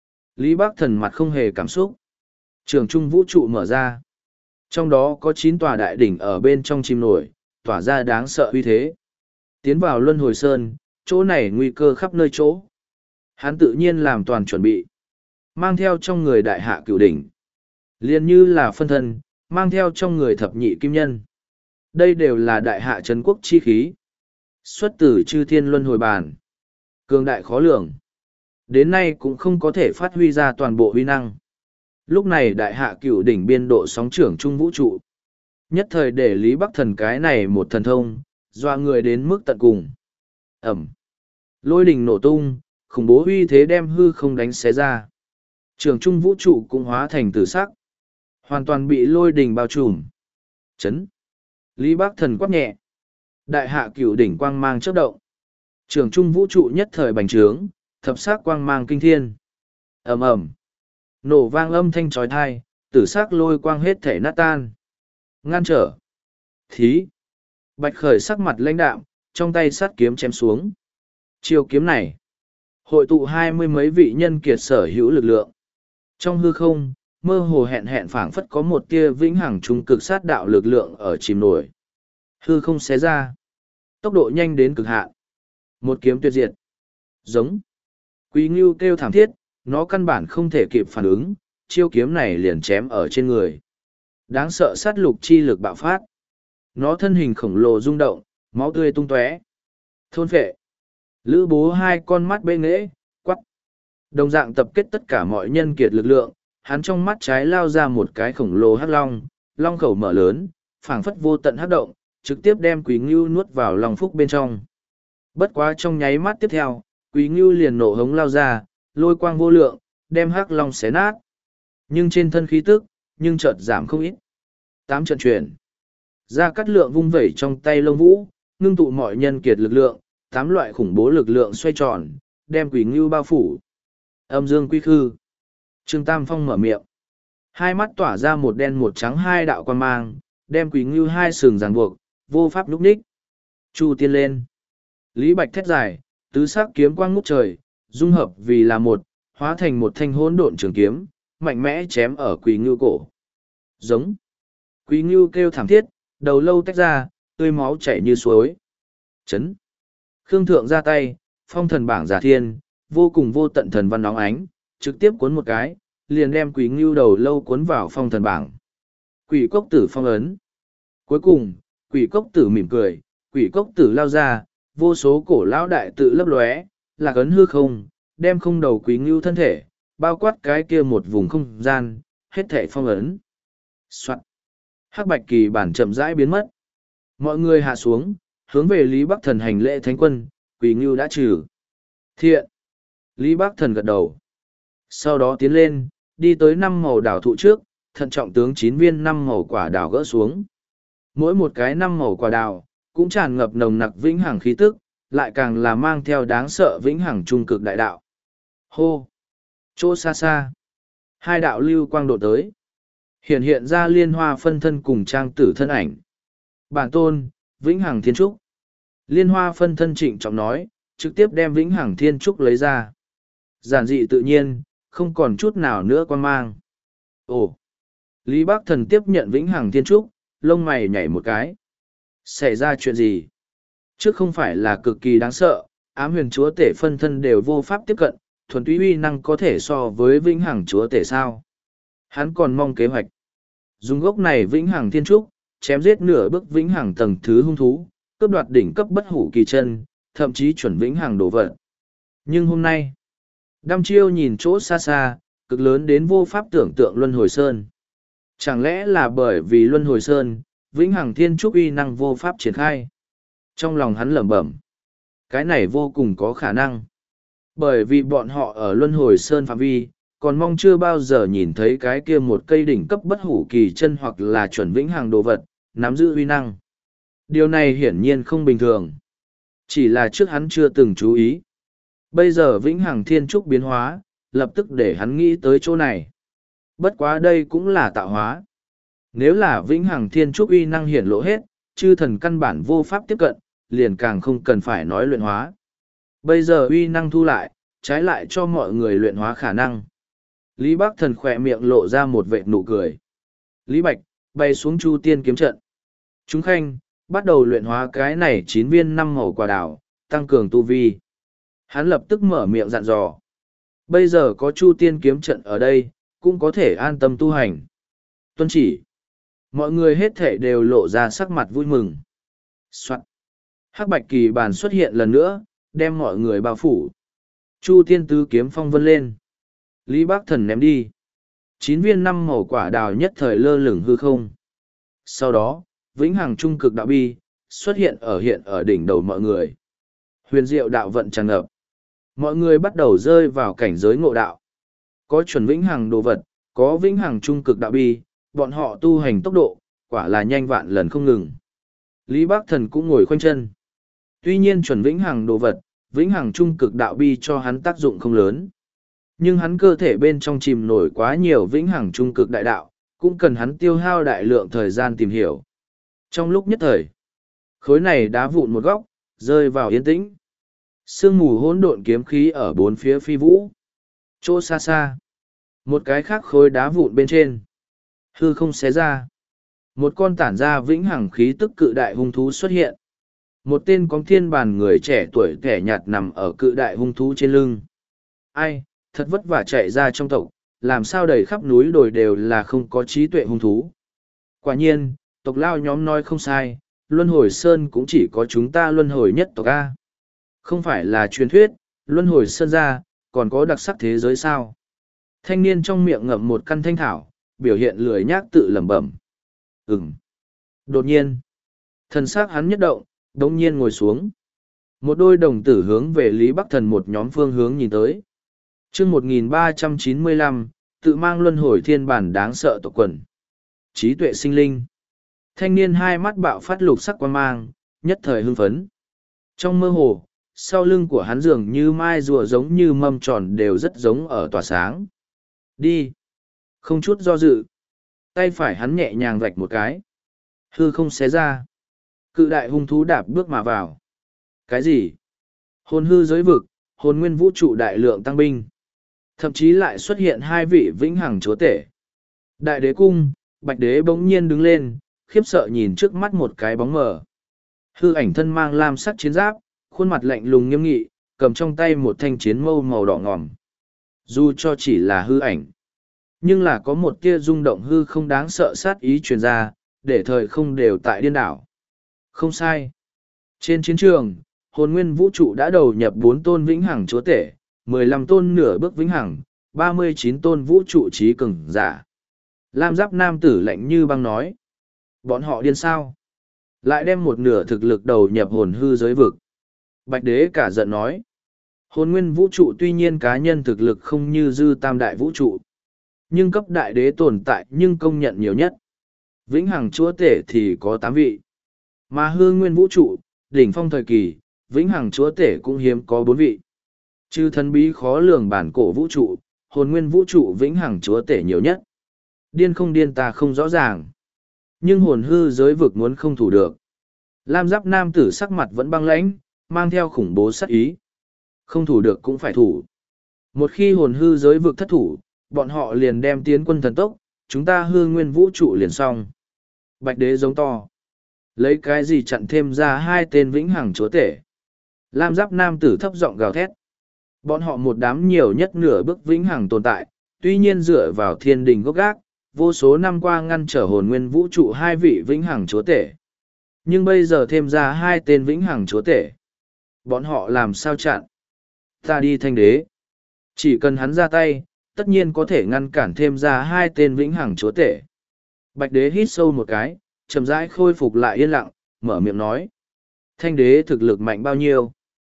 Lý Bắc Thần mặt không hề cảm xúc. Trường trung vũ trụ mở ra. Trong đó có chín tòa đại đỉnh ở bên trong chim nổi, tỏa ra đáng sợ uy thế. Tiến vào Luân Hồi Sơn, chỗ này nguy cơ khắp nơi chỗ. Hắn tự nhiên làm toàn chuẩn bị. Mang theo trong người đại hạ cửu đỉnh. Liên như là phân thân, mang theo trong người thập nhị kim nhân. Đây đều là đại hạ trấn quốc chi khí. Xuất từ chư thiên luân hồi bàn. Cường đại khó lường. Đến nay cũng không có thể phát huy ra toàn bộ huy năng. Lúc này đại hạ cửu đỉnh biên độ sóng trưởng trung vũ trụ. Nhất thời để Lý Bắc Thần cái này một thần thông, doa người đến mức tận cùng. Ẩm. Lôi đỉnh nổ tung, khủng bố uy thế đem hư không đánh xé ra. Trường trung vũ trụ cũng hóa thành tử sắc. Hoàn toàn bị lôi đỉnh bao trùm. Chấn. Lý Bắc Thần quát nhẹ. Đại hạ cửu đỉnh quang mang chớp động. Trường trung vũ trụ nhất thời bành trướng, thập sắc quang mang kinh thiên. Ầm ầm. Nổ vang âm thanh trói thai, tử sắc lôi quang hết thể nát tan. Ngăn trở. Thí. Bạch Khởi sắc mặt lãnh đạm, trong tay sắt kiếm chém xuống. Chiêu kiếm này, hội tụ hai mươi mấy vị nhân kiệt sở hữu lực lượng. Trong hư không, mơ hồ hẹn hẹn phảng phất có một tia vĩnh hằng trung cực sát đạo lực lượng ở chìm nổi. Hư không xé ra. Tốc độ nhanh đến cực hạn. Một kiếm tuyệt diệt. Giống. Quý Ngưu kêu thảm thiết, nó căn bản không thể kịp phản ứng, chiêu kiếm này liền chém ở trên người. Đáng sợ sát lục chi lực bạo phát. Nó thân hình khổng lồ rung động, máu tươi tung tóe. Thôn phệ. Lữ bố hai con mắt bê nghễ, quắc. Đồng dạng tập kết tất cả mọi nhân kiệt lực lượng, hắn trong mắt trái lao ra một cái khổng lồ hắc long, long khẩu mở lớn, phảng phất vô tận hắc động, trực tiếp đem Quý Ngưu nuốt vào lòng phúc bên trong. Bất quá trong nháy mắt tiếp theo, Quý Ngưu liền nổ hống lao ra, lôi quang vô lượng, đem hắc long xé nát. Nhưng trên thân khí tức, nhưng chợt giảm không ít. Tám trận chuyển. Ra cắt lượng vung vẩy trong tay lông vũ, ngưng tụ mọi nhân kiệt lực lượng, tám loại khủng bố lực lượng xoay tròn, đem Quý Ngưu bao phủ. Âm dương quy khư. Trương Tam Phong mở miệng. Hai mắt tỏa ra một đen một trắng hai đạo quan mang, đem Quý Ngưu hai sừng ràng buộc, vô pháp lúc ních. Chu tiên lên. Lý Bạch thét dài, tứ sắc kiếm quang ngút trời, dung hợp vì là một, hóa thành một thanh hỗn độn trường kiếm, mạnh mẽ chém ở Quý Ngưu cổ. Giống. Quý Ngưu kêu thảm thiết, đầu lâu tách ra, tươi máu chảy như suối. Chấn. Khương Thượng ra tay, phong thần bảng giả thiên, vô cùng vô tận thần văn nóng ánh, trực tiếp cuốn một cái, liền đem Quý Ngưu đầu lâu cuốn vào phong thần bảng. Quỷ cốc tử phong ấn. Cuối cùng, quỷ cốc tử mỉm cười, quỷ cốc tử lao ra, vô số cổ lão đại tự lấp lóe, lạc ấn hư không, đem không đầu Quý Ngưu thân thể, bao quát cái kia một vùng không gian, hết thể phong ấn. Soạn. Hắc bạch kỳ bản chậm rãi biến mất. Mọi người hạ xuống, hướng về Lý Bắc Thần hành lễ thánh quân, Quý Ngưu đã trừ. Thiện. Lý Bắc Thần gật đầu. Sau đó tiến lên, đi tới năm màu đảo thụ trước, thận trọng tướng chín viên năm màu quả đào gỡ xuống. Mỗi một cái năm màu quả đào, cũng tràn ngập nồng nặc vĩnh hằng khí tức, lại càng là mang theo đáng sợ vĩnh hằng trung cực đại đạo. Hô! Chỗ xa xa. Hai đạo lưu quang độ tới. Hiện hiện ra liên hoa phân thân cùng trang tử thân ảnh. Bản tôn, vĩnh hằng thiên trúc. Liên hoa phân thân trịnh trọng nói, trực tiếp đem vĩnh hằng thiên trúc lấy ra. Giản dị tự nhiên, không còn chút nào nữa quan mang. Ồ! Lý Bắc Thần tiếp nhận vĩnh hằng thiên trúc, lông mày nhảy một cái. Xảy ra chuyện gì? Trước không phải là cực kỳ đáng sợ, ám huyền chúa tể phân thân đều vô pháp tiếp cận, thuần túy uy năng có thể so với vĩnh hằng chúa tể sao? Hắn còn mong kế hoạch. Dùng gốc này vĩnh hằng thiên trúc, chém giết nửa bước vĩnh hằng tầng thứ hung thú, cướp đoạt đỉnh cấp bất hủ kỳ chân, thậm chí chuẩn vĩnh hằng đổ vật. Nhưng hôm nay, đăm chiêu nhìn chỗ xa xa, cực lớn đến vô pháp tưởng tượng luân hồi sơn. Chẳng lẽ là bởi vì luân hồi sơn, vĩnh hằng thiên trúc uy năng vô pháp triển khai? Trong lòng hắn lẩm bẩm, cái này vô cùng có khả năng. Bởi vì bọn họ ở luân hồi sơn phạm vi, còn mong chưa bao giờ nhìn thấy cái kia một cây đỉnh cấp bất hủ kỳ chân hoặc là chuẩn vĩnh hằng đồ vật, nắm giữ uy năng. Điều này hiển nhiên không bình thường. Chỉ là trước hắn chưa từng chú ý. Bây giờ vĩnh hằng thiên trúc biến hóa, lập tức để hắn nghĩ tới chỗ này. Bất quá đây cũng là tạo hóa. Nếu là vĩnh hằng thiên trúc uy năng hiển lộ hết, chư thần căn bản vô pháp tiếp cận, liền càng không cần phải nói luyện hóa. Bây giờ uy năng thu lại, trái lại cho mọi người luyện hóa khả năng. Lý Bắc Thần khỏe miệng lộ ra một vệt nụ cười. Lý Bạch, bay xuống Chu Tiên kiếm trận. Chúng khanh, bắt đầu luyện hóa cái này chín viên năm màu quả đào, tăng cường tu vi. Hắn lập tức mở miệng dặn dò. Bây giờ có Chu Tiên kiếm trận ở đây, cũng có thể an tâm tu hành. Tuân chỉ. Mọi người hết thể đều lộ ra sắc mặt vui mừng. Soạn. Hắc bạch kỳ bàn xuất hiện lần nữa, đem mọi người bao phủ. Chu Tiên tứ kiếm phong vân lên. Lý Bắc Thần ném đi. Chín viên năm màu quả đào nhất thời lơ lửng hư không. Sau đó, vĩnh hằng trung cực đạo bi, xuất hiện ở hiện ở đỉnh đầu mọi người. Huyền diệu đạo vận tràn ngập. Mọi người bắt đầu rơi vào cảnh giới ngộ đạo. Có chuẩn vĩnh hằng đồ vật, có vĩnh hằng trung cực đạo bi, bọn họ tu hành tốc độ, quả là nhanh vạn lần không ngừng. Lý Bắc Thần cũng ngồi khoanh chân. Tuy nhiên chuẩn vĩnh hằng đồ vật, vĩnh hằng trung cực đạo bi cho hắn tác dụng không lớn. Nhưng hắn cơ thể bên trong chìm nổi quá nhiều vĩnh hằng trung cực đại đạo, cũng cần hắn tiêu hao đại lượng thời gian tìm hiểu. Trong lúc nhất thời, khối này đá vụn một góc, rơi vào yên tĩnh. Sương mù hỗn độn kiếm khí ở bốn phía phi vũ. Chỗ xa xa. Một cái khác khối đá vụn bên trên. Hư không xé ra. Một con tản ra vĩnh hằng khí tức cự đại hung thú xuất hiện. Một tên có thiên bàn người trẻ tuổi kẻ nhạt nằm ở cự đại hung thú trên lưng. Ai, thật vất vả chạy ra trong tộc, làm sao đầy khắp núi đồi đều là không có trí tuệ hung thú. Quả nhiên, tộc lao nhóm nói không sai, luân hồi sơn cũng chỉ có chúng ta luân hồi nhất tộc A. Không phải là truyền thuyết, luân hồi sơn ra, còn có đặc sắc thế giới sao. Thanh niên trong miệng ngậm một căn thanh thảo, biểu hiện lười nhác tự lẩm bẩm. Ừm. Đột nhiên, thần xác hắn nhất động, đống nhiên ngồi xuống. Một đôi đồng tử hướng về Lý Bắc Thần một nhóm phương hướng nhìn tới. chương một nghìn ba trăm chín mươi lăm, tự mang luân hồi thiên bản đáng sợ tộc quần. Trí tuệ sinh linh. Thanh niên hai mắt bạo phát lục sắc quan mang, nhất thời hưng phấn. Trong mơ hồ, sau lưng của hắn dường như mai rùa giống như mâm tròn đều rất giống ở tỏa sáng. Đi. Không chút do dự. Tay phải hắn nhẹ nhàng vạch một cái. Hư không xé ra. Cự đại hung thú đạp bước mà vào. Cái gì? Hồn hư giới vực, hồn nguyên vũ trụ đại lượng tăng binh. Thậm chí lại xuất hiện hai vị vĩnh hằng chúa tể. Đại đế cung, bạch đế bỗng nhiên đứng lên, khiếp sợ nhìn trước mắt một cái bóng mờ. Hư ảnh thân mang lam sắc chiến giáp, khuôn mặt lạnh lùng nghiêm nghị, cầm trong tay một thanh chiến mâu màu đỏ ngòm. Dù cho chỉ là hư ảnh, nhưng là có một tia rung động hư không đáng sợ sát ý truyền ra, để thời không đều tại điên đảo. Không sai. Trên chiến trường, hồn nguyên vũ trụ đã đầu nhập bốn tôn vĩnh hằng chúa tể, mười lăm tôn nửa bước vĩnh hằng, ba mươi chín tôn vũ trụ trí cường giả. Lam giáp nam tử lạnh như băng nói. Bọn họ điên sao? Lại đem một nửa thực lực đầu nhập hồn hư giới vực. Bạch đế cả giận nói. Hồn nguyên vũ trụ tuy nhiên cá nhân thực lực không như dư tam đại vũ trụ. Nhưng cấp đại đế tồn tại nhưng công nhận nhiều nhất. Vĩnh hằng chúa tể thì có tám vị. Mà hư nguyên vũ trụ, đỉnh phong thời kỳ, vĩnh hằng chúa tể cũng hiếm có bốn vị. Chư thần bí khó lường bản cổ vũ trụ, hồn nguyên vũ trụ vĩnh hằng chúa tể nhiều nhất. Điên không điên ta không rõ ràng. Nhưng hồn hư giới vực muốn không thủ được. Lam giáp nam tử sắc mặt vẫn băng lãnh, mang theo khủng bố sát ý. Không thủ được cũng phải thủ. Một khi hồn hư giới vực thất thủ, bọn họ liền đem tiến quân thần tốc, chúng ta hư nguyên vũ trụ liền xong. Bạch đế giống to. Lấy cái gì chặn thêm ra hai tên vĩnh hằng chúa tể. Lam giáp nam tử thấp giọng gào thét. Bọn họ một đám nhiều nhất nửa bước vĩnh hằng tồn tại, tuy nhiên dựa vào thiên đình gốc gác, vô số năm qua ngăn trở hồn nguyên vũ trụ hai vị vĩnh hằng chúa tể. Nhưng bây giờ thêm ra hai tên vĩnh hằng chúa tể. Bọn họ làm sao chặn? Ta đi thanh đế. Chỉ cần hắn ra tay, tất nhiên có thể ngăn cản thêm ra hai tên vĩnh hằng chúa tể. Bạch đế hít sâu một cái, chậm rãi khôi phục lại yên lặng, mở miệng nói. Thanh đế thực lực mạnh bao nhiêu?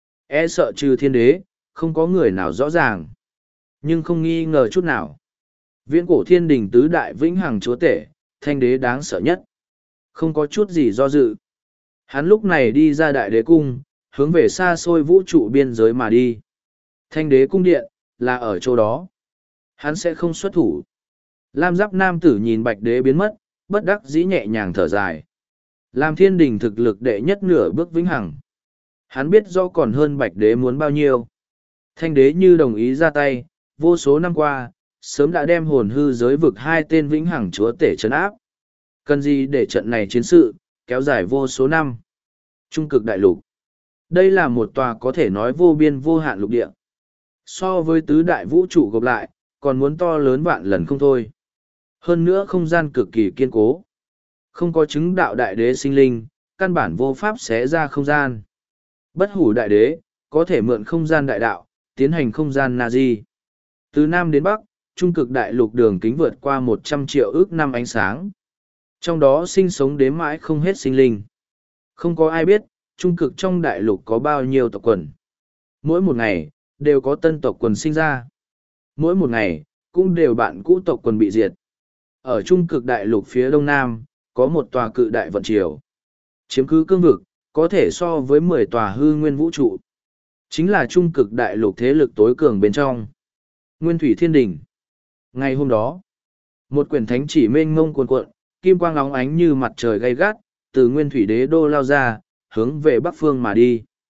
E sợ trừ thiên đế, không có người nào rõ ràng. Nhưng không nghi ngờ chút nào. Viễn cổ thiên đình tứ đại vĩnh hằng chúa tể, thanh đế đáng sợ nhất. Không có chút gì do dự. Hắn lúc này đi ra đại đế cung, hướng về xa xôi vũ trụ biên giới mà đi. Thanh đế cung điện, là ở chỗ đó. Hắn sẽ không xuất thủ. Lam giáp nam tử nhìn bạch đế biến mất, bất đắc dĩ nhẹ nhàng thở dài. Làm thiên đình thực lực đệ nhất nửa bước vĩnh hằng. Hắn biết do còn hơn bạch đế muốn bao nhiêu. Thanh đế như đồng ý ra tay, vô số năm qua, sớm đã đem hồn hư giới vực hai tên vĩnh hằng chúa tể trấn áp. Cần gì để trận này chiến sự, kéo dài vô số năm. Trung cực đại lục. Đây là một tòa có thể nói vô biên vô hạn lục địa. So với tứ đại vũ trụ gộp lại, còn muốn to lớn vạn lần không thôi. Hơn nữa không gian cực kỳ kiên cố. Không có chứng đạo đại đế sinh linh, căn bản vô pháp xé ra không gian. Bất hủ đại đế, có thể mượn không gian đại đạo, tiến hành không gian Nazi. Từ Nam đến Bắc, trung cực đại lục đường kính vượt qua một trăm triệu ước năm ánh sáng. Trong đó sinh sống đến mãi không hết sinh linh. Không có ai biết, trung cực trong đại lục có bao nhiêu tộc quần. Mỗi một ngày, đều có tân tộc quần sinh ra. Mỗi một ngày, cũng đều bạn cũ tộc quần bị diệt. Ở trung cực đại lục phía đông nam, có một tòa cự đại vận triều. Chiếm cứ cương vực, có thể so với mười tòa hư nguyên vũ trụ. Chính là trung cực đại lục thế lực tối cường bên trong. Nguyên thủy thiên đình. Ngày hôm đó, một quyển thánh chỉ mênh mông cuồn cuộn, kim quang óng ánh như mặt trời gay gắt, từ nguyên thủy đế đô lao ra, hướng về bắc phương mà đi.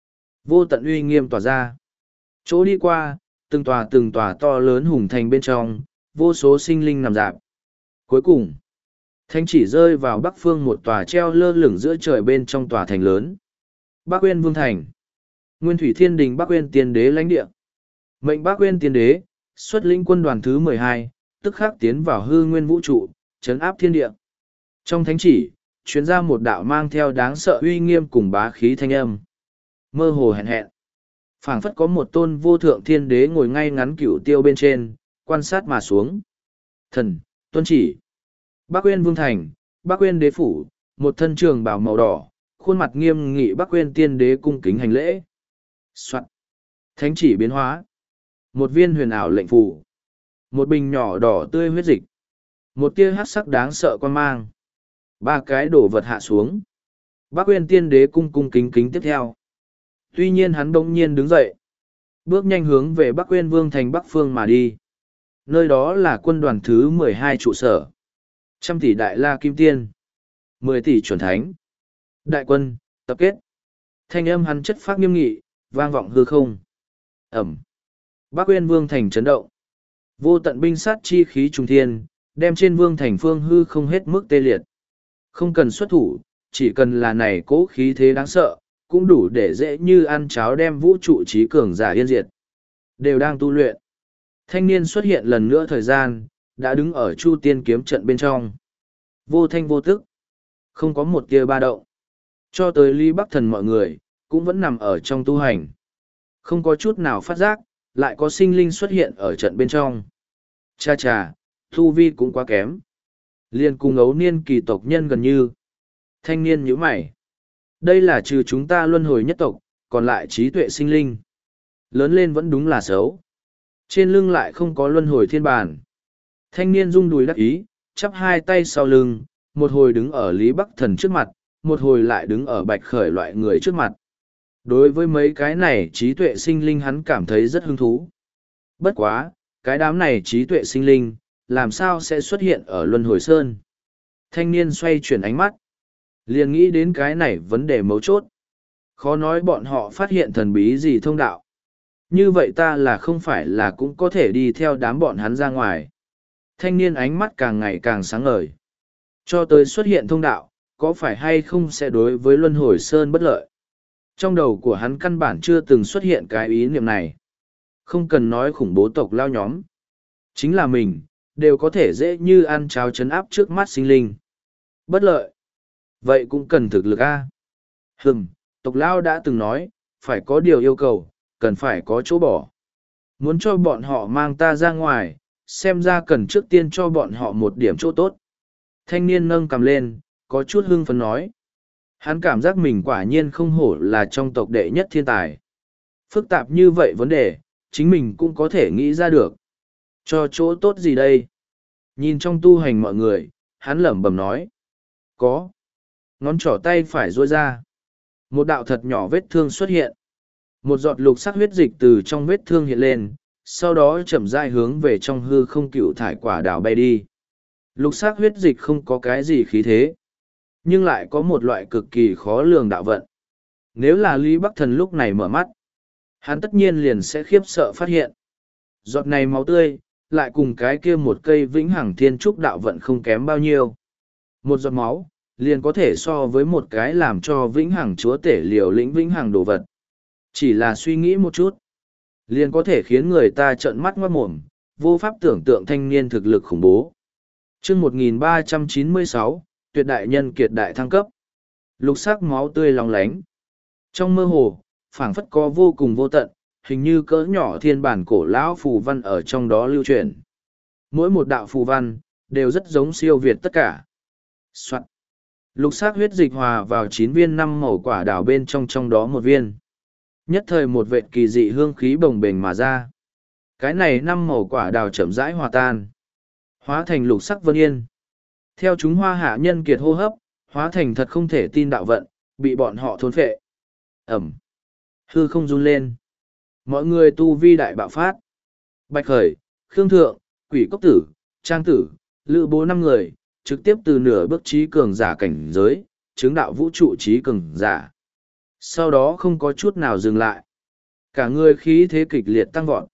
Vô tận uy nghiêm tỏa ra. Chỗ đi qua, từng tòa từng tòa to lớn hùng thành bên trong, vô số sinh linh nằm rạp. Cuối cùng, thánh chỉ rơi vào bắc phương một tòa treo lơ lửng giữa trời bên trong tòa thành lớn. Bắc Uyên Vương Thành. Nguyên Thủy Thiên Đình Bắc Uyên Tiên Đế lãnh địa. Mệnh Bắc Uyên Tiên Đế, xuất lĩnh quân đoàn thứ mười hai, tức khắc tiến vào hư nguyên vũ trụ, trấn áp thiên địa. Trong thánh chỉ, chuyến ra một đạo mang theo đáng sợ uy nghiêm cùng bá khí thanh âm. Mơ hồ hẹn hẹn. Phảng phất có một tôn vô thượng thiên đế ngồi ngay ngắn cửu tiêu bên trên, quan sát mà xuống. Thần, tuân chỉ. Bắc Uyên Vương Thành, Bắc Uyên Đế Phủ, một thân trường bào màu đỏ, khuôn mặt nghiêm nghị Bắc Uyên Tiên Đế cung kính hành lễ. Soạn. Thánh chỉ biến hóa. Một viên huyền ảo lệnh phù. Một bình nhỏ đỏ tươi huyết dịch. Một tia hắc sắc đáng sợ quan mang. Ba cái đổ vật hạ xuống. Bắc Uyên Tiên Đế cung cung kính kính tiếp theo. Tuy nhiên hắn bỗng nhiên đứng dậy. Bước nhanh hướng về Bắc Uyên Vương Thành Bắc Phương mà đi. Nơi đó là quân đoàn thứ mười hai trụ sở. Trăm tỷ đại la kim tiên. Mười tỷ chuẩn thánh. Đại quân, tập kết. Thanh âm hắn chất phác nghiêm nghị, vang vọng hư không. Ẩm. Bắc Uyên Vương Thành chấn động. Vô tận binh sát chi khí trùng thiên, đem trên Vương Thành phương hư không hết mức tê liệt. Không cần xuất thủ, chỉ cần là này cố khí thế đáng sợ, cũng đủ để dễ như ăn cháo đem vũ trụ trí cường giả yên diệt. Đều đang tu luyện. Thanh niên xuất hiện lần nữa thời gian, đã đứng ở Chu Tiên kiếm trận bên trong. Vô thanh vô tức. Không có một tia ba động. Cho tới Ly Bắc Thần mọi người, cũng vẫn nằm ở trong tu hành. Không có chút nào phát giác, lại có sinh linh xuất hiện ở trận bên trong. Cha cha, thu vi cũng quá kém. Liên cùng ấu niên kỳ tộc nhân gần như. Thanh niên nhíu mày. Đây là trừ chúng ta luân hồi nhất tộc, còn lại trí tuệ sinh linh. Lớn lên vẫn đúng là xấu. Trên lưng lại không có luân hồi thiên bản. Thanh niên rung đùi đắc ý, chắp hai tay sau lưng, một hồi đứng ở Lý Bắc Thần trước mặt, một hồi lại đứng ở Bạch Khởi loại người trước mặt. Đối với mấy cái này trí tuệ sinh linh hắn cảm thấy rất hứng thú. Bất quá, cái đám này trí tuệ sinh linh, làm sao sẽ xuất hiện ở Luân Hồi Sơn? Thanh niên xoay chuyển ánh mắt. Liền nghĩ đến cái này vấn đề mấu chốt. Khó nói bọn họ phát hiện thần bí gì thông đạo. Như vậy ta là không phải là cũng có thể đi theo đám bọn hắn ra ngoài. Thanh niên ánh mắt càng ngày càng sáng ngời. Cho tới xuất hiện thông đạo, có phải hay không sẽ đối với Luân Hồi Sơn bất lợi? Trong đầu của hắn căn bản chưa từng xuất hiện cái ý niệm này. Không cần nói khủng bố tộc lao nhóm. Chính là mình, đều có thể dễ như ăn cháo chấn áp trước mắt sinh linh. Bất lợi. Vậy cũng cần thực lực a. Hừm, tộc lao đã từng nói, phải có điều yêu cầu, cần phải có chỗ bỏ. Muốn cho bọn họ mang ta ra ngoài, xem ra cần trước tiên cho bọn họ một điểm chỗ tốt. Thanh niên nâng cầm lên, có chút hưng phấn nói. Hắn cảm giác mình quả nhiên không hổ là trong tộc đệ nhất thiên tài. Phức tạp như vậy vấn đề, chính mình cũng có thể nghĩ ra được. Cho chỗ tốt gì đây? Nhìn trong tu hành mọi người, hắn lẩm bẩm nói. Có. Ngón trỏ tay phải duỗi ra. Một đạo thật nhỏ vết thương xuất hiện. Một giọt lục sắc huyết dịch từ trong vết thương hiện lên, sau đó chậm rãi hướng về trong hư không cựu thải quả đảo bay đi. Lục sắc huyết dịch không có cái gì khí thế, nhưng lại có một loại cực kỳ khó lường đạo vận. Nếu là Lý Bắc Thần lúc này mở mắt, hắn tất nhiên liền sẽ khiếp sợ phát hiện. Giọt này máu tươi, lại cùng cái kia một cây vĩnh hằng thiên trúc đạo vận không kém bao nhiêu. Một giọt máu, liền có thể so với một cái làm cho vĩnh hằng chúa tể liều lĩnh vĩnh hằng đồ vật. Chỉ là suy nghĩ một chút, liền có thể khiến người ta trợn mắt ngoát mồm, vô pháp tưởng tượng thanh niên thực lực khủng bố. Chương một nghìn ba trăm chín mươi sáu, tuyệt đại nhân kiệt đại thăng cấp. Lục sắc máu tươi long lánh. Trong mơ hồ, phảng phất có vô cùng vô tận, hình như cỡ nhỏ thiên bản cổ lão phù văn ở trong đó lưu truyền. Mỗi một đạo phù văn, đều rất giống siêu việt tất cả. Soạn. Lục sắc huyết dịch hòa vào chín viên năm màu quả đào bên trong trong đó một viên. Nhất thời một vệt kỳ dị hương khí bồng bềnh mà ra. Cái này năm màu quả đào chậm rãi hòa tan, hóa thành lục sắc vân yên. Theo chúng hoa hạ nhân kiệt hô hấp, hóa thành thật không thể tin đạo vận, bị bọn họ thôn phệ. Ẩm. Hư không run lên. Mọi người tu vi đại bạo phát. Bạch Khởi, Khương Thượng, Quỷ Cốc Tử, Trang Tử, Lữ Bố năm người, trực tiếp từ nửa bước trí cường giả cảnh giới, chứng đạo vũ trụ trí cường giả. Sau đó không có chút nào dừng lại. Cả người khí thế kịch liệt tăng vọt.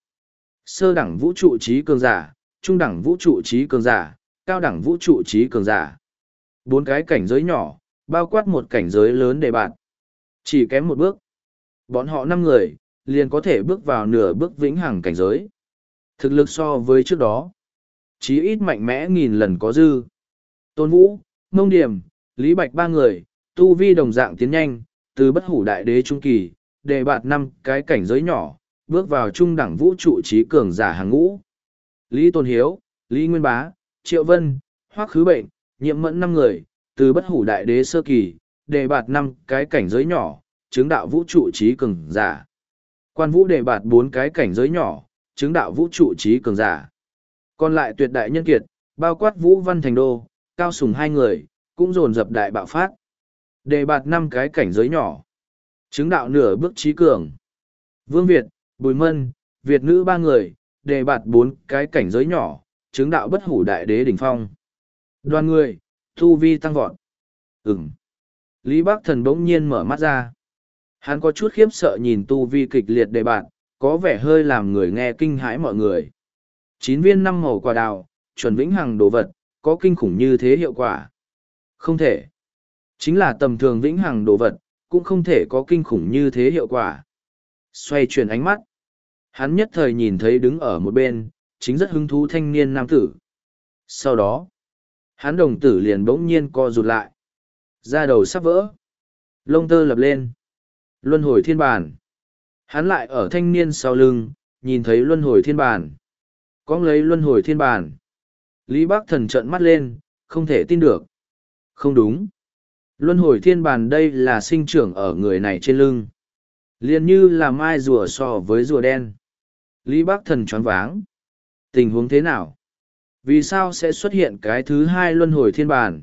Sơ đẳng vũ trụ trí cường giả, trung đẳng vũ trụ trí cường giả, cao đẳng vũ trụ trí cường giả. Bốn cái cảnh giới nhỏ, bao quát một cảnh giới lớn để bạn. Chỉ kém một bước. Bọn họ năm người, liền có thể bước vào nửa bước vĩnh hằng cảnh giới. Thực lực so với trước đó, chí ít mạnh mẽ nghìn lần có dư. Tôn Vũ, Mông Điểm, Lý Bạch ba người, tu vi đồng dạng tiến nhanh, từ bất hủ đại đế trung kỳ, đề bạt năm cái cảnh giới nhỏ, bước vào trung đẳng vũ trụ trí cường giả hàng ngũ. Lý Tôn Hiếu, Lý Nguyên Bá, Triệu Vân, Hoắc Khứ Bệnh, Nhiệm Mẫn năm người, từ bất hủ đại đế sơ kỳ, đề bạt năm cái cảnh giới nhỏ, chứng đạo vũ trụ trí cường giả. Quan Vũ đề bạt bốn cái cảnh giới nhỏ, chứng đạo vũ trụ trí cường giả. Còn lại tuyệt đại nhân kiệt, bao quát Vũ Văn Thành Đô, Cao Sùng hai người, cũng dồn dập đại bạo phát. Đề bạt năm cái cảnh giới nhỏ, chứng đạo nửa bước trí cường. Vương Việt, Bùi Mân, Việt nữ ba người, đề bạt bốn cái cảnh giới nhỏ, chứng đạo bất hủ đại đế đỉnh phong. Đoàn người, thu vi tăng vọt. Ừm. Lý Bắc Thần bỗng nhiên mở mắt ra. Hắn có chút khiếp sợ nhìn tu vi kịch liệt đề bạt, có vẻ hơi làm người nghe kinh hãi mọi người. Chín viên năm màu quả đào, chuẩn vĩnh hằng đồ vật, có kinh khủng như thế hiệu quả. Không thể. Chính là tầm thường vĩnh hằng đồ vật, cũng không thể có kinh khủng như thế hiệu quả. Xoay chuyển ánh mắt. Hắn nhất thời nhìn thấy đứng ở một bên, chính rất hứng thú thanh niên nam tử. Sau đó, hắn đồng tử liền bỗng nhiên co rụt lại. Da đầu sắp vỡ. Lông tơ lập lên. Luân hồi thiên bản. Hắn lại ở thanh niên sau lưng, nhìn thấy luân hồi thiên bản. Cóng lấy luân hồi thiên bản. Lý Bắc Thần trợn mắt lên, không thể tin được. Không đúng. Luân hồi thiên bản đây là sinh trưởng ở người này trên lưng. Liền như là mai rùa so với rùa đen. Lý Bắc Thần choáng váng. Tình huống thế nào? Vì sao sẽ xuất hiện cái thứ hai luân hồi thiên bản?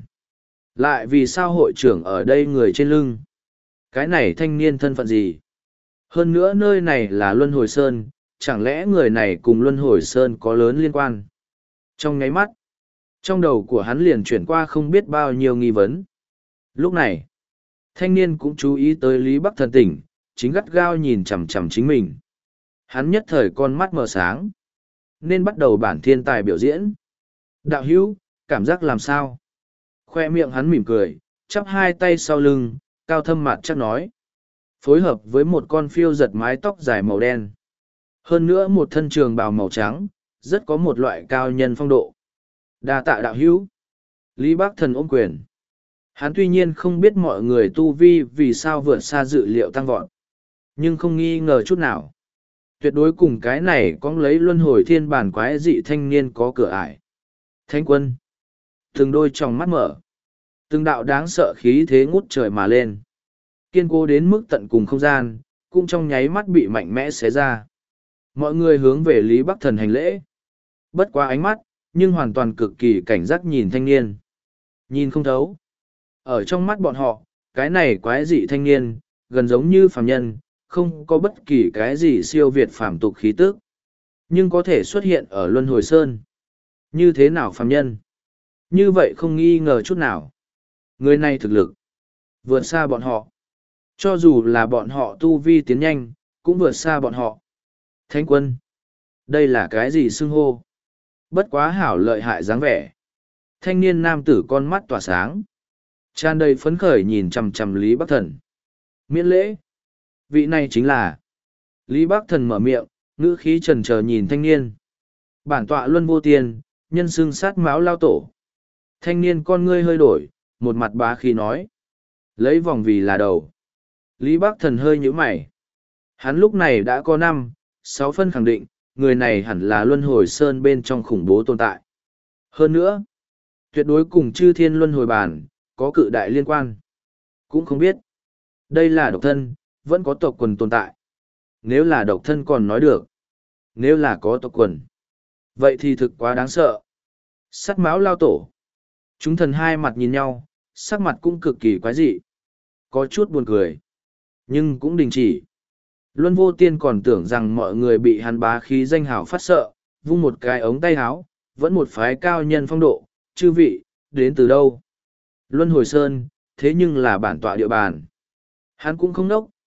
Lại vì sao hội trưởng ở đây người trên lưng? Cái này thanh niên thân phận gì? Hơn nữa nơi này là Luân Hồi Sơn, chẳng lẽ người này cùng Luân Hồi Sơn có lớn liên quan? Trong nháy mắt, trong đầu của hắn liền chuyển qua không biết bao nhiêu nghi vấn. Lúc này, thanh niên cũng chú ý tới Lý Bắc Thần tỉnh, chính gắt gao nhìn chằm chằm chính mình. Hắn nhất thời con mắt mở sáng, nên bắt đầu bản thiên tài biểu diễn. Đạo hữu, cảm giác làm sao? Khoe miệng hắn mỉm cười, chắp hai tay sau lưng, cao thâm mặt chắc nói. Phối hợp với một con phiêu giật mái tóc dài màu đen. Hơn nữa một thân trường bào màu trắng, rất có một loại cao nhân phong độ. Đa tạ đạo hữu. Lý Bắc Thần ôm quyền. Hắn tuy nhiên không biết mọi người tu vi vì sao vượt xa dự liệu tăng vọt. Nhưng không nghi ngờ chút nào. Tuyệt đối cùng cái này có lấy luân hồi thiên bản quái dị thanh niên có cửa ải. Thánh quân. Từng đôi tròng mắt mở. Từng đạo đáng sợ khí thế ngút trời mà lên. Kiên cố đến mức tận cùng không gian, cũng trong nháy mắt bị mạnh mẽ xé ra. Mọi người hướng về Lý Bắc Thần hành lễ. Bất quá ánh mắt, nhưng hoàn toàn cực kỳ cảnh giác nhìn thanh niên. Nhìn không thấu. Ở trong mắt bọn họ, cái này quái dị thanh niên, gần giống như phàm nhân, không có bất kỳ cái gì siêu việt phàm tục khí tức. Nhưng có thể xuất hiện ở Luân Hồi Sơn. Như thế nào phàm nhân? Như vậy không nghi ngờ chút nào. Người này thực lực vượt xa bọn họ. Cho dù là bọn họ tu vi tiến nhanh, cũng vượt xa bọn họ. Thánh quân. Đây là cái gì xưng hô? Bất quá hảo lợi hại dáng vẻ. Thanh niên nam tử con mắt tỏa sáng. Tràn đầy phấn khởi nhìn chằm chằm Lý Bắc Thần. Miễn lễ. Vị này chính là. Lý Bắc Thần mở miệng, ngữ khí trần chờ nhìn thanh niên. Bản tọa luân vô tiền, nhân xưng sát máu lao tổ. Thanh niên con ngươi hơi đổi, một mặt bá khí nói. Lấy vòng vì là đầu. Lý Bắc Thần hơi nhíu mày. Hắn lúc này đã có năm, sáu phân khẳng định, người này hẳn là luân hồi sơn bên trong khủng bố tồn tại. Hơn nữa, tuyệt đối cùng chư thiên luân hồi bản, có cự đại liên quan. Cũng không biết, đây là độc thân, vẫn có tộc quần tồn tại. Nếu là độc thân còn nói được. Nếu là có tộc quần, vậy thì thực quá đáng sợ. Sắt máu lao tổ. Chúng thần hai mặt nhìn nhau, sắc mặt cũng cực kỳ quái dị. Có chút buồn cười. Nhưng cũng đình chỉ. Luân vô tiên còn tưởng rằng mọi người bị hắn bá khí danh hào phát sợ, vung một cái ống tay áo, vẫn một phái cao nhân phong độ, chư vị, đến từ đâu? Luân hồi sơn, thế nhưng là bản tọa địa bàn. Hắn cũng không nốc,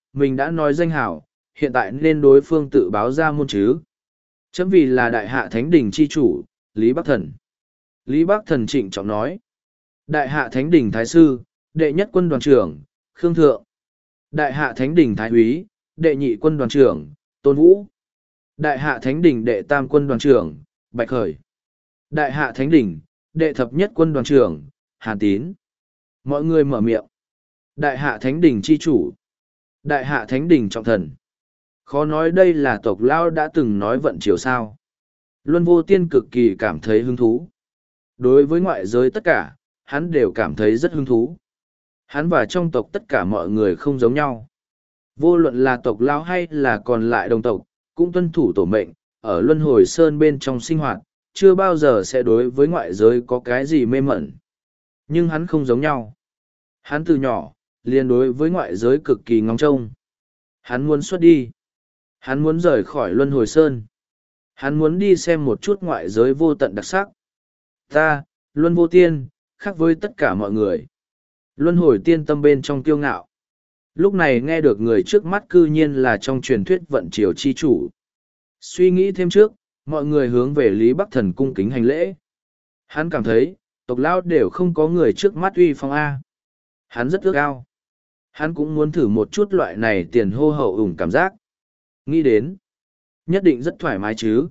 mình đã nói danh hảo, hiện tại nên đối phương tự báo ra môn chứ. Chấm vì là đại hạ thánh đình chi chủ, Lý Bắc Thần. Lý Bắc Thần trịnh trọng nói. Đại hạ thánh đình thái sư, đệ nhất quân đoàn trưởng, Khương Thượng. Đại hạ thánh đình thái úy, đệ nhị quân đoàn trưởng, Tôn Vũ. Đại hạ thánh đình đệ tam quân đoàn trưởng, Bạch Khởi. Đại hạ thánh đình, đệ thập nhất quân đoàn trưởng, Hàn Tín. Mọi người mở miệng. Đại hạ thánh đình chi chủ. Đại hạ thánh đình trọng thần. Khó nói đây là tộc Lao đã từng nói vận chiều sao. Luân Vô Tiên cực kỳ cảm thấy hứng thú. Đối với ngoại giới tất cả, hắn đều cảm thấy rất hứng thú. Hắn và trong tộc tất cả mọi người không giống nhau. Vô luận là tộc Lao hay là còn lại đồng tộc, cũng tuân thủ tổ mệnh, ở Luân Hồi Sơn bên trong sinh hoạt, chưa bao giờ sẽ đối với ngoại giới có cái gì mê mẩn. Nhưng hắn không giống nhau. Hắn từ nhỏ, liền đối với ngoại giới cực kỳ ngóng trông. Hắn muốn xuất đi. Hắn muốn rời khỏi Luân Hồi Sơn. Hắn muốn đi xem một chút ngoại giới vô tận đặc sắc. Ta, Luân Vô Tiên, khác với tất cả mọi người. Luân Hồi Tiên tâm bên trong kiêu ngạo. Lúc này nghe được người trước mắt cư nhiên là trong truyền thuyết vận triều chi chủ. Suy nghĩ thêm trước, mọi người hướng về Lý Bắc Thần cung kính hành lễ. Hắn cảm thấy, tộc Lao đều không có người trước mắt uy phong A. Hắn rất ước ao. Hắn cũng muốn thử một chút loại này tiền hô hậu ủng cảm giác. Nghĩ đến, nhất định rất thoải mái chứ.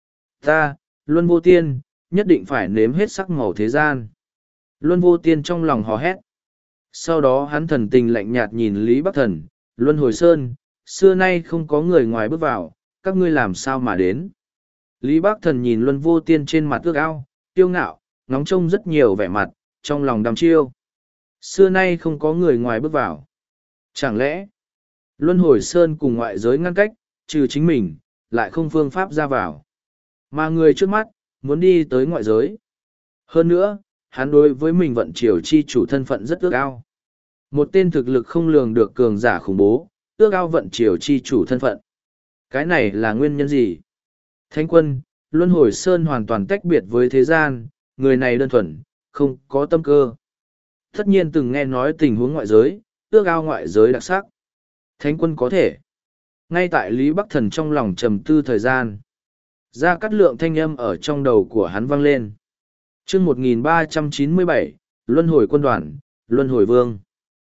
Ta, Luân Vô Tiên, nhất định phải nếm hết sắc màu thế gian. Luân Vô Tiên trong lòng hò hét. Sau đó hắn thần tình lạnh nhạt nhìn Lý Bắc Thần, Luân Hồi Sơn, xưa nay không có người ngoài bước vào, các ngươi làm sao mà đến. Lý Bắc Thần nhìn Luân Vô Tiên trên mặt ước ao, tiêu ngạo, ngóng trông rất nhiều vẻ mặt, trong lòng đăm chiêu. Xưa nay không có người ngoài bước vào. Chẳng lẽ, Luân Hồi Sơn cùng ngoại giới ngăn cách, trừ chính mình, lại không phương pháp ra vào. Mà người trước mắt, muốn đi tới ngoại giới. Hơn nữa, hắn đối với mình vận triều chi chủ thân phận rất ước ao. Một tên thực lực không lường được cường giả khủng bố, ước ao vận triều chi chủ thân phận. Cái này là nguyên nhân gì? Thánh quân, Luân Hồi Sơn hoàn toàn tách biệt với thế gian, người này đơn thuần, không có tâm cơ. Tất nhiên từng nghe nói tình huống ngoại giới, ước ao ngoại giới đặc sắc. Thánh quân có thể. Ngay tại Lý Bắc Thần trong lòng trầm tư thời gian. Ra cắt lượng thanh âm ở trong đầu của hắn vang lên. chương một nghìn ba trăm chín mươi bảy, Luân Hồi Quân đoàn, Luân Hồi Vương.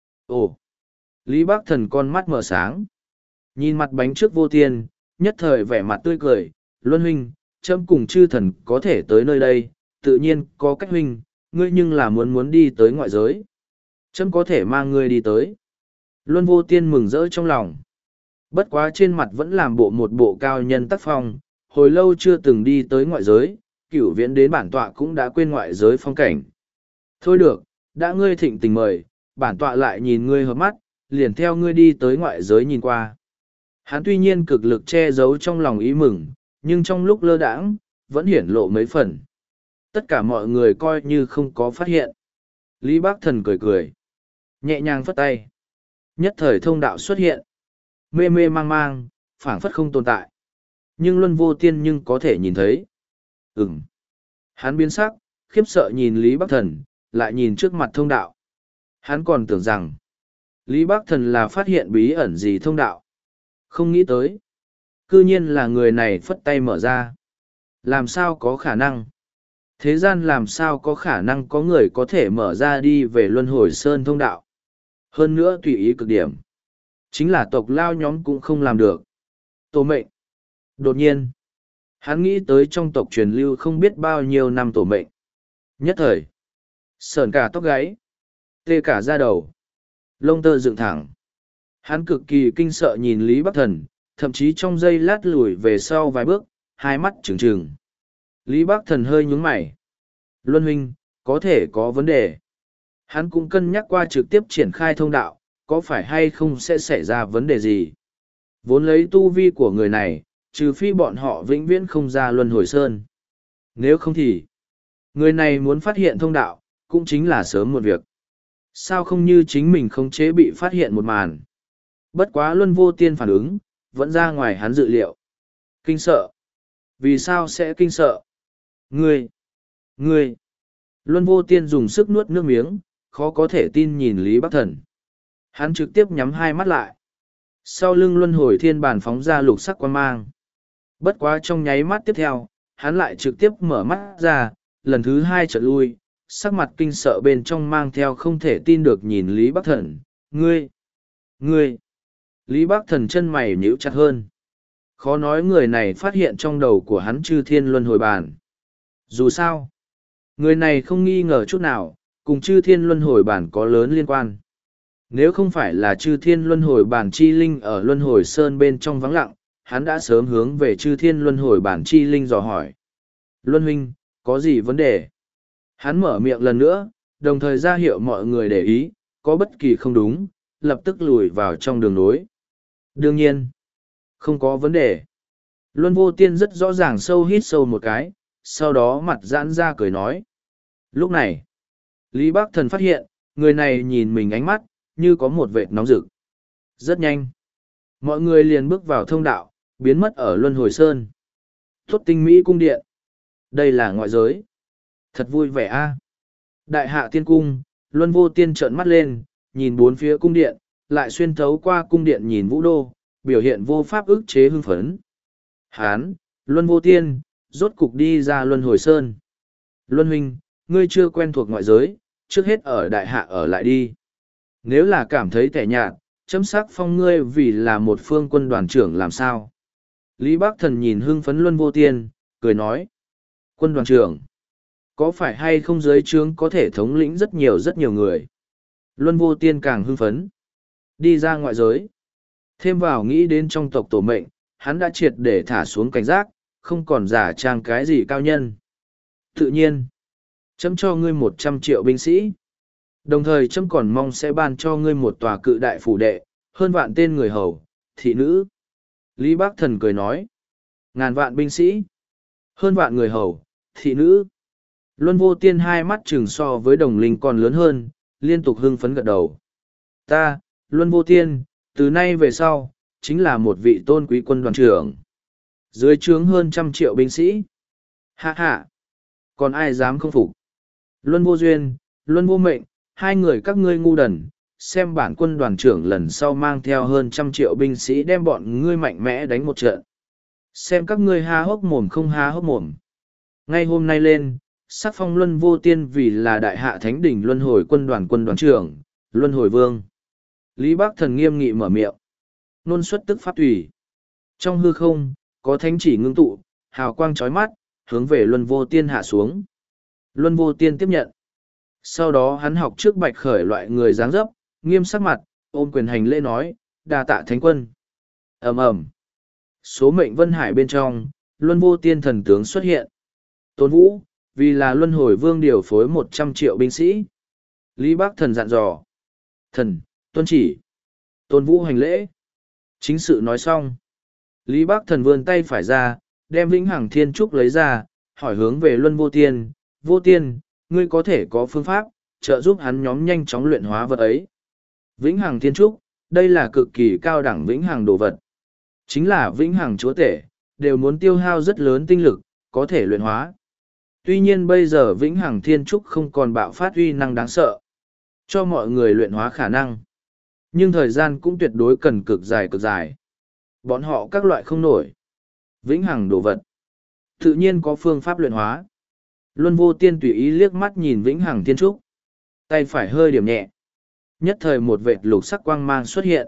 Ồ! Lý Bắc Thần con mắt mở sáng. Nhìn mặt bánh trước Vô Tiên, nhất thời vẻ mặt tươi cười. Luân huynh, trẫm cùng chư thần có thể tới nơi đây, tự nhiên có cách huynh, ngươi nhưng là muốn muốn đi tới ngoại giới. Trẫm có thể mang ngươi đi tới. Luân Vô Tiên mừng rỡ trong lòng. Bất quá trên mặt vẫn làm bộ một bộ cao nhân tác phong, hồi lâu chưa từng đi tới ngoại giới, cửu viễn đến bản tọa cũng đã quên ngoại giới phong cảnh. Thôi được, đã ngươi thịnh tình mời, bản tọa lại nhìn ngươi hợp mắt, liền theo ngươi đi tới ngoại giới nhìn qua. Hắn tuy nhiên cực lực che giấu trong lòng ý mừng, nhưng trong lúc lơ đãng, vẫn hiển lộ mấy phần. Tất cả mọi người coi như không có phát hiện. Lý Bác Thần cười cười, nhẹ nhàng phất tay. Nhất thời thông đạo xuất hiện. Mê mê mang mang, phảng phất không tồn tại. Nhưng Luân Vô Tiên nhưng có thể nhìn thấy. Ừm. Hắn biến sắc, khiếp sợ nhìn Lý Bắc Thần, lại nhìn trước mặt thông đạo. Hắn còn tưởng rằng, Lý Bắc Thần là phát hiện bí ẩn gì thông đạo. Không nghĩ tới. Cư nhiên là người này phất tay mở ra. Làm sao có khả năng? Thế gian làm sao có khả năng có người có thể mở ra đi về Luân Hồi Sơn thông đạo? Hơn nữa tùy ý cực điểm. Chính là tộc Lao nhóm cũng không làm được. Tổ mệnh. Đột nhiên, hắn nghĩ tới trong tộc truyền lưu không biết bao nhiêu năm tổ mệnh. Nhất thời, sởn cả tóc gáy, tê cả da đầu, lông tơ dựng thẳng. Hắn cực kỳ kinh sợ nhìn Lý Bắc Thần, thậm chí trong giây lát lùi về sau vài bước, hai mắt trừng trừng. Lý Bắc Thần hơi nhướng mày. Luân huynh, có thể có vấn đề. Hắn cũng cân nhắc qua trực tiếp triển khai thông đạo, có phải hay không sẽ xảy ra vấn đề gì. Vốn lấy tu vi của người này, trừ phi bọn họ vĩnh viễn không ra Luân Hồi Sơn. Nếu không thì, người này muốn phát hiện thông đạo, cũng chính là sớm một việc. Sao không như chính mình không chế bị phát hiện một màn. Bất quá Luân Vô Tiên phản ứng, vẫn ra ngoài hắn dự liệu. Kinh sợ. Vì sao sẽ kinh sợ? Ngươi! Ngươi! Luân Vô Tiên dùng sức nuốt nước miếng, khó có thể tin nhìn Lý Bắc Thần. Hắn trực tiếp nhắm hai mắt lại. Sau lưng luân hồi thiên bàn phóng ra lục sắc quang mang. Bất quá trong nháy mắt tiếp theo, hắn lại trực tiếp mở mắt ra, lần thứ hai trở lui, sắc mặt kinh sợ bên trong mang theo không thể tin được nhìn Lý Bắc Thần. Ngươi! Ngươi! Lý Bắc Thần chân mày nhíu chặt hơn. Khó nói người này phát hiện trong đầu của hắn chư thiên luân hồi bàn. Dù sao, người này không nghi ngờ chút nào, cùng chư thiên luân hồi bàn có lớn liên quan. Nếu không phải là chư thiên luân hồi bản chi linh ở luân hồi sơn bên trong vắng lặng, hắn đã sớm hướng về chư thiên luân hồi bản chi linh dò hỏi. Luân huynh, có gì vấn đề? Hắn mở miệng lần nữa, đồng thời ra hiệu mọi người để ý, có bất kỳ không đúng, lập tức lùi vào trong đường nối. Đương nhiên, không có vấn đề. Luân vô tiên rất rõ ràng sâu hít sâu một cái, sau đó mặt giãn ra cười nói. Lúc này, Lý Bắc Thần phát hiện, người này nhìn mình ánh mắt, như có một vệt nóng rực. Rất nhanh. Mọi người liền bước vào thông đạo, biến mất ở Luân Hồi Sơn. Tốt tinh mỹ cung điện. Đây là ngoại giới. Thật vui vẻ a. Đại hạ tiên cung, Luân vô tiên trợn mắt lên, nhìn bốn phía cung điện, lại xuyên thấu qua cung điện nhìn vũ đô, biểu hiện vô pháp ức chế hưng phấn. Hán, Luân vô tiên, rốt cục đi ra Luân Hồi Sơn. Luân huynh, ngươi chưa quen thuộc ngoại giới, trước hết ở đại hạ ở lại đi. Nếu là cảm thấy tẻ nhạt, chấm sắc phong ngươi vì là một phương quân đoàn trưởng làm sao. Lý Bắc Thần nhìn hưng phấn Luân vô tiên, cười nói. Quân đoàn trưởng, có phải hay không dưới trướng có thể thống lĩnh rất nhiều rất nhiều người. Luân vô tiên càng hưng phấn. Đi ra ngoại giới. Thêm vào nghĩ đến trong tộc tổ mệnh, hắn đã triệt để thả xuống cảnh giác, không còn giả trang cái gì cao nhân. Tự nhiên, chấm cho ngươi một trăm triệu binh sĩ. Đồng thời chấm còn mong sẽ ban cho ngươi một tòa cự đại phủ đệ, hơn vạn tên người hầu, thị nữ. Lý Bắc Thần cười nói. Ngàn vạn binh sĩ, hơn vạn người hầu, thị nữ. Luân vô tiên hai mắt chừng so với đồng linh còn lớn hơn, liên tục hưng phấn gật đầu. Ta, Luân vô tiên, từ nay về sau, chính là một vị tôn quý quân đoàn trưởng. Dưới trướng hơn trăm triệu binh sĩ. Hạ hạ, còn ai dám không phục? Luân vô duyên, Luân vô mệnh, hai người các ngươi ngu đần, xem bản quân đoàn trưởng lần sau mang theo hơn trăm triệu binh sĩ đem bọn ngươi mạnh mẽ đánh một trận. Xem các ngươi há hốc mồm không há hốc mồm. Ngay hôm nay lên, sắc phong Luân vô tiên vì là đại hạ thánh đỉnh luân hồi quân đoàn quân đoàn trưởng, luân hồi vương. Lý Bắc Thần nghiêm nghị mở miệng. Nôn xuất tức pháp tùy. Trong hư không, có thánh chỉ ngưng tụ, hào quang chói mắt, hướng về Luân vô tiên hạ xuống. Luân vô tiên tiếp nhận. Sau đó hắn học trước bạch khởi loại người dáng dấp, nghiêm sắc mặt, ôm quyền hành lễ nói, đa tạ thánh quân. ầm ầm. Số mệnh vân hải bên trong, Luân vô tiên thần tướng xuất hiện. Tôn Vũ, vì là luân hồi vương điều phối một trăm triệu binh sĩ. Lý Bắc Thần dặn dò. Thần, tuân chỉ. Tôn Vũ hành lễ. Chính sự nói xong. Lý Bắc Thần vươn tay phải ra, đem vĩnh hằng thiên trúc lấy ra, hỏi hướng về Luân vô tiên. Vô tiên, ngươi có thể có phương pháp, trợ giúp hắn nhóm nhanh chóng luyện hóa vật ấy. Vĩnh hằng thiên trúc, đây là cực kỳ cao đẳng vĩnh hằng đồ vật. Chính là vĩnh hằng chúa tể, đều muốn tiêu hao rất lớn tinh lực, có thể luyện hóa. Tuy nhiên bây giờ vĩnh hằng thiên trúc không còn bạo phát uy năng đáng sợ, cho mọi người luyện hóa khả năng. Nhưng thời gian cũng tuyệt đối cần cực dài cực dài. Bọn họ các loại không nổi. Vĩnh hằng đồ vật, tự nhiên có phương pháp luyện hóa. Luân vô tiên tùy ý liếc mắt nhìn vĩnh hằng thiên trúc. Tay phải hơi điểm nhẹ. Nhất thời một vệt lục sắc quang mang xuất hiện.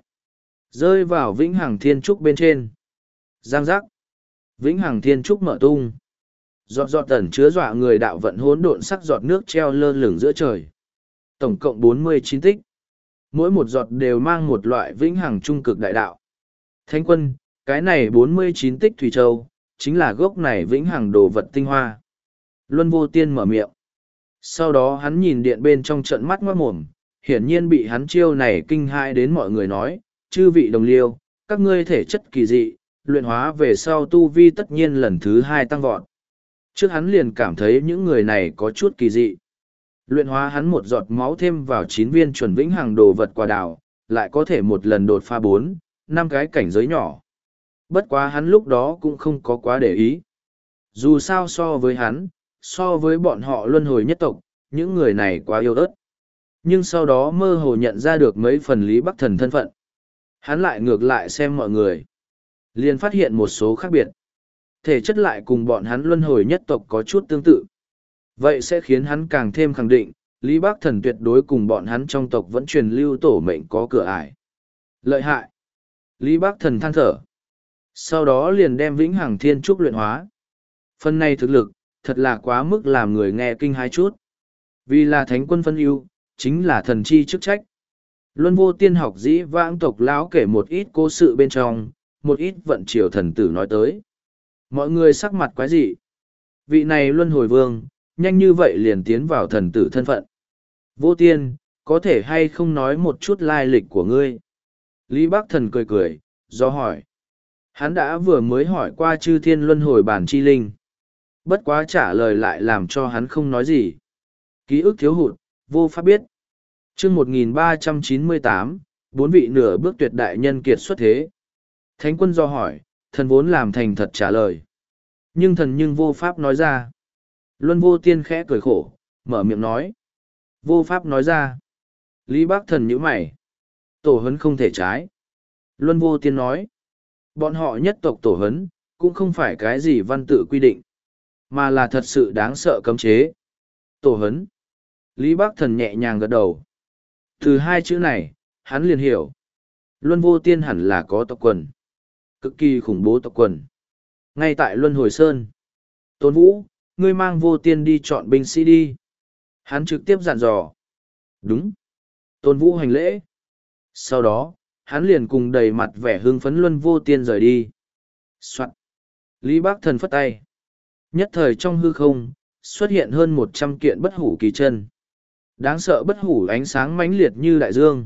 Rơi vào vĩnh hằng thiên trúc bên trên. Giang giác. Vĩnh hằng thiên trúc mở tung. Giọt giọt tẩn chứa dọa người đạo vận hỗn độn sắc giọt nước treo lơ lửng giữa trời. Tổng cộng bốn mươi chín tích. Mỗi một giọt đều mang một loại vĩnh hằng trung cực đại đạo. Thánh quân, cái này bốn mươi chín tích thủy châu, chính là gốc này vĩnh hằng đồ vật tinh hoa. Luân vô tiên mở miệng. Sau đó hắn nhìn điện bên trong trận mắt ngoát mồm, hiển nhiên bị hắn chiêu này kinh hãi đến mọi người nói, chư vị đồng liêu, các ngươi thể chất kỳ dị, luyện hóa về sau tu vi tất nhiên lần thứ hai tăng vọt. Trước hắn liền cảm thấy những người này có chút kỳ dị. Luyện hóa hắn một giọt máu thêm vào chín viên chuẩn vĩnh hằng đồ vật quả đào, lại có thể một lần đột phá bốn, năm cái cảnh giới nhỏ. Bất quá hắn lúc đó cũng không có quá để ý. Dù sao so với hắn, so với bọn họ luân hồi nhất tộc, những người này quá yêu ớt. Nhưng sau đó mơ hồ nhận ra được mấy phần Lý Bắc Thần thân phận. Hắn lại ngược lại xem mọi người. Liền phát hiện một số khác biệt. Thể chất lại cùng bọn hắn luân hồi nhất tộc có chút tương tự. Vậy sẽ khiến hắn càng thêm khẳng định, Lý Bác Thần tuyệt đối cùng bọn hắn trong tộc vẫn truyền lưu tổ mệnh có cửa ải. Lợi hại. Lý Bác Thần than thở. Sau đó liền đem Vĩnh Hằng Thiên Trúc luyện hóa. Phần này thực lực, thật là quá mức làm người nghe kinh hãi chút. Vì là thánh quân phân ưu, chính là thần chi chức trách. Luân Vô Tiên học dĩ vãng tộc lão kể một ít cố sự bên trong, một ít vận triều thần tử nói tới. Mọi người sắc mặt quái dị. Vị này Luân Hồi Vương, nhanh như vậy liền tiến vào thần tử thân phận. Vô Tiên, có thể hay không nói một chút lai lịch của ngươi? Lý Bác Thần cười cười, do hỏi. Hắn đã vừa mới hỏi qua chư thiên luân hồi bản chi linh. Bất quá trả lời lại làm cho hắn không nói gì. Ký ức thiếu hụt, vô pháp biết. chương một nghìn ba trăm chín mươi tám, bốn vị nửa bước tuyệt đại nhân kiệt xuất thế. Thánh quân do hỏi, thần vốn làm thành thật trả lời. Nhưng thần nhưng vô pháp nói ra. Luân Vô Tiên khẽ cười khổ, mở miệng nói. Vô pháp nói ra. Lý Bác Thần nhíu mày. Tổ huấn không thể trái. Luân Vô Tiên nói. Bọn họ nhất tộc tổ huấn, cũng không phải cái gì văn tự quy định, mà là thật sự đáng sợ cấm chế. Tổ huấn. Lý Bác Thần nhẹ nhàng gật đầu. Từ hai chữ này, hắn liền hiểu. Luân Vô Tiên hẳn là có tộc quần. Cực kỳ khủng bố tộc quần. Ngay tại Luân Hồi Sơn. Tôn Vũ, ngươi mang Vô Tiên đi chọn binh sĩ đi. Hắn trực tiếp dặn dò. Đúng. Tôn Vũ hành lễ. Sau đó, hắn liền cùng đầy mặt vẻ hưng phấn Luân Vô Tiên rời đi. Soạn. Lý Bác Thần phất tay. Nhất thời trong hư không, xuất hiện hơn một trăm kiện bất hủ kỳ chân. Đáng sợ bất hủ ánh sáng mãnh liệt như đại dương.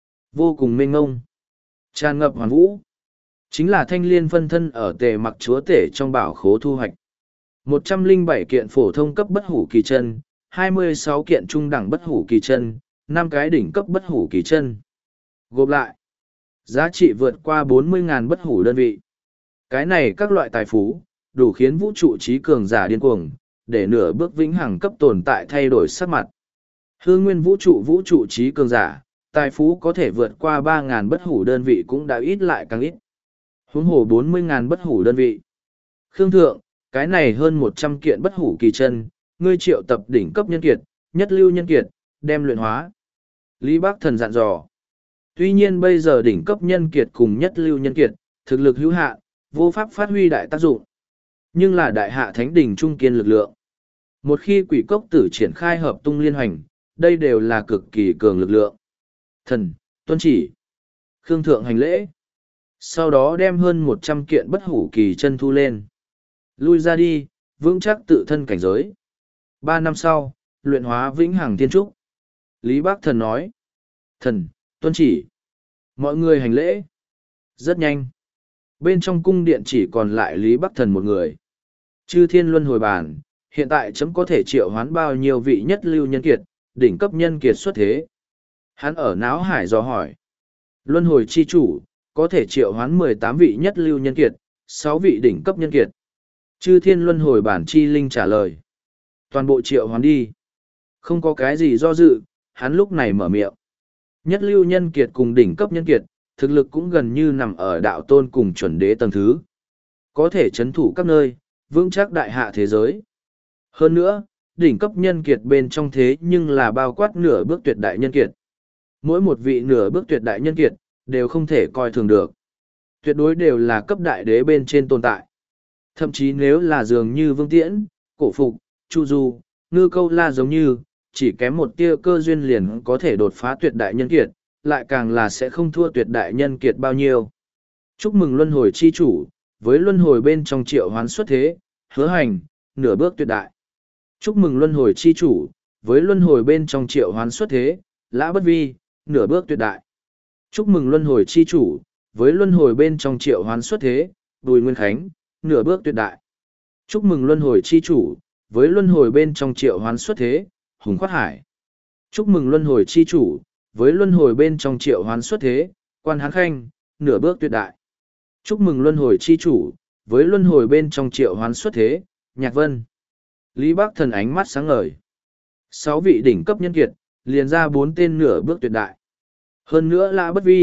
Vô cùng mênh ngông. Tràn ngập hoàn vũ. Chính là thanh liên phân thân ở tề mặc chúa tể trong bảo khố thu hoạch. một trăm lẻ bảy kiện phổ thông cấp bất hủ kỳ chân, hai mươi sáu kiện trung đẳng bất hủ kỳ chân, năm cái đỉnh cấp bất hủ kỳ chân. Gộp lại, giá trị vượt qua bốn mươi nghìn bất hủ đơn vị. Cái này các loại tài phú, đủ khiến vũ trụ trí cường giả điên cuồng, để nửa bước vĩnh hằng cấp tồn tại thay đổi sắc mặt. Hư nguyên vũ trụ vũ trụ trí cường giả, tài phú có thể vượt qua ba nghìn bất hủ đơn vị cũng đã ít lại càng ít. Huống hồ bốn mươi nghìn bất hủ đơn vị. Khương Thượng, cái này hơn một trăm kiện bất hủ kỳ chân, ngươi triệu tập đỉnh cấp nhân kiệt, nhất lưu nhân kiệt, đem luyện hóa. Lý Bác Thần dặn dò. Tuy nhiên bây giờ đỉnh cấp nhân kiệt cùng nhất lưu nhân kiệt, thực lực hữu hạn, vô pháp phát huy đại tác dụng. Nhưng là đại hạ thánh đỉnh trung kiên lực lượng. Một khi quỷ cốc tử triển khai hợp tung liên hoành, đây đều là cực kỳ cường lực lượng. Thần, tuân chỉ. Khương Thượng hành lễ. Sau đó đem hơn một trăm kiện bất hủ kỳ chân thu lên. Lui ra đi, vững chắc tự thân cảnh giới. Ba năm sau, luyện hóa vĩnh hằng thiên trúc. Lý Bác Thần nói. Thần, tuân chỉ. Mọi người hành lễ. Rất nhanh. Bên trong cung điện chỉ còn lại Lý Bắc Thần một người. Chư thiên luân hồi bàn, hiện tại chấm có thể triệu hoán bao nhiêu vị nhất lưu nhân kiệt, đỉnh cấp nhân kiệt xuất thế. Hắn ở náo hải dò hỏi. Luân hồi chi chủ, có thể triệu hoán mười tám vị nhất lưu nhân kiệt, sáu vị đỉnh cấp nhân kiệt. Chư thiên luân hồi bản chi linh trả lời. Toàn bộ triệu hoán đi. Không có cái gì do dự, hắn lúc này mở miệng. Nhất lưu nhân kiệt cùng đỉnh cấp nhân kiệt, thực lực cũng gần như nằm ở đạo tôn cùng chuẩn đế tầng thứ. Có thể chấn thủ các nơi, vững chắc đại hạ thế giới. Hơn nữa, đỉnh cấp nhân kiệt bên trong thế nhưng là bao quát nửa bước tuyệt đại nhân kiệt. Mỗi một vị nửa bước tuyệt đại nhân kiệt, đều không thể coi thường được. Tuyệt đối đều là cấp đại đế bên trên tồn tại. Thậm chí nếu là dường như Vương Tiễn, Cổ Phục, Chu Du, Ngư Câu La giống như, chỉ kém một tia cơ duyên liền có thể đột phá tuyệt đại nhân kiệt, lại càng là sẽ không thua tuyệt đại nhân kiệt bao nhiêu. Chúc mừng luân hồi chi chủ, với luân hồi bên trong triệu hoán xuất thế, hứa hành, nửa bước tuyệt đại. Chúc mừng luân hồi chi chủ, với luân hồi bên trong triệu hoán xuất thế, lã bất vi, nửa bước tuyệt đại. Chúc mừng luân hồi chi chủ, với luân hồi bên trong triệu hoán xuất thế, Bùi Nguyên Khánh, nửa bước tuyệt đại. Chúc mừng luân hồi chi chủ, với luân hồi bên trong triệu hoán xuất thế, Hùng Khoát Hải. Chúc mừng luân hồi chi chủ, với luân hồi bên trong triệu hoán xuất thế, Quan Hán Khanh, nửa bước tuyệt đại. Chúc mừng luân hồi chi chủ, với luân hồi bên trong triệu hoán xuất thế, Nhạc Vân. Lý Bác Thần ánh mắt sáng ngời. Sáu vị đỉnh cấp nhân kiệt, liền ra bốn tên nửa bước tuyệt đại. Hơn nữa Lã Bất Vi,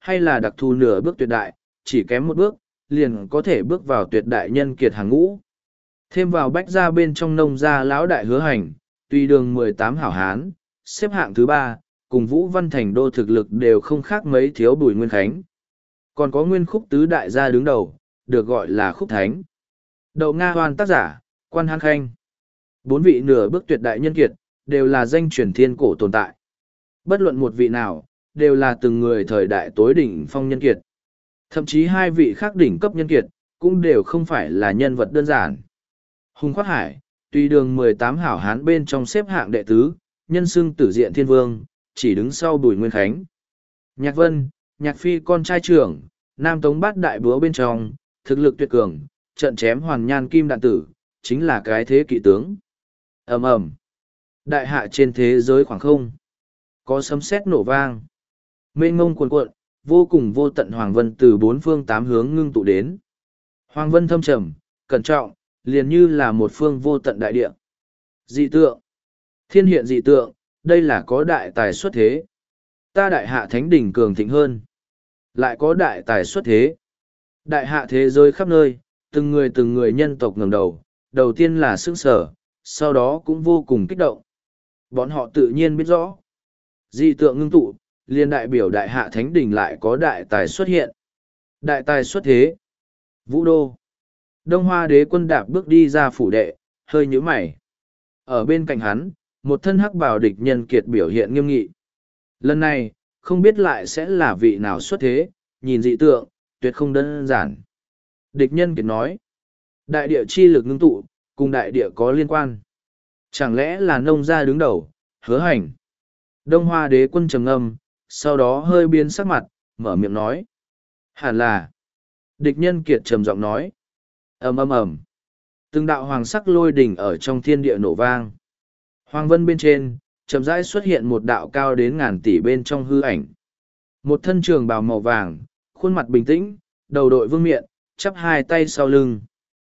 hay là đặc thù nửa bước tuyệt đại, chỉ kém một bước, liền có thể bước vào tuyệt đại nhân kiệt hàng ngũ. Thêm vào bách gia bên trong nông gia lão đại Hứa Hành, tùy đường mười tám hảo hán, xếp hạng thứ ba, cùng Vũ Văn Thành đô thực lực đều không khác mấy thiếu Bùi Nguyên Khánh. Còn có nguyên khúc tứ đại gia đứng đầu, được gọi là khúc thánh. Đậu Nga Hoan tác giả, Quan Hán Khanh. Bốn vị nửa bước tuyệt đại nhân kiệt, đều là danh truyền thiên cổ tồn tại. Bất luận một vị nào, đều là từng người thời đại tối đỉnh phong nhân kiệt. Thậm chí hai vị khác đỉnh cấp nhân kiệt, cũng đều không phải là nhân vật đơn giản. Hùng Khoát Hải, tùy đường mười tám hảo hán bên trong xếp hạng đệ tứ, nhân xưng tử diện thiên vương, chỉ đứng sau Bùi Nguyên Khánh. Nhạc Vân, Nhạc Phi con trai trưởng, Nam Tống bát đại búa bên trong, thực lực tuyệt cường, trận chém hoàn nhan kim đạn tử, chính là cái thế kỵ tướng. Ầm ầm, đại hạ trên thế giới khoảng không, có sấm sét nổ vang. Mênh ngông cuồn cuộn, vô cùng vô tận hoàng vân từ bốn phương tám hướng ngưng tụ đến. Hoàng vân thâm trầm, cẩn trọng, liền như là một phương vô tận đại địa. Dị tượng, thiên hiện dị tượng, đây là có đại tài xuất thế. Ta đại hạ thánh đỉnh cường thịnh hơn, lại có đại tài xuất thế. Đại hạ thế giới khắp nơi, từng người từng người nhân tộc ngẩng đầu, đầu tiên là sững sờ, sau đó cũng vô cùng kích động. Bọn họ tự nhiên biết rõ, dị tượng ngưng tụ, liền đại biểu đại hạ thánh đỉnh lại có đại tài xuất hiện. Đại tài xuất thế. Vũ đô. Đông Hoa đế quân đạp bước đi ra phủ đệ, hơi nhíu mày. Ở bên cạnh hắn, một thân hắc bào địch nhân kiệt biểu hiện nghiêm nghị. Lần này, không biết lại sẽ là vị nào xuất thế, nhìn dị tượng, tuyệt không đơn giản. Địch nhân kiệt nói, đại địa chi lực ngưng tụ, cùng đại địa có liên quan. Chẳng lẽ là nông gia đứng đầu, Hứa Hành. Đông Hoa đế quân trầm ngâm, sau đó hơi biến sắc mặt, mở miệng nói. Hẳn là. Địch nhân kiệt trầm giọng nói. Ầm ầm ầm. Từng đạo hoàng sắc lôi đỉnh ở trong thiên địa nổ vang. Hoàng vân bên trên, chậm rãi xuất hiện một đạo cao đến ngàn tỷ bên trong hư ảnh. Một thân trường bào màu vàng, khuôn mặt bình tĩnh, đầu đội vương miện, chắp hai tay sau lưng.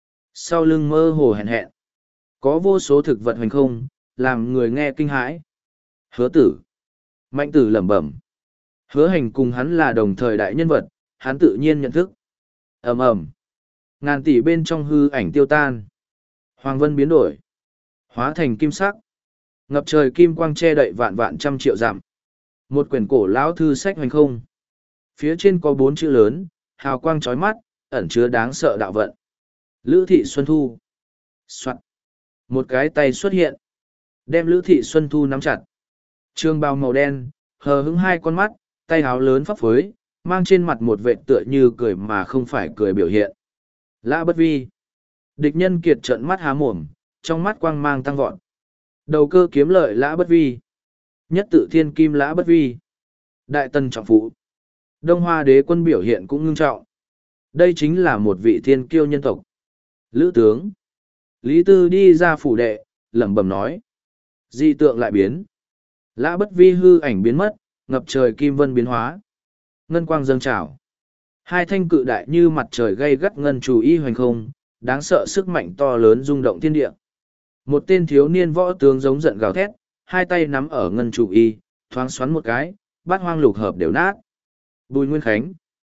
Sau lưng mơ hồ hẹn hẹn. Có vô số thực vật hoành không, làm người nghe kinh hãi. Hứa tử. Mạnh tử lẩm bẩm. Hứa Hành cùng hắn là đồng thời đại nhân vật, hắn tự nhiên nhận thức. Ầm ầm. Ngàn tỷ bên trong hư ảnh tiêu tan. Hoàng vân biến đổi. Hóa thành kim sắc. Ngập trời kim quang che đậy vạn vạn trăm triệu dặm. Một quyển cổ lão thư sách hoành không. Phía trên có bốn chữ lớn, hào quang chói mắt, ẩn chứa đáng sợ đạo vận. Lữ Thị Xuân Thu. Soạn. Một cái tay xuất hiện. Đem Lữ Thị Xuân Thu nắm chặt. Trường bào màu đen, hờ hững hai con mắt, tay áo lớn phấp phới, mang trên mặt một vệt tựa như cười mà không phải cười biểu hiện. Lã Bất Vi. Địch nhân kiệt trợn mắt há mồm, trong mắt quang mang tăng vọt. Đầu cơ kiếm lợi Lã Bất Vi. Nhất tự thiên kim Lã Bất Vi. Đại tần trọng phụ. Đông Hoa đế quân biểu hiện cũng ngưng trọng. Đây chính là một vị thiên kiêu nhân tộc. Lữ tướng. Lý Tư đi ra phủ đệ, lẩm bẩm nói. Dị tượng lại biến. Lã Bất Vi hư ảnh biến mất, ngập trời kim vân biến hóa. Ngân quang dâng trào. Hai thanh cự đại như mặt trời gây gắt ngân chủ y hoành không, đáng sợ sức mạnh to lớn rung động thiên địa. Một tên thiếu niên võ tướng giống giận gào thét, hai tay nắm ở ngân chủ y, thoáng xoắn một cái, bát hoang lục hợp đều nát. Bùi Nguyên Khánh.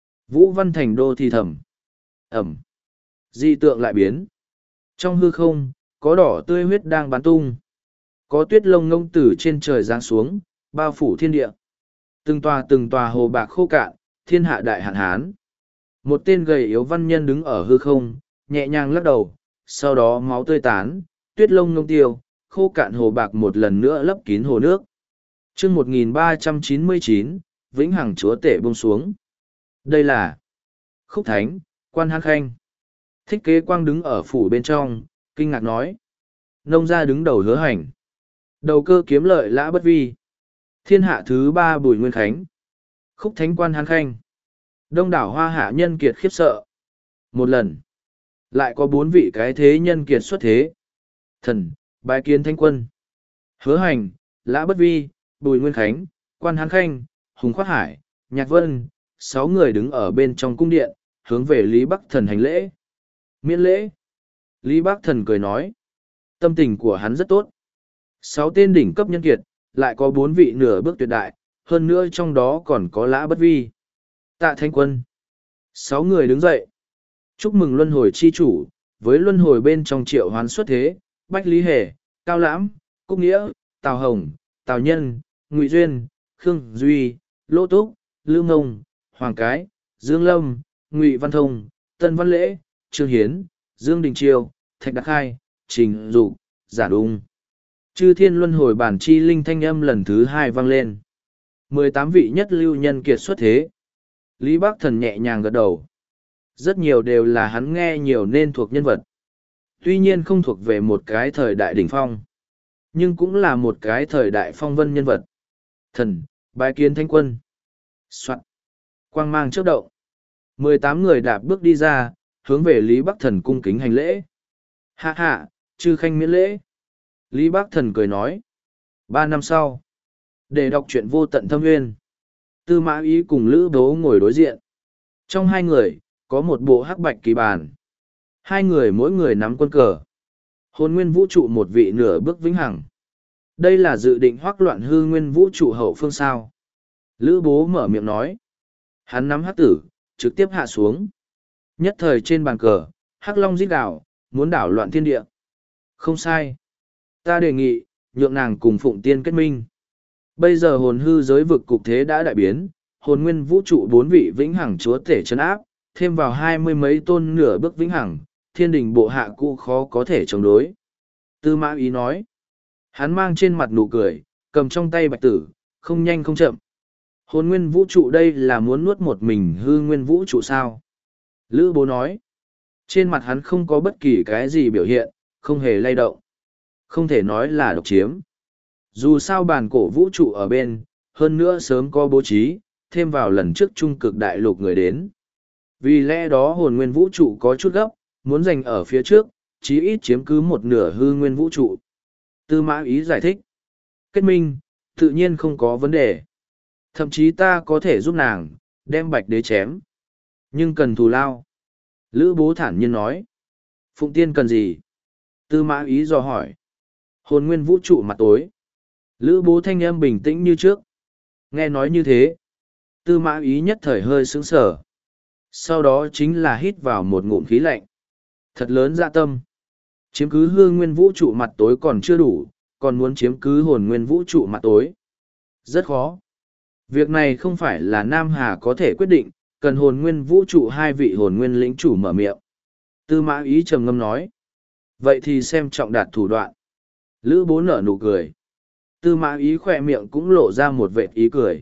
Vũ Văn Thành đô thì thầm. Ẩm. Dị tượng lại biến. Trong hư không, có đỏ tươi huyết đang bắn tung. Có tuyết lông ngông từ trên trời giáng xuống, bao phủ thiên địa. Từng tòa từng tòa hồ bạc khô cạn, thiên hạ đại hạn hán. Một tên gầy yếu văn nhân đứng ở hư không, nhẹ nhàng lắc đầu, sau đó máu tươi tán, tuyết lông ngông tiêu, khô cạn hồ bạc một lần nữa lấp kín hồ nước. Chương một nghìn ba trăm chín mươi chín, Vĩnh Hằng Chúa Tể buông xuống. Đây là Khúc Thánh, Quan Hán Khanh. Thích Kế Quang đứng ở phủ bên trong, kinh ngạc nói. Nông gia đứng đầu Hứa Hành. Đầu cơ kiếm lợi Lã Bất Vi. Thiên hạ thứ ba Bùi Nguyên Khánh. Khúc Thánh, Quan Hán Khanh. Đông đảo hoa hạ nhân kiệt khiếp sợ. Một lần, lại có bốn vị cái thế nhân kiệt xuất thế. Thần, bái kiến Thánh Quân. Hứa Hành, Lã Bất Vi, Bùi Nguyên Khánh, Quan Hán Khanh, Hùng Khoát Hải, Nhạc Vân, sáu người đứng ở bên trong cung điện, hướng về Lý Bắc Thần hành lễ. Miễn lễ. Lý Bắc Thần cười nói. Tâm tình của hắn rất tốt. Sáu tên đỉnh cấp nhân kiệt, lại có bốn vị nửa bước tuyệt đại, hơn nữa trong đó còn có Lã Bất Vi. Tạ Thanh Quân. Sáu người đứng dậy. Chúc mừng luân hồi chi chủ, với luân hồi bên trong triệu hoán xuất thế, Bách Lý Hề, Cao Lãm, Cúc Nghĩa, Tào Hồng, Tào Nhân, Ngụy Duyên, Khương Duy, Lô Túc, Lưu Ngông, Hoàng Cái, Dương Lâm, Ngụy Văn Thông, Tân Văn Lễ, Trương Hiến, Dương Đình Chiêu, Thạch Đắc Khai, Trình Dục, Giả Đung. Chư thiên luân hồi bản chi linh thanh âm lần thứ hai vang lên. Mười tám vị nhất lưu nhân kiệt xuất thế. Lý Bắc Thần nhẹ nhàng gật đầu. Rất nhiều đều là hắn nghe nhiều nên thuộc nhân vật. Tuy nhiên không thuộc về một cái thời đại đỉnh phong. Nhưng cũng là một cái thời đại phong vân nhân vật. Thần, bái kiến Thánh Quân. Soạn. Quang mang chớp động. Mười tám người đạp bước đi ra, hướng về Lý Bắc Thần cung kính hành lễ. Hạ hạ, chư khanh miễn lễ. Lý Bắc Thần cười nói. Ba năm sau, để đọc truyện vô tận thâm nguyên, Tư Mã Ý cùng Lữ Bố ngồi đối diện. Trong hai người, có một bộ hắc bạch kỳ bàn. Hai người mỗi người nắm quân cờ. Hồn nguyên vũ trụ một vị nửa bước vĩnh hằng. Đây là dự định hoắc loạn hư nguyên vũ trụ hậu phương sao. Lữ Bố mở miệng nói. Hắn nắm hắc tử, trực tiếp hạ xuống. Nhất thời trên bàn cờ, hắc long rít đảo, muốn đảo loạn thiên địa. Không sai. Ta đề nghị, nhượng nàng cùng Phụng Tiên kết minh. Bây giờ hồn hư giới vực cục thế đã đại biến, hồn nguyên vũ trụ bốn vị vĩnh hằng chúa tể chân áp, thêm vào hai mươi mấy tôn nửa bước vĩnh hằng, thiên đình bộ hạ cũ khó có thể chống đối. Tư Mã Ý nói. Hắn mang trên mặt nụ cười, cầm trong tay bạch tử, không nhanh không chậm. Hồn nguyên vũ trụ đây là muốn nuốt một mình hư nguyên vũ trụ sao? Lữ Bố nói. Trên mặt hắn không có bất kỳ cái gì biểu hiện, không hề lay động. Không thể nói là độc chiếm. Dù sao bàn cổ vũ trụ ở bên, hơn nữa sớm có bố trí, thêm vào lần trước trung cực đại lục người đến. Vì lẽ đó hồn nguyên vũ trụ có chút gấp, muốn giành ở phía trước, chí ít chiếm cứ một nửa hư nguyên vũ trụ. Tư Mã Ý giải thích. Kết minh, tự nhiên không có vấn đề. Thậm chí ta có thể giúp nàng, đem bạch đế chém. Nhưng cần thù lao. Lữ Bố thản nhiên nói. Phụng Tiên cần gì? Tư Mã Ý dò hỏi. Hồn nguyên vũ trụ mặt tối. Lữ Bố thanh âm bình tĩnh như trước. Nghe nói như thế. Tư Mã Ý nhất thời hơi sững sờ. Sau đó chính là hít vào một ngụm khí lạnh. Thật lớn dạ tâm. Chiếm cứ hư nguyên vũ trụ mặt tối còn chưa đủ, còn muốn chiếm cứ hồn nguyên vũ trụ mặt tối. Rất khó. Việc này không phải là Nam Hà có thể quyết định, cần hồn nguyên vũ trụ hai vị hồn nguyên lĩnh chủ mở miệng. Tư Mã Ý trầm ngâm nói. Vậy thì xem trọng đạt thủ đoạn. Lữ Bố nở nụ cười. Tư Mã Ý khỏe miệng cũng lộ ra một vệt ý cười.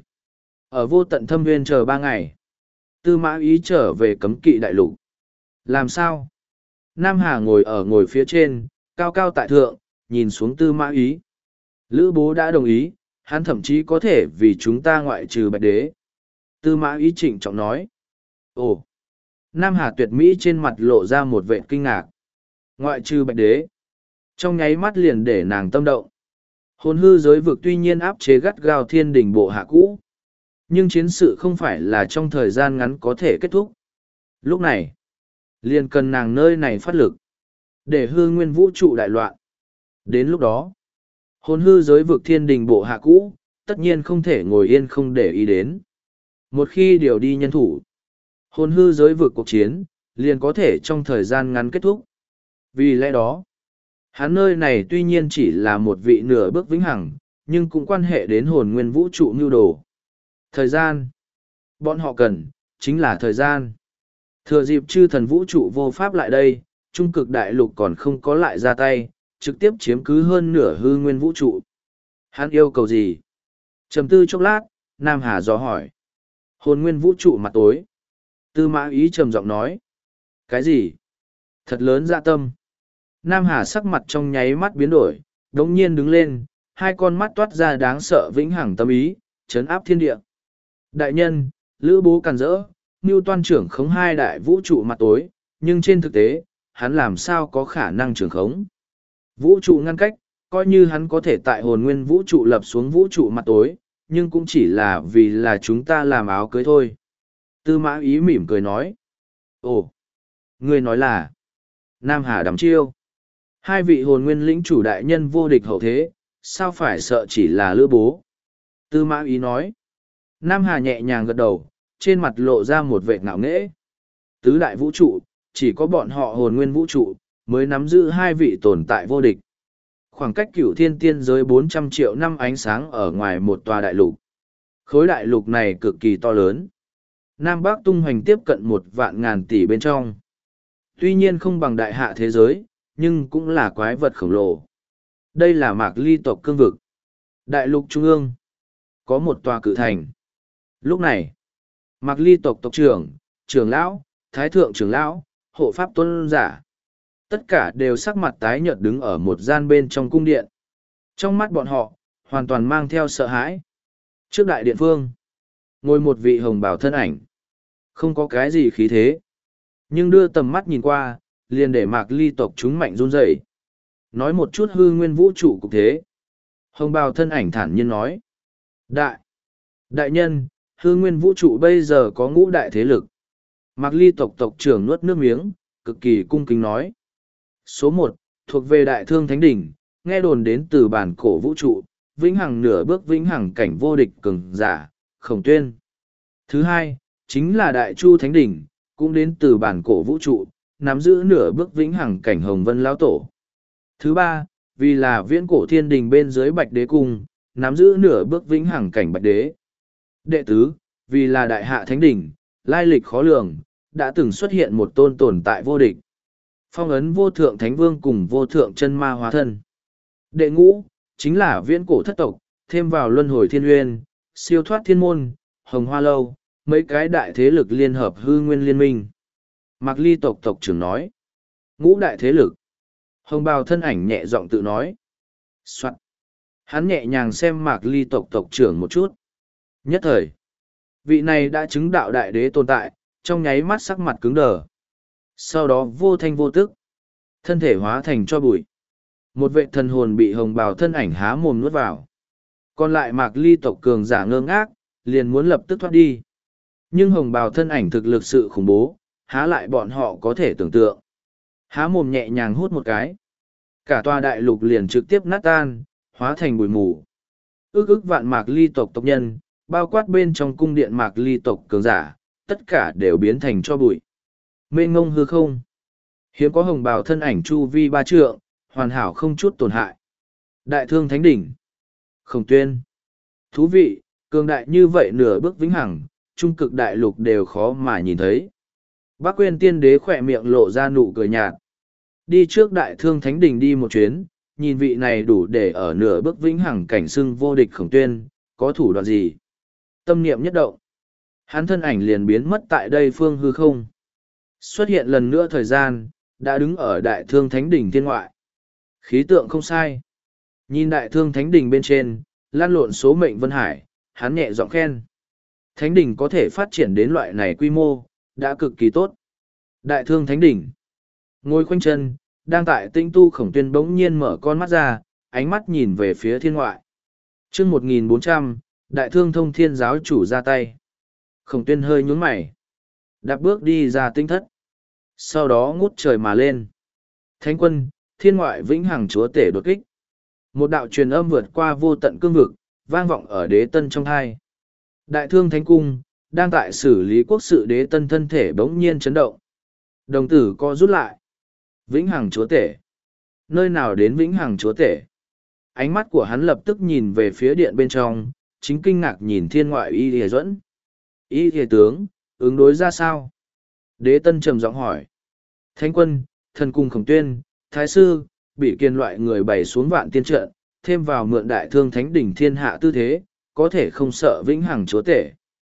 Ở vô tận thâm nguyên chờ ba ngày. Tư Mã Ý trở về cấm kỵ đại lục. Làm sao? Nam Hà ngồi ở ngồi phía trên, cao cao tại thượng, nhìn xuống Tư Mã Ý. Lữ Bố đã đồng ý, hắn thậm chí có thể vì chúng ta ngoại trừ bạch đế. Tư Mã Ý trịnh trọng nói. Ồ! Nam Hà tuyệt mỹ trên mặt lộ ra một vẻ kinh ngạc. Ngoại trừ bạch đế. Trong nháy mắt liền để nàng tâm động. Hồn hư giới vực tuy nhiên áp chế gắt gao thiên đình bộ hạ cũ. Nhưng chiến sự không phải là trong thời gian ngắn có thể kết thúc. Lúc này, liền cần nàng nơi này phát lực. Để hư nguyên vũ trụ đại loạn. Đến lúc đó, hồn hư giới vực thiên đình bộ hạ cũ, tất nhiên không thể ngồi yên không để ý đến. Một khi điều đi nhân thủ, hồn hư giới vực cuộc chiến, liền có thể trong thời gian ngắn kết thúc. Vì lẽ đó, hắn nơi này tuy nhiên chỉ là một vị nửa bước vĩnh hằng, nhưng cũng quan hệ đến hồn nguyên vũ trụ mưu đồ. Thời gian. Bọn họ cần, chính là thời gian. Thừa dịp chư thần vũ trụ vô pháp lại đây, trung cực đại lục còn không có lại ra tay, trực tiếp chiếm cứ hơn nửa hư nguyên vũ trụ. Hắn yêu cầu gì? Trầm tư chốc lát, Nam Hà dò hỏi. Hồn nguyên vũ trụ mặt tối. Tư Mã Ý trầm giọng nói. Cái gì? Thật lớn dạ tâm. Nam Hà sắc mặt trong nháy mắt biến đổi, đống nhiên đứng lên, hai con mắt toát ra đáng sợ vĩnh hằng tâm ý, chấn áp thiên địa. Đại nhân, Lữ Bố càn rỡ, mưu toan trưởng khống hai đại vũ trụ mặt tối, nhưng trên thực tế, hắn làm sao có khả năng trưởng khống. Vũ trụ ngăn cách, coi như hắn có thể tại hồn nguyên vũ trụ lập xuống vũ trụ mặt tối, nhưng cũng chỉ là vì là chúng ta làm áo cưới thôi. Tư Mã Ý mỉm cười nói. Ồ, ngươi nói là Nam Hà đắm chiêu. Hai vị hồn nguyên lĩnh chủ đại nhân vô địch hậu thế, sao phải sợ chỉ là Lữ Bố? Tư Mã Ý nói. Nam Hà nhẹ nhàng gật đầu, trên mặt lộ ra một vệt ngạo nghễ. Tứ đại vũ trụ, chỉ có bọn họ hồn nguyên vũ trụ, mới nắm giữ hai vị tồn tại vô địch. Khoảng cách cửu thiên tiên giới bốn trăm triệu năm ánh sáng ở ngoài một tòa đại lục. Khối đại lục này cực kỳ to lớn. Nam Bắc tung hoành tiếp cận một vạn ngàn tỷ bên trong. Tuy nhiên không bằng đại hạ thế giới, nhưng cũng là quái vật khổng lồ. Đây là Mạc Ly tộc cương vực. Đại lục trung ương. Có một tòa cự thành. Lúc này, Mạc Ly tộc tộc trưởng, trưởng lão, thái thượng trưởng lão, hộ pháp tuân giả. Tất cả đều sắc mặt tái nhợt đứng ở một gian bên trong cung điện. Trong mắt bọn họ, hoàn toàn mang theo sợ hãi. Trước đại điện phương, ngồi một vị hồng bào thân ảnh. Không có cái gì khí thế. Nhưng đưa tầm mắt nhìn qua, liền để Mạc Ly tộc chúng mạnh run rẩy. Nói một chút hư nguyên vũ trụ cục thế. Hồng bào thân ảnh thản nhiên nói. Đại! Đại nhân, hư nguyên vũ trụ bây giờ có ngũ đại thế lực. Mạc Ly tộc tộc trưởng nuốt nước miếng, cực kỳ cung kính nói. Số một thuộc về Đại Thương Thánh Đỉnh, nghe đồn đến từ bản cổ vũ trụ, vĩnh hằng nửa bước vĩnh hằng cảnh vô địch cường giả, Khổng Tuyên. Thứ hai, chính là Đại Chu Thánh Đỉnh, cũng đến từ bản cổ vũ trụ, nắm giữ nửa bước vĩnh hằng cảnh Hồng Vân Lão Tổ. Thứ ba, vì là viễn cổ thiên đình bên dưới Bạch Đế Cung, nắm giữ nửa bước vĩnh hằng cảnh Bạch Đế. Đệ tứ, vì là Đại Hạ Thánh Đỉnh, lai lịch khó lường, đã từng xuất hiện một tôn tồn tại vô địch. Phong ấn vô thượng thánh vương cùng vô thượng chân ma hóa thân. Đệ ngũ, chính là viễn cổ thất tộc, thêm vào luân hồi thiên uyên, siêu thoát thiên môn, hồng hoa lâu, mấy cái đại thế lực liên hợp hư nguyên liên minh. Mạc Ly tộc tộc trưởng nói. Ngũ đại thế lực. Hồng bào thân ảnh nhẹ giọng tự nói. Soạn. Hắn nhẹ nhàng xem Mạc Ly tộc tộc trưởng một chút. Nhất thời, vị này đã chứng đạo đại đế tồn tại, trong nháy mắt sắc mặt cứng đờ. Sau đó vô thanh vô tức, thân thể hóa thành cho bụi. Một vệ thần hồn bị hồng bào thân ảnh há mồm nuốt vào. Còn lại Mạc Ly tộc cường giả ngơ ngác, liền muốn lập tức thoát đi. Nhưng hồng bào thân ảnh thực lực sự khủng bố, há lại bọn họ có thể tưởng tượng. Há mồm nhẹ nhàng hút một cái. Cả tòa đại lục liền trực tiếp nát tan, hóa thành bụi mù. Ước ước vạn Mạc Ly tộc tộc nhân, bao quát bên trong cung điện Mạc Ly tộc cường giả, tất cả đều biến thành cho bụi. Mênh ngông hư không. Hiếm có hồng bào thân ảnh chu vi ba trượng, hoàn hảo không chút tổn hại. Đại Thương Thánh Đỉnh. Khổng Tuyên. Thú vị, cường đại như vậy nửa bước vĩnh hằng, trung cực đại lục đều khó mà nhìn thấy. Bác Quyên tiên đế khỏe miệng lộ ra nụ cười nhạt. Đi trước Đại Thương Thánh Đỉnh đi một chuyến, nhìn vị này đủ để ở nửa bước vĩnh hằng cảnh xưng vô địch Khổng Tuyên, có thủ đoạn gì. Tâm niệm nhất động. Hắn thân ảnh liền biến mất tại đây phương hư không. Xuất hiện lần nữa thời gian, đã đứng ở Đại Thương Thánh Đỉnh thiên ngoại. Khí tượng không sai. Nhìn Đại Thương Thánh Đỉnh bên trên, lan lộn số mệnh Vân Hải, hắn nhẹ giọng khen. Thánh Đỉnh có thể phát triển đến loại này quy mô, đã cực kỳ tốt. Đại Thương Thánh Đỉnh. Ngồi khoanh chân, đang tại tinh tu Khổng Tuyên bỗng nhiên mở con mắt ra, ánh mắt nhìn về phía thiên ngoại. chương một nghìn bốn trăm, Đại Thương Thông Thiên giáo chủ ra tay. Khổng Tuyên hơi nhún mày. Đạp bước đi ra tinh thất. Sau đó ngút trời mà lên. Thánh quân, thiên ngoại vĩnh hằng chúa tể đột kích. Một đạo truyền âm vượt qua vô tận cương vực, vang vọng ở đế tân trong hai. Đại Thương Thánh Cung, đang tại xử lý quốc sự đế tân thân thể bỗng nhiên chấn động. Đồng tử co rút lại. Vĩnh hằng chúa tể. Nơi nào đến vĩnh hằng chúa tể? Ánh mắt của hắn lập tức nhìn về phía điện bên trong, chính kinh ngạc nhìn thiên ngoại y hề duẫn. Y hề tướng, ứng đối ra sao? Đế tân trầm giọng hỏi. Thánh quân, thần cung Khổng Tuyên, thái sư, bị kiên loại người bày xuống vạn tiên trận, thêm vào mượn Đại Thương Thánh Đỉnh thiên hạ tư thế, có thể không sợ vĩnh hằng chúa tể.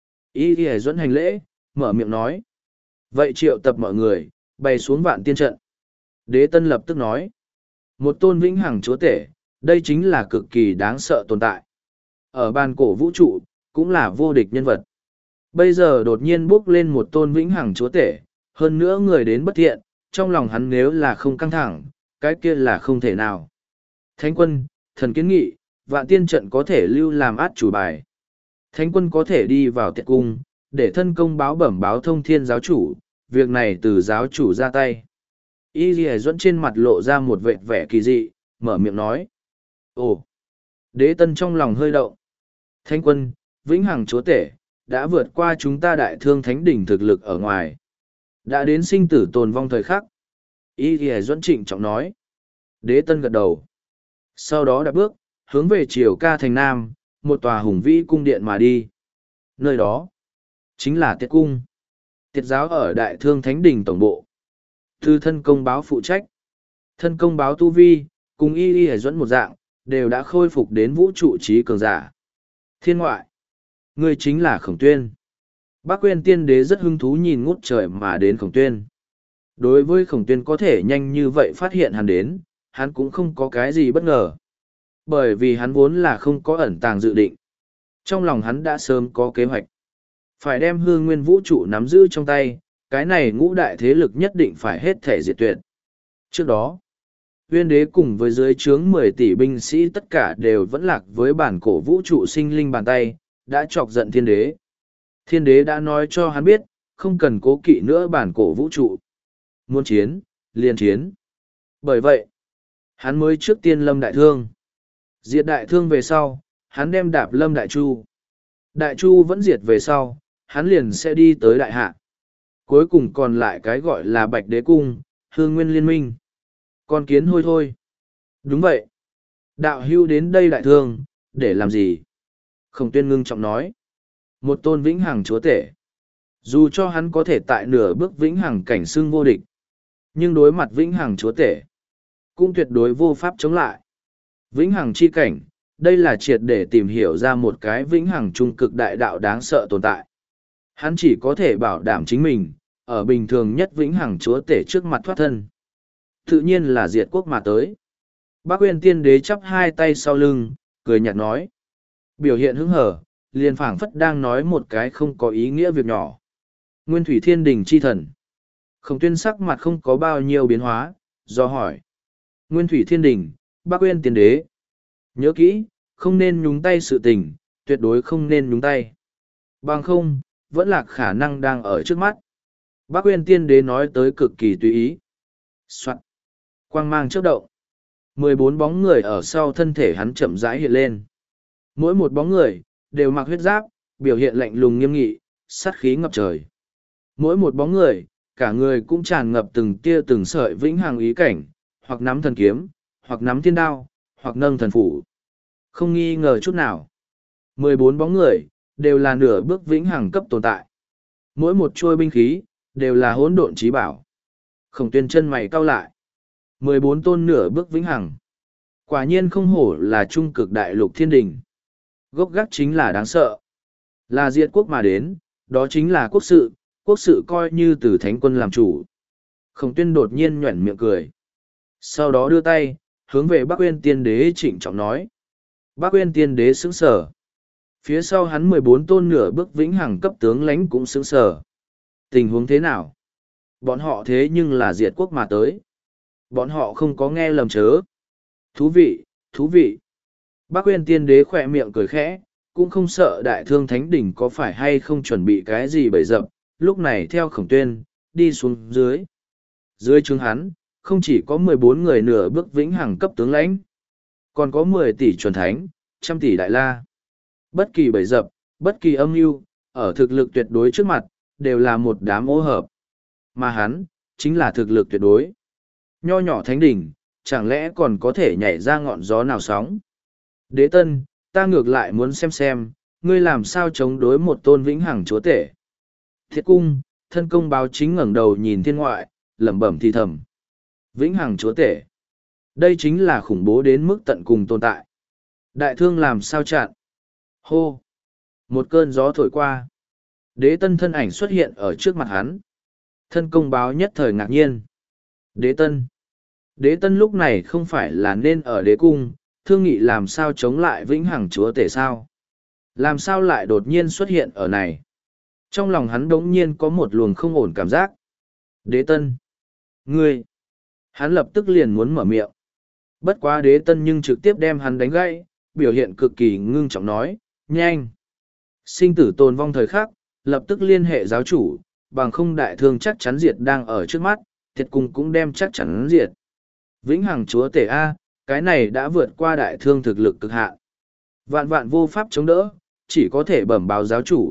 Y hề duẫn hành lễ, mở miệng nói. Vậy triệu tập mọi người, bày xuống vạn tiên trận. Đế tân lập tức nói. Một tôn vĩnh hằng chúa tể, đây chính là cực kỳ đáng sợ tồn tại. Ở bàn cổ vũ trụ, cũng là vô địch nhân vật. Bây giờ đột nhiên bước lên một tôn vĩnh hằng chúa tể, hơn nữa người đến bất thiện, trong lòng hắn nếu là không căng thẳng, cái kia là không thể nào. Thánh quân, thần kiến nghị, vạn tiên trận có thể lưu làm át chủ bài. Thánh quân có thể đi vào tiệt cung, để thân công báo bẩm báo thông thiên giáo chủ, việc này từ giáo chủ ra tay. Y Lì Duẫn trên mặt lộ ra một vệt vẻ kỳ dị, mở miệng nói. Ồ! Đế tân trong lòng hơi động. Thánh quân, vĩnh hằng chúa tể, đã vượt qua chúng ta đại thương thánh đỉnh thực lực ở ngoài. Đã đến sinh tử tồn vong thời khắc. Y thì Duẫn trịnh trọng nói. Đế tân gật đầu. Sau đó đã bước, hướng về chiều ca thành nam, một tòa hùng vĩ cung điện mà đi. Nơi đó, chính là Tiệt Cung. Tiệt giáo ở Đại Thương Thánh Đình tổng bộ. Từ thân công báo phụ trách. Thân công báo tu vi, cùng y y dẫn một dạng, đều đã khôi phục đến vũ trụ trí cường giả. Thiên ngoại, người chính là Khổng Tuyên. Bác Quyên tiên đế rất hứng thú nhìn ngút trời mà đến Khổng Tuyên. Đối với Khổng Tuyên có thể nhanh như vậy phát hiện hắn đến, hắn cũng không có cái gì bất ngờ. Bởi vì hắn vốn là không có ẩn tàng dự định. Trong lòng hắn đã sớm có kế hoạch. Phải đem hương nguyên vũ trụ nắm giữ trong tay, cái này ngũ đại thế lực nhất định phải hết thể diệt tuyệt. Trước đó, Uyên đế cùng với dưới trướng mười tỷ binh sĩ tất cả đều vẫn lạc với bản cổ vũ trụ sinh linh bàn tay, đã chọc giận thiên đế. Thiên đế đã nói cho hắn biết, không cần cố kỵ nữa bản cổ vũ trụ. Muốn chiến, liền chiến. Bởi vậy, hắn mới trước tiên lâm đại thương. Diệt đại thương về sau, hắn đem đạp lâm đại chu. Đại chu vẫn diệt về sau, hắn liền sẽ đi tới đại hạ. Cuối cùng còn lại cái gọi là bạch đế cung, hương nguyên liên minh. Con kiến hôi thôi. Đúng vậy. Đạo hưu đến đây đại thương, để làm gì? Khổng Tuyên ngưng trọng nói. Một tôn vĩnh hằng chúa tể. Dù cho hắn có thể tại nửa bước vĩnh hằng cảnh xưng vô địch, nhưng đối mặt vĩnh hằng chúa tể, cũng tuyệt đối vô pháp chống lại. Vĩnh hằng chi cảnh, đây là triệt để tìm hiểu ra một cái vĩnh hằng trung cực đại đạo đáng sợ tồn tại. Hắn chỉ có thể bảo đảm chính mình, ở bình thường nhất vĩnh hằng chúa tể trước mặt thoát thân. Tự nhiên là diệt quốc mà tới. Bác Uyên tiên đế chắp hai tay sau lưng, cười nhạt nói. Biểu hiện hứng hở, liền phảng phất đang nói một cái không có ý nghĩa việc nhỏ. Nguyên thủy thiên đình chi thần. Khổng Tuyên sắc mặt không có bao nhiêu biến hóa, do hỏi. Nguyên thủy thiên đình, Bác Uyên tiên đế. Nhớ kỹ, không nên nhúng tay sự tình, tuyệt đối không nên nhúng tay. Bằng không, vẫn là khả năng đang ở trước mắt. Bác Uyên tiên đế nói tới cực kỳ tùy ý. Soạn. Quang mang chớp động. Mười bốn bóng người ở sau thân thể hắn chậm rãi hiện lên. Mỗi một bóng người, đều mặc huyết giáp, biểu hiện lạnh lùng nghiêm nghị, sát khí ngập trời. Mỗi một bóng người, cả người cũng tràn ngập từng tia từng sợi vĩnh hằng ý cảnh, hoặc nắm thần kiếm, hoặc nắm thiên đao, hoặc nâng thần phủ. Không nghi ngờ chút nào. Mười bốn bóng người, đều là nửa bước vĩnh hằng cấp tồn tại. Mỗi một trôi binh khí, đều là hỗn độn chí bảo. Khổng Tuyên chân mày cau lại. Mười bốn tôn nửa bước vĩnh hằng. Quả nhiên không hổ là trung cực đại lục thiên đình. Gốc gác chính là đáng sợ. Là diệt quốc mà đến, đó chính là quốc sự, quốc sự coi như từ thánh quân làm chủ. Khổng Tuyên đột nhiên nhuẩn miệng cười. Sau đó đưa tay, hướng về Bác Uyên tiên đế trịnh trọng nói. Bác Uyên tiên đế sững sờ. Phía sau hắn mười bốn tôn nửa bước vĩnh hằng cấp tướng lãnh cũng sững sờ. Tình huống thế nào? Bọn họ thế nhưng là diệt quốc mà tới. Bọn họ không có nghe lầm chớ. Thú vị, thú vị. Bác Uyên tiên đế khỏe miệng cười khẽ, cũng không sợ đại thương thánh đỉnh có phải hay không chuẩn bị cái gì bậy dập, lúc này theo Khổng Tuyên, đi xuống dưới. Dưới trướng hắn, không chỉ có mười bốn người nửa bước vĩnh hằng cấp tướng lãnh, còn có mười tỷ chuẩn thánh, trăm tỷ đại la. Bất kỳ bậy dập, bất kỳ âm mưu, ở thực lực tuyệt đối trước mặt, đều là một đám ô hợp. Mà hắn, chính là thực lực tuyệt đối. Nho nhỏ thánh đỉnh, chẳng lẽ còn có thể nhảy ra ngọn gió nào sóng? Đế tân, ta ngược lại muốn xem xem, ngươi làm sao chống đối một tôn vĩnh hằng chúa tể. Thiết cung, thân công báo chính ngẩng đầu nhìn thiên ngoại, lẩm bẩm thì thầm. Vĩnh hằng chúa tể. Đây chính là khủng bố đến mức tận cùng tồn tại. Đại thương làm sao chặn? Hô! Một cơn gió thổi qua. Đế tân thân ảnh xuất hiện ở trước mặt hắn. Thân công báo nhất thời ngạc nhiên. Đế tân. Đế tân lúc này không phải là nên ở đế cung, thương nghị làm sao chống lại vĩnh hằng chúa tể sao? Làm sao lại đột nhiên xuất hiện ở này? Trong lòng hắn đống nhiên có một luồng không ổn cảm giác. Đế tân. Ngươi. Hắn lập tức liền muốn mở miệng. Bất quá đế tân nhưng trực tiếp đem hắn đánh gãy, biểu hiện cực kỳ ngưng trọng nói, nhanh. Sinh tử tồn vong thời khắc, lập tức liên hệ giáo chủ, bằng không đại thương chắc chắn diệt đang ở trước mắt, thiệt cùng cũng đem chắc chắn diệt. Vĩnh hằng chúa tể A, cái này đã vượt qua đại thương thực lực cực hạn. Vạn vạn vô pháp chống đỡ, chỉ có thể bẩm báo giáo chủ,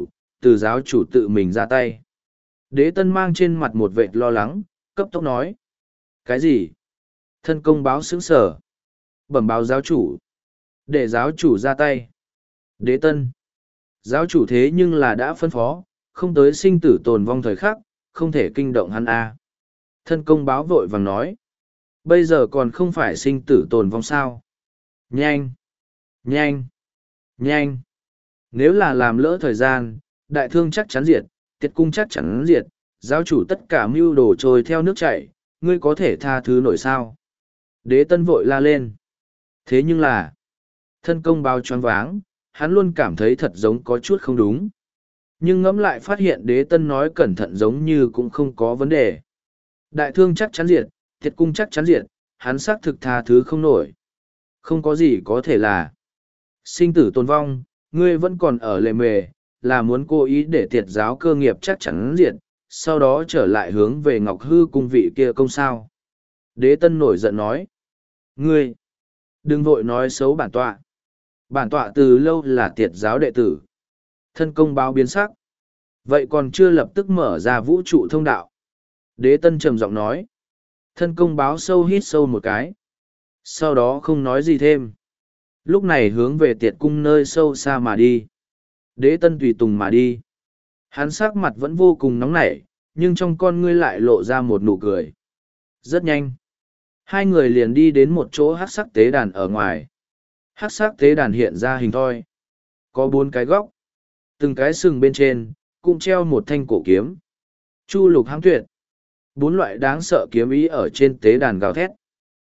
từ giáo chủ tự mình ra tay. Đế tân mang trên mặt một vệt lo lắng, cấp tốc nói. Cái gì? Thân công báo sững sờ. Bẩm báo giáo chủ. Để giáo chủ ra tay. Đế tân. Giáo chủ thế nhưng là đã phân phó, không tới sinh tử tồn vong thời khắc, không thể kinh động hắn a. Thân công báo vội vàng nói. Bây giờ còn không phải sinh tử tồn vong sao? Nhanh! Nhanh! Nhanh! Nếu là làm lỡ thời gian, đại thương chắc chắn diệt, tiệt cung chắc chắn diệt, giáo chủ tất cả mưu đồ trôi theo nước chảy, ngươi có thể tha thứ nổi sao? Đế tân vội la lên. Thế nhưng là, thân công báo choáng váng, hắn luôn cảm thấy thật giống có chút không đúng. Nhưng ngẫm lại phát hiện đế tân nói cẩn thận giống như cũng không có vấn đề. Đại thương chắc chắn diệt, tiệt cung chắc chắn diệt, hắn xác thực tha thứ không nổi. Không có gì có thể là sinh tử tồn vong, ngươi vẫn còn ở lề mề, là muốn cố ý để tiệt giáo cơ nghiệp chắc chắn diệt, sau đó trở lại hướng về Ngọc Hư cung vị kia công sao. Đế tân nổi giận nói. Ngươi, đừng vội nói xấu bản tọa. Bản tọa từ lâu là tiệt giáo đệ tử. Thân công báo biến sắc. Vậy còn chưa lập tức mở ra vũ trụ thông đạo. Đế tân trầm giọng nói. Thân công báo sâu hít sâu một cái. Sau đó không nói gì thêm. Lúc này hướng về tiệt cung nơi sâu xa mà đi. Đế tân tùy tùng mà đi. Hắn sắc mặt vẫn vô cùng nóng nảy, nhưng trong con ngươi lại lộ ra một nụ cười. Rất nhanh. Hai người liền đi đến một chỗ hắc sắc tế đàn ở ngoài. Hắc sắc tế đàn hiện ra hình thoi. Có bốn cái góc. Từng cái sừng bên trên, cũng treo một thanh cổ kiếm. Chu lục hãng tuyệt. Bốn loại đáng sợ kiếm ý ở trên tế đàn gào thét.